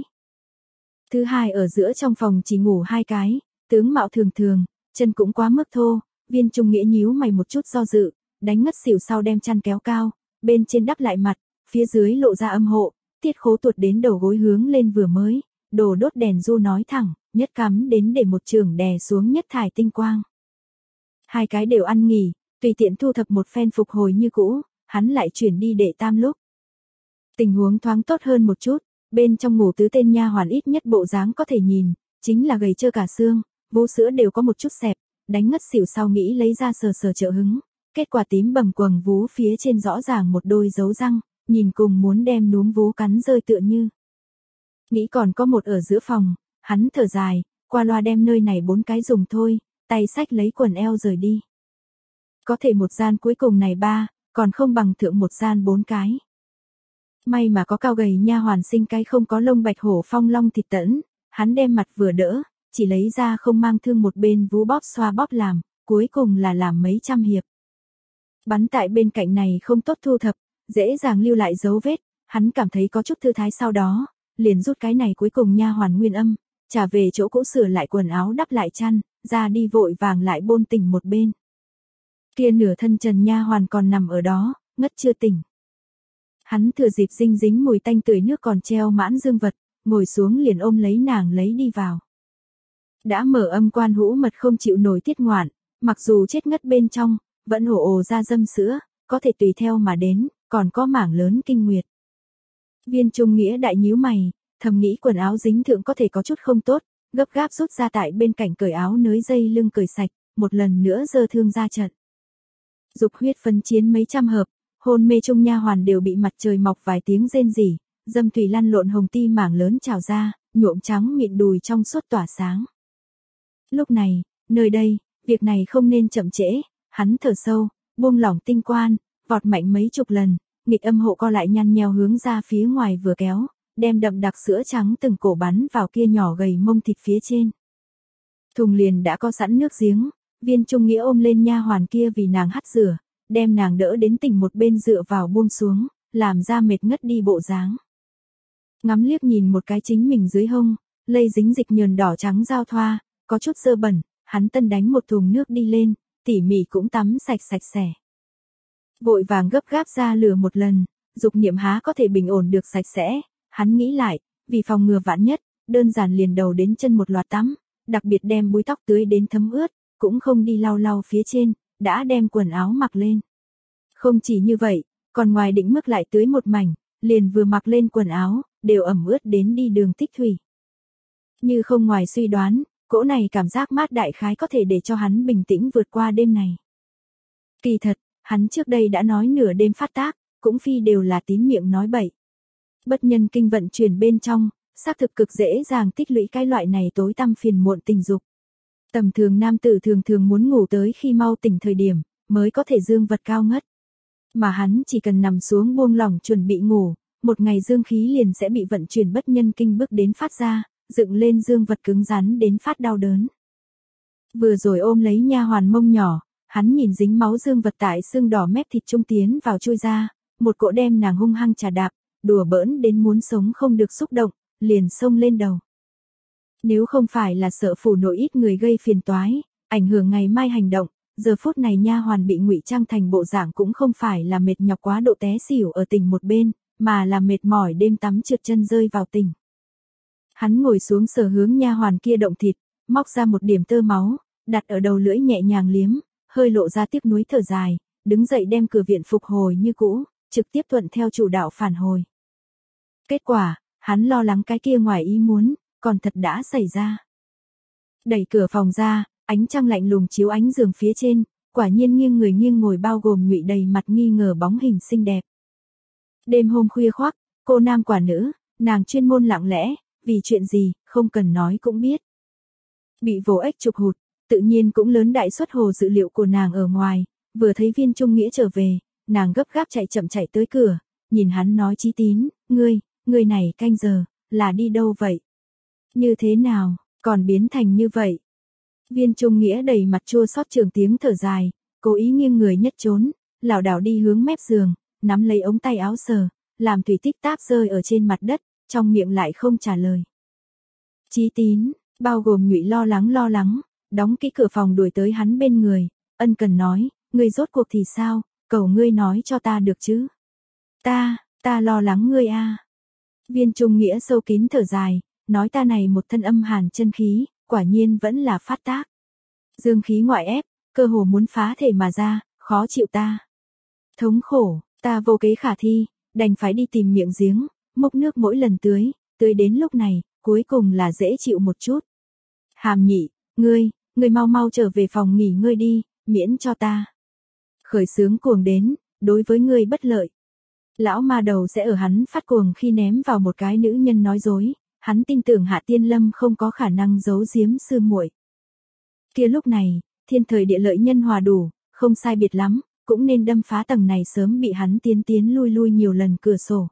Thứ hai ở giữa trong phòng chỉ ngủ hai cái, tướng mạo thường thường, chân cũng quá mức thô, Viên Trung Nghĩa nhíu mày một chút do dự, đánh ngất xỉu sau đem chăn kéo cao, bên trên đắp lại mặt, phía dưới lộ ra âm hộ, Tiết Khố tuột đến đầu gối hướng lên vừa mới, đồ đốt đèn du nói thẳng, nhất cắm đến để một trường đè xuống nhất thải tinh quang. Hai cái đều ăn nghỉ, tùy tiện thu thập một phen phục hồi như cũ, hắn lại chuyển đi đệ tam lúc. Tình huống thoáng tốt hơn một chút, bên trong ngủ tứ tên nha hoàn ít nhất bộ dáng có thể nhìn, chính là gầy trơ cả xương, vú sữa đều có một chút xẹp, đánh ngất xỉu sau nghĩ lấy ra sờ sờ trợ hứng, kết quả tím bầm quầng vú phía trên rõ ràng một đôi dấu răng, nhìn cùng muốn đem núm vú cắn rơi tựa như. Nghĩ còn có một ở giữa phòng, hắn thở dài, qua loa đem nơi này bốn cái dùng thôi, tay xách lấy quần eo rời đi. Có thể một gian cuối cùng này ba, còn không bằng thượng một gian bốn cái. May mà có cao gầy nha hoàn sinh cái không có lông bạch hổ phong long thịt tẫn, hắn đem mặt vừa đỡ, chỉ lấy ra không mang thương một bên vú bóp xoa bóp làm, cuối cùng là làm mấy trăm hiệp. Bắn tại bên cạnh này không tốt thu thập, dễ dàng lưu lại dấu vết, hắn cảm thấy có chút thư thái sau đó, liền rút cái này cuối cùng nha hoàn nguyên âm, trả về chỗ cũ sửa lại quần áo đắp lại chăn, ra đi vội vàng lại bôn tỉnh một bên. Kia nửa thân trần nha hoàn còn nằm ở đó, ngất chưa tỉnh. Hắn thừa dịp dinh dính mùi tanh tưởi nước còn treo mãn dương vật, ngồi xuống liền ôm lấy nàng lấy đi vào. Đã mở âm quan hũ mật không chịu nổi tiết ngoạn, mặc dù chết ngất bên trong, vẫn ồ ồ ra dâm sữa, có thể tùy theo mà đến, còn có mảng lớn kinh nguyệt. Viên Trung Nghĩa đại nhíu mày, thầm nghĩ quần áo dính thượng có thể có chút không tốt, gấp gáp rút ra tại bên cạnh cởi áo nới dây lưng cởi sạch, một lần nữa giơ thương ra trận. Dục huyết phân chiến mấy trăm hợp, hôn mê trung nha hoàn đều bị mặt trời mọc vài tiếng rên rỉ, dâm thủy lăn lộn hồng ti mảng lớn trào ra, nhuộm trắng mịn đùi trong suốt tỏa sáng. Lúc này, nơi đây, việc này không nên chậm trễ, hắn thở sâu, buông lỏng tinh quan, vọt mạnh mấy chục lần, nghịch âm hộ co lại nhăn nheo hướng ra phía ngoài vừa kéo, đem đậm đặc sữa trắng từng cổ bắn vào kia nhỏ gầy mông thịt phía trên. Thùng liền đã có sẵn nước giếng, Viên Trung Nghĩa ôm lên nha hoàn kia vì nàng hắt rửa, đem nàng đỡ đến tỉnh một bên dựa vào buông xuống, làm ra mệt ngất đi bộ dáng. Ngắm liếc nhìn một cái chính mình dưới hông, lây dính dịch nhờn đỏ trắng giao thoa, có chút dơ bẩn, hắn tân đánh một thùng nước đi lên, tỉ mỉ cũng tắm sạch sạch sẽ. Vội vàng gấp gáp ra lửa một lần, dục niệm há có thể bình ổn được sạch sẽ, hắn nghĩ lại, vì phòng ngừa vạn nhất, đơn giản liền đầu đến chân một loạt tắm, đặc biệt đem búi tóc tưới đến thấm ướt, cũng không đi lau lau phía trên, đã đem quần áo mặc lên. Không chỉ như vậy, còn ngoài định mức lại tưới một mảnh, liền vừa mặc lên quần áo, đều ẩm ướt đến đi đường tích thủy. Như không ngoài suy đoán, cỗ này cảm giác mát đại khái có thể để cho hắn bình tĩnh vượt qua đêm này. Kỳ thật, hắn trước đây đã nói nửa đêm phát tác, cũng phi đều là tín miệng nói bậy. Bất nhân kinh vận chuyển bên trong, xác thực cực dễ dàng tích lũy cái loại này tối tăm phiền muộn tình dục. Tầm thường nam tử thường thường muốn ngủ tới khi mau tỉnh thời điểm, mới có thể dương vật cao ngất. Mà hắn chỉ cần nằm xuống buông lỏng chuẩn bị ngủ, một ngày dương khí liền sẽ bị vận chuyển bất nhân kinh bước đến phát ra, dựng lên dương vật cứng rắn đến phát đau đớn. Vừa rồi ôm lấy nha hoàn mông nhỏ, hắn nhìn dính máu dương vật tại xương đỏ mép thịt trung tiến vào chui ra, một cỗ đem nàng hung hăng trà đạp, đùa bỡn đến muốn sống không được xúc động, liền xông lên đầu. Nếu không phải là sợ phủ nội ít người gây phiền toái, ảnh hưởng ngày mai hành động, giờ phút này nha hoàn bị ngụy trang thành bộ dạng cũng không phải là mệt nhọc quá độ té xỉu ở tỉnh một bên, mà là mệt mỏi đêm tắm trượt chân rơi vào tỉnh. Hắn ngồi xuống sờ hướng nha hoàn kia động thịt, móc ra một điểm tơ máu, đặt ở đầu lưỡi nhẹ nhàng liếm, hơi lộ ra tiếc nuối thở dài, đứng dậy đem cửa viện phục hồi như cũ, trực tiếp thuận theo chủ đạo phản hồi. Kết quả, hắn lo lắng cái kia ngoài ý muốn, còn thật đã xảy ra. Đẩy cửa phòng ra, ánh trăng lạnh lùng chiếu ánh giường phía trên, quả nhiên nghiêng người nghiêng ngồi bao gồm ngụy đầy mặt nghi ngờ bóng hình xinh đẹp. Đêm hôm khuya khoác, cô nam quả nữ, nàng chuyên môn lặng lẽ, vì chuyện gì, không cần nói cũng biết. Bị vồ ếch chụp hụt, tự nhiên cũng lớn đại suất hồ dự liệu của nàng ở ngoài, vừa thấy Viên Trung Nghĩa trở về, nàng gấp gáp chạy chậm chạy tới cửa, nhìn hắn nói Chí Tín, ngươi, ngươi này canh giờ, là đi đâu vậy? Như thế nào, còn biến thành như vậy? Viên Trung Nghĩa đầy mặt chua xót trường tiếng thở dài, cố ý nghiêng người nhất trốn, lảo đảo đi hướng mép giường, nắm lấy ống tay áo sờ, làm thủy tích táp rơi ở trên mặt đất, trong miệng lại không trả lời. Chí Tín, bao gồm Ngụy lo lắng lo lắng, đóng kỹ cửa phòng đuổi tới hắn bên người, ân cần nói, ngươi rốt cuộc thì sao, cầu ngươi nói cho ta được chứ. Ta, ta lo lắng ngươi a. Viên Trung Nghĩa sâu kín thở dài, nói ta này một thân âm hàn chân khí, quả nhiên vẫn là phát tác. Dương khí ngoại ép, cơ hồ muốn phá thể mà ra, khó chịu ta. Thống khổ, ta vô kế khả thi, đành phải đi tìm miệng giếng, múc nước mỗi lần tưới, tưới đến lúc này, cuối cùng là dễ chịu một chút. Hàm Nhị, ngươi, ngươi mau mau trở về phòng nghỉ ngơi đi, miễn cho ta khởi sướng cuồng đến, đối với ngươi bất lợi. Lão ma đầu sẽ ở hắn phát cuồng khi ném vào một cái nữ nhân nói dối, hắn tin tưởng Hạ Tiên Lâm không có khả năng giấu giếm sư muội. Kia lúc này, thiên thời địa lợi nhân hòa đủ, không sai biệt lắm, cũng nên đâm phá tầng này sớm bị hắn tiến tiến lui lui nhiều lần cửa sổ.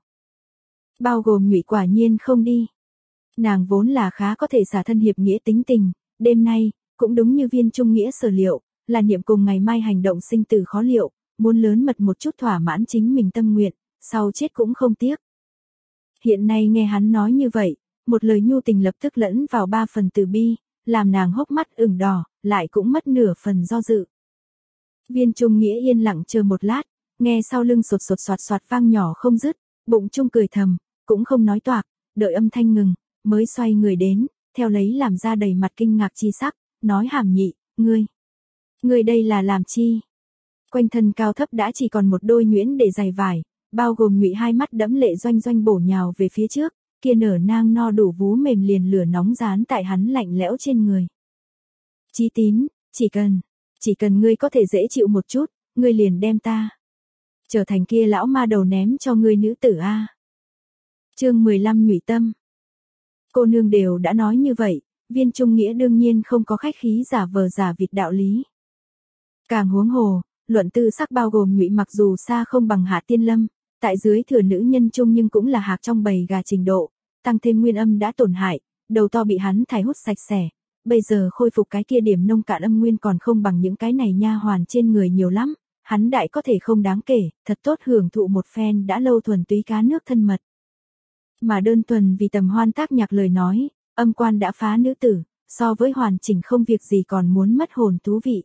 Bao gồm Nhụy quả nhiên không đi. Nàng vốn là khá có thể xả thân hiệp nghĩa tính tình, đêm nay, cũng đúng như Viên Trung Nghĩa sở liệu, là niệm cùng ngày mai hành động sinh tử khó liệu, muốn lớn mật một chút thỏa mãn chính mình tâm nguyện, sau chết cũng không tiếc. Hiện nay nghe hắn nói như vậy, một lời nhu tình lập tức lẫn vào ba phần từ bi, làm nàng hốc mắt ửng đỏ, lại cũng mất nửa phần do dự. Viên Trung Nghĩa yên lặng chờ một lát, nghe sau lưng sột sột soạt soạt vang nhỏ không dứt, bụng trung cười thầm, cũng không nói toạc, đợi âm thanh ngừng, mới xoay người đến, theo lấy làm ra đầy mặt kinh ngạc chi sắc, nói Hàm Nhị, ngươi, ngươi đây là làm chi? Quanh thân cao thấp đã chỉ còn một đôi nhuyễn để giày vải, bao gồm Ngụy hai mắt đẫm lệ doanh doanh bổ nhào về phía trước, kia nở nang no đủ vú mềm liền lửa nóng dán tại hắn lạnh lẽo trên người. Chí Tín, chỉ cần, chỉ cần ngươi có thể dễ chịu một chút, ngươi liền đem ta trở thành kia lão ma đầu ném cho ngươi nữ tử a. Chương mười lăm Nhụy tâm. Cô nương đều đã nói như vậy, Viên Trung Nghĩa đương nhiên không có khách khí giả vờ giả vịt đạo lý. Càng huống hồ, luận tư sắc bao gồm Nhụy mặc dù xa không bằng Hạ Tiên Lâm, tại dưới thừa nữ nhân chung nhưng cũng là hạc trong bầy gà trình độ, tăng thêm nguyên âm đã tổn hại, đầu to bị hắn thải hút sạch sẽ, bây giờ khôi phục cái kia điểm nông cạn âm nguyên còn không bằng những cái này nha hoàn trên người nhiều lắm, hắn đại có thể không đáng kể, thật tốt hưởng thụ một phen đã lâu thuần túy cá nước thân mật. Mà đơn thuần vì tầm hoan tác nhạc lời nói, âm quan đã phá nữ tử, so với hoàn chỉnh không việc gì còn muốn mất hồn thú vị.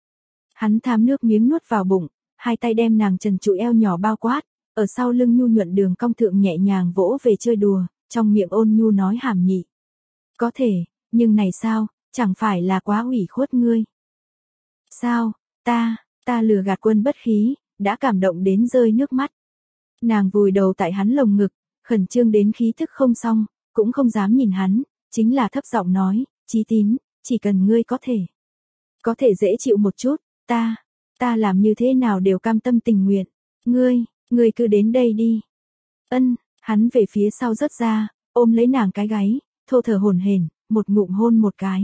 Hắn tham nước miếng nuốt vào bụng, hai tay đem nàng trần trụi eo nhỏ bao quát, ở sau lưng nhu nhuận đường cong thượng nhẹ nhàng vỗ về chơi đùa, trong miệng ôn nhu nói Hàm Nhị. Có thể, nhưng này sao, chẳng phải là quá ủy khuất ngươi. Sao, ta, ta lừa gạt quân bất khí, đã cảm động đến rơi nước mắt. Nàng vùi đầu tại hắn lồng ngực, khẩn trương đến khí thức không xong, cũng không dám nhìn hắn, chính là thấp giọng nói, Chí Tín, chỉ cần ngươi có thể, có thể dễ chịu một chút, ta, ta làm như thế nào đều cam tâm tình nguyện, ngươi, ngươi cứ đến đây đi. Ân, hắn về phía sau rớt ra, ôm lấy nàng cái gáy, thô thở hổn hển, một ngụm hôn một cái.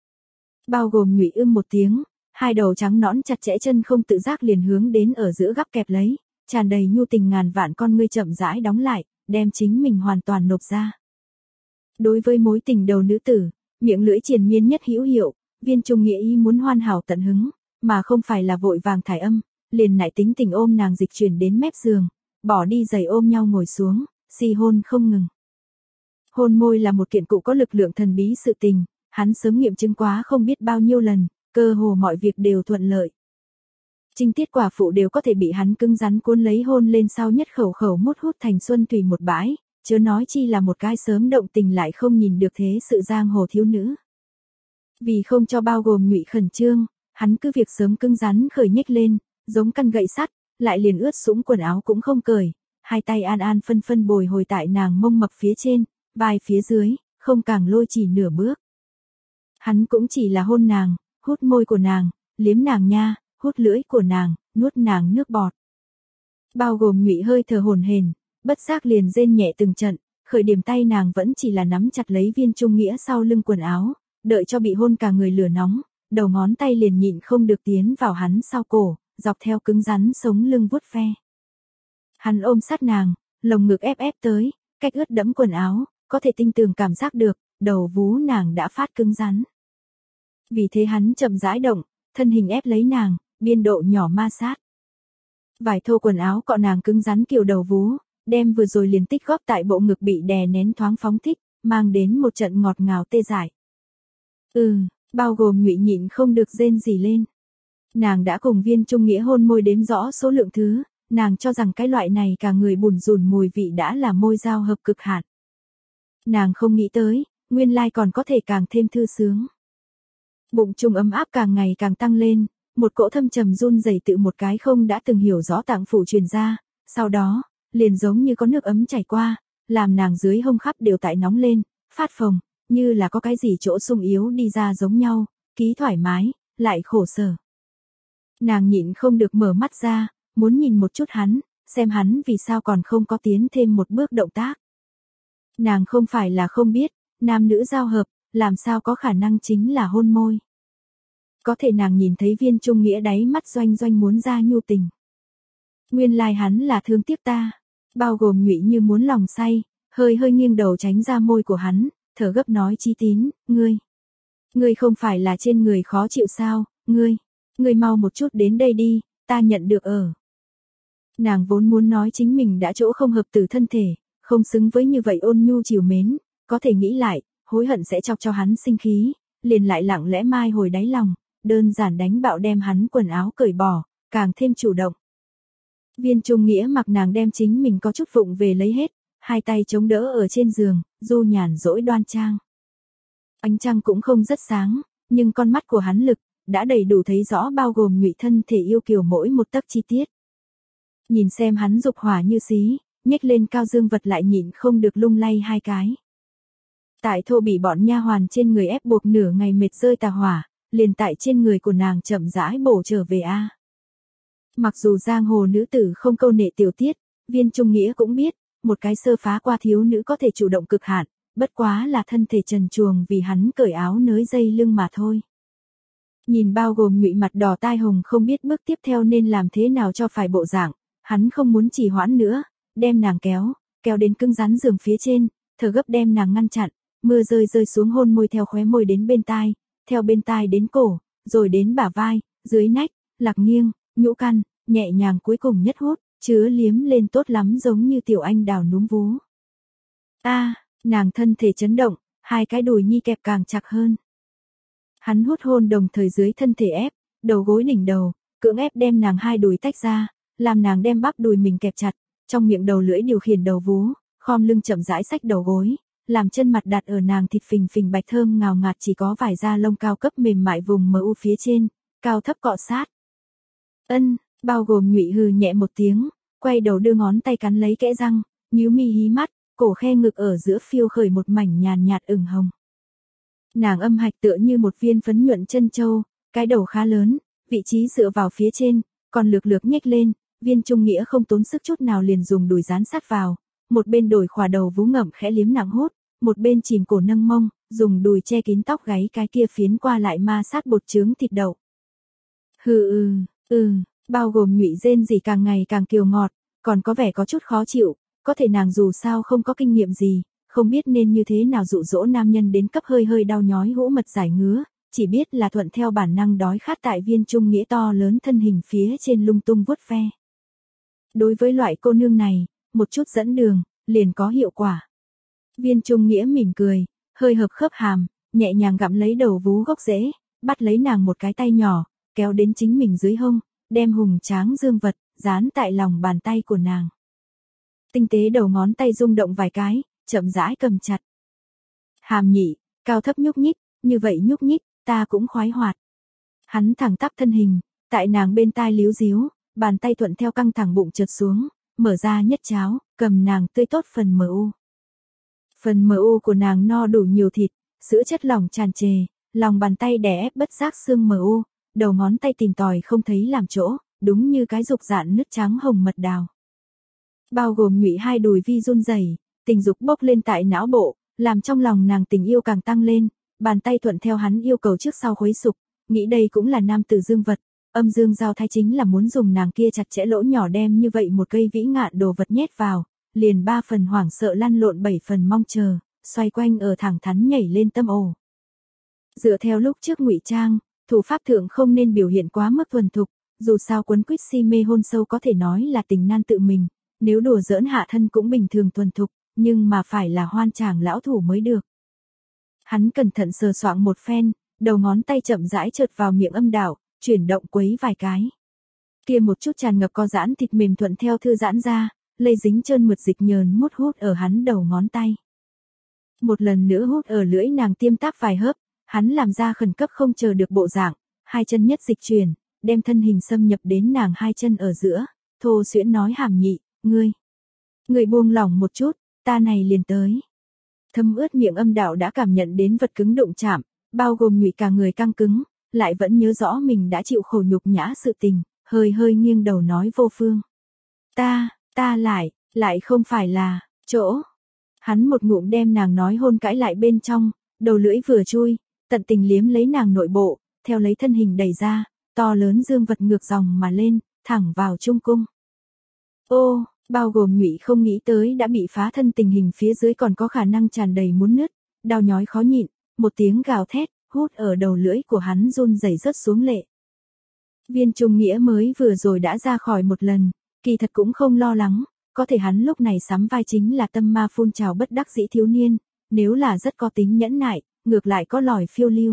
Bao gồm Nhụy ưm một tiếng, hai đầu trắng nõn chặt chẽ chân không tự giác liền hướng đến ở giữa gắp kẹp lấy, tràn đầy nhu tình ngàn vạn con ngươi chậm rãi đóng lại, đem chính mình hoàn toàn nộp ra. Đối với mối tình đầu nữ tử, miệng lưỡi triền miên nhất hữu hiệu, Viên Trung Nghĩa ý muốn hoàn hảo tận hứng, mà không phải là vội vàng thải âm, liền nại tính tình ôm nàng dịch chuyển đến mép giường, bỏ đi giày ôm nhau ngồi xuống, si hôn không ngừng. Hôn môi là một kiện cụ có lực lượng thần bí sự tình, hắn sớm nghiệm chứng quá không biết bao nhiêu lần, cơ hồ mọi việc đều thuận lợi. Trinh tiết quả phụ đều có thể bị hắn cứng rắn cuốn lấy hôn lên sau nhất khẩu khẩu mút hút thành xuân thủy một bãi, chớ nói chi là một cái sớm động tình lại không nhìn được thế sự giang hồ thiếu nữ. Vì không cho bao gồm Nhụy khẩn trương, hắn cứ việc sớm cứng rắn khởi nhếch lên, giống căn gậy sắt, lại liền ướt sũng quần áo cũng không cởi, hai tay an an phân phân bồi hồi tại nàng mông mập phía trên, vai phía dưới, không càng lôi chỉ nửa bước. Hắn cũng chỉ là hôn nàng, hút môi của nàng, liếm nàng nha, hút lưỡi của nàng, nuốt nàng nước bọt. Bao gồm Nhụy hơi thở hổn hển, bất giác liền rên nhẹ từng trận, khởi điểm tay nàng vẫn chỉ là nắm chặt lấy Viên Trung Nghĩa sau lưng quần áo, đợi cho bị hôn cả người lửa nóng, đầu ngón tay liền nhịn không được tiến vào hắn sau cổ, dọc theo cứng rắn sống lưng vuốt ve. Hắn ôm sát nàng, lồng ngực ép ép tới, cách ướt đẫm quần áo, có thể tinh tường cảm giác được, đầu vú nàng đã phát cứng rắn. Vì thế hắn chậm rãi động, thân hình ép lấy nàng, biên độ nhỏ ma sát. Vải thô quần áo cọ nàng cứng rắn kiểu đầu vú, đem vừa rồi liền tích góp tại bộ ngực bị đè nén thoáng phóng thích, mang đến một trận ngọt ngào tê dại. Ừ, bao gồm Ngụy nhịn không được rên rỉ lên. Nàng đã cùng Viên Trung Nghĩa hôn môi đếm rõ số lượng thứ, nàng cho rằng cái loại này cả người bùn rùn mùi vị đã là môi giao hợp cực hạn. Nàng không nghĩ tới, nguyên lai còn có thể càng thêm thư sướng. Bụng trung ấm áp càng ngày càng tăng lên, một cỗ thâm trầm run rẩy tự một cái không đã từng hiểu rõ tạng phủ truyền ra, sau đó, liền giống như có nước ấm chảy qua, làm nàng dưới hông khắp đều tại nóng lên, phát phồng, như là có cái gì chỗ sung yếu đi ra giống nhau, ký thoải mái, lại khổ sở. Nàng nhịn không được mở mắt ra, muốn nhìn một chút hắn, xem hắn vì sao còn không có tiến thêm một bước động tác. Nàng không phải là không biết, nam nữ giao hợp, làm sao có khả năng chính là hôn môi. Có thể nàng nhìn thấy Viên Trung Nghĩa đáy mắt doanh doanh muốn ra nhu tình. Nguyên lai hắn là thương tiếc ta, bao gồm Ngụy như muốn lòng say, hơi hơi nghiêng đầu tránh ra môi của hắn, thở gấp nói Chí Tín, ngươi. Ngươi không phải là trên người khó chịu sao, ngươi. Ngươi mau một chút đến đây đi, ta nhận được ở. Nàng vốn muốn nói chính mình đã chỗ không hợp từ thân thể, không xứng với như vậy ôn nhu chiều mến, có thể nghĩ lại, hối hận sẽ chọc cho hắn sinh khí, liền lại lặng lẽ mai hồi đáy lòng, đơn giản đánh bạo đem hắn quần áo cởi bỏ, càng thêm chủ động. Viên Trung Nghĩa mặc nàng đem chính mình có chút vụng về lấy hết, hai tay chống đỡ ở trên giường, du nhàn dỗi đoan trang. Ánh trăng cũng không rất sáng, nhưng con mắt của hắn lực, đã đầy đủ thấy rõ bao gồm Ngụy thân thể yêu kiều mỗi một tấc chi tiết. Nhìn xem hắn dục hỏa như xí, nhếch lên cao dương vật lại nhịn không được lung lay hai cái. Tại thô bị bọn nha hoàn trên người ép buộc nửa ngày mệt rơi tà hỏa, liền tại trên người của nàng chậm rãi bổ trở về a. Mặc dù giang hồ nữ tử không câu nệ tiểu tiết, Viên Trung Nghĩa cũng biết, một cái sơ phá qua thiếu nữ có thể chủ động cực hạn, bất quá là thân thể trần truồng vì hắn cởi áo nới dây lưng mà thôi. Nhìn bao gồm Ngụy mặt đỏ tai hồng không biết bước tiếp theo nên làm thế nào cho phải bộ dạng, hắn không muốn trì hoãn nữa, đem nàng kéo, kéo đến cứng rắn giường phía trên, thở gấp đem nàng ngăn chặn, mưa rơi rơi xuống hôn môi theo khóe môi đến bên tai, theo bên tai đến cổ, rồi đến bả vai, dưới nách, lạc nghiêng, nhũ căn, nhẹ nhàng cuối cùng nhất hút, chứa liếm lên tốt lắm giống như tiểu anh đào núm vú. A, nàng thân thể chấn động, hai cái đùi nhi kẹp càng chặt hơn. Hắn hút hôn đồng thời dưới thân thể ép, đầu gối đỉnh đầu, cưỡng ép đem nàng hai đùi tách ra, làm nàng đem bắp đùi mình kẹp chặt, trong miệng đầu lưỡi điều khiển đầu vú, khom lưng chậm rãi xách đầu gối, làm chân mặt đặt ở nàng thịt phình phình bạch thơm ngào ngạt chỉ có vải da lông cao cấp mềm mại vùng mờ u phía trên, cao thấp cọ sát. Ân, bao gồm Ngụy hừ nhẹ một tiếng, quay đầu đưa ngón tay cắn lấy kẽ răng, nhíu mi hí mắt, cổ khe ngực ở giữa phiêu khởi một mảnh nhàn nhạt ửng hồng. Nàng âm hạch tựa như một viên phấn nhuận chân châu, cái đầu khá lớn, vị trí dựa vào phía trên, còn lược lược nhếch lên, Viên Trung Nghĩa không tốn sức chút nào liền dùng đùi dán sát vào, một bên đổi khỏa đầu vú ngậm khẽ liếm nặng hốt, một bên chìm cổ nâng mông, dùng đùi che kín tóc gáy cái kia phiến qua lại ma sát bột trướng thịt đậu. Hừ ừ, ừ, bao gồm Ngụy rên rỉ càng ngày càng kiều ngọt, còn có vẻ có chút khó chịu, có thể nàng dù sao không có kinh nghiệm gì, không biết nên như thế nào dụ dỗ nam nhân đến cấp hơi hơi đau nhói hũ mật giải ngứa, chỉ biết là thuận theo bản năng đói khát tại Viên Trung Nghĩa to lớn thân hình phía trên lung tung vuốt ve. Đối với loại cô nương này, một chút dẫn đường, liền có hiệu quả. Viên Trung Nghĩa mỉm cười, hơi hợp khớp hàm, nhẹ nhàng gặm lấy đầu vú gốc rễ, bắt lấy nàng một cái tay nhỏ, kéo đến chính mình dưới hông, đem hùng tráng dương vật, dán tại lòng bàn tay của nàng. Tinh tế đầu ngón tay rung động vài cái, chậm rãi cầm chặt. Hàm nhị, cao thấp nhúc nhích, như vậy nhúc nhích, ta cũng khoái hoạt. Hắn thẳng tắp thân hình, tại nàng bên tai líu díu, bàn tay thuận theo căng thẳng bụng trượt xuống, mở ra nhất cháo, cầm nàng tươi tốt phần mờ u. Phần mờ u của nàng no đủ nhiều thịt, sữa chất lỏng tràn trề, lòng bàn tay đè ép bất giác xương mờ u, đầu ngón tay tìm tòi không thấy làm chỗ, đúng như cái dục dạn nứt trắng hồng mật đào. Bao gồm Ngụy hai đùi vi run rẩy, tình dục bốc lên tại não bộ, làm trong lòng nàng tình yêu càng tăng lên, bàn tay thuận theo hắn yêu cầu trước sau khuấy sục, nghĩ đây cũng là nam tử dương vật, âm dương giao thái chính là muốn dùng nàng kia chặt chẽ lỗ nhỏ đem như vậy một cây vĩ ngạn đồ vật nhét vào, liền ba phần hoảng sợ lăn lộn bảy phần mong chờ, xoay quanh ở thẳng thắn nhảy lên tâm ổ. Dựa theo lúc trước ngụy trang, thủ pháp thượng không nên biểu hiện quá mức thuần thục, dù sao quấn quýt si mê hôn sâu có thể nói là tình nan tự mình, nếu đùa giỡn hạ thân cũng bình thường thuần thục, nhưng mà phải là hoan chàng lão thủ mới được. Hắn cẩn thận sờ soạng một phen, đầu ngón tay chậm rãi trượt vào miệng âm đạo, chuyển động quấy vài cái. Kia một chút tràn ngập co giãn thịt mềm thuận theo thư giãn ra, lây dính trơn mượt dịch nhờn mút hút ở hắn đầu ngón tay. Một lần nữa hút ở lưỡi nàng tiêm tác vài hớp, hắn làm ra khẩn cấp không chờ được bộ dạng, hai chân nhất dịch chuyển, đem thân hình xâm nhập đến nàng hai chân ở giữa, thô xuyễn nói hàm nhị, ngươi. Ngươi buông lỏng một chút, ta này liền tới. Thâm ướt miệng âm đạo đã cảm nhận đến vật cứng đụng chạm, bao gồm nhụy cả người căng cứng, lại vẫn nhớ rõ mình đã chịu khổ nhục nhã sự tình, hơi hơi nghiêng đầu nói vô phương. Ta, ta lại, lại không phải là, chỗ. Hắn một ngụm đem nàng nói hôn cãi lại bên trong, đầu lưỡi vừa chui, tận tình liếm lấy nàng nội bộ, theo lấy thân hình đẩy ra, to lớn dương vật ngược dòng mà lên, thẳng vào trung cung. Ô, bao gồm nhụy không nghĩ tới đã bị phá thân tình hình phía dưới còn có khả năng tràn đầy muốn nứt, đau nhói khó nhịn, một tiếng gào thét, hút ở đầu lưỡi của hắn run rẩy rớt xuống lệ. Viên Trung Nghĩa mới vừa rồi đã ra khỏi một lần, kỳ thật cũng không lo lắng, có thể hắn lúc này sắm vai chính là tâm ma phun trào bất đắc dĩ thiếu niên, nếu là rất có tính nhẫn nại, ngược lại có lòi phiêu lưu.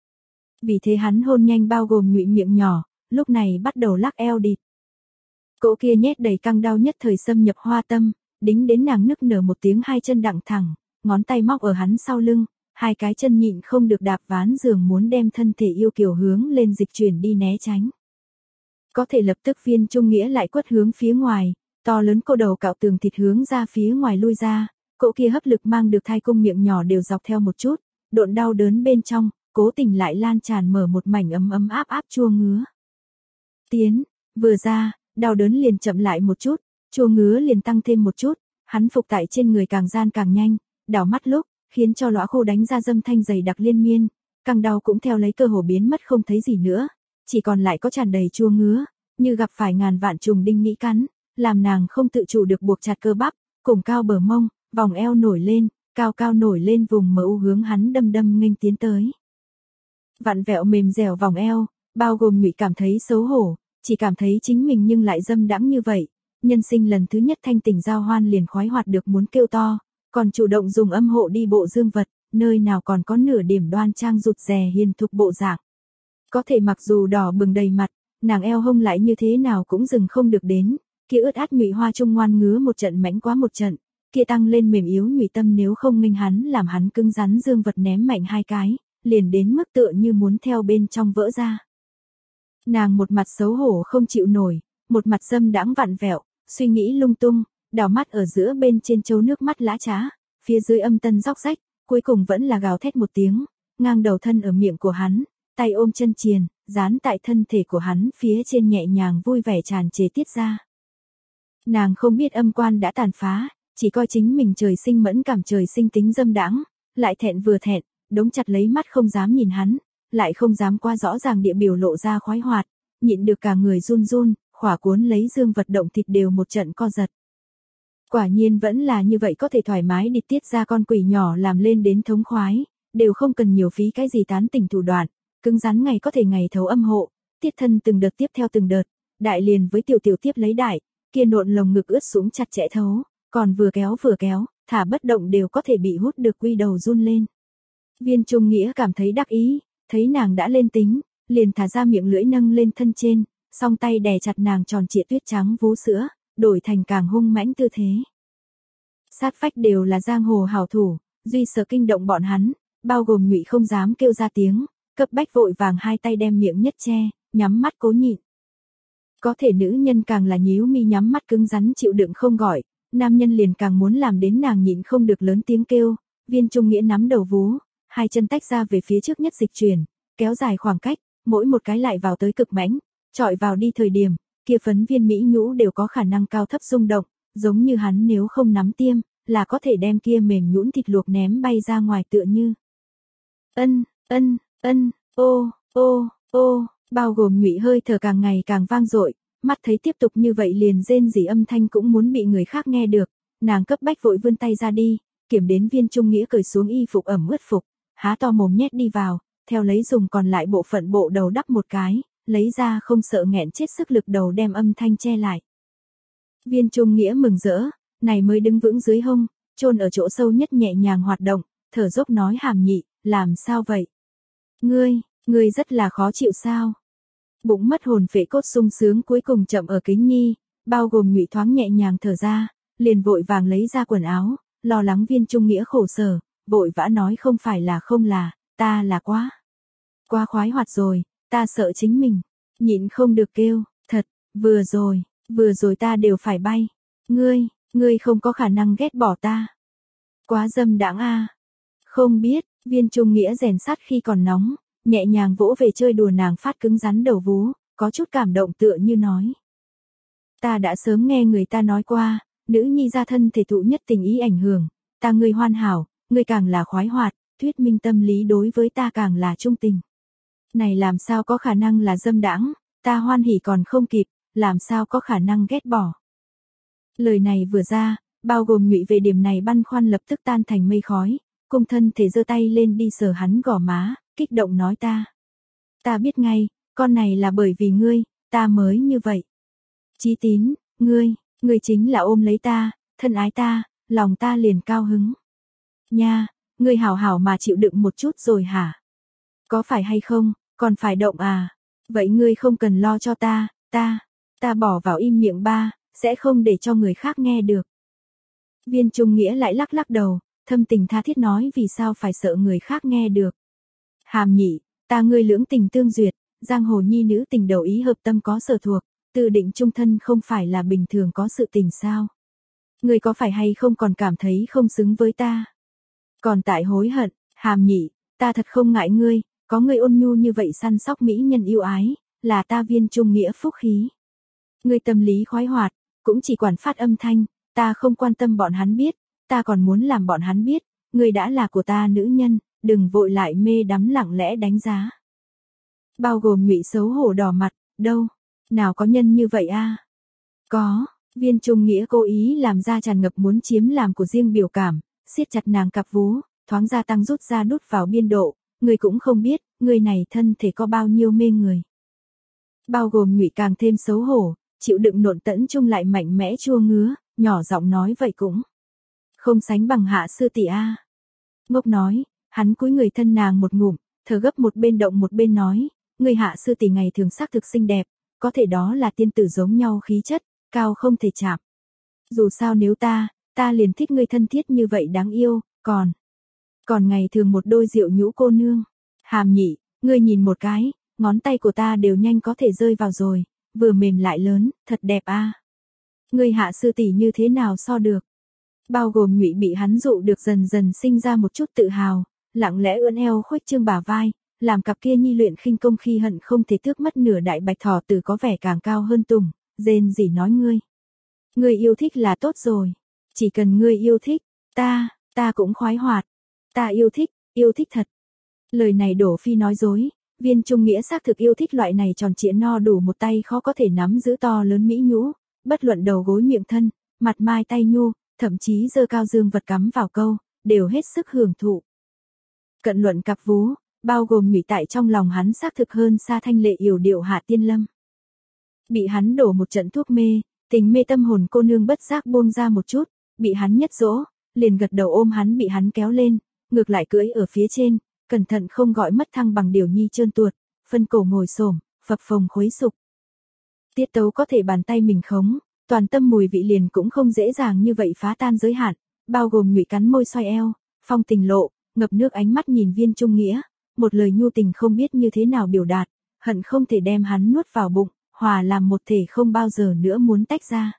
Vì thế hắn hôn nhanh bao gồm nhụy miệng nhỏ, lúc này bắt đầu lắc eo địt. Cỗ kia nhét đầy căng đau nhất thời xâm nhập hoa tâm, đính đến nàng nức nở một tiếng hai chân đặng thẳng, ngón tay móc ở hắn sau lưng, hai cái chân nhịn không được đạp ván giường muốn đem thân thể yêu kiều hướng lên dịch chuyển đi né tránh. Có thể lập tức Viên Trung Nghĩa lại quất hướng phía ngoài, to lớn cô đầu cạo tường thịt hướng ra phía ngoài lui ra, cỗ kia hấp lực mang được thai cung miệng nhỏ đều dọc theo một chút, độn đau đớn bên trong, cố tình lại lan tràn mở một mảnh ấm ấm áp áp chua ngứa. Tiến, vừa ra, đau đớn liền chậm lại một chút, chua ngứa liền tăng thêm một chút, hắn phục tại trên người càng gian càng nhanh, đảo mắt lúc, khiến cho lõa khô đánh ra dâm thanh dày đặc liên miên, càng đau cũng theo lấy cơ hồ biến mất không thấy gì nữa, chỉ còn lại có tràn đầy chua ngứa, như gặp phải ngàn vạn trùng đinh nghĩ cắn, làm nàng không tự chủ được buộc chặt cơ bắp, cùng cao bờ mông, vòng eo nổi lên, cao cao nổi lên vùng mỡ u hướng hắn đâm đâm nghênh tiến tới. Vặn vẹo mềm dẻo vòng eo, bao gồm nhụy cảm thấy xấu hổ, chỉ cảm thấy chính mình nhưng lại dâm đãng như vậy, nhân sinh lần thứ nhất thanh tình giao hoan liền khoái hoạt được muốn kêu to, còn chủ động dùng âm hộ đi bộ dương vật, nơi nào còn có nửa điểm đoan trang rụt rè hiền thục bộ dạng. Có thể mặc dù đỏ bừng đầy mặt, nàng eo hông lại như thế nào cũng dừng không được đến, kia ướt át nhụy hoa trung ngoan ngứa một trận mãnh quá một trận, kia tăng lên mềm yếu nhụy tâm nếu không nghênh hắn làm hắn cứng rắn dương vật ném mạnh hai cái, liền đến mức tựa như muốn theo bên trong vỡ ra. Nàng một mặt xấu hổ không chịu nổi, một mặt dâm đãng vặn vẹo, suy nghĩ lung tung, đảo mắt ở giữa bên trên châu nước mắt lã trá, phía dưới âm tân róc rách, cuối cùng vẫn là gào thét một tiếng, ngang đầu thân ở miệng của hắn, tay ôm chân triền, dán tại thân thể của hắn phía trên nhẹ nhàng vui vẻ tràn trề tiết ra. Nàng không biết âm quan đã tàn phá, chỉ coi chính mình trời sinh mẫn cảm trời sinh tính dâm đãng, lại thẹn vừa thẹn, đống chặt lấy mắt không dám nhìn hắn, lại không dám qua rõ ràng địa biểu lộ ra khoái hoạt, nhịn được cả người run run, khỏa cuốn lấy dương vật động thịt đều một trận co giật. Quả nhiên vẫn là như vậy có thể thoải mái đi tiết ra con quỷ nhỏ làm lên đến thống khoái, đều không cần nhiều phí cái gì tán tỉnh thủ đoạn, cứng rắn ngày có thể ngày thấu âm hộ, tiết thân từng đợt tiếp theo từng đợt, đại liền với tiểu tiểu tiếp lấy đại, kia nộn lồng ngực ướt sũng chặt chẽ thấu, còn vừa kéo vừa kéo, thả bất động đều có thể bị hút được quy đầu run lên. Viên Trung Nghĩa cảm thấy đắc ý, thấy nàng đã lên tính, liền thả ra miệng lưỡi nâng lên thân trên, song tay đè chặt nàng tròn trịa tuyết trắng vú sữa, đổi thành càng hung mãnh tư thế. Sát phách đều là giang hồ hảo thủ, duy sợ kinh động bọn hắn, bao gồm nhụy không dám kêu ra tiếng, cấp bách vội vàng hai tay đem miệng nhất che, nhắm mắt cố nhịn. Có thể nữ nhân càng là nhíu mi nhắm mắt cứng rắn chịu đựng không gọi, nam nhân liền càng muốn làm đến nàng nhịn không được lớn tiếng kêu. Viên Trung Nghĩa nắm đầu vú, hai chân tách ra về phía trước nhất dịch chuyển, kéo dài khoảng cách, mỗi một cái lại vào tới cực mãnh, chọi vào đi thời điểm, kia phấn viên mỹ nhũ đều có khả năng cao thấp rung động, giống như hắn nếu không nắm tiêm, là có thể đem kia mềm nhũn thịt luộc ném bay ra ngoài tựa như. Ân, ân, ân, ô, ô, ô, bao gồm nhụy hơi thở càng ngày càng vang dội, mắt thấy tiếp tục như vậy liền rên rỉ âm thanh cũng muốn bị người khác nghe được, Nàng cấp bách vội vươn tay ra đi, kiểm đến Viên Trung Nghĩa cởi xuống y phục ẩm ướt phục, há to mồm nhét đi vào, theo lấy dùng còn lại bộ phận bộ đầu đắp một cái, lấy ra không sợ nghẹn chết sức lực đầu đem âm thanh che lại. Viên Trung Nghĩa mừng rỡ, này mới đứng vững dưới hông, chôn ở chỗ sâu nhất nhẹ nhàng hoạt động, thở dốc nói Hàm Nhị, làm sao vậy? Ngươi, ngươi rất là khó chịu sao? Bụng mất hồn phệ cốt sung sướng cuối cùng chậm ở kính nhi, bao gồm Ngụy thoáng nhẹ nhàng thở ra, liền vội vàng lấy ra quần áo, lo lắng Viên Trung Nghĩa khổ sở, vội vã nói không phải là không là, ta là quá. Quá khoái hoạt rồi, ta sợ chính mình, nhịn không được kêu, thật, vừa rồi, vừa rồi ta đều phải bay. Ngươi, ngươi không có khả năng ghét bỏ ta. Quá dâm đãng a. Không biết, Viên Trung Nghĩa rèn sắt khi còn nóng, nhẹ nhàng vỗ về chơi đùa nàng phát cứng rắn đầu vú, có chút cảm động tựa như nói. Ta đã sớm nghe người ta nói qua, nữ nhi gia thân thể thụ nhất tình ý ảnh hưởng, ta ngươi hoàn hảo, ngươi càng là khoái hoạt, thuyết minh tâm lý đối với ta càng là trung tình. Này làm sao có khả năng là dâm đãng, ta hoan hỉ còn không kịp, làm sao có khả năng ghét bỏ. Lời này vừa ra, bao gồm Ngụy về điểm này băn khoăn lập tức tan thành mây khói, cung thân thể giơ tay lên đi sờ hắn gò má, kích động nói ta. Ta biết ngay, con này là bởi vì ngươi, ta mới như vậy. Chí Tín, ngươi, ngươi chính là ôm lấy ta, thân ái ta, lòng ta liền cao hứng. Nha, ngươi hảo hảo mà chịu đựng một chút rồi hả? Có phải hay không, còn phải động à? Vậy ngươi không cần lo cho ta, ta, ta bỏ vào im miệng ba, sẽ không để cho người khác nghe được. Viên Trung Nghĩa lại lắc lắc đầu, thâm tình tha thiết nói vì sao phải sợ người khác nghe được. Hàm Nhị, ta ngươi lưỡng tình tương duyệt, giang hồ nhi nữ tình đầu ý hợp tâm có sở thuộc, tự định chung thân không phải là bình thường có sự tình sao? Ngươi có phải hay không còn cảm thấy không xứng với ta? Còn tại hối hận, Hàm Nhị, ta thật không ngại ngươi, có ngươi ôn nhu như vậy săn sóc mỹ nhân yêu ái, là ta Viên Trung Nghĩa phúc khí. Ngươi tâm lý khoái hoạt, cũng chỉ quản phát âm thanh, ta không quan tâm bọn hắn biết, ta còn muốn làm bọn hắn biết, ngươi đã là của ta nữ nhân, đừng vội lại mê đắm lặng lẽ đánh giá. Bao gồm Ngụy xấu hổ đỏ mặt, đâu, nào có nhân như vậy a? Có, Viên Trung Nghĩa cố ý làm ra tràn ngập muốn chiếm làm của riêng biểu cảm, siết chặt nàng cặp vú, thoáng gia tăng rút ra đút vào biên độ, ngươi cũng không biết, người này thân thể có bao nhiêu mê người. Bao gồm Ngụy càng thêm xấu hổ, chịu đựng nộn tẫn chung lại mạnh mẽ chua ngứa, nhỏ giọng nói vậy cũng không sánh bằng hạ sư tỷ a. Ngốc nói, hắn cúi người thân nàng một ngụm, thở gấp một bên động một bên nói, người hạ sư tỷ ngày thường sắc thực xinh đẹp, có thể đó là tiên tử giống nhau khí chất, cao không thể chạm. Dù sao nếu ta, ta liền thích ngươi thân thiết như vậy đáng yêu, còn, còn ngày thường một đôi rượu nhũ cô nương. Hàm Nhị, ngươi nhìn một cái, ngón tay của ta đều nhanh có thể rơi vào rồi, vừa mềm lại lớn, thật đẹp a. À. Ngươi hạ sư tỷ như thế nào so được? Bao gồm Ngụy bị hắn dụ được dần dần sinh ra một chút tự hào, lặng lẽ ưỡn eo khuếch trương bả vai, làm cặp kia nhi luyện khinh công khi hận không thể tước mất nửa đại bạch thỏ tử có vẻ càng cao hơn tùng, rên rỉ nói ngươi. Ngươi yêu thích là tốt rồi, chỉ cần ngươi yêu thích, ta, ta cũng khoái hoạt, ta yêu thích, yêu thích thật. Lời này đổ phi nói dối, Viên Trung Nghĩa xác thực yêu thích loại này tròn trịa no đủ một tay khó có thể nắm giữ to lớn mỹ nhũ, bất luận đầu gối miệng thân, mặt mai tay nhu, thậm chí giơ cao dương vật cắm vào câu, đều hết sức hưởng thụ. Cận luận cặp vú, bao gồm Ngụy tại trong lòng hắn xác thực hơn xa thanh lệ yểu điệu Hạ Tiên Lâm. Bị hắn đổ một trận thuốc mê, tình mê tâm hồn cô nương bất giác buông ra một chút, bị hắn nhất dỗ, liền gật đầu ôm hắn bị hắn kéo lên, ngược lại cưỡi ở phía trên, cẩn thận không gọi mất thăng bằng điều nhi trơn tuột, phân cổ ngồi xổm, phập phồng khuấy sục. Tiết tấu có thể bàn tay mình khống, toàn tâm mùi vị liền cũng không dễ dàng như vậy phá tan giới hạn, bao gồm Ngụy cắn môi xoay eo, phong tình lộ, ngập nước ánh mắt nhìn Viên Trung Nghĩa, một lời nhu tình không biết như thế nào biểu đạt, hận không thể đem hắn nuốt vào bụng, hòa làm một thể không bao giờ nữa muốn tách ra.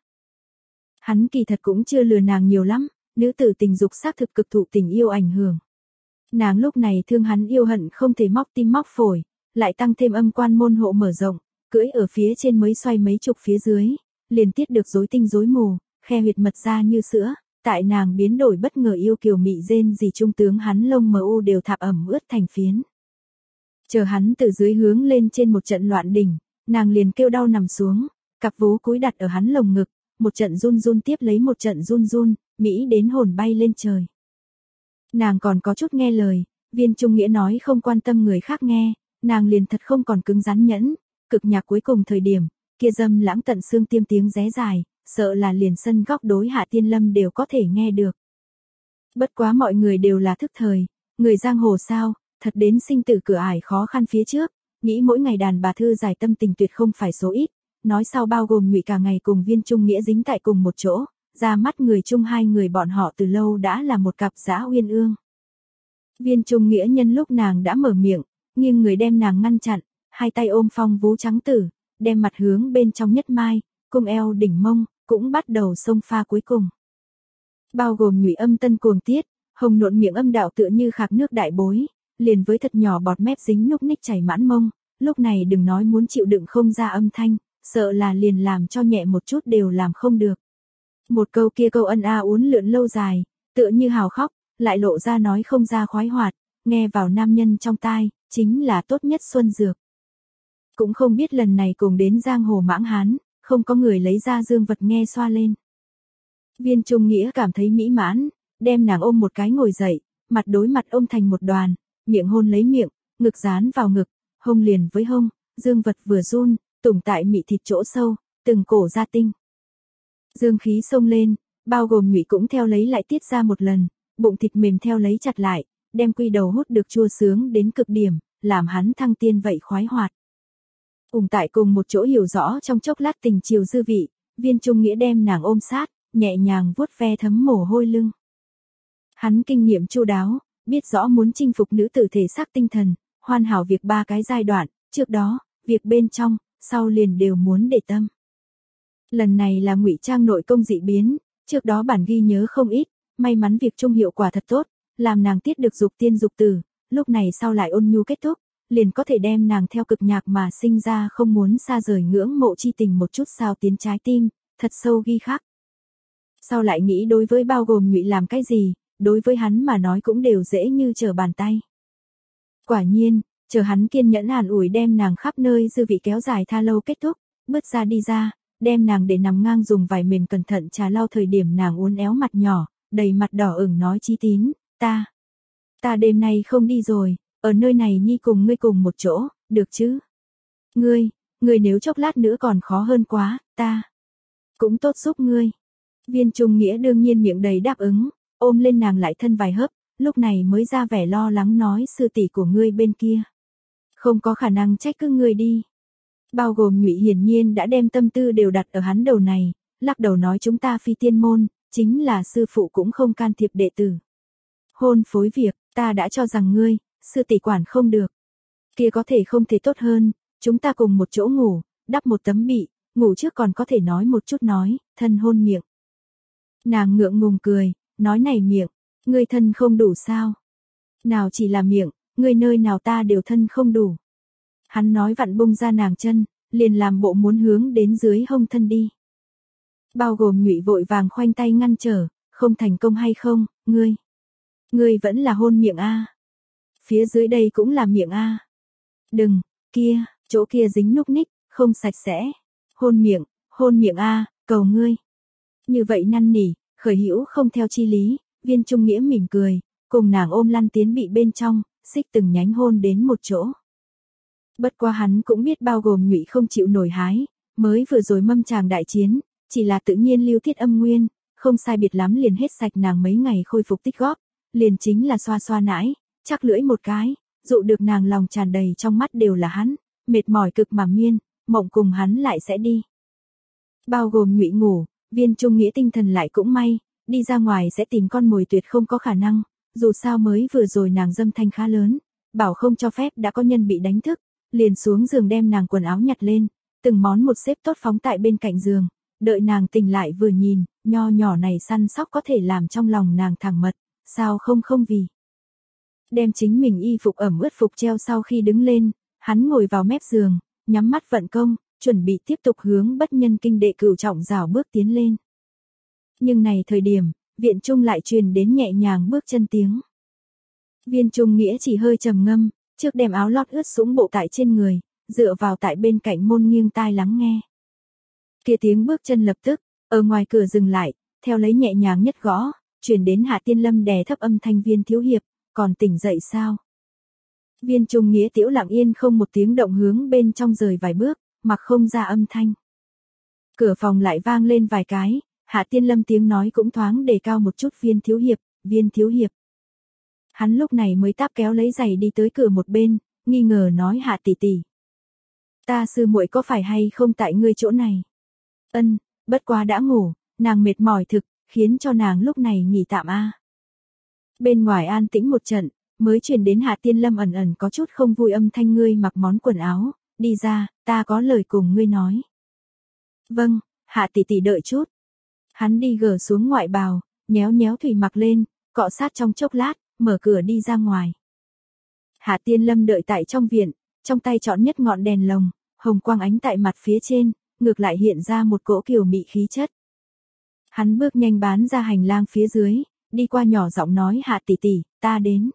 Hắn kỳ thật cũng chưa lừa nàng nhiều lắm, nữ tử tình dục xác thực cực thụ tình yêu ảnh hưởng. Nàng lúc này thương hắn yêu hận không thể móc tim móc phổi, lại tăng thêm âm quan môn hộ mở rộng, cưỡi ở phía trên mới xoay mấy chục phía dưới, liền tiết được rối tinh rối mù, khe huyệt mật ra như sữa, tại nàng biến đổi bất ngờ yêu kiều mị rên gì trung tướng hắn lông mờ u đều thạp ẩm ướt thành phiến. Chờ hắn từ dưới hướng lên trên một trận loạn đỉnh, nàng liền kêu đau nằm xuống, cặp vú cúi đặt ở hắn lồng ngực, một trận run run tiếp lấy một trận run run, Mỹ đến hồn bay lên trời. Nàng còn có chút nghe lời, Viên Trung Nghĩa nói không quan tâm người khác nghe, nàng liền thật không còn cứng rắn nhẫn, cực nhạc cuối cùng thời điểm, kia dâm lãng tận xương tiêm tiếng ré dài, sợ là liền sân góc đối Hạ Tiên Lâm đều có thể nghe được. Bất quá mọi người đều là thức thời, người giang hồ sao, thật đến sinh tử cửa ải khó khăn phía trước, nghĩ mỗi ngày đàn bà thư giải tâm tình tuyệt không phải số ít, nói sau bao gồm Ngụy cả ngày cùng Viên Trung Nghĩa dính tại cùng một chỗ, ra mắt người chung hai người bọn họ từ lâu đã là một cặp dã uyên ương. Viên Trung Nghĩa nhân lúc nàng đã mở miệng, nghiêng người đem nàng ngăn chặn, hai tay ôm phong vú trắng tử, đem mặt hướng bên trong nhất mai, cung eo đỉnh mông, cũng bắt đầu xông pha cuối cùng. Bao gồm Ngụy âm tân cuồng tiết, hồng nộn miệng âm đạo tựa như khạc nước đại bối, liền với thật nhỏ bọt mép dính núc ních chảy mãn mông, lúc này đừng nói muốn chịu đựng không ra âm thanh, sợ là liền làm cho nhẹ một chút đều làm không được. Một câu kia câu ân a uốn lượn lâu dài, tựa như hào khóc, lại lộ ra nói không ra khoái hoạt, nghe vào nam nhân trong tai, chính là tốt nhất xuân dược. Cũng không biết lần này cùng đến giang hồ mãng hán, không có người lấy ra dương vật nghe xoa lên. Viên Trung Nghĩa cảm thấy mỹ mãn, đem nàng ôm một cái ngồi dậy, mặt đối mặt ôm thành một đoàn, miệng hôn lấy miệng, ngực dán vào ngực, hông liền với hông, dương vật vừa run, tủng tại mị thịt chỗ sâu, từng cổ ra tinh. Dương khí xông lên, bao gồm Ngụy cũng theo lấy lại tiết ra một lần, bụng thịt mềm theo lấy chặt lại, đem quy đầu hút được chua sướng đến cực điểm, làm hắn thăng tiên vậy khoái hoạt. Cùng tại cùng một chỗ hiểu rõ trong chốc lát tình chiều dư vị, Viên Trung Nghĩa đem nàng ôm sát, nhẹ nhàng vuốt ve thấm mồ hôi lưng. Hắn kinh nghiệm chu đáo, biết rõ muốn chinh phục nữ tử thể xác tinh thần, hoàn hảo việc ba cái giai đoạn, trước đó, việc bên trong, sau liền đều muốn để tâm. Lần này là ngụy trang nội công dị biến, trước đó bản ghi nhớ không ít, may mắn việc trung hiệu quả thật tốt, làm nàng tiết được dục tiên dục tử, lúc này sau lại ôn nhu kết thúc, liền có thể đem nàng theo cực nhạc mà sinh ra không muốn xa rời ngưỡng mộ chi tình một chút sao tiến trái tim, thật sâu ghi khắc. Sau lại nghĩ đối với bao gồm Ngụy làm cái gì, đối với hắn mà nói cũng đều dễ như trở bàn tay. Quả nhiên, chờ hắn kiên nhẫn an ủi đem nàng khắp nơi dư vị kéo dài tha lâu kết thúc, bước ra đi ra, đem nàng để nằm ngang dùng vải mềm cẩn thận trà lau thời điểm nàng uốn éo mặt nhỏ, đầy mặt đỏ ửng nói Chí Tín, ta, ta đêm nay không đi rồi, ở nơi này nhi cùng ngươi cùng một chỗ, được chứ? Ngươi, ngươi nếu chốc lát nữa còn khó hơn quá, ta cũng tốt giúp ngươi. Viên Trung Nghĩa đương nhiên miệng đầy đáp ứng, ôm lên nàng lại thân vài hớp, lúc này mới ra vẻ lo lắng nói sư tỷ của ngươi bên kia. Không có khả năng trách cứ ngươi đi. Bao gồm Ngụy hiển nhiên đã đem tâm tư đều đặt ở hắn đầu này, lắc đầu nói chúng ta phi tiên môn, chính là sư phụ cũng không can thiệp đệ tử. Hôn phối việc, ta đã cho rằng ngươi, sư tỷ quản không được. Kia có thể không thể tốt hơn, chúng ta cùng một chỗ ngủ, đắp một tấm bị, ngủ trước còn có thể nói một chút nói, thân hôn miệng. Nàng ngượng ngùng cười, nói này miệng, ngươi thân không đủ sao? Nào chỉ là miệng, ngươi nơi nào ta đều thân không đủ. Hắn nói vặn bung ra nàng chân, liền làm bộ muốn hướng đến dưới hông thân đi. Bao gồm Ngụy vội vàng khoanh tay ngăn trở, không thành công hay không, ngươi. Ngươi vẫn là hôn miệng a. Phía dưới đây cũng là miệng a. Đừng, kia, chỗ kia dính núc ních, không sạch sẽ. Hôn miệng, hôn miệng a, cầu ngươi. Như vậy năn nỉ, khởi hữu không theo chi lý, Viên Trung Nghĩa mỉm cười, cùng nàng ôm lăn tiến bị bên trong, xích từng nhánh hôn đến một chỗ. Bất qua hắn cũng biết bao gồm Ngụy không chịu nổi hái, mới vừa rồi mâm chàng đại chiến, chỉ là tự nhiên lưu thiết âm nguyên, không sai biệt lắm liền hết sạch nàng mấy ngày khôi phục tích góp, liền chính là xoa xoa nãi, chắc lưỡi một cái, dụ được nàng lòng tràn đầy trong mắt đều là hắn, mệt mỏi cực mà miên, mộng cùng hắn lại sẽ đi. Bao gồm Ngụy ngủ, Viên Trung Nghĩa tinh thần lại cũng may, đi ra ngoài sẽ tìm con mồi tuyệt không có khả năng, dù sao mới vừa rồi nàng dâm thanh khá lớn, bảo không cho phép đã có nhân bị đánh thức, liền xuống giường đem nàng quần áo nhặt lên, từng món một xếp tốt phóng tại bên cạnh giường, đợi nàng tỉnh lại vừa nhìn, nho nhỏ này săn sóc có thể làm trong lòng nàng thẳng mật, sao không không vì. Đem chính mình y phục ẩm ướt phục treo sau khi đứng lên, hắn ngồi vào mép giường, nhắm mắt vận công, chuẩn bị tiếp tục hướng bất nhân kinh đệ cửu trọng rào bước tiến lên. Nhưng này thời điểm, viện trung lại truyền đến nhẹ nhàng bước chân tiếng. Viên Trung Nghĩa chỉ hơi trầm ngâm, trước đem áo lót ướt sũng bộ tại trên người, dựa vào tại bên cạnh môn nghiêng tai lắng nghe. Kia tiếng bước chân lập tức, Ở ngoài cửa dừng lại, theo lấy nhẹ nhàng nhất gõ, truyền đến Hạ Tiên Lâm đè thấp âm thanh Viên thiếu hiệp, còn tỉnh dậy sao? Viên Trung Nghĩa Tiễu lặng yên không một tiếng động hướng bên trong rời vài bước, mặc không ra âm thanh. Cửa phòng lại vang lên vài cái, Hạ Tiên Lâm tiếng nói cũng thoáng đề cao một chút, Viên thiếu hiệp, Viên thiếu hiệp. Hắn lúc này mới táp kéo lấy giày đi tới cửa một bên, nghi ngờ nói Hạ tỷ tỷ. Ta sư muội có phải hay không tại ngươi chỗ này? Ân, bất quá đã ngủ, nàng mệt mỏi thực, khiến cho nàng lúc này nghỉ tạm a. Bên ngoài an tĩnh một trận, mới truyền đến Hạ Tiên Lâm ẩn ẩn có chút không vui âm thanh, ngươi mặc món quần áo, đi ra, ta có lời cùng ngươi nói. Vâng, Hạ tỷ tỷ đợi chút. Hắn đi gờ xuống ngoại bào, nhéo nhéo thủy mặc lên, cọ sát trong chốc lát, mở cửa đi ra ngoài. Hạ Tiên Lâm đợi tại trong viện, trong tay trọn nhất ngọn đèn lồng, hồng quang ánh tại mặt phía trên, ngược lại hiện ra một cỗ kiều mị khí chất. Hắn bước nhanh bán ra hành lang phía dưới, đi qua nhỏ giọng nói Hạ tỷ tỷ, ta đến.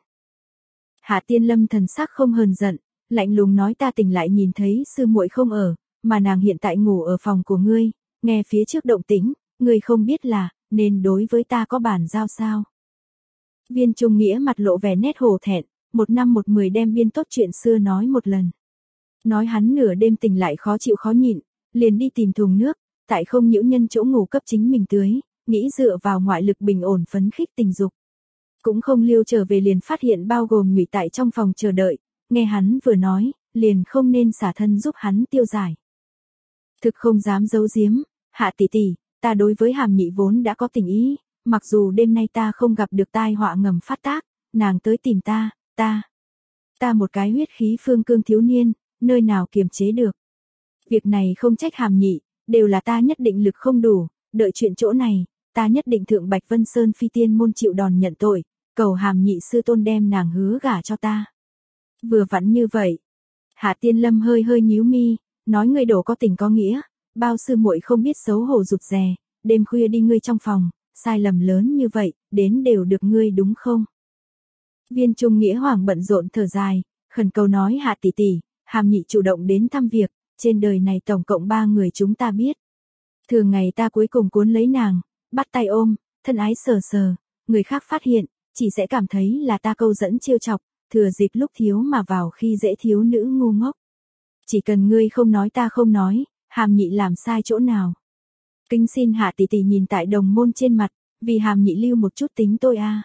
Hạ Tiên Lâm thần sắc không hờn giận, lạnh lùng nói ta tỉnh lại nhìn thấy sư muội không ở, mà nàng hiện tại ngủ ở phòng của ngươi, nghe phía trước động tĩnh, ngươi không biết là, nên đối với ta có bản giao sao. Viên Trung Nghĩa mặt lộ vẻ nét hổ thẹn, một năm một mười đem biên tốt chuyện xưa nói một lần. Nói hắn nửa đêm tỉnh lại khó chịu khó nhịn, liền đi tìm thùng nước, tại không nhiễu nhân chỗ ngủ cấp chính mình tưới, nghĩ dựa vào ngoại lực bình ổn phấn khích tình dục. Cũng không liêu trở về liền phát hiện bao gồm nhụy tại trong phòng chờ đợi, nghe hắn vừa nói, liền không nên xả thân giúp hắn tiêu giải. Thực không dám giấu giếm, Hạ tỷ tỷ, ta đối với Hàm Nhị vốn đã có tình ý, mặc dù đêm nay ta không gặp được tai họa ngầm phát tác, nàng tới tìm ta, ta, ta một cái huyết khí phương cương thiếu niên, nơi nào kiềm chế được. Việc này không trách Hàm Nhị, đều là ta nhất định lực không đủ, đợi chuyện chỗ này, ta nhất định thượng Bạch Vân Sơn phi tiên môn chịu đòn nhận tội, cầu Hàm Nhị sư tôn đem nàng hứa gả cho ta. Vừa vặn như vậy. Hạ Tiên Lâm hơi hơi nhíu mi, nói ngươi đổ có tình có nghĩa, bao sư muội không biết xấu hổ rụt rè, đêm khuya đi ngươi trong phòng, sai lầm lớn như vậy, đến đều được ngươi đúng không? Viên Trung Nghĩa Hoàng bận rộn thở dài, khẩn cầu nói Hạ tỷ tỷ, Hàm Nhị chủ động đến thăm việc, trên đời này tổng cộng ba người chúng ta biết. Thường ngày ta cuối cùng cuốn lấy nàng, bắt tay ôm, thân ái sờ sờ, người khác phát hiện, chỉ sẽ cảm thấy là ta câu dẫn trêu chọc, thừa dịp lúc thiếu mà vào khi dễ thiếu nữ ngu ngốc. Chỉ cần ngươi không nói ta không nói, Hàm Nhị làm sai chỗ nào. Kính xin Hạ tỷ tỷ nhìn tại đồng môn trên mặt, vì Hàm Nhị lưu một chút tính tôi a.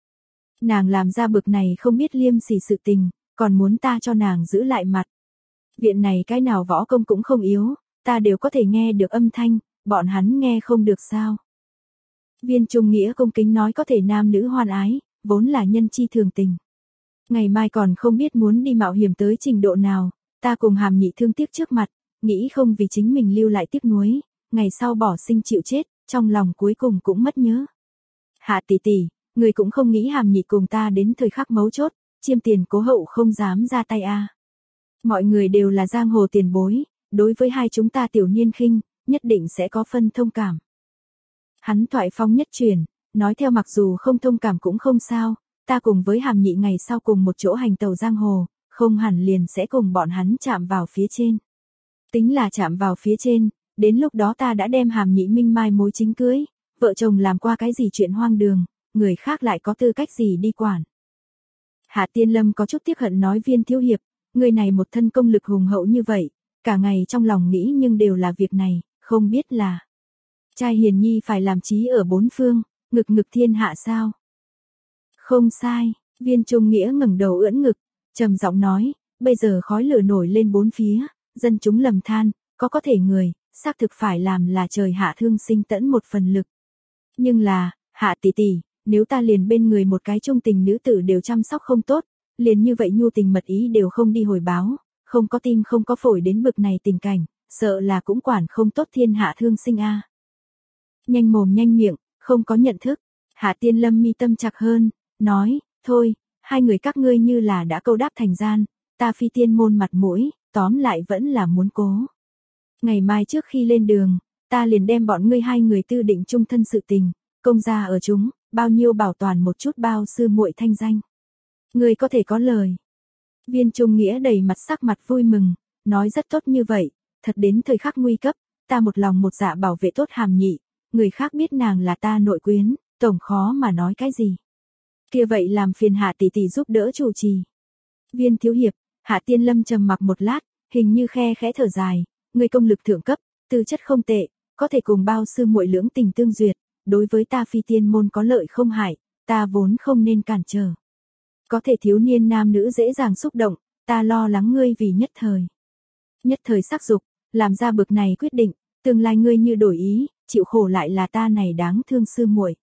Nàng làm ra bực này không biết liêm sỉ sự tình, còn muốn ta cho nàng giữ lại mặt. Viện này cái nào võ công cũng không yếu, ta đều có thể nghe được âm thanh, bọn hắn nghe không được sao. Viên Trung Nghĩa cung kính nói có thể nam nữ hoan ái, vốn là nhân chi thường tình. Ngày mai còn không biết muốn đi mạo hiểm tới trình độ nào, ta cùng Hàm Nhị thương tiếc trước mặt, nghĩ không vì chính mình lưu lại tiếc nuối, ngày sau bỏ sinh chịu chết, trong lòng cuối cùng cũng mất nhớ. Hạ tỷ tỷ, người cũng không nghĩ Hàm Nhị cùng ta đến thời khắc mấu chốt, chiêm tiền cố hậu không dám ra tay a. À. Mọi người đều là giang hồ tiền bối, đối với hai chúng ta tiểu niên khinh, nhất định sẽ có phân thông cảm. Hắn thoại phong nhất truyền, nói theo mặc dù không thông cảm cũng không sao, ta cùng với Hàm Nhị ngày sau cùng một chỗ hành tàu giang hồ, không hẳn liền sẽ cùng bọn hắn chạm vào phía trên. Tính là chạm vào phía trên, đến lúc đó ta đã đem Hàm Nhị minh mai mối chính cưới, vợ chồng làm qua cái gì chuyện hoang đường, người khác lại có tư cách gì đi quản. Hạ Tiên Lâm có chút tiếc hận nói Viên thiếu hiệp, người này một thân công lực hùng hậu như vậy, cả ngày trong lòng nghĩ nhưng đều là việc này, không biết là trai hiền nhi phải làm trí ở bốn phương, ngực ngực thiên hạ sao? Không sai, Viên Trung Nghĩa ngẩng đầu ưỡn ngực, trầm giọng nói, bây giờ khói lửa nổi lên bốn phía, dân chúng lầm than, có có thể người, xác thực phải làm là trời hạ thương sinh tẫn một phần lực. Nhưng là, Hạ tỷ tỷ, nếu ta liền bên người một cái trung tình nữ tử đều chăm sóc không tốt, liền như vậy nhu tình mật ý đều không đi hồi báo, không có tim không có phổi đến bực này tình cảnh, sợ là cũng quản không tốt thiên hạ thương sinh a. Nhanh mồm nhanh miệng, không có nhận thức, Hạ Tiên Lâm mi tâm chặt hơn, nói, thôi, hai người các ngươi như là đã câu đáp thành gian, ta phi tiên môn mặt mũi, tóm lại vẫn là muốn cố. Ngày mai trước khi lên đường, ta liền đem bọn ngươi hai người tư định chung thân sự tình, công gia ở chúng, bao nhiêu bảo toàn một chút bao sư muội thanh danh. Ngươi có thể có lời. Viên Trung Nghĩa đầy mặt sắc mặt vui mừng, nói rất tốt như vậy, thật đến thời khắc nguy cấp, ta một lòng một dạ bảo vệ tốt Hàm Nhị, người khác biết nàng là ta nội quyến, tổng khó mà nói cái gì. Kia vậy làm phiền Hạ tỷ tỷ giúp đỡ chủ trì. Viên thiếu hiệp, Hạ Tiên Lâm trầm mặc một lát, hình như khe khẽ thở dài, người công lực thượng cấp, tư chất không tệ, có thể cùng bao sư muội lưỡng tình tương duyệt, đối với ta phi tiên môn có lợi không hại, ta vốn không nên cản trở. Có thể thiếu niên nam nữ dễ dàng xúc động, ta lo lắng ngươi vì nhất thời. Nhất thời sắc dục, làm ra bực này quyết định, tương lai ngươi như đổi ý, chịu khổ lại là ta này đáng thương sư muội.